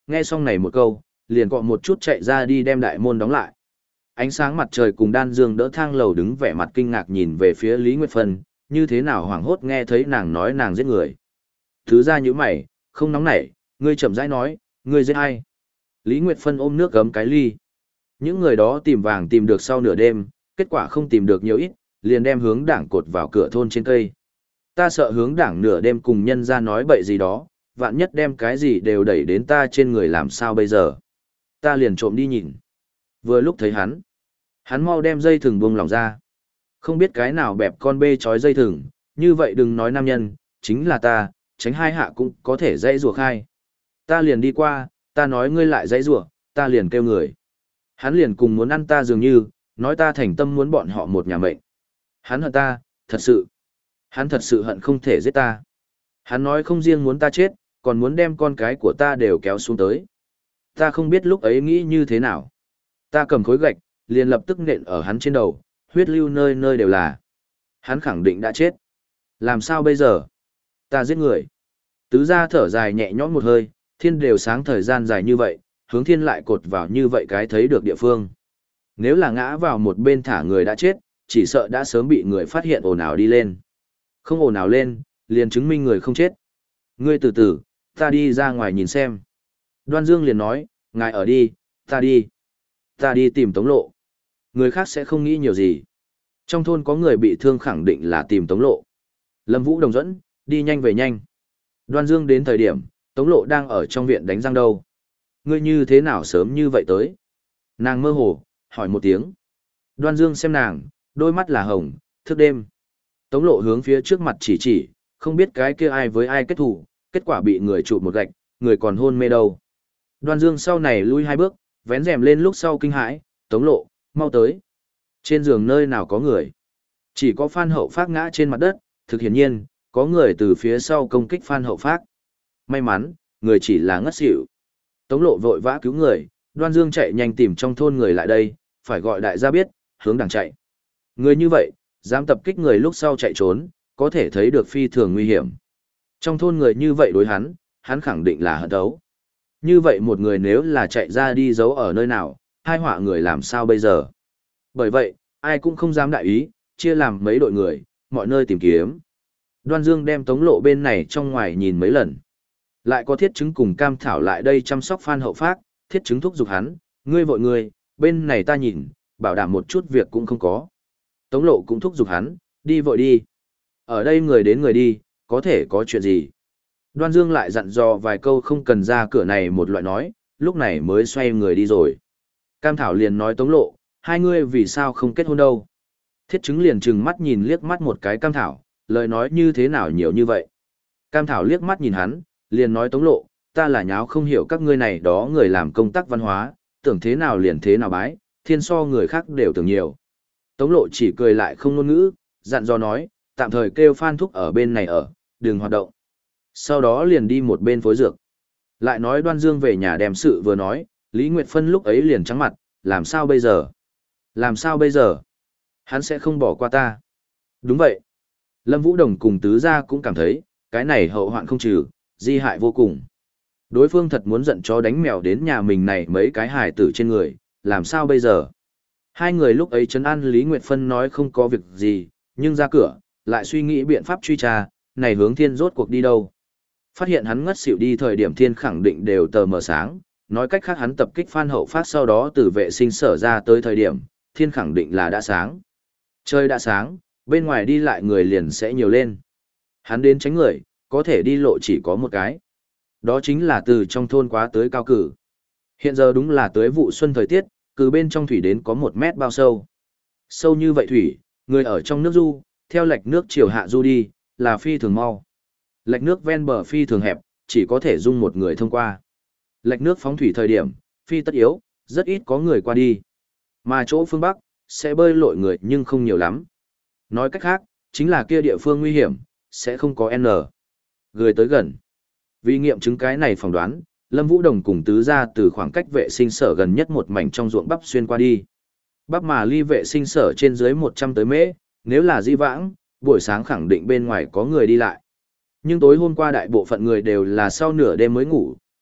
Nghe xong này một câu, liền cọ một chút chạy ra đi đem đại môn đóng lại. Ánh sáng mặt trời cùng Đan Dương đỡ thang lầu đứng vẻ mặt kinh ngạc nhìn về phía Lý Nguyệt Phân, như thế nào hoảng hốt nghe thấy nàng nói nàng giết người. Thứ ra như mày, không nóng nảy, ngươi chậm rãi nói, ngươi giết ai? Lý Nguyệt Phân ôm nước gấm cái ly. Những người đó tìm vàng tìm được sau nửa đêm, kết quả không tìm được nhiều ít, liền đem hướng đảng cột vào cửa thôn trên cây. Ta sợ hướng đảng nửa đêm cùng nhân ra nói bậy gì đó, vạn nhất đem cái gì đều đẩy đến ta trên người làm sao bây giờ. Ta liền trộm đi nhìn. Vừa lúc thấy hắn, hắn mau đem dây thừng buông lỏng ra. Không biết cái nào bẹp con bê trói dây thừng, như vậy đừng nói nam nhân, chính là ta, tránh hai hạ cũng có thể dây rùa khai. Ta liền đi qua, ta nói ngươi lại dây rùa, ta liền kêu người. Hắn liền cùng muốn ăn ta dường như, nói ta thành tâm muốn bọn họ một nhà mệnh. Hắn hận ta, thật sự. Hắn thật sự hận không thể giết ta. Hắn nói không riêng muốn ta chết, còn muốn đem con cái của ta đều kéo xuống tới. Ta không biết lúc ấy nghĩ như thế nào. Ta cầm khối gạch, liền lập tức nện ở hắn trên đầu, huyết lưu nơi nơi đều là. Hắn khẳng định đã chết. Làm sao bây giờ? Ta giết người. Tứ gia thở dài nhẹ nhõm một hơi, thiên đều sáng thời gian dài như vậy, hướng thiên lại cột vào như vậy cái thấy được địa phương. Nếu là ngã vào một bên thả người đã chết, chỉ sợ đã sớm bị người phát hiện ồn ào đi lên. Không ồn ào lên, liền chứng minh người không chết. Ngươi từ từ, ta đi ra ngoài nhìn xem. Đoan Dương liền nói, ngài ở đi, ta đi. Ta đi tìm Tống Lộ. Người khác sẽ không nghĩ nhiều gì. Trong thôn có người bị thương khẳng định là tìm Tống Lộ. Lâm Vũ đồng dẫn, đi nhanh về nhanh. Đoan Dương đến thời điểm, Tống Lộ đang ở trong viện đánh răng đâu. Ngươi như thế nào sớm như vậy tới? Nàng mơ hồ, hỏi một tiếng. Đoan Dương xem nàng, đôi mắt là hồng, thức đêm. Tống Lộ hướng phía trước mặt chỉ chỉ, không biết cái kia ai với ai kết thủ, kết quả bị người chụp một gạch, người còn hôn mê đâu. Đoan Dương sau này lui hai bước, vén rèm lên lúc sau kinh hãi, Tống Lộ, mau tới. Trên giường nơi nào có người? Chỉ có Phan Hậu Phác ngã trên mặt đất, thực hiển nhiên, có người từ phía sau công kích Phan Hậu Phác. May mắn, người chỉ là ngất xỉu. Tống Lộ vội vã cứu người, Đoan Dương chạy nhanh tìm trong thôn người lại đây, phải gọi đại gia biết, hướng đằng chạy. Người như vậy, dám tập kích người lúc sau chạy trốn, có thể thấy được phi thường nguy hiểm. Trong thôn người như vậy đối hắn, hắn khẳng định là hận thấu. Như vậy một người nếu là chạy ra đi giấu ở nơi nào, hai họa người làm sao bây giờ? Bởi vậy, ai cũng không dám đại ý, chia làm mấy đội người, mọi nơi tìm kiếm. Đoan Dương đem Tống Lộ bên này trong ngoài nhìn mấy lần. Lại có Thiết Chứng cùng Cam Thảo lại đây chăm sóc Phan Hậu Phác, Thiết Chứng thúc giục hắn, ngươi vội ngươi, bên này ta nhìn, bảo đảm một chút việc cũng không có. Tống Lộ cũng thúc giục hắn, đi vội đi. Ở đây người đến người đi, có thể có chuyện gì? Đoan Dương lại dặn dò vài câu không cần ra cửa này một loại nói, lúc này mới xoay người đi rồi. Cam Thảo liền nói Tống Lộ, hai ngươi vì sao không kết hôn đâu? Thiết Chứng liền trừng mắt nhìn liếc mắt một cái Cam Thảo, lời nói như thế nào nhiều như vậy? Cam Thảo liếc mắt nhìn hắn, liền nói Tống Lộ, ta là nháo không hiểu các ngươi này đó người làm công tác văn hóa, tưởng thế nào liền thế nào bái, thiên so người khác đều tưởng nhiều. Tống Lộ chỉ cười lại không ngôn ngữ, dặn dò nói, tạm thời kêu Phan Thúc ở bên này ở, đừng hoạt động. Sau đó liền đi một bên phối dược. Lại nói Đoan Dương về nhà đem sự vừa nói, Lý Nguyệt Phân lúc ấy liền trắng mặt, làm sao bây giờ? Làm sao bây giờ? Hắn sẽ không bỏ qua ta. Đúng vậy. Lâm Vũ Đồng cùng Tứ Gia cũng cảm thấy, cái này hậu hoạn không trừ, di hại vô cùng. Đối phương thật muốn giận chó đánh mèo đến nhà mình này mấy cái hài tử trên người, làm sao bây giờ? Hai người lúc ấy trấn an Lý Nguyệt Phân nói không có việc gì, nhưng ra cửa, lại suy nghĩ biện pháp truy tra, này hướng thiên rốt cuộc đi đâu. Phát hiện hắn ngất xỉu đi thời điểm thiên khẳng định đều tờ mờ sáng, nói cách khác hắn tập kích Phan Hậu Phác sau đó từ vệ sinh sở ra tới thời điểm, thiên khẳng định là đã sáng. Trời đã sáng, bên ngoài đi lại người liền sẽ nhiều lên. Hắn đến tránh người, có thể đi lộ chỉ có một cái. Đó chính là từ trong thôn quá tới cao cử. Hiện giờ đúng là tới vụ xuân thời tiết, từ bên trong thủy đến có một mét bao sâu. Sâu như vậy thủy, người ở trong nước du, theo lệch nước chiều hạ du đi, là phi thường mau. Lệch nước ven bờ phi thường hẹp, chỉ có thể dung một người thông qua. Lệch nước phóng thủy thời điểm, phi tất yếu, rất ít có người qua đi. Mà chỗ phương Bắc, sẽ bơi lội người nhưng không nhiều lắm. Nói cách khác, chính là kia địa phương nguy hiểm, sẽ không có N. Người tới gần. Vì nghiệm chứng cái này phỏng đoán, Lâm Vũ Đồng cùng Tứ Gia từ khoảng cách vệ sinh sở gần nhất một mảnh trong ruộng bắp xuyên qua đi. Bắp mà ly vệ sinh sở trên dưới một trăm tới mễ, nếu là di vãng, buổi sáng khẳng định bên ngoài có người đi lại. Nhưng tối hôm qua đại bộ phận người đều là sau nửa đêm mới ngủ,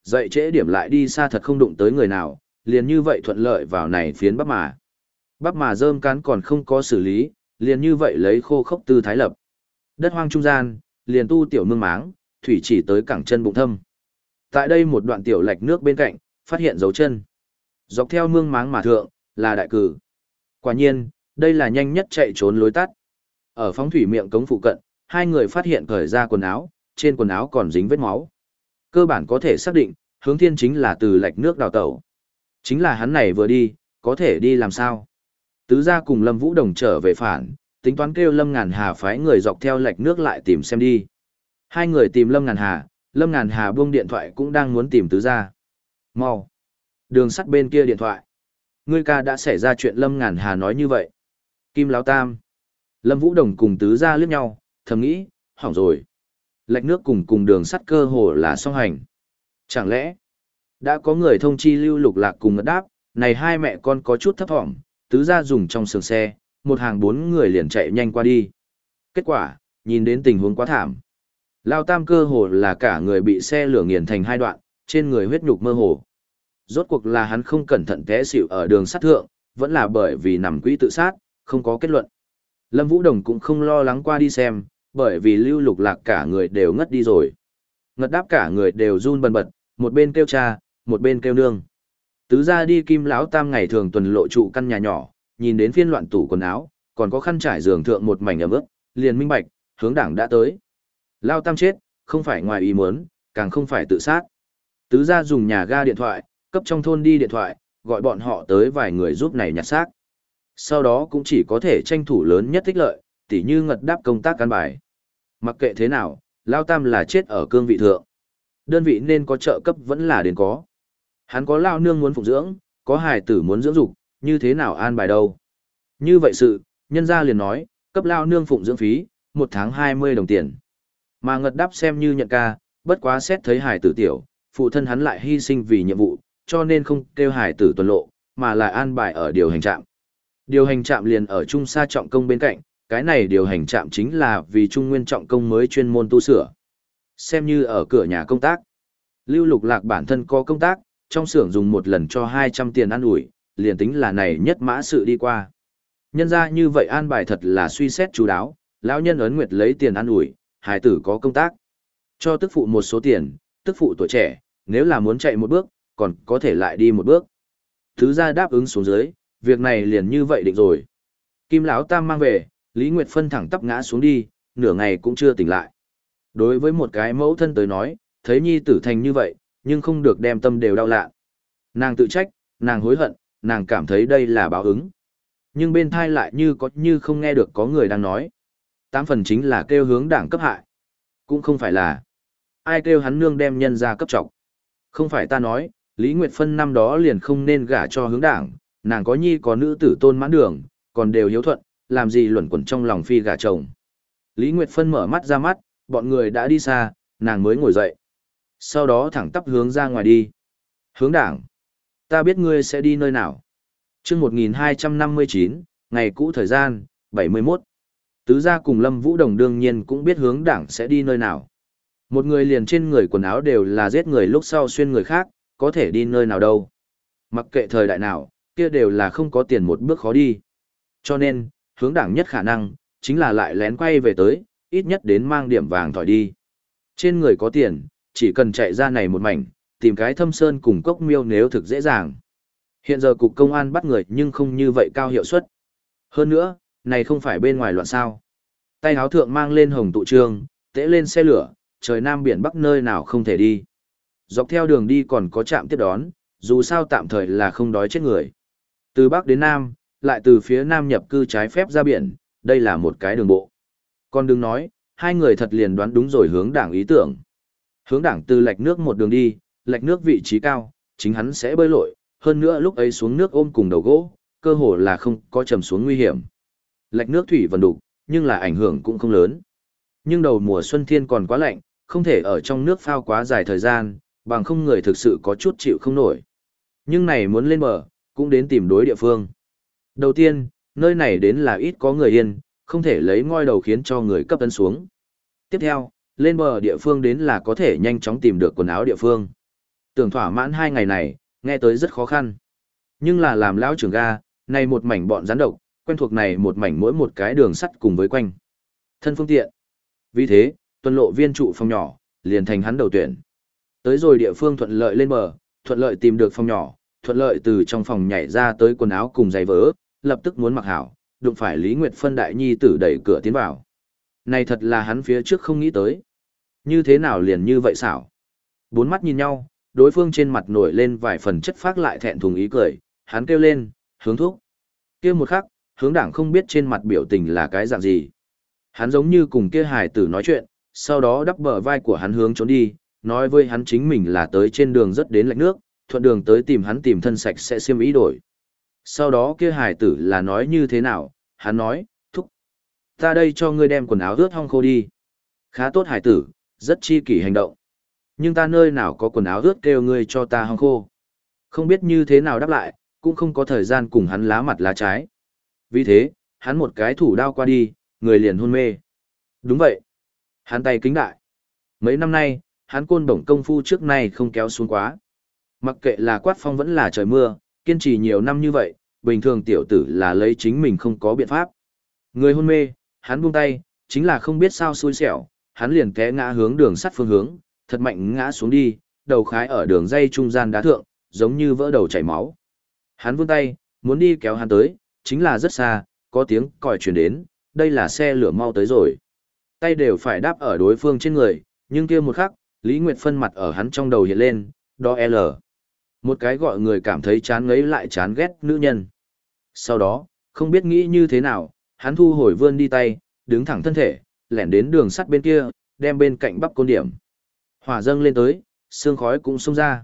dậy trễ điểm lại đi xa thật không đụng tới người nào, liền như vậy thuận lợi vào này phiến bắp mà. Bắp mà rơm cán còn không có xử lý, liền như vậy lấy khô khốc tư thái lập. Đất hoang trung gian, liền tu tiểu mương máng, thủy chỉ tới cẳng chân bụng thâm. Tại đây một đoạn tiểu lạch nước bên cạnh, phát hiện dấu chân. Dọc theo mương máng mà thượng, là đại cử. Quả nhiên, đây là nhanh nhất chạy trốn lối tắt. Ở phóng thủy miệng cống phụ cận, hai người phát hiện cởi ra quần áo, trên quần áo còn dính vết máu. Cơ bản có thể xác định, hướng thiên chính là từ lạch nước đào tẩu. Chính là hắn này vừa đi, có thể đi làm sao? Tứ gia cùng Lâm Vũ Đồng trở về phản, tính toán kêu Lâm Ngàn Hà phái người dọc theo lạch nước lại tìm xem đi. Hai người tìm Lâm Ngàn Hà, Lâm Ngàn Hà buông điện thoại cũng đang muốn tìm tứ gia. Mau! Đường sắt bên kia điện thoại. Ngươi ca đã xảy ra chuyện Lâm Ngàn Hà nói như vậy. Kim Láo Tam. Lâm Vũ Đồng cùng tứ gia liếc nhau, thầm nghĩ, hỏng rồi. Lạch nước cùng cùng đường sắt cơ hồ là song hành. Chẳng lẽ, đã có người thông chi Lưu Lục Lạc cùng ngất đáp, này hai mẹ con có chút thấp thỏm, tứ gia dùng trong sườn xe, một hàng bốn người liền chạy nhanh qua đi. Kết quả, nhìn đến tình huống quá thảm. Lao Tam cơ hồ là cả người bị xe lửa nghiền thành hai đoạn, trên người huyết nhục mơ hồ. Rốt cuộc là hắn không cẩn thận té xỉu ở đường sắt thượng, vẫn là bởi vì nằm quỹ tự sát, không có kết luận. Lâm Vũ Đồng cũng không lo lắng qua đi xem, bởi vì Lưu Lục Lạc cả người đều ngất đi rồi. Ngất đáp cả người đều run bần bật, một bên kêu cha, một bên kêu nương. Tứ gia đi Kim Lão Tam ngày thường tuần lộ trụ căn nhà nhỏ, nhìn đến phiên loạn tủ quần áo, còn có khăn trải giường thượng một mảnh ẩm ướt, liền minh bạch, hướng đảng đã tới. Lao Tam chết, không phải ngoài ý muốn, càng không phải tự sát. Tứ gia dùng nhà ga điện thoại, cấp trong thôn đi điện thoại, gọi bọn họ tới vài người giúp này nhặt xác. Sau đó cũng chỉ có thể tranh thủ lớn nhất thích lợi, tỉ như ngật đáp công tác căn bài. Mặc kệ thế nào, Lao Tam là chết ở cương vị thượng. Đơn vị nên có trợ cấp vẫn là đến có. Hắn có Lao nương muốn phụng dưỡng, có hài tử muốn dưỡng dục, như thế nào an bài đâu. Như vậy sự, nhân gia liền nói, cấp Lao nương phụng dưỡng phí, một tháng hai mươi đồng tiền. Mà ngật đáp xem như nhận ca, bất quá xét thấy hài tử tiểu, phụ thân hắn lại hy sinh vì nhiệm vụ, cho nên không kêu hài tử tuần lộ, mà là an bài ở điều hành trạm. Điều hành trạm liền ở Trung Sa Trọng Công bên cạnh, cái này điều hành trạm chính là vì Trung Nguyên Trọng Công mới chuyên môn tu sửa. Xem như ở cửa nhà công tác. Lưu Lục Lạc bản thân có công tác, trong xưởng dùng một lần cho hai trăm tiền ăn ủi, liền tính là này nhất mã sự đi qua. Nhân ra như vậy an bài thật là suy xét chú đáo, lão nhân ấn nguyệt lấy tiền ăn ủi, hài tử có công tác. Cho tức phụ một số tiền, tức phụ tuổi trẻ, nếu là muốn chạy một bước, còn có thể lại đi một bước. Thứ ra đáp ứng xuống dưới, việc này liền như vậy định rồi. Kim Lão Tam mang về, Lý Nguyệt Phân thẳng tắp ngã xuống đi, nửa ngày cũng chưa tỉnh lại. Đối với một cái mẫu thân tới nói, thấy nhi tử thành như vậy, nhưng không được đem tâm đều đau lạ. Nàng tự trách, nàng hối hận, nàng cảm thấy đây là báo ứng. Nhưng bên thai lại như có như không nghe được có người đang nói. Tám phần chính là kêu hướng đảng cấp hại. Cũng không phải là ai kêu hắn nương đem nhân ra cấp trọng. Không phải ta nói, Lý Nguyệt Phân năm đó liền không nên gả cho hướng đảng, nàng có nhi có nữ tử tôn mãn đường, còn đều hiếu thuận, làm gì luẩn quẩn trong lòng phi gả chồng. Lý Nguyệt Phân mở mắt ra mắt, bọn người đã đi xa, nàng mới ngồi dậy. Sau đó thẳng tắp hướng ra ngoài đi. Hướng đảng, ta biết ngươi sẽ đi nơi nào. Trước một nghìn hai trăm năm mươi chín, ngày cũ thời gian, bảy mươi mốt. Tứ gia cùng Lâm Vũ Đồng đương nhiên cũng biết hướng đảng sẽ đi nơi nào. Một người liền trên người quần áo đều là giết người lúc sau xuyên người khác, có thể đi nơi nào đâu. Mặc kệ thời đại nào, kia đều là không có tiền một bước khó đi. Cho nên, hướng đảng nhất khả năng, chính là lại lén quay về tới, ít nhất đến mang điểm vàng thỏi đi. Trên người có tiền, chỉ cần chạy ra này một mảnh, tìm cái thâm sơn cùng cốc miêu nếu thực dễ dàng. Hiện giờ cục công an bắt người nhưng không như vậy cao hiệu suất. Hơn nữa, này không phải bên ngoài loạn sao. Tay áo thượng mang lên hồng tụ trương, tễ lên xe lửa, trời nam biển bắc nơi nào không thể đi. Dọc theo đường đi còn có trạm tiếp đón, dù sao tạm thời là không đói chết người. Từ Bắc đến Nam, lại từ phía Nam nhập cư trái phép ra biển, đây là một cái đường bộ. Còn đừng nói, hai người thật liền đoán đúng rồi hướng đảng ý tưởng. Hướng đảng từ lạch nước một đường đi, lạch nước vị trí cao, chính hắn sẽ bơi lội, hơn nữa lúc ấy xuống nước ôm cùng đầu gỗ, cơ hồ là không có trầm xuống nguy hiểm. Lạch nước thủy vần đục, nhưng là ảnh hưởng cũng không lớn. Nhưng đầu mùa xuân thiên còn quá lạnh, không thể ở trong nước phao quá dài thời gian, bằng không người thực sự có chút chịu không nổi. Nhưng này muốn lên bờ, cũng đến tìm đối địa phương. Đầu tiên, nơi này đến là ít có người yên, không thể lấy ngoi đầu khiến cho người cấp tấn xuống. Tiếp theo, lên bờ địa phương đến là có thể nhanh chóng tìm được quần áo địa phương. Tưởng thỏa mãn hai ngày này, nghe tới rất khó khăn. Nhưng là làm lão trưởng ga, này một mảnh bọn gián độc, quen thuộc này một mảnh mỗi một cái đường sắt cùng với quanh. Thân phương tiện. Vì thế, tuần lộ viên trụ phòng nhỏ, liền thành hắn đầu tuyển. Tới rồi địa phương thuận lợi lên bờ, thuận lợi tìm được phòng nhỏ, thuận lợi từ trong phòng nhảy ra tới quần áo cùng giày vớ, lập tức muốn mặc hảo, đụng phải Lý Nguyệt Phân đại nhi tử đẩy cửa tiến vào. Này thật là hắn phía trước không nghĩ tới. Như thế nào liền như vậy xảo. Bốn mắt nhìn nhau, đối phương trên mặt nổi lên vài phần chất phác lại thẹn thùng ý cười, hắn kêu lên, hướng thúc. Kia một khắc, hướng đảng không biết trên mặt biểu tình là cái dạng gì. Hắn giống như cùng kia hài tử nói chuyện, sau đó đắp bờ vai của hắn hướng trốn đi, nói với hắn chính mình là tới trên đường rất đến lạnh nước, thuận đường tới tìm hắn tìm thân sạch sẽ xiêm ý đổi. Sau đó kia hài tử là nói như thế nào, hắn nói, thúc. Ta đây cho ngươi đem quần áo ướt hong khô đi. Khá tốt hài tử, rất chi kỷ hành động. Nhưng ta nơi nào có quần áo ướt kêu ngươi cho ta hong khô. Không biết như thế nào đáp lại, cũng không có thời gian cùng hắn lá mặt lá trái. Vì thế, hắn một cái thủ đao qua đi, người liền hôn mê. Đúng vậy. Hắn tay kính đại. Mấy năm nay, hắn côn bổng công phu trước nay không kéo xuống quá. Mặc kệ là quát phong vẫn là trời mưa, kiên trì nhiều năm như vậy, bình thường tiểu tử là lấy chính mình không có biện pháp. Người hôn mê, hắn buông tay, chính là không biết sao xui xẻo, hắn liền té ngã hướng đường sắt phương hướng, thật mạnh ngã xuống đi, đầu khái ở đường dây trung gian đá thượng, giống như vỡ đầu chảy máu. Hắn vươn tay, muốn đi kéo hắn tới, chính là rất xa, có tiếng còi truyền đến, đây là xe lửa mau tới rồi. Tay đều phải đáp ở đối phương trên người, nhưng kia một khắc, Lý Nguyệt Phân mặt ở hắn trong đầu hiện lên, đó L. Một cái gọi người cảm thấy chán ngấy lại chán ghét nữ nhân. Sau đó, không biết nghĩ như thế nào, hắn thu hồi vươn đi tay, đứng thẳng thân thể, lẻn đến đường sắt bên kia, đem bên cạnh bắp côn điểm. Hỏa dâng lên tới, sương khói cũng xông ra.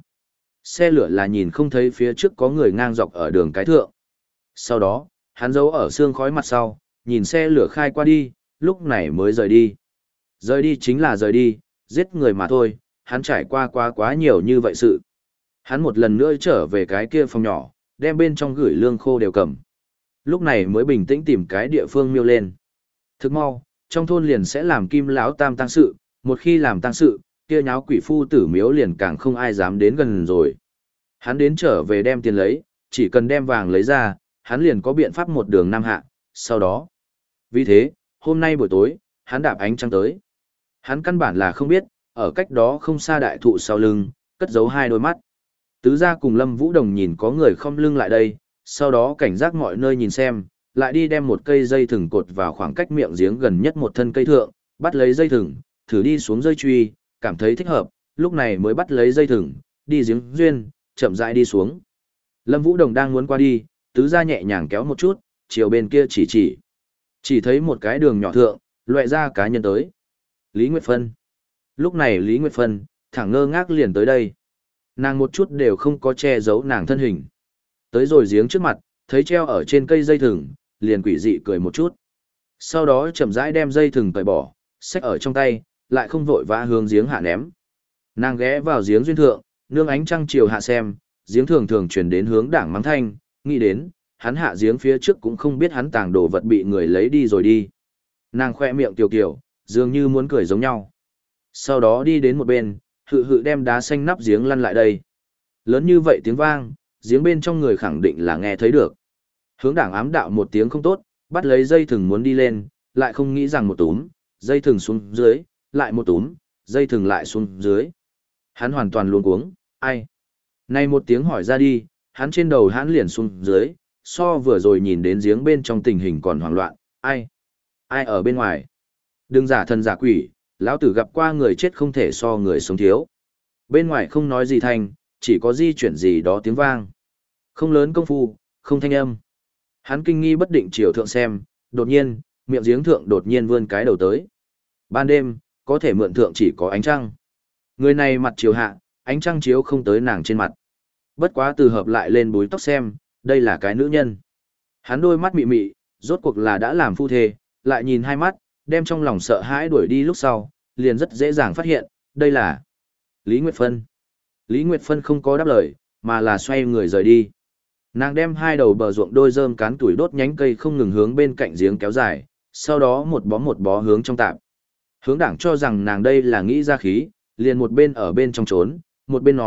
Xe lửa là nhìn không thấy phía trước có người ngang dọc ở đường cái thượng. Sau đó, hắn giấu ở sương khói mặt sau, nhìn xe lửa khai qua đi, lúc này mới rời đi. Rời đi chính là rời đi, giết người mà thôi, hắn trải qua quá quá nhiều như vậy sự. Hắn một lần nữa trở về cái kia phòng nhỏ, đem bên trong gửi lương khô đều cầm. Lúc này mới bình tĩnh tìm cái địa phương miêu lên. Thức mau, trong thôn liền sẽ làm kim lão tam tăng sự, một khi làm tăng sự, kia nháo quỷ phu tử miếu liền càng không ai dám đến gần rồi. Hắn đến trở về đem tiền lấy, chỉ cần đem vàng lấy ra, hắn liền có biện pháp một đường nam hạ, sau đó. Vì thế, hôm nay buổi tối, hắn đạp ánh trăng tới. Hắn căn bản là không biết, ở cách đó không xa đại thụ sau lưng, cất giấu hai đôi mắt. Tứ gia cùng Lâm Vũ Đồng nhìn có người khom lưng lại đây, sau đó cảnh giác mọi nơi nhìn xem, lại đi đem một cây dây thừng cột vào khoảng cách miệng giếng gần nhất một thân cây thượng, bắt lấy dây thừng, thử đi xuống dây truy, cảm thấy thích hợp, lúc này mới bắt lấy dây thừng, đi giếng duyên, chậm rãi đi xuống. Lâm Vũ Đồng đang muốn qua đi, tứ gia nhẹ nhàng kéo một chút, chiều bên kia chỉ chỉ. Chỉ thấy một cái đường nhỏ thượng, loại ra cá nhân tới. Lý Nguyệt Phân. Lúc này Lý Nguyệt Phân, thẳng ngơ ngác liền tới đây. Nàng một chút đều không có che giấu nàng thân hình. Tới rồi giếng trước mặt, thấy treo ở trên cây dây thừng, liền quỷ dị cười một chút. Sau đó chậm rãi đem dây thừng cởi bỏ, xách ở trong tay, lại không vội vã hướng giếng hạ ném. Nàng ghé vào giếng duyên thượng, nương ánh trăng chiều hạ xem, giếng thường thường truyền đến hướng đảng mắng thanh, nghĩ đến, hắn hạ giếng phía trước cũng không biết hắn tàng đồ vật bị người lấy đi rồi đi. Nàng khoe miệng kiều kiều, dường như muốn cười giống nhau. Sau đó đi đến một bên, hự hự đem đá xanh nắp giếng lăn lại đây. Lớn như vậy tiếng vang, giếng bên trong người khẳng định là nghe thấy được. Hướng đảng ám đạo một tiếng không tốt, bắt lấy dây thừng muốn đi lên, lại không nghĩ rằng một túm, dây thừng xuống dưới, lại một túm, dây thừng lại xuống dưới. Hắn hoàn toàn luống cuống, ai? Này một tiếng hỏi ra đi, hắn trên đầu hắn liền xuống dưới, so vừa rồi nhìn đến giếng bên trong tình hình còn hoảng loạn, ai? Ai ở bên ngoài? Đừng giả thần giả quỷ, lão tử gặp qua người chết không thể so người sống thiếu. Bên ngoài không nói gì thành, chỉ có di chuyển gì đó tiếng vang. Không lớn công phu, không thanh âm. Hắn kinh nghi bất định chiều thượng xem, đột nhiên, miệng giếng thượng đột nhiên vươn cái đầu tới. Ban đêm, có thể mượn thượng chỉ có ánh trăng. Người này mặt chiều hạ, ánh trăng chiếu không tới nàng trên mặt. Bất quá từ hợp lại lên búi tóc xem, đây là cái nữ nhân. Hắn đôi mắt mị mị, rốt cuộc là đã làm phu thê, lại nhìn hai mắt, đem trong lòng sợ hãi đuổi đi lúc sau, liền rất dễ dàng phát hiện, đây là Lý Nguyệt Phân. Lý Nguyệt Phân không có đáp lời, mà là xoay người rời đi. Nàng đem hai đầu bờ ruộng đôi rơm cán tuổi đốt nhánh cây không ngừng hướng bên cạnh giếng kéo dài, sau đó một bó một bó hướng trong tạp. Hướng đảng cho rằng nàng đây là nghĩ ra khí, liền một bên ở bên trong trốn, một bên nói,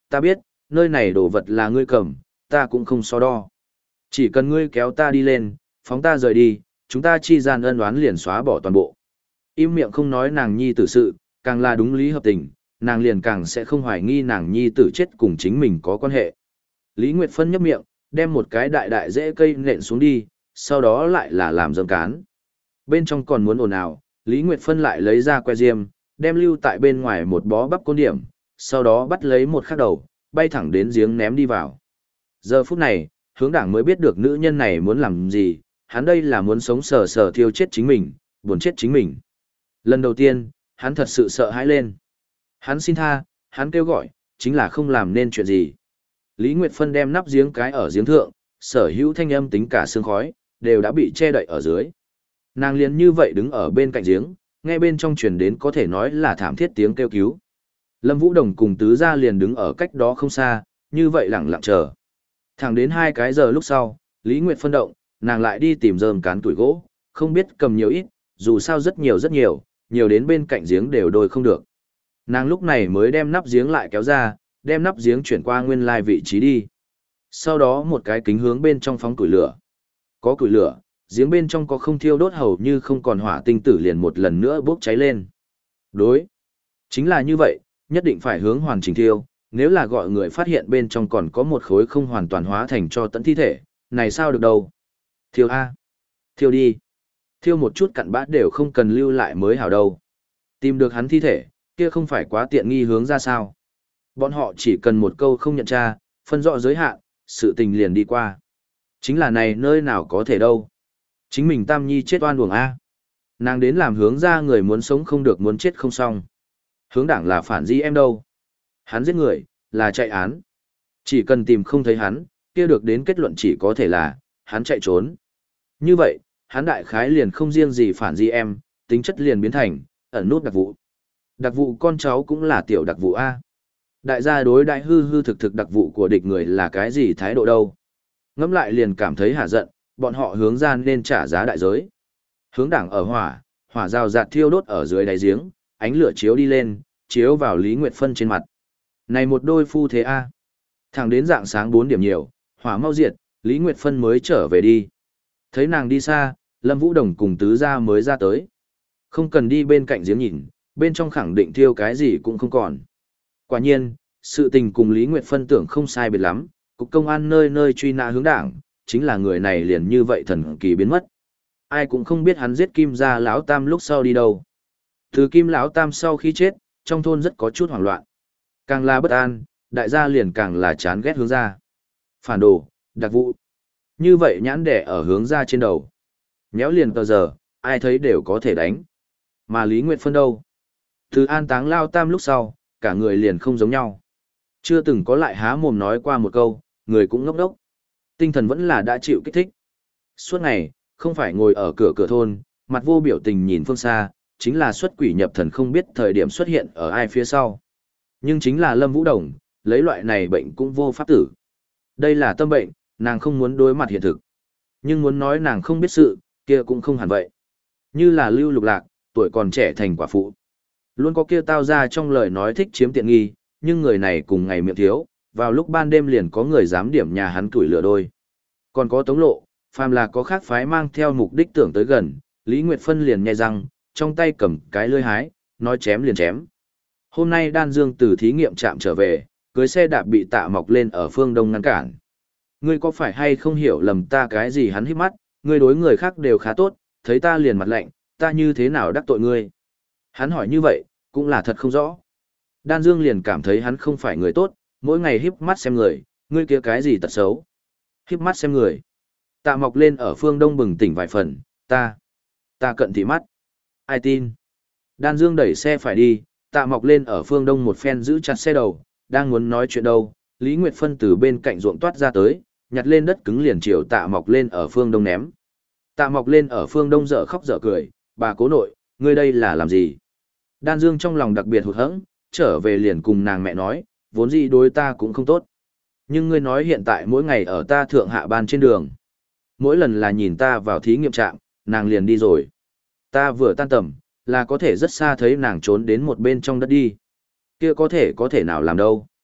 ta biết, nơi này đồ vật là ngươi cầm, ta cũng không so đo. Chỉ cần ngươi kéo ta đi lên, phóng ta rời đi, chúng ta chi gian ân oán liền xóa bỏ toàn bộ. Im miệng không nói nàng nhi tử sự, càng là đúng lý hợp tình, nàng liền càng sẽ không hoài nghi nàng nhi tử chết cùng chính mình có quan hệ. Lý Nguyệt Phân nhấp miệng, đem một cái đại đại rễ cây nện xuống đi, sau đó lại là làm dâm cán. Bên trong còn muốn ồn ào, Lý Nguyệt Phân lại lấy ra que diêm, đem lưu tại bên ngoài một bó bắp côn điểm, sau đó bắt lấy một khắc đầu, bay thẳng đến giếng ném đi vào. Giờ phút này, hướng đảng mới biết được nữ nhân này muốn làm gì, hắn đây là muốn sống sờ sờ thiêu chết chính mình, buồn chết chính mình. Lần đầu tiên, hắn thật sự sợ hãi lên. Hắn xin tha, hắn kêu gọi, chính là không làm nên chuyện gì. Lý Nguyệt Phân đem nắp giếng cái ở giếng thượng, sở hữu thanh âm tính cả sương khói, đều đã bị che đậy ở dưới. Nàng liền như vậy đứng ở bên cạnh giếng, nghe bên trong truyền đến có thể nói là thảm thiết tiếng kêu cứu. Lâm Vũ Đồng cùng tứ gia liền đứng ở cách đó không xa, như vậy lặng lặng chờ. Thẳng đến hai cái giờ lúc sau, Lý Nguyệt Phân động, nàng lại đi tìm rơm cán tuổi gỗ, không biết cầm nhiều ít, dù sao rất nhiều rất nhiều, nhiều đến bên cạnh giếng đều đôi không được. Nàng lúc này mới đem nắp giếng lại kéo ra, đem nắp giếng chuyển qua nguyên lai vị trí đi. Sau đó một cái kính hướng bên trong phóng củi lửa. Có củi lửa, giếng bên trong có không thiêu đốt hầu như không còn hỏa tinh tử liền một lần nữa bốc cháy lên. Đối. Chính là như vậy, nhất định phải hướng hoàn chỉnh thiêu, nếu là gọi người phát hiện bên trong còn có một khối không hoàn toàn hóa thành cho tận thi thể, này sao được đâu. Thiêu A. Thiêu đi. Thiêu một chút cặn bã đều không cần lưu lại mới hảo đâu. Tìm được hắn thi thể, kia không phải quá tiện nghi hướng ra sao. Bọn họ chỉ cần một câu không nhận tra, phân rõ giới hạn, sự tình liền đi qua. Chính là này nơi nào có thể đâu. Chính mình Tam Nhi chết oan uổng A. Nàng đến làm hướng ra người muốn sống không được muốn chết không xong. Hướng đảng là phản di em đâu. Hắn giết người, là chạy án. Chỉ cần tìm không thấy hắn, kia được đến kết luận chỉ có thể là, hắn chạy trốn. Như vậy, hắn đại khái liền không riêng gì phản di em, tính chất liền biến thành, ẩn nút đặc vụ. Đặc vụ con cháu cũng là tiểu đặc vụ A. Đại gia đối đại hư hư thực thực đặc vụ của địch người là cái gì thái độ đâu. Ngẫm lại liền cảm thấy hả giận, bọn họ hướng ra nên trả giá đại giới. Hướng đảng ở hỏa, hỏa rào rạt thiêu đốt ở dưới đáy giếng, ánh lửa chiếu đi lên, chiếu vào Lý Nguyệt Phân trên mặt. Này một đôi phu thế A. Thẳng đến dạng sáng bốn điểm nhiều, hỏa mau diệt, Lý Nguyệt Phân mới trở về đi. Thấy nàng đi xa, Lâm Vũ Đồng cùng tứ gia mới ra tới. Không cần đi bên cạnh giếng nhìn, bên trong khẳng định thiêu cái gì cũng không còn. Quả nhiên, sự tình cùng Lý Nguyệt Phân tưởng không sai biệt lắm, cục công an nơi nơi truy nã hướng đảng, chính là người này liền như vậy thần kỳ biến mất. Ai cũng không biết hắn giết Kim gia lão tam lúc sau đi đâu. Từ Kim lão tam sau khi chết, trong thôn rất có chút hoảng loạn. Càng là bất an, đại gia liền càng là chán ghét hướng ra. Phản đồ, đặc vụ. Như vậy nhãn đẻ ở hướng ra trên đầu. Nhéo liền tờ giờ, ai thấy đều có thể đánh. Mà Lý Nguyệt Phân đâu? Từ an táng lao tam lúc sau, cả người liền không giống nhau. Chưa từng có lại há mồm nói qua một câu, người cũng ngốc đốc. Tinh thần vẫn là đã chịu kích thích. Suốt ngày, không phải ngồi ở cửa cửa thôn, mặt vô biểu tình nhìn phương xa, chính là xuất quỷ nhập thần không biết thời điểm xuất hiện ở ai phía sau. Nhưng chính là Lâm Vũ Đồng, lấy loại này bệnh cũng vô pháp tử. Đây là tâm bệnh, nàng không muốn đối mặt hiện thực. Nhưng muốn nói nàng không biết sự, kia cũng không hẳn vậy. Như là Lưu Lục Lạc, tuổi còn trẻ thành quả phụ. Luôn có kia tao ra trong lời nói thích chiếm tiện nghi, nhưng người này cùng ngày miệng thiếu, vào lúc ban đêm liền có người dám điểm nhà hắn tuổi lửa đôi. Còn có Tống Lộ, phàm là có khác phái mang theo mục đích tưởng tới gần, Lý Nguyệt Phân liền nhai răng, trong tay cầm cái lưỡi hái, nói chém liền chém. Hôm nay Đan Dương từ thí nghiệm trạm trở về, cưới xe đạp bị Tạ Mọc lên ở phương đông ngăn cản. Ngươi có phải hay không hiểu lầm ta cái gì? Hắn híp mắt, ngươi đối người khác đều khá tốt, thấy ta liền mặt lạnh, ta như thế nào đắc tội ngươi? Hắn hỏi như vậy, cũng là thật không rõ. Đan Dương liền cảm thấy hắn không phải người tốt, mỗi ngày híp mắt xem người, ngươi kia cái gì tật xấu? Híp mắt xem người. Tạ Mọc lên ở phương đông bừng tỉnh vài phần, ta, ta cận thị mắt. Ai tin? Đan Dương đẩy xe phải đi, Tạ Mọc lên ở phương đông một phen giữ chặt xe đầu, đang muốn nói chuyện đâu, Lý Nguyệt Phân từ bên cạnh ruộng toát ra tới, nhặt lên đất cứng liền chiều Tạ Mọc lên ở phương đông ném. Tạ Mọc lên ở phương đông dở khóc dở cười, bà cố nội, ngươi đây là làm gì? Đan Dương trong lòng đặc biệt hụt hẫng, trở về liền cùng nàng mẹ nói, vốn gì đối ta cũng không tốt. Nhưng ngươi nói hiện tại mỗi ngày ở ta thượng hạ ban trên đường. Mỗi lần là nhìn ta vào thí nghiệm trạm, nàng liền đi rồi. Ta vừa tan tầm, là có thể rất xa thấy nàng trốn đến một bên trong đất đi. Kia có thể có thể nào làm đâu.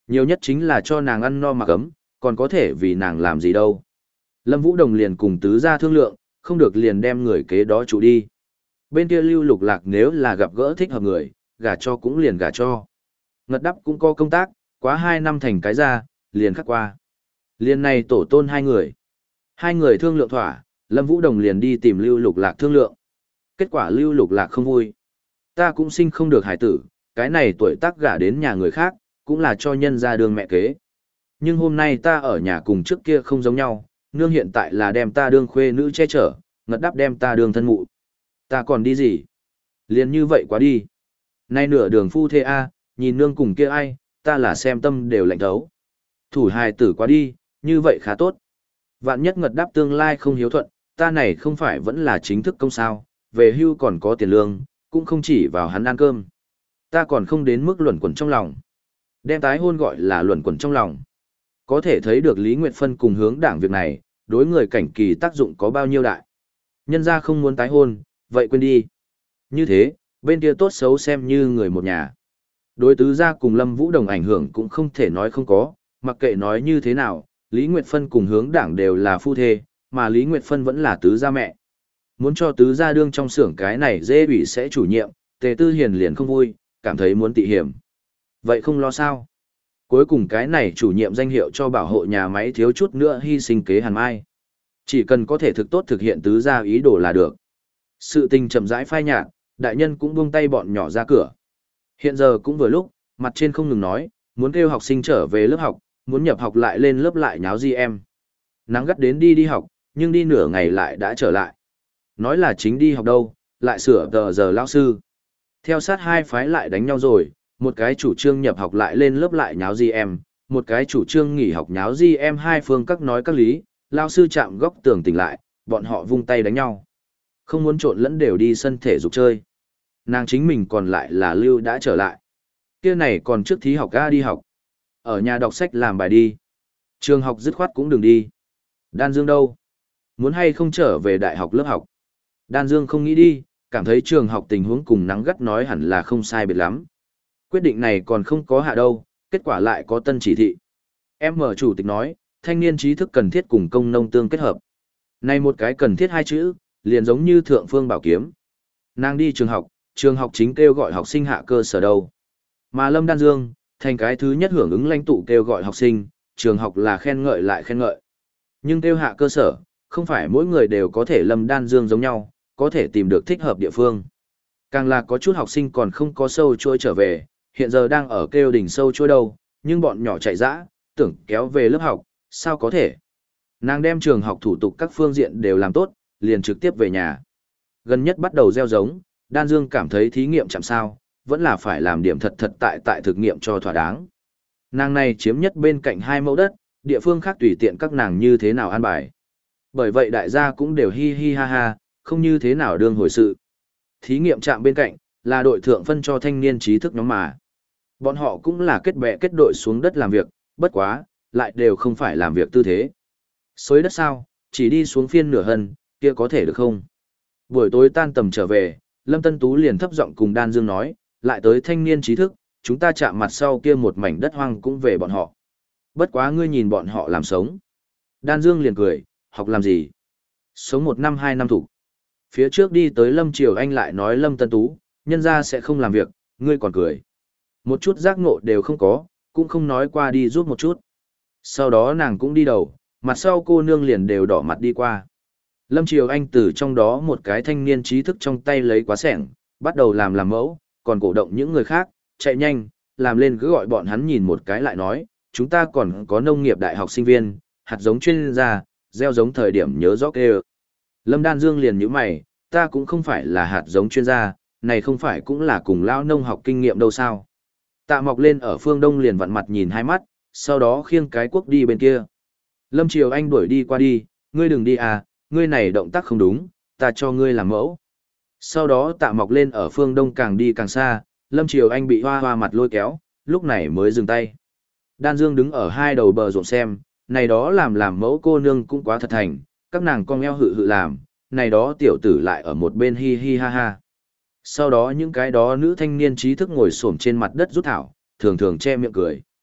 Nhiều nhất chính là cho nàng ăn no mặc ấm, còn có thể vì nàng làm gì đâu. Lâm Vũ Đồng liền cùng tứ gia thương lượng, không được liền đem người kế đó trụ đi. Bên kia Lưu Lục Lạc nếu là gặp gỡ thích hợp người, gả cho cũng liền gả cho. Ngật Đắp cũng có công tác, quá hai năm thành cái ra, liền khắc qua. Liền này tổ tôn hai người. Hai người thương lượng thỏa, Lâm Vũ Đồng liền đi tìm Lưu Lục Lạc thương lượng. Kết quả Lưu Lục Lạc không vui. Ta cũng sinh không được hải tử, cái này tuổi tác gả đến nhà người khác, cũng là cho nhân ra đường mẹ kế. Nhưng hôm nay ta ở nhà cùng trước kia không giống nhau, nương hiện tại là đem ta đương khuê nữ che chở, Ngật Đắp đem ta đương thân mụ. Ta còn đi gì? Liền như vậy quá đi. Nay nửa đường phu thê A, nhìn nương cùng kia ai, ta là xem tâm đều lạnh thấu. Thủ hài tử quá đi, như vậy khá tốt. Vạn nhất Ngật Đáp tương lai không hiếu thuận, ta này không phải vẫn là chính thức công sao, về hưu còn có tiền lương, cũng không chỉ vào hắn ăn cơm. Ta còn không đến mức luẩn quẩn trong lòng. Đem tái hôn gọi là luẩn quẩn trong lòng. Có thể thấy được Lý Nguyệt Phân cùng hướng đảng việc này, đối người cảnh kỳ tác dụng có bao nhiêu đại. Nhân ra không muốn tái hôn, vậy quên đi. Như thế, bên kia tốt xấu xem như người một nhà. Đối tứ gia cùng Lâm Vũ Đồng ảnh hưởng cũng không thể nói không có, mặc kệ nói như thế nào, Lý Nguyệt Phân cùng hướng đảng đều là phu thê, mà Lý Nguyệt Phân vẫn là tứ gia mẹ. Muốn cho tứ gia đương trong xưởng cái này dễ bị sẽ chủ nhiệm, Tề Tư Hiền liền không vui, cảm thấy muốn tị hiểm. Vậy không lo sao. Cuối cùng cái này chủ nhiệm danh hiệu cho bảo hộ nhà máy thiếu chút nữa hy sinh kế hàn mai. Chỉ cần có thể thực tốt thực hiện tứ gia ý đồ là được. Sự tình chậm rãi phai nhạt, đại nhân cũng buông tay bọn nhỏ ra cửa. Hiện giờ cũng vừa lúc, mặt trên không ngừng nói, muốn kêu học sinh trở về lớp học, muốn nhập học lại lên lớp lại nháo gì em. Nắng gắt đến đi đi học, nhưng đi nửa ngày lại đã trở lại. Nói là chính đi học đâu, lại sửa tờ giờ lao sư. Theo sát hai phái lại đánh nhau rồi, một cái chủ trương nhập học lại lên lớp lại nháo gì em, một cái chủ trương nghỉ học nháo gì em, hai phương các nói các lý, lao sư chạm góc tường tỉnh lại, bọn họ vung tay đánh nhau. Không muốn trộn lẫn đều đi sân thể dục chơi. Nàng chính mình còn lại là Lưu đã trở lại. Kia này còn trước thí học ga đi học. Ở nhà đọc sách làm bài đi. Trường học dứt khoát cũng đừng đi. Đan Dương đâu? Muốn hay không trở về đại học lớp học? Đan Dương không nghĩ đi, cảm thấy trường học tình huống cùng nắng gắt nói hẳn là không sai biệt lắm. Quyết định này còn không có hạ đâu, kết quả lại có tân chỉ thị. Em mở chủ tịch nói, thanh niên trí thức cần thiết cùng công nông tương kết hợp. Này một cái cần thiết hai chữ, liền giống như thượng phương bảo kiếm. Nàng đi trường học, trường học chính kêu gọi học sinh hạ cơ sở đâu. Mà Lâm Đan Dương, thành cái thứ nhất hưởng ứng lãnh tụ kêu gọi học sinh, trường học là khen ngợi lại khen ngợi. Nhưng kêu hạ cơ sở, không phải mỗi người đều có thể Lâm Đan Dương giống nhau, có thể tìm được thích hợp địa phương. Càng là có chút học sinh còn không có sâu trôi trở về, hiện giờ đang ở kêu đỉnh sâu trôi đâu, nhưng bọn nhỏ chạy dã, tưởng kéo về lớp học, sao có thể. Nàng đem trường học thủ tục các phương diện đều làm tốt, liền trực tiếp về nhà. Gần nhất bắt đầu gieo giống, Đan Dương cảm thấy thí nghiệm chậm sao, vẫn là phải làm điểm thật thật tại tại thực nghiệm cho thỏa đáng. Nàng này chiếm nhất bên cạnh hai mẫu đất, địa phương khác tùy tiện các nàng như thế nào an bài. Bởi vậy đại gia cũng đều hi hi ha ha, không như thế nào đương hồi sự. Thí nghiệm trạm bên cạnh, là đội thượng phân cho thanh niên trí thức nhóm mà. Bọn họ cũng là kết bè kết đội xuống đất làm việc, bất quá, lại đều không phải làm việc tư thế. Xới đất sao, chỉ đi xuống phiên nửa hân, kia có thể được không? Buổi tối tan tầm trở về, Lâm Tân Tú liền thấp giọng cùng Đan Dương nói, lại tới thanh niên trí thức, chúng ta chạm mặt sau kia một mảnh đất hoang cũng về bọn họ. Bất quá ngươi nhìn bọn họ làm sống. Đan Dương liền cười, học làm gì? Sống một năm hai năm thủ. Phía trước đi tới Lâm Triều Anh lại nói Lâm Tân Tú, nhân ra sẽ không làm việc, ngươi còn cười. Một chút giác ngộ đều không có, cũng không nói qua đi giúp một chút. Sau đó nàng cũng đi đầu, mặt sau cô nương liền đều đỏ mặt đi qua. Lâm Triều Anh từ trong đó một cái thanh niên trí thức trong tay lấy quá sẻng, bắt đầu làm làm mẫu, còn cổ động những người khác, chạy nhanh, làm lên cứ gọi bọn hắn nhìn một cái lại nói, chúng ta còn có nông nghiệp đại học sinh viên, hạt giống chuyên gia, gieo giống thời điểm nhớ rõ kêu. Lâm Đan Dương liền nhíu mày, ta cũng không phải là hạt giống chuyên gia, này không phải cũng là cùng lão nông học kinh nghiệm đâu sao. Tạ Mọc lên ở phương đông liền vặn mặt nhìn hai mắt, sau đó khiêng cái cuốc đi bên kia. Lâm Triều Anh đuổi đi qua đi, ngươi đừng đi à, ngươi này động tác không đúng, ta cho ngươi làm mẫu. Sau đó Tạ Mọc lên ở phương đông càng đi càng xa, Lâm Triều Anh bị hoa hoa mặt lôi kéo, lúc này mới dừng tay. Đan Dương đứng ở hai đầu bờ ruộng xem, này đó làm làm mẫu cô nương cũng quá thật thành, các nàng cong eo hự hự làm, này đó tiểu tử lại ở một bên hi hi ha ha. Sau đó những cái đó nữ thanh niên trí thức ngồi xổm trên mặt đất rút thảo, thường thường che miệng cười.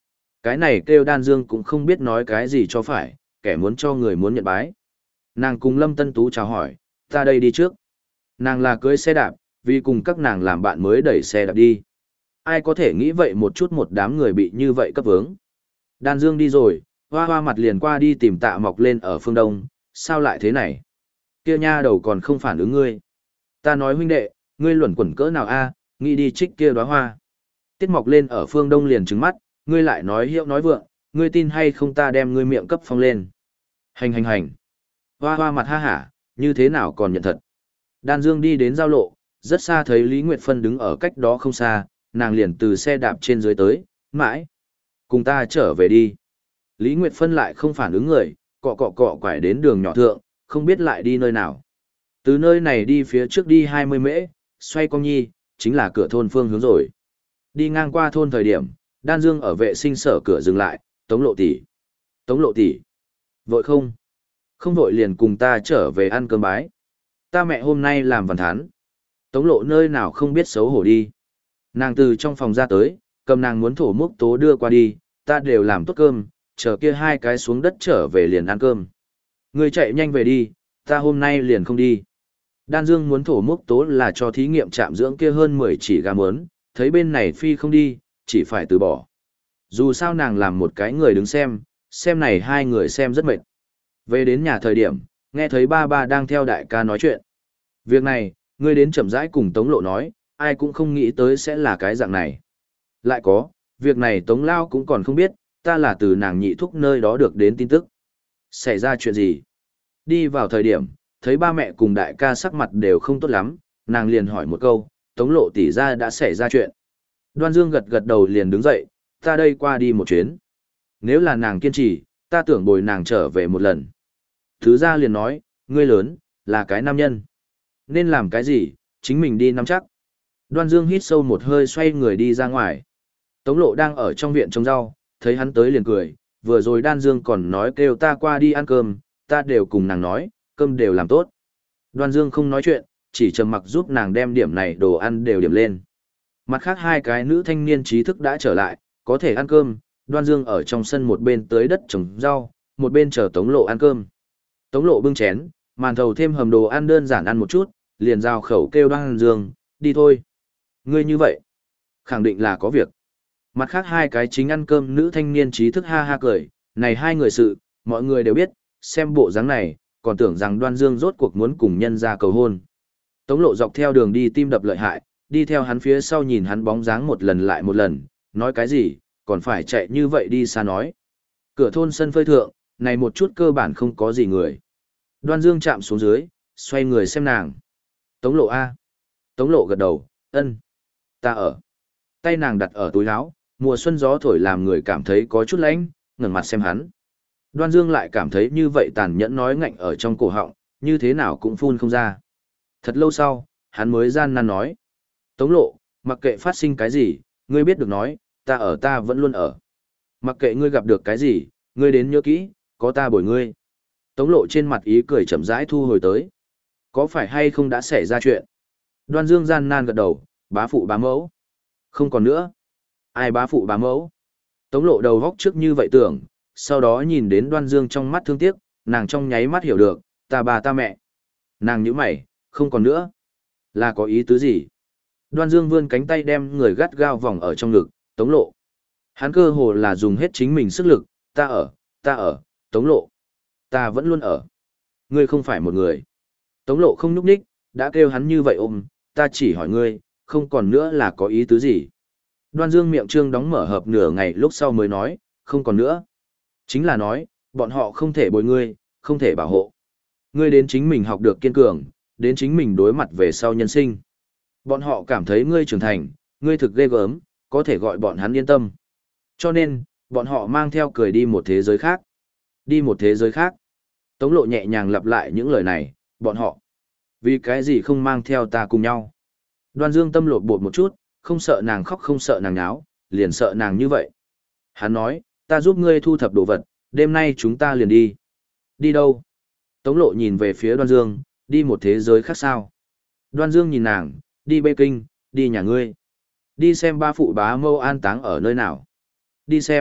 Cái này kêu Đan Dương cũng không biết nói cái gì cho phải, kẻ muốn cho người muốn nhận bái. Nàng cùng Lâm Tân Tú chào hỏi, ta đây đi trước. Nàng là cưới xe đạp, vì cùng các nàng làm bạn mới đẩy xe đạp đi. Ai có thể nghĩ vậy một chút một đám người bị như vậy cấp vướng. Đan Dương đi rồi, hoa hoa mặt liền qua đi tìm Tạ Mọc lên ở phương đông, sao lại thế này? Kia nha đầu còn không phản ứng ngươi. Ta nói huynh đệ, ngươi luẩn quẩn cỡ nào a, nghĩ đi trích kia đóa hoa. Tiết Mọc lên ở phương đông liền trừng mắt, ngươi lại nói hiệu nói vượng, ngươi tin hay không ta đem ngươi miệng cấp phong lên. Hành hành hành. Hoa hoa mặt ha hả, như thế nào còn nhận thật. Đan Dương đi đến giao lộ, rất xa thấy Lý Nguyệt Phân đứng ở cách đó không xa, nàng liền từ xe đạp trên dưới tới, mãi. Cùng ta trở về đi. Lý Nguyệt Phân lại không phản ứng người, cọ cọ cọ quải đến đường nhỏ thượng, không biết lại đi nơi nào. Từ nơi này đi phía trước đi hai mươi mễ, xoay cong nhi, chính là cửa thôn phương hướng rồi. Đi ngang qua thôn thời điểm, Đan Dương ở vệ sinh sở cửa dừng lại, Tống Lộ tỷ, Tống Lộ tỷ, vội không? Không vội liền cùng ta trở về ăn cơm bái. Ta mẹ hôm nay làm văn thán. Tống Lộ nơi nào không biết xấu hổ đi. Nàng từ trong phòng ra tới, cầm nàng muốn thổ múc tố đưa qua đi, ta đều làm tốt cơm, chờ kia hai cái xuống đất trở về liền ăn cơm. Ngươi chạy nhanh về đi, ta hôm nay liền không đi. Đan Dương muốn thổ múc tố là cho thí nghiệm trạm dưỡng kia hơn mười chỉ gà mớn, thấy bên này phi không đi, chỉ phải từ bỏ. Dù sao nàng làm một cái người đứng xem, xem này hai người xem rất mệt. Về đến nhà thời điểm, nghe thấy ba ba đang theo đại ca nói chuyện. Việc này, ngươi đến chậm rãi cùng Tống Lộ nói, ai cũng không nghĩ tới sẽ là cái dạng này. Lại có, việc này Tống Lao cũng còn không biết, ta là từ nàng nhị thúc nơi đó được đến tin tức. Xảy ra chuyện gì? Đi vào thời điểm, thấy ba mẹ cùng đại ca sắc mặt đều không tốt lắm, nàng liền hỏi một câu, Tống Lộ tỷ ra đã xảy ra chuyện. Đoan Dương gật gật đầu liền đứng dậy, ta đây qua đi một chuyến. Nếu là nàng kiên trì, ta tưởng bồi nàng trở về một lần. Thứ ra liền nói, ngươi lớn, là cái nam nhân. Nên làm cái gì, chính mình đi nắm chắc. Đoan Dương hít sâu một hơi xoay người đi ra ngoài. Tống Lộ đang ở trong viện trồng rau, thấy hắn tới liền cười, vừa rồi Đan Dương còn nói kêu ta qua đi ăn cơm, ta đều cùng nàng nói, cơm đều làm tốt. Đoan Dương không nói chuyện, chỉ trầm mặc giúp nàng đem điểm này đồ ăn đều điểm lên. Mặt khác hai cái nữ thanh niên trí thức đã trở lại, có thể ăn cơm, Đoan Dương ở trong sân một bên tới đất trồng rau, một bên chờ Tống Lộ ăn cơm. Tống Lộ bưng chén, màn thầu thêm hầm đồ ăn đơn giản ăn một chút, liền giao khẩu kêu Đoan Dương, đi thôi. Ngươi như vậy, khẳng định là có việc. Mặt khác hai cái chính ăn cơm nữ thanh niên trí thức ha ha cười, này hai người sự, mọi người đều biết, xem bộ dáng này, còn tưởng rằng Đoan Dương rốt cuộc muốn cùng nhân ra cầu hôn. Tống Lộ dọc theo đường đi tim đập lợi hại, đi theo hắn phía sau nhìn hắn bóng dáng một lần lại một lần, nói cái gì, còn phải chạy như vậy đi xa nói. Cửa thôn sân phơi thượng, này một chút cơ bản không có gì người. Đoan Dương chạm xuống dưới, xoay người xem nàng. Tống Lộ A. Tống Lộ gật đầu, ân. Ta ở. Tay nàng đặt ở túi áo, mùa xuân gió thổi làm người cảm thấy có chút lạnh, ngẩng mặt xem hắn. Đoan Dương lại cảm thấy như vậy tàn nhẫn nói ngạnh ở trong cổ họng, như thế nào cũng phun không ra. Thật lâu sau, hắn mới gian nan nói. Tống Lộ, mặc kệ phát sinh cái gì, ngươi biết được nói, ta ở ta vẫn luôn ở. Mặc kệ ngươi gặp được cái gì, ngươi đến nhớ kỹ, có ta bồi ngươi. Tống Lộ trên mặt ý cười chậm rãi thu hồi tới. Có phải hay không đã xảy ra chuyện? Đoan Dương gian nan gật đầu, bá phụ bá mẫu. Không còn nữa. Ai bá phụ bá mẫu? Tống Lộ đầu góc trước như vậy tưởng, sau đó nhìn đến Đoan Dương trong mắt thương tiếc, nàng trong nháy mắt hiểu được, ta bà ta mẹ. Nàng nhíu mày, không còn nữa. Là có ý tứ gì? Đoan Dương vươn cánh tay đem người gắt gao vòng ở trong ngực, Tống Lộ. Hắn cơ hồ là dùng hết chính mình sức lực, ta ở, ta ở, Tống Lộ. Ta vẫn luôn ở. Ngươi không phải một người. Tống Lộ không nhúc nhích, đã kêu hắn như vậy ôm, ta chỉ hỏi ngươi, không còn nữa là có ý tứ gì. Đoan Dương miệng trương đóng mở hợp nửa ngày lúc sau mới nói, không còn nữa. Chính là nói, bọn họ không thể bồi ngươi, không thể bảo hộ. Ngươi đến chính mình học được kiên cường, đến chính mình đối mặt về sau nhân sinh. Bọn họ cảm thấy ngươi trưởng thành, ngươi thực ghê gớm, có thể gọi bọn hắn yên tâm. Cho nên, bọn họ mang theo cười đi một thế giới khác. Đi một thế giới khác. Tống Lộ nhẹ nhàng lặp lại những lời này, bọn họ. Vì cái gì không mang theo ta cùng nhau? Đoan Dương tâm lột bột một chút, không sợ nàng khóc không sợ nàng náo, liền sợ nàng như vậy. Hắn nói, ta giúp ngươi thu thập đồ vật, đêm nay chúng ta liền đi. Đi đâu? Tống Lộ nhìn về phía Đoan Dương, đi một thế giới khác sao? Đoan Dương nhìn nàng, đi Bê Kinh, đi nhà ngươi. Đi xem ba phụ bá mâu an táng ở nơi nào. Đi xem,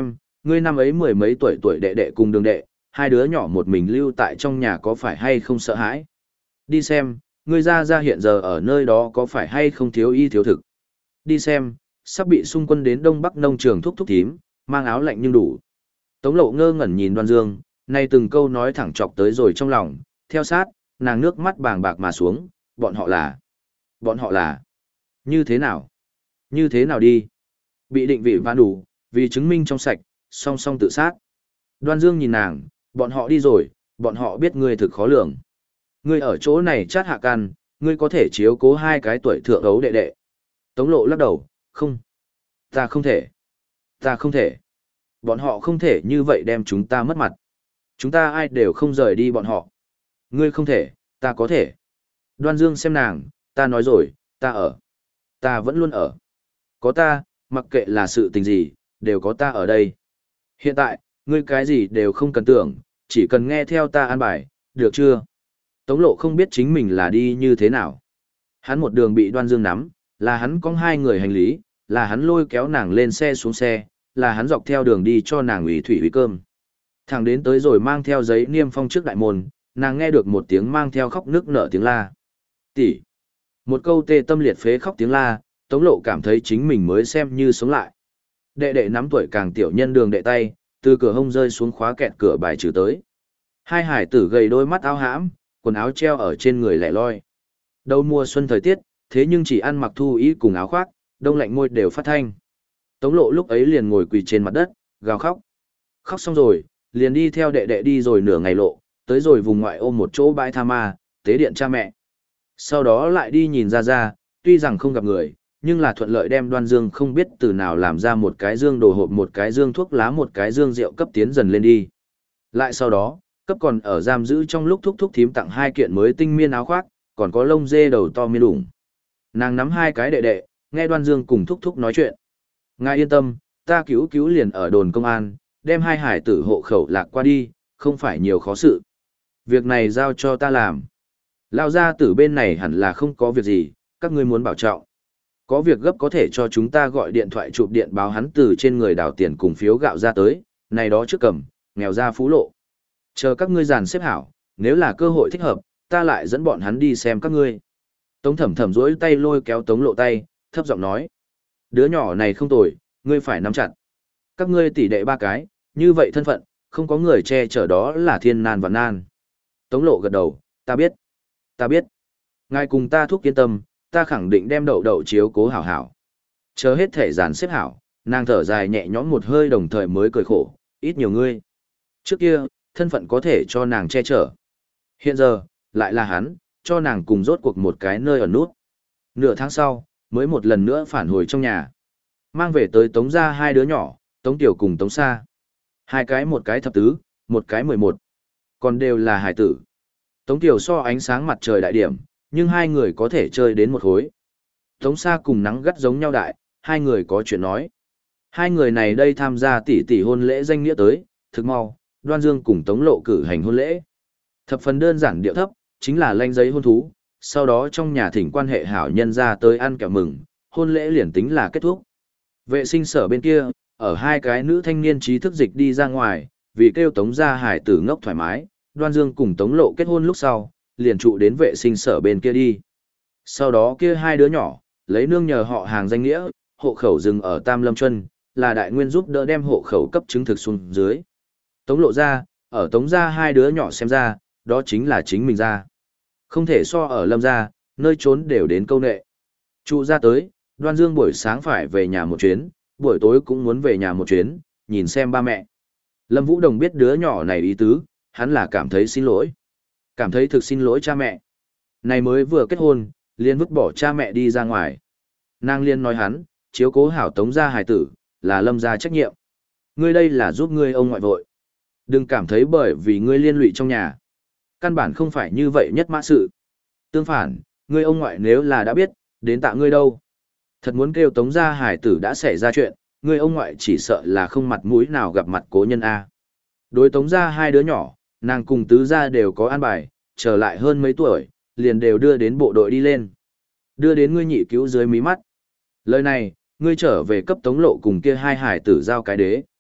ngươi năm ấy mười mấy tuổi tuổi đệ đệ cùng đường đệ, hai đứa nhỏ một mình lưu tại trong nhà có phải hay không sợ hãi? Đi xem, ngươi ra ra hiện giờ ở nơi đó có phải hay không thiếu y thiếu thực? Đi xem, sắp bị xung quân đến Đông Bắc nông trường thúc thúc thím, mang áo lạnh nhưng đủ. Tống Lộ ngơ ngẩn nhìn Đoan Dương, nay từng câu nói thẳng chọc tới rồi trong lòng, theo sát, nàng nước mắt bàng bạc mà xuống, bọn họ là, bọn họ là, như thế nào? Như thế nào đi? Bị định vị vãn đủ, vì chứng minh trong sạch, song song tự sát. Đoan Dương nhìn nàng, bọn họ đi rồi, bọn họ biết ngươi thực khó lường. Ngươi ở chỗ này chát hạ can, ngươi có thể chiếu cố hai cái tuổi thượng ấu đệ đệ. Tống Lộ lắc đầu, không. Ta không thể. Ta không thể. Bọn họ không thể như vậy đem chúng ta mất mặt. Chúng ta ai đều không rời đi bọn họ. Ngươi không thể, ta có thể. Đoan Dương xem nàng, ta nói rồi, ta ở. Ta vẫn luôn ở. Có ta, mặc kệ là sự tình gì, đều có ta ở đây. Hiện tại, ngươi cái gì đều không cần tưởng, chỉ cần nghe theo ta an bài, được chưa? Tống Lộ không biết chính mình là đi như thế nào. Hắn một đường bị Đoan Dương nắm, là hắn có hai người hành lý, là hắn lôi kéo nàng lên xe xuống xe, là hắn dọc theo đường đi cho nàng ủy thủy ủy cơm. Thẳng đến tới rồi mang theo giấy niêm phong trước đại môn, nàng nghe được một tiếng mang theo khóc nức nở tiếng la. Tỷ. Một câu tê tâm liệt phế khóc tiếng la, Tống Lộ cảm thấy chính mình mới xem như sống lại. Đệ đệ nắm tuổi càng tiểu nhân đường đệ tay, từ cửa hông rơi xuống khóa kẹt cửa bài trừ tới. Hai hải tử gầy đôi mắt áo hãm, quần áo treo ở trên người lẻ loi. Đầu mùa xuân thời tiết, thế nhưng chỉ ăn mặc thu ý cùng áo khoác, đông lạnh môi đều phát thanh. Tống Lộ lúc ấy liền ngồi quỳ trên mặt đất, gào khóc. Khóc xong rồi, liền đi theo đệ đệ đi rồi nửa ngày lộ, tới rồi vùng ngoại ô một chỗ bãi tha ma, tế điện cha mẹ. Sau đó lại đi nhìn ra ra, tuy rằng không gặp người, nhưng là thuận lợi đem Đoan Dương không biết từ nào làm ra một cái dương đồ hộp, một cái dương thuốc lá, một cái dương rượu cấp tiến dần lên đi. Lại sau đó, cấp còn ở giam giữ trong lúc thúc thúc thím tặng hai kiện mới tinh miên áo khoác, còn có lông dê đầu to miên ủng. Nàng nắm hai cái đệ đệ, nghe Đoan Dương cùng thúc thúc nói chuyện. Ngài yên tâm, ta cứu cứu liền ở đồn công an, đem hai hải tử hộ khẩu lạc qua đi, không phải nhiều khó sự. Việc này giao cho ta làm. Lao ra tử bên này hẳn là không có việc gì, các ngươi muốn bảo trọng. Có việc gấp có thể cho chúng ta gọi điện thoại chụp điện báo hắn từ trên người đào tiền cùng phiếu gạo ra tới, này đó trước cầm, nghèo ra phú lộ. Chờ các ngươi dàn xếp hảo, nếu là cơ hội thích hợp, ta lại dẫn bọn hắn đi xem các ngươi. Tống Thẩm Thẩm rỗi tay lôi kéo Tống Lộ tay, thấp giọng nói. Đứa nhỏ này không tồi, ngươi phải nắm chặt. Các ngươi tỷ đệ ba cái, như vậy thân phận, không có người che chở đó là thiên nan và nan. Tống Lộ gật đầu, ta biết. Ta biết. Ngài cùng ta thúc yên tâm, ta khẳng định đem đậu đậu chiếu cố hảo hảo. Chờ hết thể dàn xếp hảo, nàng thở dài nhẹ nhõm một hơi đồng thời mới cười khổ, ít nhiều ngươi. Trước kia, thân phận có thể cho nàng che chở. Hiện giờ, lại là hắn, cho nàng cùng rốt cuộc một cái nơi ở nút. Nửa tháng sau, mới một lần nữa phản hồi trong nhà. Mang về tới Tống gia hai đứa nhỏ, Tống Tiểu cùng Tống Sa. Hai cái một cái thập tứ, một cái mười một. Còn đều là hải tử. Tống Tiểu so ánh sáng mặt trời đại điểm, nhưng hai người có thể chơi đến một khối. Tống Sa cùng nắng gắt giống nhau đại, hai người có chuyện nói. Hai người này đây tham gia tỷ tỷ hôn lễ danh nghĩa tới, thực mau, Đoan Dương cùng Tống Lộ cử hành hôn lễ. Thập phần đơn giản điệu thấp, chính là lanh giấy hôn thú, sau đó trong nhà thỉnh quan hệ hảo nhân ra tới ăn kẹo mừng, hôn lễ liền tính là kết thúc. Vệ sinh sở bên kia, ở hai cái nữ thanh niên trí thức dịch đi ra ngoài, vì kêu Tống gia hải tử ngốc thoải mái, Đoan Dương cùng Tống Lộ kết hôn lúc sau, liền trụ đến vệ sinh sở bên kia đi. Sau đó kia hai đứa nhỏ, lấy nương nhờ họ hàng danh nghĩa, hộ khẩu dừng ở Tam Lâm Chuân, là đại nguyên giúp đỡ đem hộ khẩu cấp chứng thực xuống dưới. Tống Lộ ra, ở Tống gia hai đứa nhỏ xem ra, đó chính là chính mình ra. Không thể so ở Lâm gia, nơi trốn đều đến câu nệ. Trụ ra tới, Đoan Dương buổi sáng phải về nhà một chuyến, buổi tối cũng muốn về nhà một chuyến, nhìn xem ba mẹ. Lâm Vũ Đồng biết đứa nhỏ này ý tứ, hắn là cảm thấy xin lỗi. Cảm thấy thực xin lỗi cha mẹ. Này mới vừa kết hôn, liền vứt bỏ cha mẹ đi ra ngoài. Nàng liên nói hắn, chiếu cố hảo Tống gia hài tử, là Lâm gia trách nhiệm. Ngươi đây là giúp ngươi ông ngoại vội. Đừng cảm thấy bởi vì ngươi liên lụy trong nhà. Căn bản không phải như vậy nhất mã sự. Tương phản, ngươi ông ngoại nếu là đã biết, đến tạ ngươi đâu. Thật muốn kêu Tống gia hải tử đã xảy ra chuyện, ngươi ông ngoại chỉ sợ là không mặt mũi nào gặp mặt cố nhân A. Đối Tống gia hai đứa nhỏ, nàng cùng tứ gia đều có an bài, trở lại hơn mấy tuổi, liền đều đưa đến bộ đội đi lên. Đưa đến ngươi nhị cứu dưới mí mắt. Lời này, ngươi trở về cấp Tống Lộ cùng kia hai hải tử giao cái đế.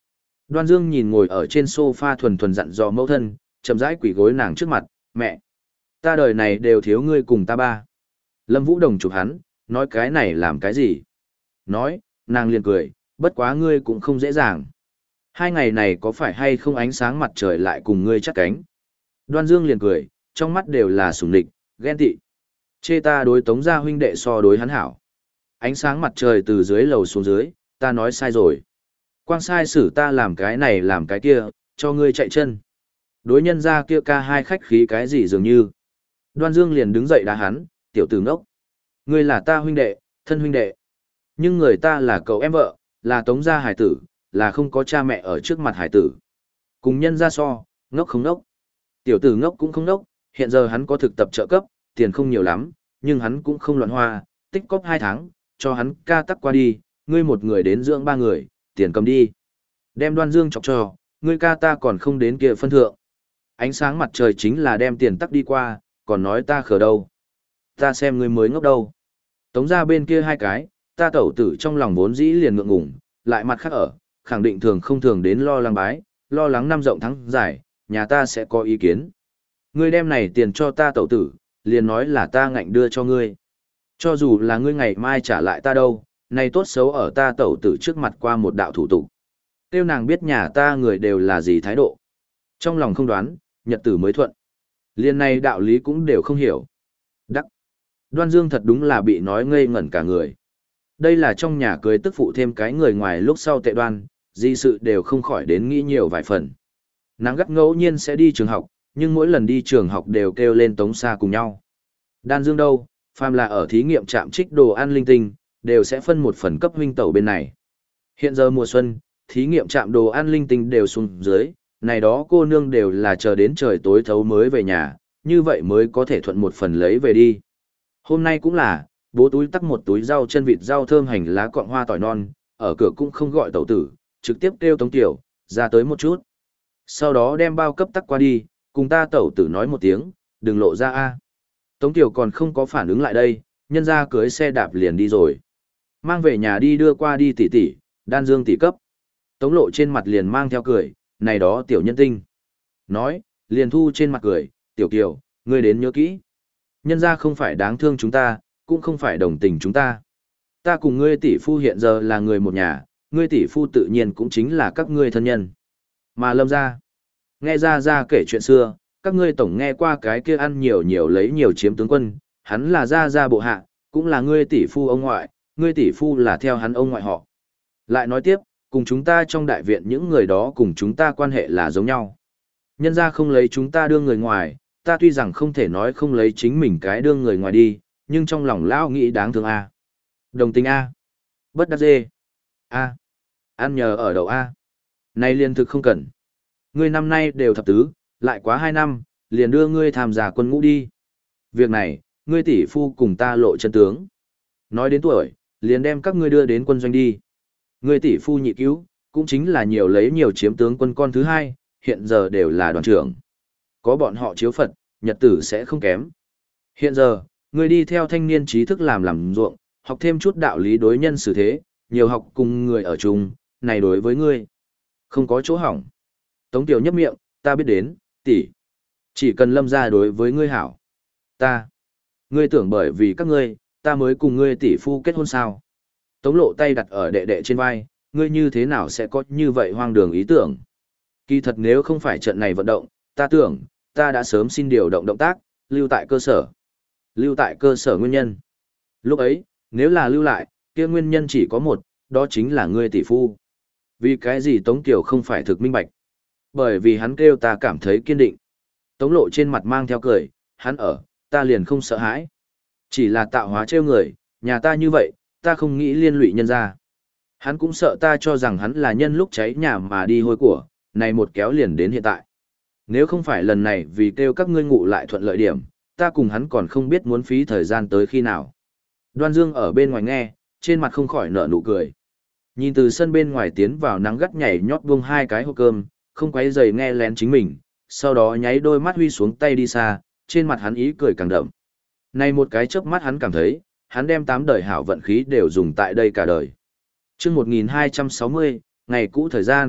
Đoan Dương nhìn ngồi ở trên sofa thuần thuần dặn dò mẫu thân, chậm rãi quỳ gối nàng trước mặt, mẹ, ta đời này đều thiếu ngươi cùng ta ba. Lâm Vũ Đồng chụp hắn, nói cái này làm cái gì? Nói, nàng liền cười, bất quá ngươi cũng không dễ dàng. Hai ngày này có phải hay không ánh sáng mặt trời lại cùng ngươi chắt cánh? Đoan Dương liền cười, trong mắt đều là sủng địch, ghen tị. Chê ta đối Tống gia huynh đệ so đối hắn hảo. Ánh sáng mặt trời từ dưới lầu xuống dưới, ta nói sai rồi. Quang sai xử ta làm cái này làm cái kia, cho ngươi chạy chân. Đối nhân gia kia ca hai khách khí cái gì dường như. Đoan Dương liền đứng dậy đá hắn, tiểu tử ngốc. Ngươi là ta huynh đệ, thân huynh đệ. Nhưng người ta là cậu em vợ, là Tống gia hải tử, là không có cha mẹ ở trước mặt hải tử. Cùng nhân gia so, ngốc không ngốc. Tiểu tử ngốc cũng không ngốc, hiện giờ hắn có thực tập trợ cấp, tiền không nhiều lắm, nhưng hắn cũng không loạn hoa, tích cóp hai tháng, cho hắn ca tắc qua đi, ngươi một người đến dưỡng ba người, tiền cầm đi. Đem Đoan Dương chọc cho, ngươi ca ta còn không đến kia phân thượng. Ánh sáng mặt trời chính là đem tiền tắc đi qua, còn nói ta khờ đâu. Ta xem ngươi mới ngốc đâu. Tống ra bên kia hai cái, ta tẩu tử trong lòng vốn dĩ liền ngượng ngủng, lại mặt khác ở, khẳng định thường không thường đến lo lắng bái, lo lắng năm rộng thắng dài, nhà ta sẽ có ý kiến. Ngươi đem này tiền cho ta tẩu tử, liền nói là ta ngạnh đưa cho ngươi. Cho dù là ngươi ngày mai trả lại ta đâu, này tốt xấu ở ta tẩu tử trước mặt qua một đạo thủ tục. Tiêu nàng biết nhà ta người đều là gì thái độ. Trong lòng không đoán, nhật tử mới thuận. Liên này đạo lý cũng đều không hiểu. Đắc. Đoan Dương thật đúng là bị nói ngây ngẩn cả người. Đây là trong nhà cưới tức phụ thêm cái người ngoài lúc sau tệ đoan, gì sự đều không khỏi đến nghĩ nhiều vài phần. Nàng gắt ngẫu nhiên sẽ đi trường học, nhưng mỗi lần đi trường học đều kêu lên Tống Sa cùng nhau. Đan Dương đâu, phàm là ở thí nghiệm trạm trích đồ ăn linh tinh, đều sẽ phân một phần cấp huynh tẩu bên này. Hiện giờ mùa xuân, thí nghiệm trạm đồ ăn linh tinh đều xuống dưới, này đó cô nương đều là chờ đến trời tối thấu mới về nhà, như vậy mới có thể thuận một phần lấy về đi. Hôm nay cũng là, bố túi tắc một túi rau chân vịt rau thơm hành lá cọng hoa tỏi non, ở cửa cũng không gọi tẩu tử, trực tiếp kêu Tống Tiểu, ra tới một chút. Sau đó đem bao cấp tắc qua đi, cùng ta tẩu tử nói một tiếng, đừng lộ ra a. Tống Tiểu còn không có phản ứng lại đây, nhân ra cưới xe đạp liền đi rồi. Mang về nhà đi đưa qua đi tỷ tỷ, Đan Dương tỷ cấp. Tống Lộ trên mặt liền mang theo cười, này đó tiểu nhân tinh. Nói, liền thu trên mặt cười, tiểu kiều, ngươi đến nhớ kỹ. Nhân ra không phải đáng thương chúng ta, cũng không phải đồng tình chúng ta. Ta cùng ngươi tỷ phu hiện giờ là người một nhà, ngươi tỷ phu tự nhiên cũng chính là các ngươi thân nhân. Mà Lâm ra, nghe ra ra kể chuyện xưa, các ngươi tổng nghe qua cái kia ăn nhiều nhiều lấy nhiều chiếm tướng quân, hắn là ra ra bộ hạ, cũng là ngươi tỷ phu ông ngoại, ngươi tỷ phu là theo hắn ông ngoại họ. Lại nói tiếp, cùng chúng ta trong đại viện những người đó cùng chúng ta quan hệ là giống nhau. Nhân ra không lấy chúng ta đương người ngoài, ta tuy rằng không thể nói không lấy chính mình cái đương người ngoài đi, nhưng trong lòng lão nghĩ đáng thương a. Đồng tình a. Bất đắc dê. A. Ăn nhờ ở đậu a. Này liên thực không cần. Ngươi năm nay đều thập tứ, lại quá hai năm, liền đưa ngươi tham gia quân ngũ đi. Việc này, ngươi tỷ phu cùng ta lộ chân tướng. Nói đến tuổi, liền đem các ngươi đưa đến quân doanh đi. Ngươi tỷ phu nhị cứu, cũng chính là nhiều lấy nhiều chiếm tướng quân con thứ hai, hiện giờ đều là đoàn trưởng. Có bọn họ chiếu Phật, nhật tử sẽ không kém. Hiện giờ, ngươi đi theo thanh niên trí thức làm làm ruộng, học thêm chút đạo lý đối nhân xử thế, nhiều học cùng người ở chung, này đối với ngươi. Không có chỗ hỏng. Tống Tiểu nhấp miệng, ta biết đến, tỷ. Chỉ cần Lâm ra đối với ngươi hảo. Ta. Ngươi tưởng bởi vì các ngươi, ta mới cùng ngươi tỷ phu kết hôn sao. Tống Lộ tay đặt ở đệ đệ trên vai, ngươi như thế nào sẽ có như vậy hoang đường ý tưởng. Kỳ thật nếu không phải trận này vận động, ta tưởng, ta đã sớm xin điều động động tác, lưu tại cơ sở. Lưu tại cơ sở nguyên nhân. Lúc ấy, nếu là lưu lại, kia nguyên nhân chỉ có một, đó chính là ngươi tỷ phu. Vì cái gì Tống Kiều không phải thực minh bạch? Bởi vì hắn kêu ta cảm thấy kiên định. Tống Lộ trên mặt mang theo cười, hắn ở, ta liền không sợ hãi. Chỉ là tạo hóa trêu người, nhà ta như vậy, ta không nghĩ liên lụy nhân ra. Hắn cũng sợ ta cho rằng hắn là nhân lúc cháy nhà mà đi hôi của, này một kéo liền đến hiện tại. Nếu không phải lần này vì kêu các ngươi ngủ lại thuận lợi điểm, ta cùng hắn còn không biết muốn phí thời gian tới khi nào. Đoan Dương ở bên ngoài nghe, trên mặt không khỏi nở nụ cười. Nhìn từ sân bên ngoài tiến vào nắng gắt nhảy nhót buông hai cái hộp cơm, không quấy giày nghe lén chính mình, sau đó nháy đôi mắt huy xuống tay đi xa, trên mặt hắn ý cười càng đậm. Này một cái chớp mắt hắn cảm thấy, hắn đem tám đời hảo vận khí đều dùng tại đây cả đời. Chương một nghìn hai trăm sáu mươi, ngày cũ thời gian,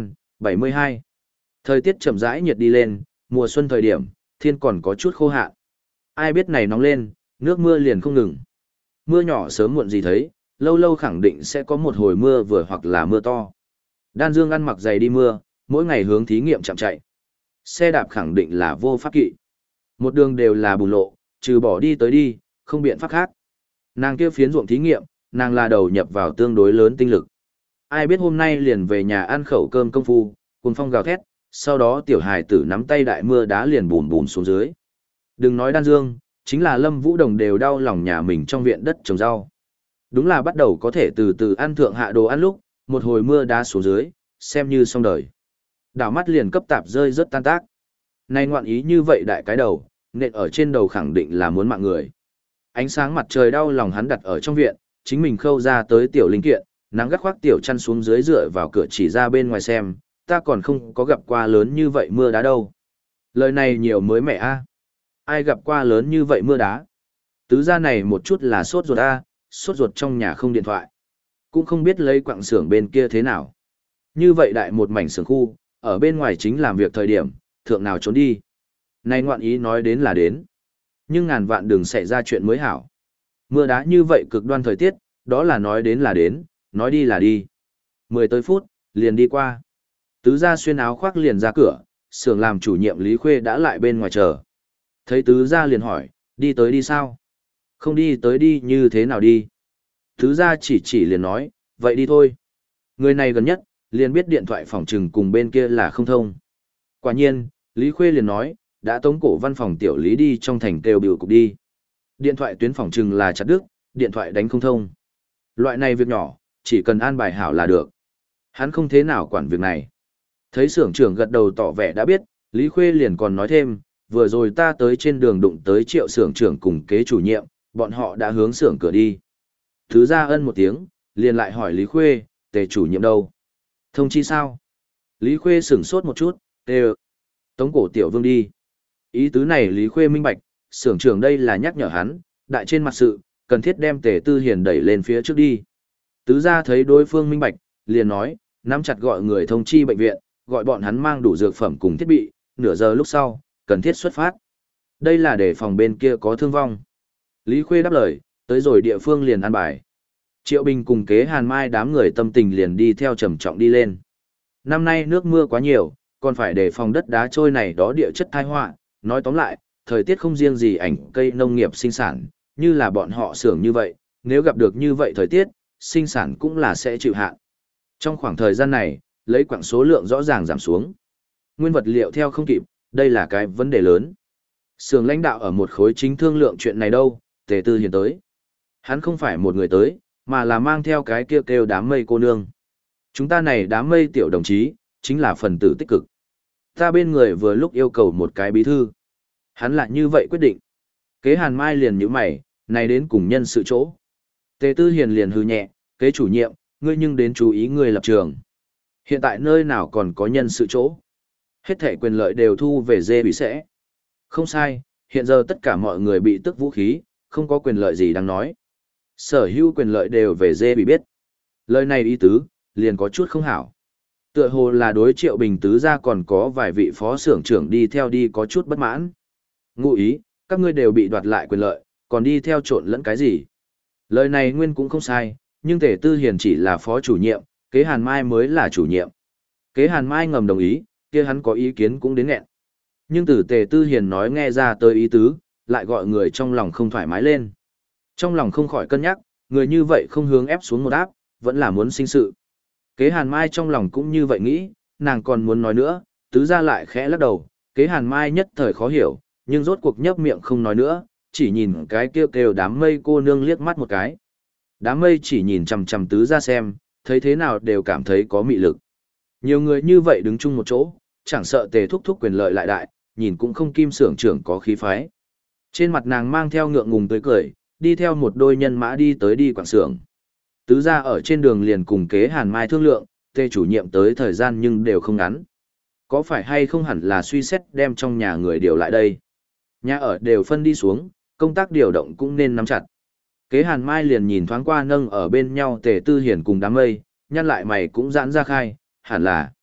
bảy mươi hai. Thời tiết chậm rãi nhiệt đi lên, mùa xuân thời điểm, thiên còn có chút khô hạn. Ai biết này nóng lên, nước mưa liền không ngừng. Mưa nhỏ sớm muộn gì thấy, lâu lâu khẳng định sẽ có một hồi mưa vừa hoặc là mưa to. Đan Dương ăn mặc giày đi mưa, mỗi ngày hướng thí nghiệm chạm chạy. Xe đạp khẳng định là vô pháp kỵ. Một đường đều là bùn lộ, trừ bỏ đi tới đi, không biện pháp khác. Nàng kia phiến ruộng thí nghiệm, nàng là đầu nhập vào tương đối lớn tinh lực. Ai biết hôm nay liền về nhà ăn khẩu cơm công phu, cùng phong gào thét, sau đó tiểu hài tử nắm tay đại mưa đá liền bùn bùn xuống dưới. Đừng nói Đan Dương, chính là Lâm Vũ Đồng đều đau lòng nhà mình trong viện đất trồng rau. Đúng là bắt đầu có thể từ từ ăn thượng hạ đồ ăn lúc, một hồi mưa đá xuống dưới, xem như xong đời. Đảo mắt liền cấp tạp rơi rất tan tác. Nay ngoạn ý như vậy đại cái đầu, nện ở trên đầu khẳng định là muốn mạng người. Ánh sáng mặt trời đau lòng hắn đặt ở trong viện, chính mình khâu ra tới tiểu linh kiện, nắng gắt khoác tiểu chăn xuống dưới dựa vào cửa chỉ ra bên ngoài xem, ta còn không có gặp qua lớn như vậy mưa đá đâu. Lời này nhiều mới mẻ a. Ai gặp qua lớn như vậy mưa đá? Tứ gia này một chút là sốt ruột a, sốt ruột trong nhà không điện thoại. Cũng không biết lấy quặng xưởng bên kia thế nào. Như vậy đại một mảnh xưởng khu, ở bên ngoài chính làm việc thời điểm, thượng nào trốn đi. Này ngoạn ý nói đến là đến. Nhưng ngàn vạn đừng xảy ra chuyện mới hảo. Mưa đá như vậy cực đoan thời tiết, đó là nói đến là đến, nói đi là đi. Mười tới phút, liền đi qua. Tứ gia xuyên áo khoác liền ra cửa, xưởng làm chủ nhiệm Lý Khuê đã lại bên ngoài chờ. Thấy tứ gia liền hỏi, đi tới đi sao? Không đi tới đi như thế nào đi? Tứ gia chỉ chỉ liền nói, vậy đi thôi. Người này gần nhất, liền biết điện thoại phòng trừng cùng bên kia là không thông. Quả nhiên, Lý Khuê liền nói, đã tống cổ văn phòng tiểu Lý đi trong thành kêu biểu cục đi. Điện thoại tuyến phòng trừng là chặt đứt, điện thoại đánh không thông. Loại này việc nhỏ, chỉ cần an bài hảo là được. Hắn không thế nào quản việc này. Thấy xưởng trưởng gật đầu tỏ vẻ đã biết, Lý Khuê liền còn nói thêm, vừa rồi ta tới trên đường đụng tới Triệu xưởng trưởng cùng kế chủ nhiệm, bọn họ đã hướng xưởng cửa đi. Thứ ra ân một tiếng, liền lại hỏi Lý Khuê, tề chủ nhiệm đâu? Thông chi sao? Lý Khuê sửng sốt một chút, tề tống cổ tiểu vương đi. Ý tứ này Lý Khuê minh bạch, xưởng trưởng đây là nhắc nhở hắn, đại trên mặt sự, cần thiết đem tề tư hiền đẩy lên phía trước đi. Tứ gia thấy đối phương minh bạch, liền nói, nắm chặt gọi người thông chi bệnh viện, gọi bọn hắn mang đủ dược phẩm cùng thiết bị, nửa giờ lúc sau, cần thiết xuất phát. Đây là để phòng bên kia có thương vong. Lý Khuê đáp lời, tới rồi địa phương liền an bài. Triệu Bình cùng kế Hàn Mai đám người tâm tình liền đi theo trầm trọng đi lên. Năm nay nước mưa quá nhiều, còn phải đề phòng đất đá trôi này đó địa chất tai họa. Nói tóm lại, thời tiết không riêng gì ảnh cây nông nghiệp sinh sản, như là bọn họ xưởng như vậy, nếu gặp được như vậy thời tiết, sinh sản cũng là sẽ chịu hạn. Trong khoảng thời gian này, lấy quặng số lượng rõ ràng giảm xuống. Nguyên vật liệu theo không kịp, đây là cái vấn đề lớn. Xưởng lãnh đạo ở một khối chính thương lượng chuyện này đâu, Tề Tư Hiền tới. Hắn không phải một người tới, mà là mang theo cái kêu kêu đám mây cô nương. Chúng ta này đám mây tiểu đồng chí, chính là phần tử tích cực. Ta bên người vừa lúc yêu cầu một cái bí thư. Hắn lại như vậy quyết định. Kế Hàn Mai liền nhíu mày, này đến cùng nhân sự chỗ. Tề Tư Hiền liền hừ nhẹ, kế chủ nhiệm, ngươi nhưng đến chú ý người lập trường. Hiện tại nơi nào còn có nhân sự chỗ. Hết thể quyền lợi đều thu về dê bị sẽ. Không sai, hiện giờ tất cả mọi người bị tức vũ khí, không có quyền lợi gì đáng nói. Sở hữu quyền lợi đều về dê bị biết. Lời này ý tứ, liền có chút không hảo. Tựa hồ là đối Triệu Bình tứ ra còn có vài vị phó xưởng trưởng đi theo đi có chút bất mãn. Ngụ ý, các ngươi đều bị đoạt lại quyền lợi, còn đi theo trộn lẫn cái gì. Lời này nguyên cũng không sai, nhưng Tề Tư Hiền chỉ là phó chủ nhiệm, kế Hàn Mai mới là chủ nhiệm. Kế Hàn Mai ngầm đồng ý, kia hắn có ý kiến cũng đến nghẹn. Nhưng từ Tề Tư Hiền nói nghe ra tới ý tứ, lại gọi người trong lòng không thoải mái lên. Trong lòng không khỏi cân nhắc, người như vậy không hướng ép xuống một áp, vẫn là muốn sinh sự. Kế Hàn Mai trong lòng cũng như vậy nghĩ, nàng còn muốn nói nữa, tứ ra lại khẽ lắc đầu, kế Hàn Mai nhất thời khó hiểu, nhưng rốt cuộc nhấp miệng không nói nữa, chỉ nhìn cái kêu kêu đám mây cô nương liếc mắt một cái. Đám mây chỉ nhìn chằm chằm tứ ra xem, thấy thế nào đều cảm thấy có mị lực. Nhiều người như vậy đứng chung một chỗ, chẳng sợ Tề thúc thúc quyền lợi lại đại, nhìn cũng không kim xưởng trưởng có khí phái. Trên mặt nàng mang theo ngượng ngùng tươi cười, đi theo một đôi nhân mã đi tới đi quảng xưởng. Tứ ra ở trên đường liền cùng kế Hàn Mai thương lượng, Tề chủ nhiệm tới thời gian nhưng đều không ngắn. Có phải hay không hẳn là suy xét đem trong nhà người điều lại đây. Nhà ở đều phân đi xuống, công tác điều động cũng nên nắm chặt. Kế Hàn Mai liền nhìn thoáng qua nâng ở bên nhau Tề Tư Hiền cùng đám mây, nhăn lại mày cũng giãn ra khai, hẳn là.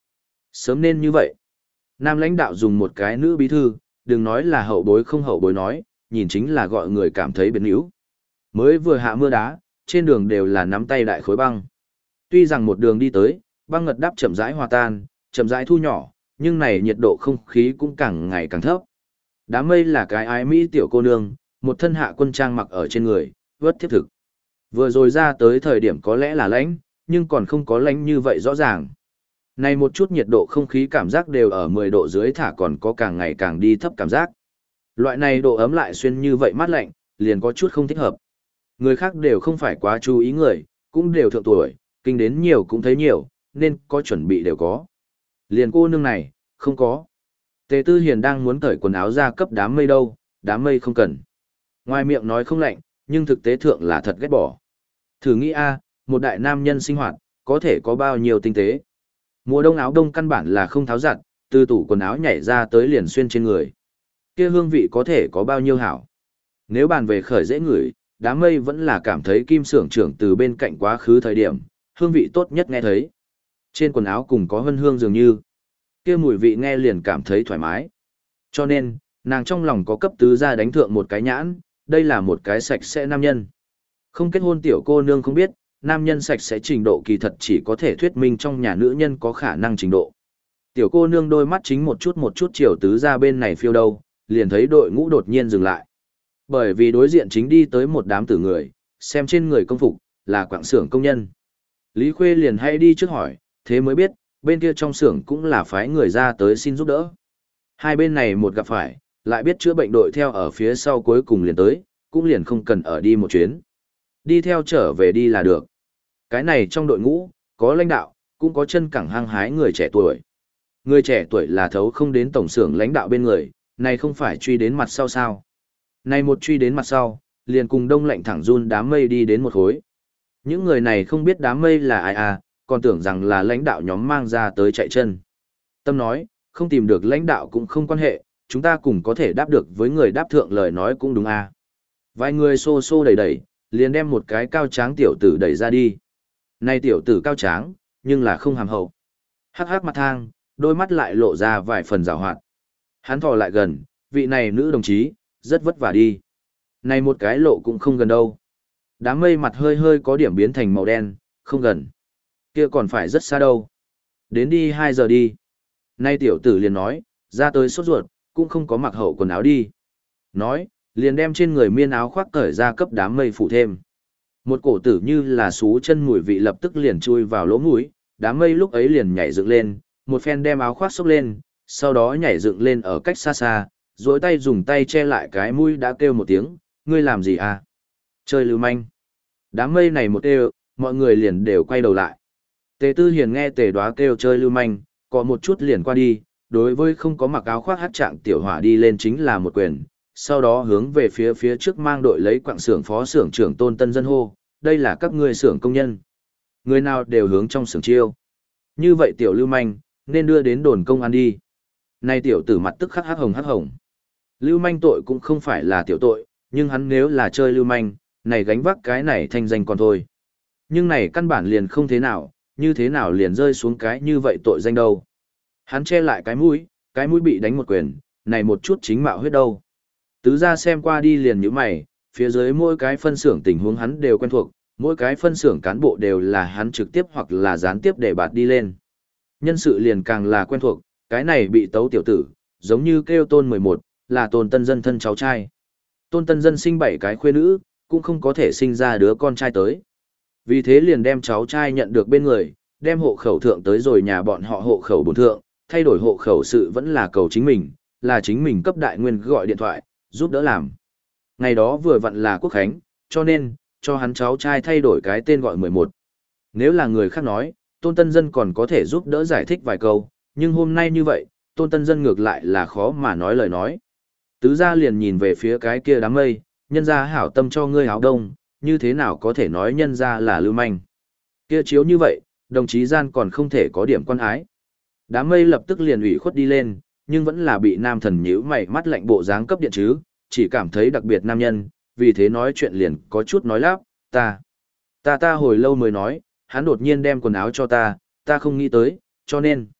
Sớm nên như vậy. Nam lãnh đạo dùng một cái nữ bí thư, đừng nói là hậu bối không hậu bối nói, nhìn chính là gọi người cảm thấy biến yếu. Mới vừa hạ mưa đá, trên đường đều là nắm tay đại khối băng. Tuy rằng một đường đi tới, băng ngật đáp chậm rãi hòa tan, chậm rãi thu nhỏ, nhưng này nhiệt độ không khí cũng càng ngày càng thấp. Đám mây là cái ái mỹ tiểu cô nương, một thân hạ quân trang mặc ở trên người, vớt thiết thực. Vừa rồi ra tới thời điểm có lẽ là lạnh, nhưng còn không có lạnh như vậy rõ ràng. Này một chút nhiệt độ không khí cảm giác đều ở mười độ dưới thả còn có càng ngày càng đi thấp cảm giác. Loại này độ ấm lại xuyên như vậy mát lạnh, liền có chút không thích hợp. Người khác đều không phải quá chú ý người, cũng đều thượng tuổi, kinh đến nhiều cũng thấy nhiều, nên có chuẩn bị đều có. Liền cô nương này, không có. Tề Tư Hiền đang muốn cởi quần áo ra cấp đám mây đâu, đám mây không cần. Ngoài miệng nói không lạnh, nhưng thực tế thượng là thật ghét bỏ. Thử nghĩ a, một đại nam nhân sinh hoạt, có thể có bao nhiêu tinh tế. Mùa đông áo đông căn bản là không tháo giặt, từ tủ quần áo nhảy ra tới liền xuyên trên người. Kia hương vị có thể có bao nhiêu hảo. Nếu bàn về khởi dễ ngửi, đám mây vẫn là cảm thấy kim sưởng trưởng từ bên cạnh quá khứ thời điểm, hương vị tốt nhất nghe thấy. Trên quần áo cùng có hân hương dường như. Kia mùi vị nghe liền cảm thấy thoải mái. Cho nên, nàng trong lòng có cấp tứ ra đánh thượng một cái nhãn, đây là một cái sạch sẽ nam nhân. Không kết hôn tiểu cô nương không biết, nam nhân sạch sẽ trình độ kỳ thật chỉ có thể thuyết minh trong nhà nữ nhân có khả năng trình độ. Tiểu cô nương đôi mắt chính một chút một chút chiều tứ ra bên này phiêu đâu, liền thấy đội ngũ đột nhiên dừng lại. Bởi vì đối diện chính đi tới một đám tử người, xem trên người công phục, là quảng xưởng công nhân. Lý Khuê liền hay đi trước hỏi, thế mới biết, bên kia trong xưởng cũng là phái người ra tới xin giúp đỡ. Hai bên này một gặp phải, lại biết chữa bệnh đội theo ở phía sau cuối cùng liền tới, cũng liền không cần ở đi một chuyến. Đi theo trở về đi là được. Cái này trong đội ngũ, có lãnh đạo, cũng có chân cẳng hăng hái người trẻ tuổi. Người trẻ tuổi là thấu không đến tổng xưởng lãnh đạo bên người, này không phải truy đến mặt sau sao. Này một truy đến mặt sau, liền cùng đông lạnh thẳng run đám mây đi đến một khối. Những người này không biết đám mây là ai à, còn tưởng rằng là lãnh đạo nhóm mang ra tới chạy chân. Tâm nói, không tìm được lãnh đạo cũng không quan hệ, chúng ta cùng có thể đáp được với người đáp thượng lời nói cũng đúng à. Vài người xô xô đẩy đẩy, liền đem một cái cao tráng tiểu tử đẩy ra đi. Này tiểu tử cao tráng, nhưng là không hàm hậu. Hắc hắc mặt thang, đôi mắt lại lộ ra vài phần rào hoạt. Hắn thò lại gần, vị này nữ đồng chí, rất vất vả đi. Này một cái lộ cũng không gần đâu. Đám mây mặt hơi hơi có điểm biến thành màu đen, không gần. Kia còn phải rất xa đâu. Đến đi hai giờ đi. Nay tiểu tử liền nói, ra tới sốt ruột, cũng không có mặc hậu quần áo đi. Nói, liền đem trên người miên áo khoác cởi ra cấp đám mây phủ thêm. Một cổ tử như là xú chân mùi vị lập tức liền chui vào lỗ mũi, đám mây lúc ấy liền nhảy dựng lên, một phen đem áo khoác xốc lên, sau đó nhảy dựng lên ở cách xa xa, duỗi tay dùng tay che lại cái mũi đã kêu một tiếng, ngươi làm gì à? Chơi lưu manh. Đám mây này một kêu, mọi người liền đều quay đầu lại. Tề Tư Hiền nghe Tề Đoá kêu chơi lưu manh, có một chút liền qua đi, đối với không có mặc áo khoác hát trạng tiểu hỏa đi lên chính là một quyền, sau đó hướng về phía phía trước mang đội lấy quặng xưởng phó xưởng trưởng Tôn Tân Dân hô, đây là các ngươi xưởng công nhân. Người nào đều hướng trong xưởng chiêu. Như vậy tiểu lưu manh, nên đưa đến đồn công an đi. Nay tiểu tử mặt tức khắc hắc hồng hắc hồng. Lưu manh tội cũng không phải là tiểu tội, nhưng hắn nếu là chơi lưu manh, này gánh vác cái này thanh danh còn thôi. Nhưng này căn bản liền không thế nào, như thế nào liền rơi xuống cái như vậy tội danh đâu. Hắn che lại cái mũi, cái mũi bị đánh một quyền, này một chút chính mạo huyết đâu. Tứ ra xem qua đi liền như mày, phía dưới mỗi cái phân xưởng tình huống hắn đều quen thuộc, mỗi cái phân xưởng cán bộ đều là hắn trực tiếp hoặc là gián tiếp để bạt đi lên. Nhân sự liền càng là quen thuộc, cái này bị tấu tiểu tử, giống như kêu Tôn mười một, là Tôn Tân Dân thân cháu trai. Tôn Tân Dân sinh bảy cái khuê nữ, cũng không có thể sinh ra đứa con trai tới. Vì thế liền đem cháu trai nhận được bên người, đem hộ khẩu thượng tới rồi nhà bọn họ hộ khẩu bổn thượng, thay đổi hộ khẩu sự vẫn là cầu chính mình, là chính mình cấp đại nguyên gọi điện thoại, giúp đỡ làm. Ngày đó vừa vặn là quốc khánh, cho nên, cho hắn cháu trai thay đổi cái tên gọi mười một. Nếu là người khác nói, Tôn Tân Dân còn có thể giúp đỡ giải thích vài câu, nhưng hôm nay như vậy, Tôn Tân Dân ngược lại là khó mà nói lời nói. Tứ gia liền nhìn về phía cái kia đám mây, nhân gia hảo tâm cho ngươi áo đông, như thế nào có thể nói nhân gia là lưu manh. Kia chiếu như vậy, đồng chí gian còn không thể có điểm quan ái. Đám mây lập tức liền ủy khuất đi lên, nhưng vẫn là bị nam thần nhíu mày mắt lạnh bộ dáng cấp điện chứ, chỉ cảm thấy đặc biệt nam nhân, vì thế nói chuyện liền có chút nói lắp, ta. Ta ta hồi lâu mới nói, hắn đột nhiên đem quần áo cho ta, ta không nghĩ tới, cho nên.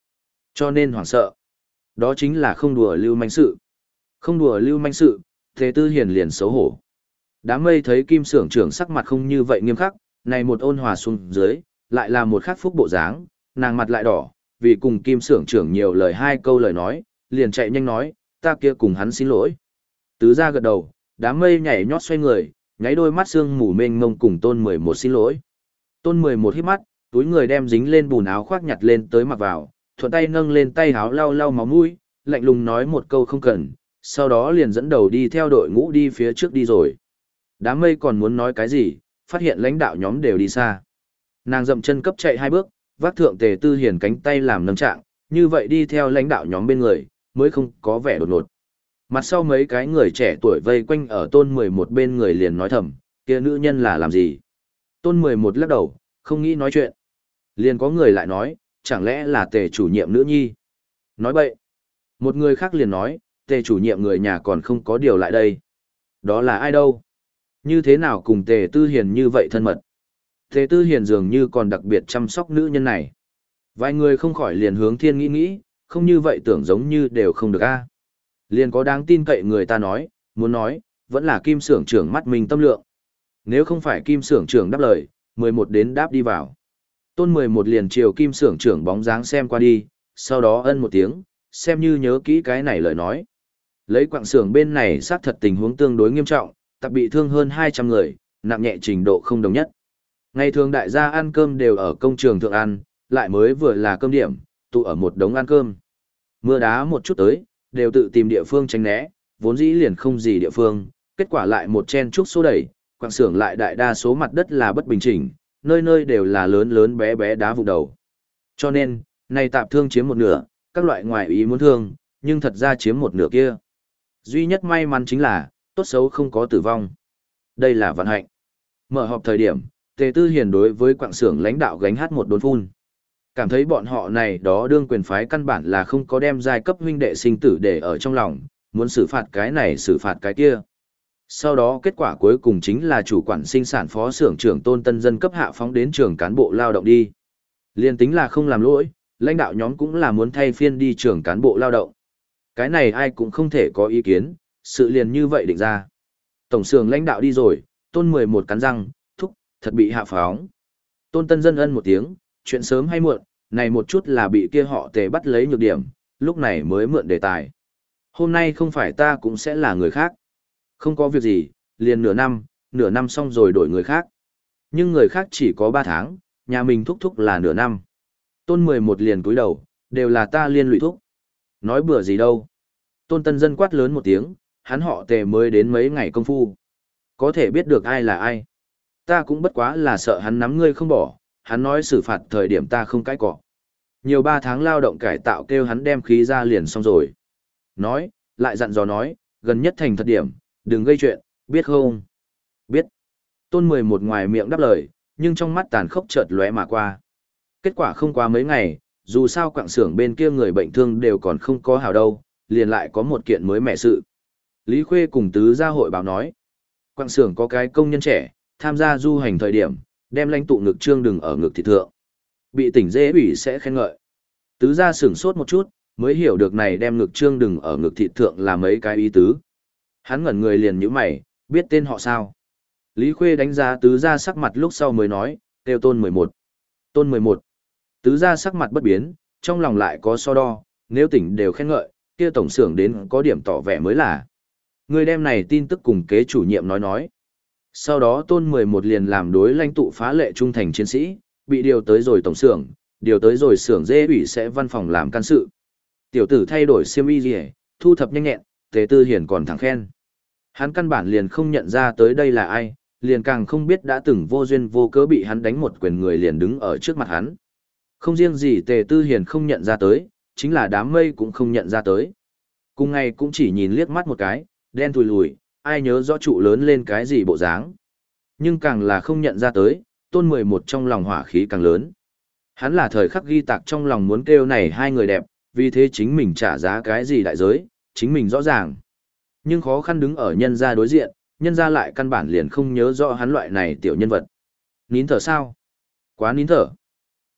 Cho nên hoảng sợ. Đó chính là không đùa lưu manh sự. Không đùa lưu manh sự, Tề Tư Hiền liền xấu hổ. Đám mây thấy Kim Xưởng trưởng sắc mặt không như vậy nghiêm khắc, này một ôn hòa xuống dưới, lại là một khắc phúc bộ dáng, nàng mặt lại đỏ, vì cùng Kim Xưởng trưởng nhiều lời hai câu lời nói, liền chạy nhanh nói, ta kia cùng hắn xin lỗi. Tứ gia gật đầu, đám mây nhảy nhót xoay người, nháy đôi mắt sương mù mênh mông cùng Tôn mười một xin lỗi. Tôn mười một hít mắt, túi người đem dính lên bùn áo khoác nhặt lên tới mặc vào, thuận tay nâng lên tay áo lau lau máu mũi, lạnh lùng nói một câu không cần, sau đó liền dẫn đầu đi theo đội ngũ đi phía trước đi rồi. Đám mây còn muốn nói cái gì, phát hiện lãnh đạo nhóm đều đi xa. Nàng dậm chân cấp chạy hai bước, vác thượng Tề Tư Hiền cánh tay làm nâng trạng, như vậy đi theo lãnh đạo nhóm bên người, mới không có vẻ đột ngột. Mặt sau mấy cái người trẻ tuổi vây quanh ở Tôn mười một bên người liền nói thầm, kia nữ nhân là làm gì? Tôn mười một lắc đầu, không nghĩ nói chuyện. Liền có người lại nói, chẳng lẽ là Tề chủ nhiệm nữ nhi? Nói bậy. Một người khác liền nói, Tề chủ nhiệm người nhà còn không có điều lại đây. Đó là ai đâu? Như thế nào cùng Tề Tư Hiền như vậy thân mật? Tề Tư Hiền dường như còn đặc biệt chăm sóc nữ nhân này. Vài người không khỏi liền hướng thiên nghĩ nghĩ, không như vậy tưởng giống như đều không được a. Liền có đáng tin cậy người ta nói, muốn nói, vẫn là Kim Xưởng trưởng mắt mình tâm lượng. Nếu không phải Kim Xưởng trưởng đáp lời, mười một đến đáp đi vào. Tôn mười một liền chiều Kim Xưởng trưởng bóng dáng xem qua đi, sau đó ân một tiếng, xem như nhớ kỹ cái này lời nói. Lấy quạng xưởng bên này xác thật tình huống tương đối nghiêm trọng, tập bị thương hơn hai trăm người, nặng nhẹ trình độ không đồng nhất. Ngày thường đại gia ăn cơm đều ở công trường thượng ăn, lại mới vừa là cơm điểm, tụ ở một đống ăn cơm. Mưa đá một chút tới, đều tự tìm địa phương tránh né, vốn dĩ liền không gì địa phương, kết quả lại một chen trúc xô đẩy, quạng xưởng lại đại đa số mặt đất là bất bình chỉnh, nơi nơi đều là lớn lớn bé bé đá vụn đầu. Cho nên, này tạp thương chiếm một nửa, các loại ngoài ý muốn thương, nhưng thật ra chiếm một nửa kia. Duy nhất may mắn chính là, tốt xấu không có tử vong. Đây là vận hạnh. Mở họp thời điểm, Tề Tư Hiền đối với quạng xưởng lãnh đạo gánh hát một đốn phun. Cảm thấy bọn họ này đó đương quyền phái căn bản là không có đem giai cấp huynh đệ sinh tử để ở trong lòng, muốn xử phạt cái này xử phạt cái kia. Sau đó kết quả cuối cùng chính là chủ quản sinh sản phó xưởng trưởng Tôn Tân Dân cấp hạ phóng đến trường cán bộ lao động đi. Liên tính là không làm lỗi, lãnh đạo nhóm cũng là muốn thay phiên đi trường cán bộ lao động. Cái này ai cũng không thể có ý kiến, sự liền như vậy định ra. Tổng xưởng lãnh đạo đi rồi, Tôn mười một cắn răng, thúc, thật bị hạ phóng. Tôn Tân Dân ân một tiếng, chuyện sớm hay muộn, này một chút là bị kia họ Tề bắt lấy nhược điểm, lúc này mới mượn đề tài. Hôm nay không phải ta cũng sẽ là người khác. Không có việc gì, liền nửa năm, nửa năm xong rồi đổi người khác. Nhưng người khác chỉ có ba tháng, nhà mình thúc thúc là nửa năm. Tôn mười một liền cúi đầu, đều là ta liên lụy thúc. Nói bừa gì đâu. Tôn Tân Dân quát lớn một tiếng, hắn họ Tề mới đến mấy ngày công phu. Có thể biết được ai là ai. Ta cũng bất quá là sợ hắn nắm ngươi không bỏ, hắn nói xử phạt thời điểm ta không cãi cọ. Nhiều ba tháng lao động cải tạo kêu hắn đem khí ra liền xong rồi. Nói, lại dặn dò nói, gần nhất thành thật điểm, đừng gây chuyện, biết không? Biết. Tôn mười một ngoài miệng đáp lời, nhưng trong mắt tàn khốc chợt lóe mà qua. Kết quả không qua mấy ngày, dù sao quạng xưởng bên kia người bệnh thương đều còn không có hào đâu, liền lại có một kiện mới mẻ sự. Lý Khuê cùng tứ gia hội báo nói, quạng xưởng có cái công nhân trẻ, tham gia du hành thời điểm, đem lãnh tụ ngực trương đừng ở ngực thị thượng. Bị tỉnh dễ ủy sẽ khen ngợi. Tứ gia sửng sốt một chút, mới hiểu được này đem ngực trương đừng ở ngực thị thượng là mấy cái ý tứ. Hắn ngẩn người liền nhíu mày, biết tên họ sao? Lý Khuê đánh giá tứ gia sắc mặt lúc sau mới nói, kêu Tôn mười một. Tôn mười một. Tứ gia sắc mặt bất biến, trong lòng lại có so đo, nếu tỉnh đều khen ngợi, kia tổng xưởng đến có điểm tỏ vẻ mới là. Người đem này tin tức cùng kế chủ nhiệm nói nói. Sau đó Tôn mười một liền làm đối lãnh tụ phá lệ trung thành chiến sĩ, bị điều tới rồi tổng xưởng, điều tới rồi xưởng dê ủy sẽ văn phòng làm can sự. Tiểu tử thay đổi xiêm y gì, thu thập nhanh nhẹn, Tề Tư Hiền còn thẳng khen. Hắn căn bản liền không nhận ra tới đây là ai, liền càng không biết đã từng vô duyên vô cớ bị hắn đánh một quyền người liền đứng ở trước mặt hắn. Không riêng gì Tề Tư Hiền không nhận ra tới, chính là đám mây cũng không nhận ra tới. Cùng ngày cũng chỉ nhìn liếc mắt một cái, đen thùi lùi, ai nhớ rõ trụ lớn lên cái gì bộ dáng. Nhưng càng là không nhận ra tới, Tôn mười một trong lòng hỏa khí càng lớn. Hắn là thời khắc ghi tạc trong lòng muốn kêu này hai người đẹp, vì thế chính mình trả giá cái gì đại giới, chính mình rõ ràng. Nhưng khó khăn đứng ở nhân gia đối diện, nhân gia lại căn bản liền không nhớ rõ hắn loại này tiểu nhân vật. Nín thở sao? Quá nín thở.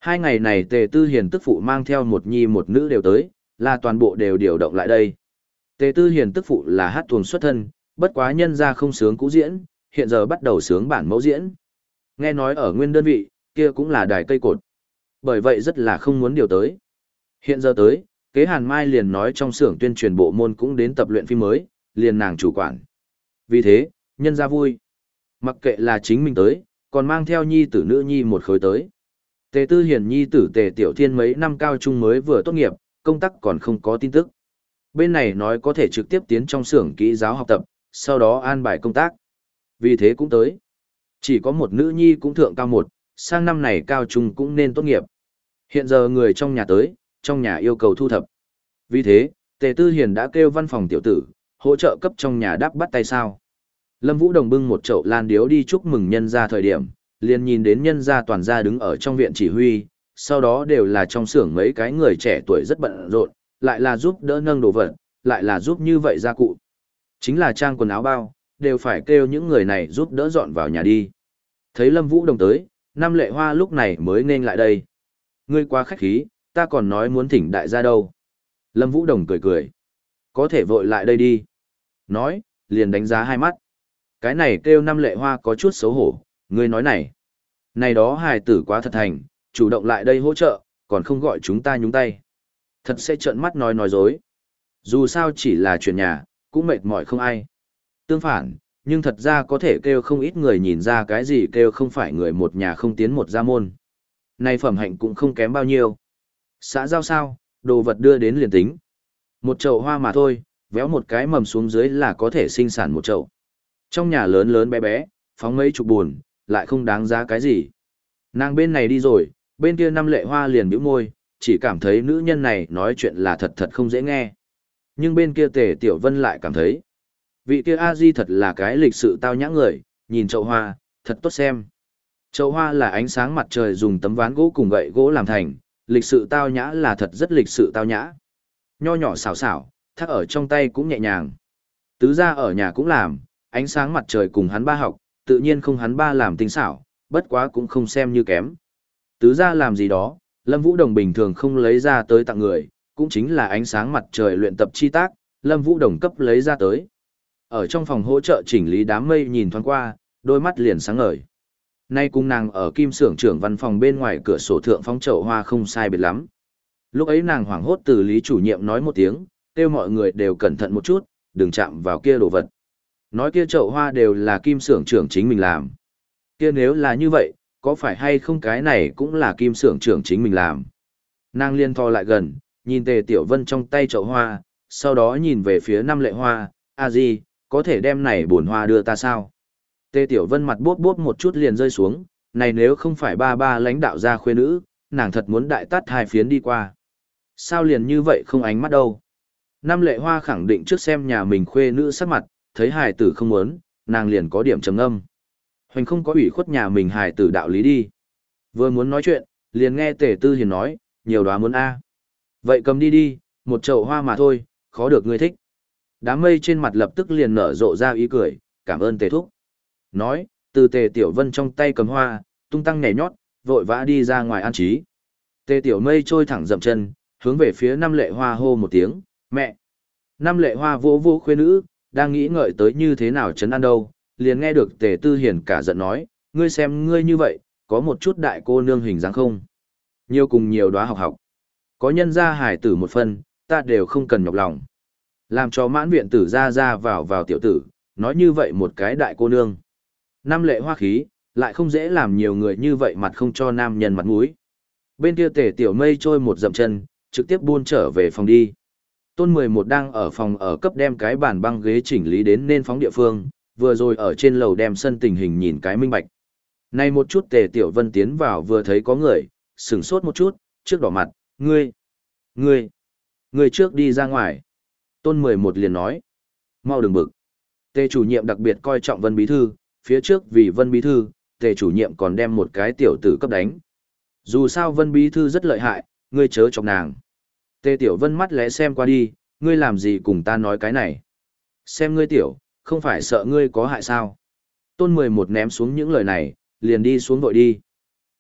Hai ngày này Tề Tư Hiền tức phụ mang theo một nhi một nữ đều tới, là toàn bộ đều điều động lại đây. Tề Tư Hiền tức phụ là hát tuồng xuất thân, bất quá nhân ra không sướng cũ diễn, hiện giờ bắt đầu sướng bản mẫu diễn. Nghe nói ở nguyên đơn vị, kia cũng là đài cây cột. Bởi vậy rất là không muốn điều tới. Hiện giờ tới, kế Hàn Mai liền nói trong xưởng tuyên truyền bộ môn cũng đến tập luyện phim mới, liền nàng chủ quản. Vì thế, nhân ra vui. Mặc kệ là chính mình tới, còn mang theo nhi tử nữ nhi một khối tới. Tề Tư Hiền nhi tử Tề Tiểu Thiên mấy năm cao trung mới vừa tốt nghiệp, công tác còn không có tin tức. Bên này nói có thể trực tiếp tiến trong xưởng kỹ giáo học tập, sau đó an bài công tác. Vì thế cũng tới. Chỉ có một nữ nhi cũng thượng cao một, sang năm này cao trung cũng nên tốt nghiệp. Hiện giờ người trong nhà tới, trong nhà yêu cầu thu thập. Vì thế, Tề Tư Hiền đã kêu văn phòng tiểu tử, hỗ trợ cấp trong nhà đáp bắt tay sao. Lâm Vũ Đồng bưng một chậu lan điếu đi chúc mừng nhân gia thời điểm, liền nhìn đến nhân gia toàn gia đứng ở trong viện chỉ huy, sau đó đều là trong xưởng mấy cái người trẻ tuổi rất bận rộn, lại là giúp đỡ nâng đồ vật, lại là giúp như vậy gia cụ. Chính là trang quần áo bao, đều phải kêu những người này giúp đỡ dọn vào nhà đi. Thấy Lâm Vũ Đồng tới, Nam Lệ Hoa lúc này mới nên lại đây. Ngươi quá khách khí, ta còn nói muốn thỉnh đại gia đâu. Lâm Vũ Đồng cười cười. Có thể vội lại đây đi. Nói, liền đánh giá hai mắt. Cái này kêu Nam Lệ Hoa có chút xấu hổ, ngươi nói này. Này đó hài tử quá thật thành, chủ động lại đây hỗ trợ, còn không gọi chúng ta nhúng tay. Thật sẽ trợn mắt nói nói dối. Dù sao chỉ là chuyện nhà, cũng mệt mỏi không ai. Tương phản, nhưng thật ra có thể kêu không ít người nhìn ra cái gì kêu không phải người một nhà không tiến một gia môn. Này phẩm hạnh cũng không kém bao nhiêu. Xã giao sao, đồ vật đưa đến liền tính. Một chậu hoa mà thôi, véo một cái mầm xuống dưới là có thể sinh sản một chậu. Trong nhà lớn lớn bé bé, phóng mấy chục buồn, lại không đáng giá cái gì. Nàng bên này đi rồi, bên kia Năm Lệ Hoa liền bĩu môi, chỉ cảm thấy nữ nhân này nói chuyện là thật thật không dễ nghe. Nhưng bên kia Tề Tiểu Vân lại cảm thấy, vị kia A Di thật là cái lịch sự tao nhã người, nhìn chậu hoa, thật tốt xem. Chậu hoa là ánh sáng mặt trời dùng tấm ván gỗ cùng gậy gỗ làm thành, lịch sự tao nhã là thật rất lịch sự tao nhã. Nho nhỏ xảo xảo, thắt ở trong tay cũng nhẹ nhàng. Tứ gia ở nhà cũng làm, ánh sáng mặt trời cùng hắn ba học, tự nhiên không hắn ba làm tinh xảo, bất quá cũng không xem như kém. Tứ gia làm gì đó, Lâm Vũ Đồng bình thường không lấy ra tới tặng người, cũng chính là ánh sáng mặt trời luyện tập chi tác, Lâm Vũ Đồng cấp lấy ra tới. Ở trong phòng hỗ trợ chỉnh lý đám mây nhìn thoáng qua, đôi mắt liền sáng ngời. Nay cùng nàng ở kim xưởng trưởng văn phòng bên ngoài cửa sổ thượng phóng chậu hoa không sai biệt lắm. Lúc ấy nàng hoảng hốt từ lý chủ nhiệm nói một tiếng, kêu mọi người đều cẩn thận một chút, đừng chạm vào kia đồ vật. Nói kia chậu hoa đều là kim xưởng trưởng chính mình làm. Kia nếu là như vậy, có phải hay không cái này cũng là kim xưởng trưởng chính mình làm. Nàng liên thò lại gần, nhìn Tề Tiểu Vân trong tay chậu hoa, sau đó nhìn về phía Năm Lệ Hoa, a di, có thể đem này bổn hoa đưa ta sao? Tề Tiểu Vân mặt bốp bốp một chút liền rơi xuống, này nếu không phải ba ba lãnh đạo gia khuê nữ, nàng thật muốn đại tát hai phiến đi qua. Sao liền như vậy không ánh mắt đâu? Năm Lệ Hoa khẳng định trước xem nhà mình khuê nữ sắc mặt, thấy hài tử không muốn, nàng liền có điểm trầm âm. Hoành không có ủy khuất nhà mình hài tử đạo lý đi. Vừa muốn nói chuyện, liền nghe Tề Tư Hiền nói, nhiều đoá muốn a. Vậy cầm đi đi, một chậu hoa mà thôi, khó được ngươi thích. Đám mây trên mặt lập tức liền nở rộ ra ý cười, cảm ơn Tề Thúc. Nói, từ Tề Tiểu Vân trong tay cầm hoa, tung tăng nhảy nhót, vội vã đi ra ngoài an trí. Tề Tiểu Mây trôi thẳng dậm chân, hướng về phía Năm Lệ Hoa hô một tiếng, mẹ. Năm Lệ Hoa vỗ vỗ khuê nữ, đang nghĩ ngợi tới như thế nào chấn an đâu, liền nghe được Tề Tư Hiền cả giận nói, ngươi xem ngươi như vậy, có một chút đại cô nương hình dáng không? Nhiều cùng nhiều đóa học học. Có nhân gia hải tử một phần, ta đều không cần nhọc lòng. Làm cho mãn viện tử ra ra vào vào tiểu tử, nói như vậy một cái đại cô nương. Năm Lệ Hoa khí, lại không dễ làm nhiều người như vậy mặt không cho nam nhân mặt mũi. Bên kia Tề Tiểu Mây trôi một dậm chân, trực tiếp buôn trở về phòng đi. Tôn mười một đang ở phòng ở cấp đem cái bàn băng ghế chỉnh lý đến nên phóng địa phương, vừa rồi ở trên lầu đem sân tình hình nhìn cái minh bạch. Nay một chút Tề Tiểu Vân tiến vào vừa thấy có người, sửng sốt một chút, trước đỏ mặt, ngươi, ngươi, ngươi trước đi ra ngoài. Tôn mười một liền nói, mau đừng bực. Tề chủ nhiệm đặc biệt coi trọng Vân Bí Thư, phía trước vì Vân Bí Thư, Tề chủ nhiệm còn đem một cái tiểu tử cấp đánh. Dù sao Vân Bí Thư rất lợi hại, ngươi chớ chọc nàng. Tề Tiểu Vân mắt lẽ xem qua đi, ngươi làm gì cùng ta nói cái này. Xem ngươi tiểu, không phải sợ ngươi có hại sao. Tôn mười một ném xuống những lời này, liền đi xuống vội đi.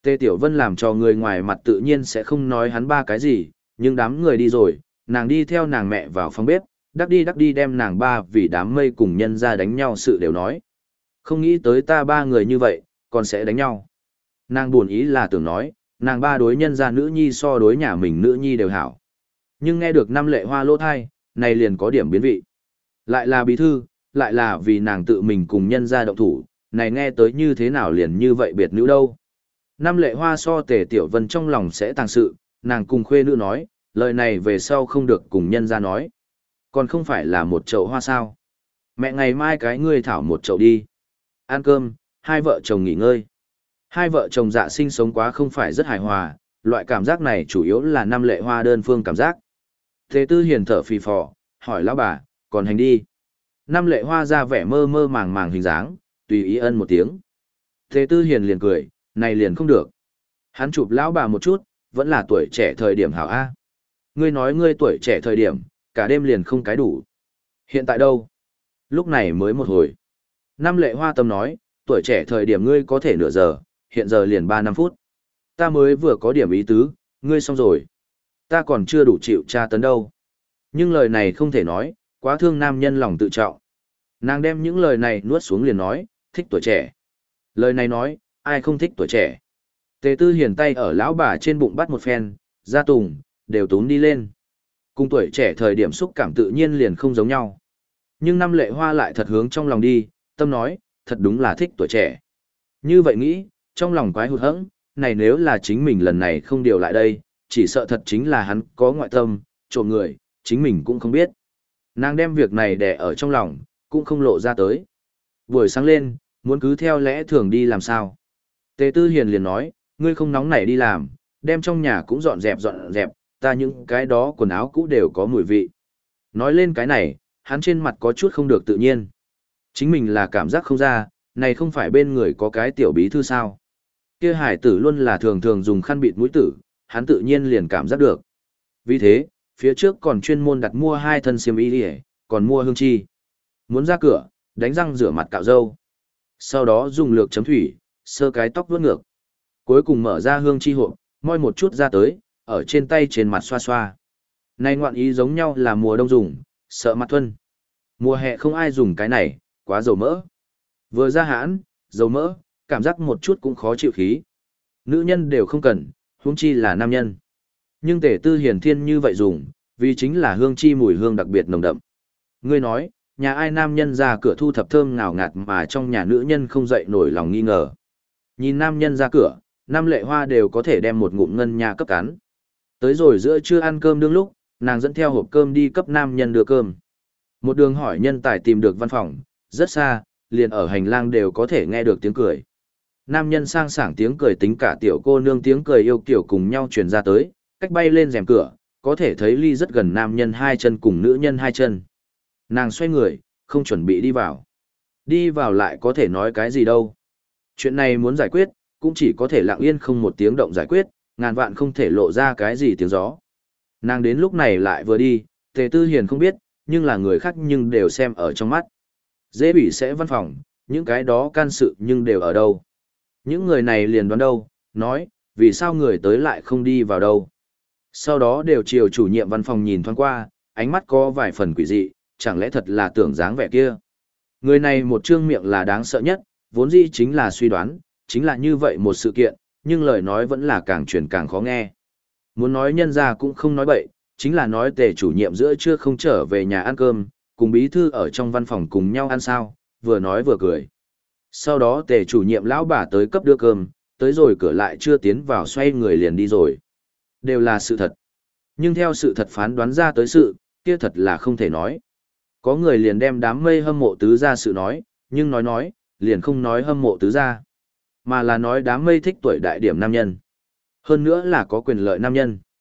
Tề Tiểu Vân làm cho người ngoài mặt tự nhiên sẽ không nói hắn ba cái gì, nhưng đám người đi rồi, nàng đi theo nàng mẹ vào phòng bếp, đắc đi đắc đi đem nàng ba vì đám mây cùng nhân ra đánh nhau sự đều nói. Không nghĩ tới ta ba người như vậy, còn sẽ đánh nhau. Nàng buồn ý là tưởng nói, nàng ba đối nhân ra nữ nhi so đối nhà mình nữ nhi đều hảo. Nhưng nghe được năm lệ hoa lỗ thai, này liền có điểm biến vị. Lại là bí thư, lại là vì nàng tự mình cùng nhân ra động thủ, này nghe tới như thế nào liền như vậy biệt nữ đâu. Năm lệ hoa so Tề Tiểu Vân trong lòng sẽ tàng sự, nàng cùng khuê nữ nói, lời này về sau không được cùng nhân ra nói. Còn không phải là một chậu hoa sao. Mẹ ngày mai cái ngươi thảo một chậu đi. Ăn cơm, hai vợ chồng nghỉ ngơi. Hai vợ chồng dạ sinh sống quá không phải rất hài hòa, loại cảm giác này chủ yếu là năm lệ hoa đơn phương cảm giác. Thế Tư Hiền thở phì phò, hỏi lão bà, còn hành đi. Năm lệ hoa ra vẻ mơ mơ màng màng hình dáng, tùy ý ân một tiếng. Thế Tư Hiền liền cười, này liền không được. Hắn chụp lão bà một chút, vẫn là tuổi trẻ thời điểm hảo A. Ngươi nói ngươi tuổi trẻ thời điểm, cả đêm liền không cái đủ. Hiện tại đâu? Lúc này mới một hồi. Năm lệ hoa tâm nói, tuổi trẻ thời điểm ngươi có thể nửa giờ, hiện giờ liền ba năm phút. Ta mới vừa có điểm ý tứ, ngươi xong rồi. Ta còn chưa đủ chịu tra tấn đâu. Nhưng lời này không thể nói, quá thương nam nhân lòng tự trọng. Nàng đem những lời này nuốt xuống liền nói, thích tuổi trẻ. Lời này nói, ai không thích tuổi trẻ. Tề Tư Hiền tay ở lão bà trên bụng bắt một phen, ra tùng, đều tún đi lên. Cùng tuổi trẻ thời điểm xúc cảm tự nhiên liền không giống nhau. Nhưng năm lệ hoa lại thật hướng trong lòng đi, tâm nói, thật đúng là thích tuổi trẻ. Như vậy nghĩ, trong lòng quái hụt hẫng, này nếu là chính mình lần này không điều lại đây, chỉ sợ thật chính là hắn có ngoại tâm, trộm người, chính mình cũng không biết. Nàng đem việc này đè ở trong lòng, cũng không lộ ra tới. Buổi sáng lên, muốn cứ theo lẽ thường đi làm sao. Tề Tư Hiền liền nói, ngươi không nóng nảy đi làm, đem trong nhà cũng dọn dẹp dọn dẹp, ta những cái đó quần áo cũ đều có mùi vị. Nói lên cái này, hắn trên mặt có chút không được tự nhiên. Chính mình là cảm giác không ra, này không phải bên người có cái tiểu bí thư sao. Kia hải tử luôn là thường thường dùng khăn bịt mũi tử, hắn tự nhiên liền cảm giác được. Vì thế, phía trước còn chuyên môn đặt mua hai thân xiêm y đi, còn mua hương chi. Muốn ra cửa, đánh răng rửa mặt cạo râu. Sau đó dùng lược chấm thủy, sơ cái tóc vuốt ngược. Cuối cùng mở ra hương chi hộp, moi một chút ra tới, ở trên tay trên mặt xoa xoa. Này ngoạn ý giống nhau là mùa đông dùng, sợ mặt thuần. Mùa hè không ai dùng cái này, quá dầu mỡ. Vừa ra hãn, dầu mỡ, cảm giác một chút cũng khó chịu khí. Nữ nhân đều không cần, huống chi là nam nhân. Nhưng Tề Tư Hiền thiên như vậy dùng, vì chính là hương chi mùi hương đặc biệt nồng đậm. Ngươi nói, nhà ai nam nhân ra cửa thu thập thơm ngào ngạt mà trong nhà nữ nhân không dậy nổi lòng nghi ngờ. Nhìn nam nhân ra cửa, nam lệ hoa đều có thể đem một ngụm ngân nhà cấp cắn. Tới rồi giữa trưa ăn cơm đương lúc, nàng dẫn theo hộp cơm đi cấp nam nhân đưa cơm. Một đường hỏi nhân tài tìm được văn phòng, rất xa, liền ở hành lang đều có thể nghe được tiếng cười. Nam nhân sang sảng tiếng cười tính cả tiểu cô nương tiếng cười yêu kiểu cùng nhau truyền ra tới, cách bay lên rèm cửa, có thể thấy ly rất gần nam nhân hai chân cùng nữ nhân hai chân. Nàng xoay người, không chuẩn bị đi vào. Đi vào lại có thể nói cái gì đâu. Chuyện này muốn giải quyết, cũng chỉ có thể lặng yên không một tiếng động giải quyết, ngàn vạn không thể lộ ra cái gì tiếng gió. Nàng đến lúc này lại vừa đi, Tề Tư Hiền không biết, nhưng là người khác nhưng đều xem ở trong mắt. Dễ bị sẽ văn phòng, những cái đó can sự nhưng đều ở đâu. Những người này liền đoán đâu, nói, vì sao người tới lại không đi vào đâu. Sau đó đều chiều chủ nhiệm văn phòng nhìn thoáng qua, ánh mắt có vài phần quỷ dị, chẳng lẽ thật là tưởng dáng vẻ kia. Người này một trương miệng là đáng sợ nhất, vốn dĩ chính là suy đoán, chính là như vậy một sự kiện, nhưng lời nói vẫn là càng truyền càng khó nghe. Muốn nói nhân ra cũng không nói bậy, chính là nói Tề chủ nhiệm giữa trưa không trở về nhà ăn cơm, cùng bí thư ở trong văn phòng cùng nhau ăn sao, vừa nói vừa cười. Sau đó Tề chủ nhiệm lão bà tới cấp đưa cơm, tới rồi cửa lại chưa tiến vào xoay người liền đi rồi. Đều là sự thật. Nhưng theo sự thật phán đoán ra tới sự, kia thật là không thể nói. Có người liền đem đám mây hâm mộ tứ gia sự nói, nhưng nói nói, liền không nói hâm mộ tứ gia, mà là nói đám mây thích tuổi đại điểm nam nhân. Hơn nữa là có quyền lợi nam nhân.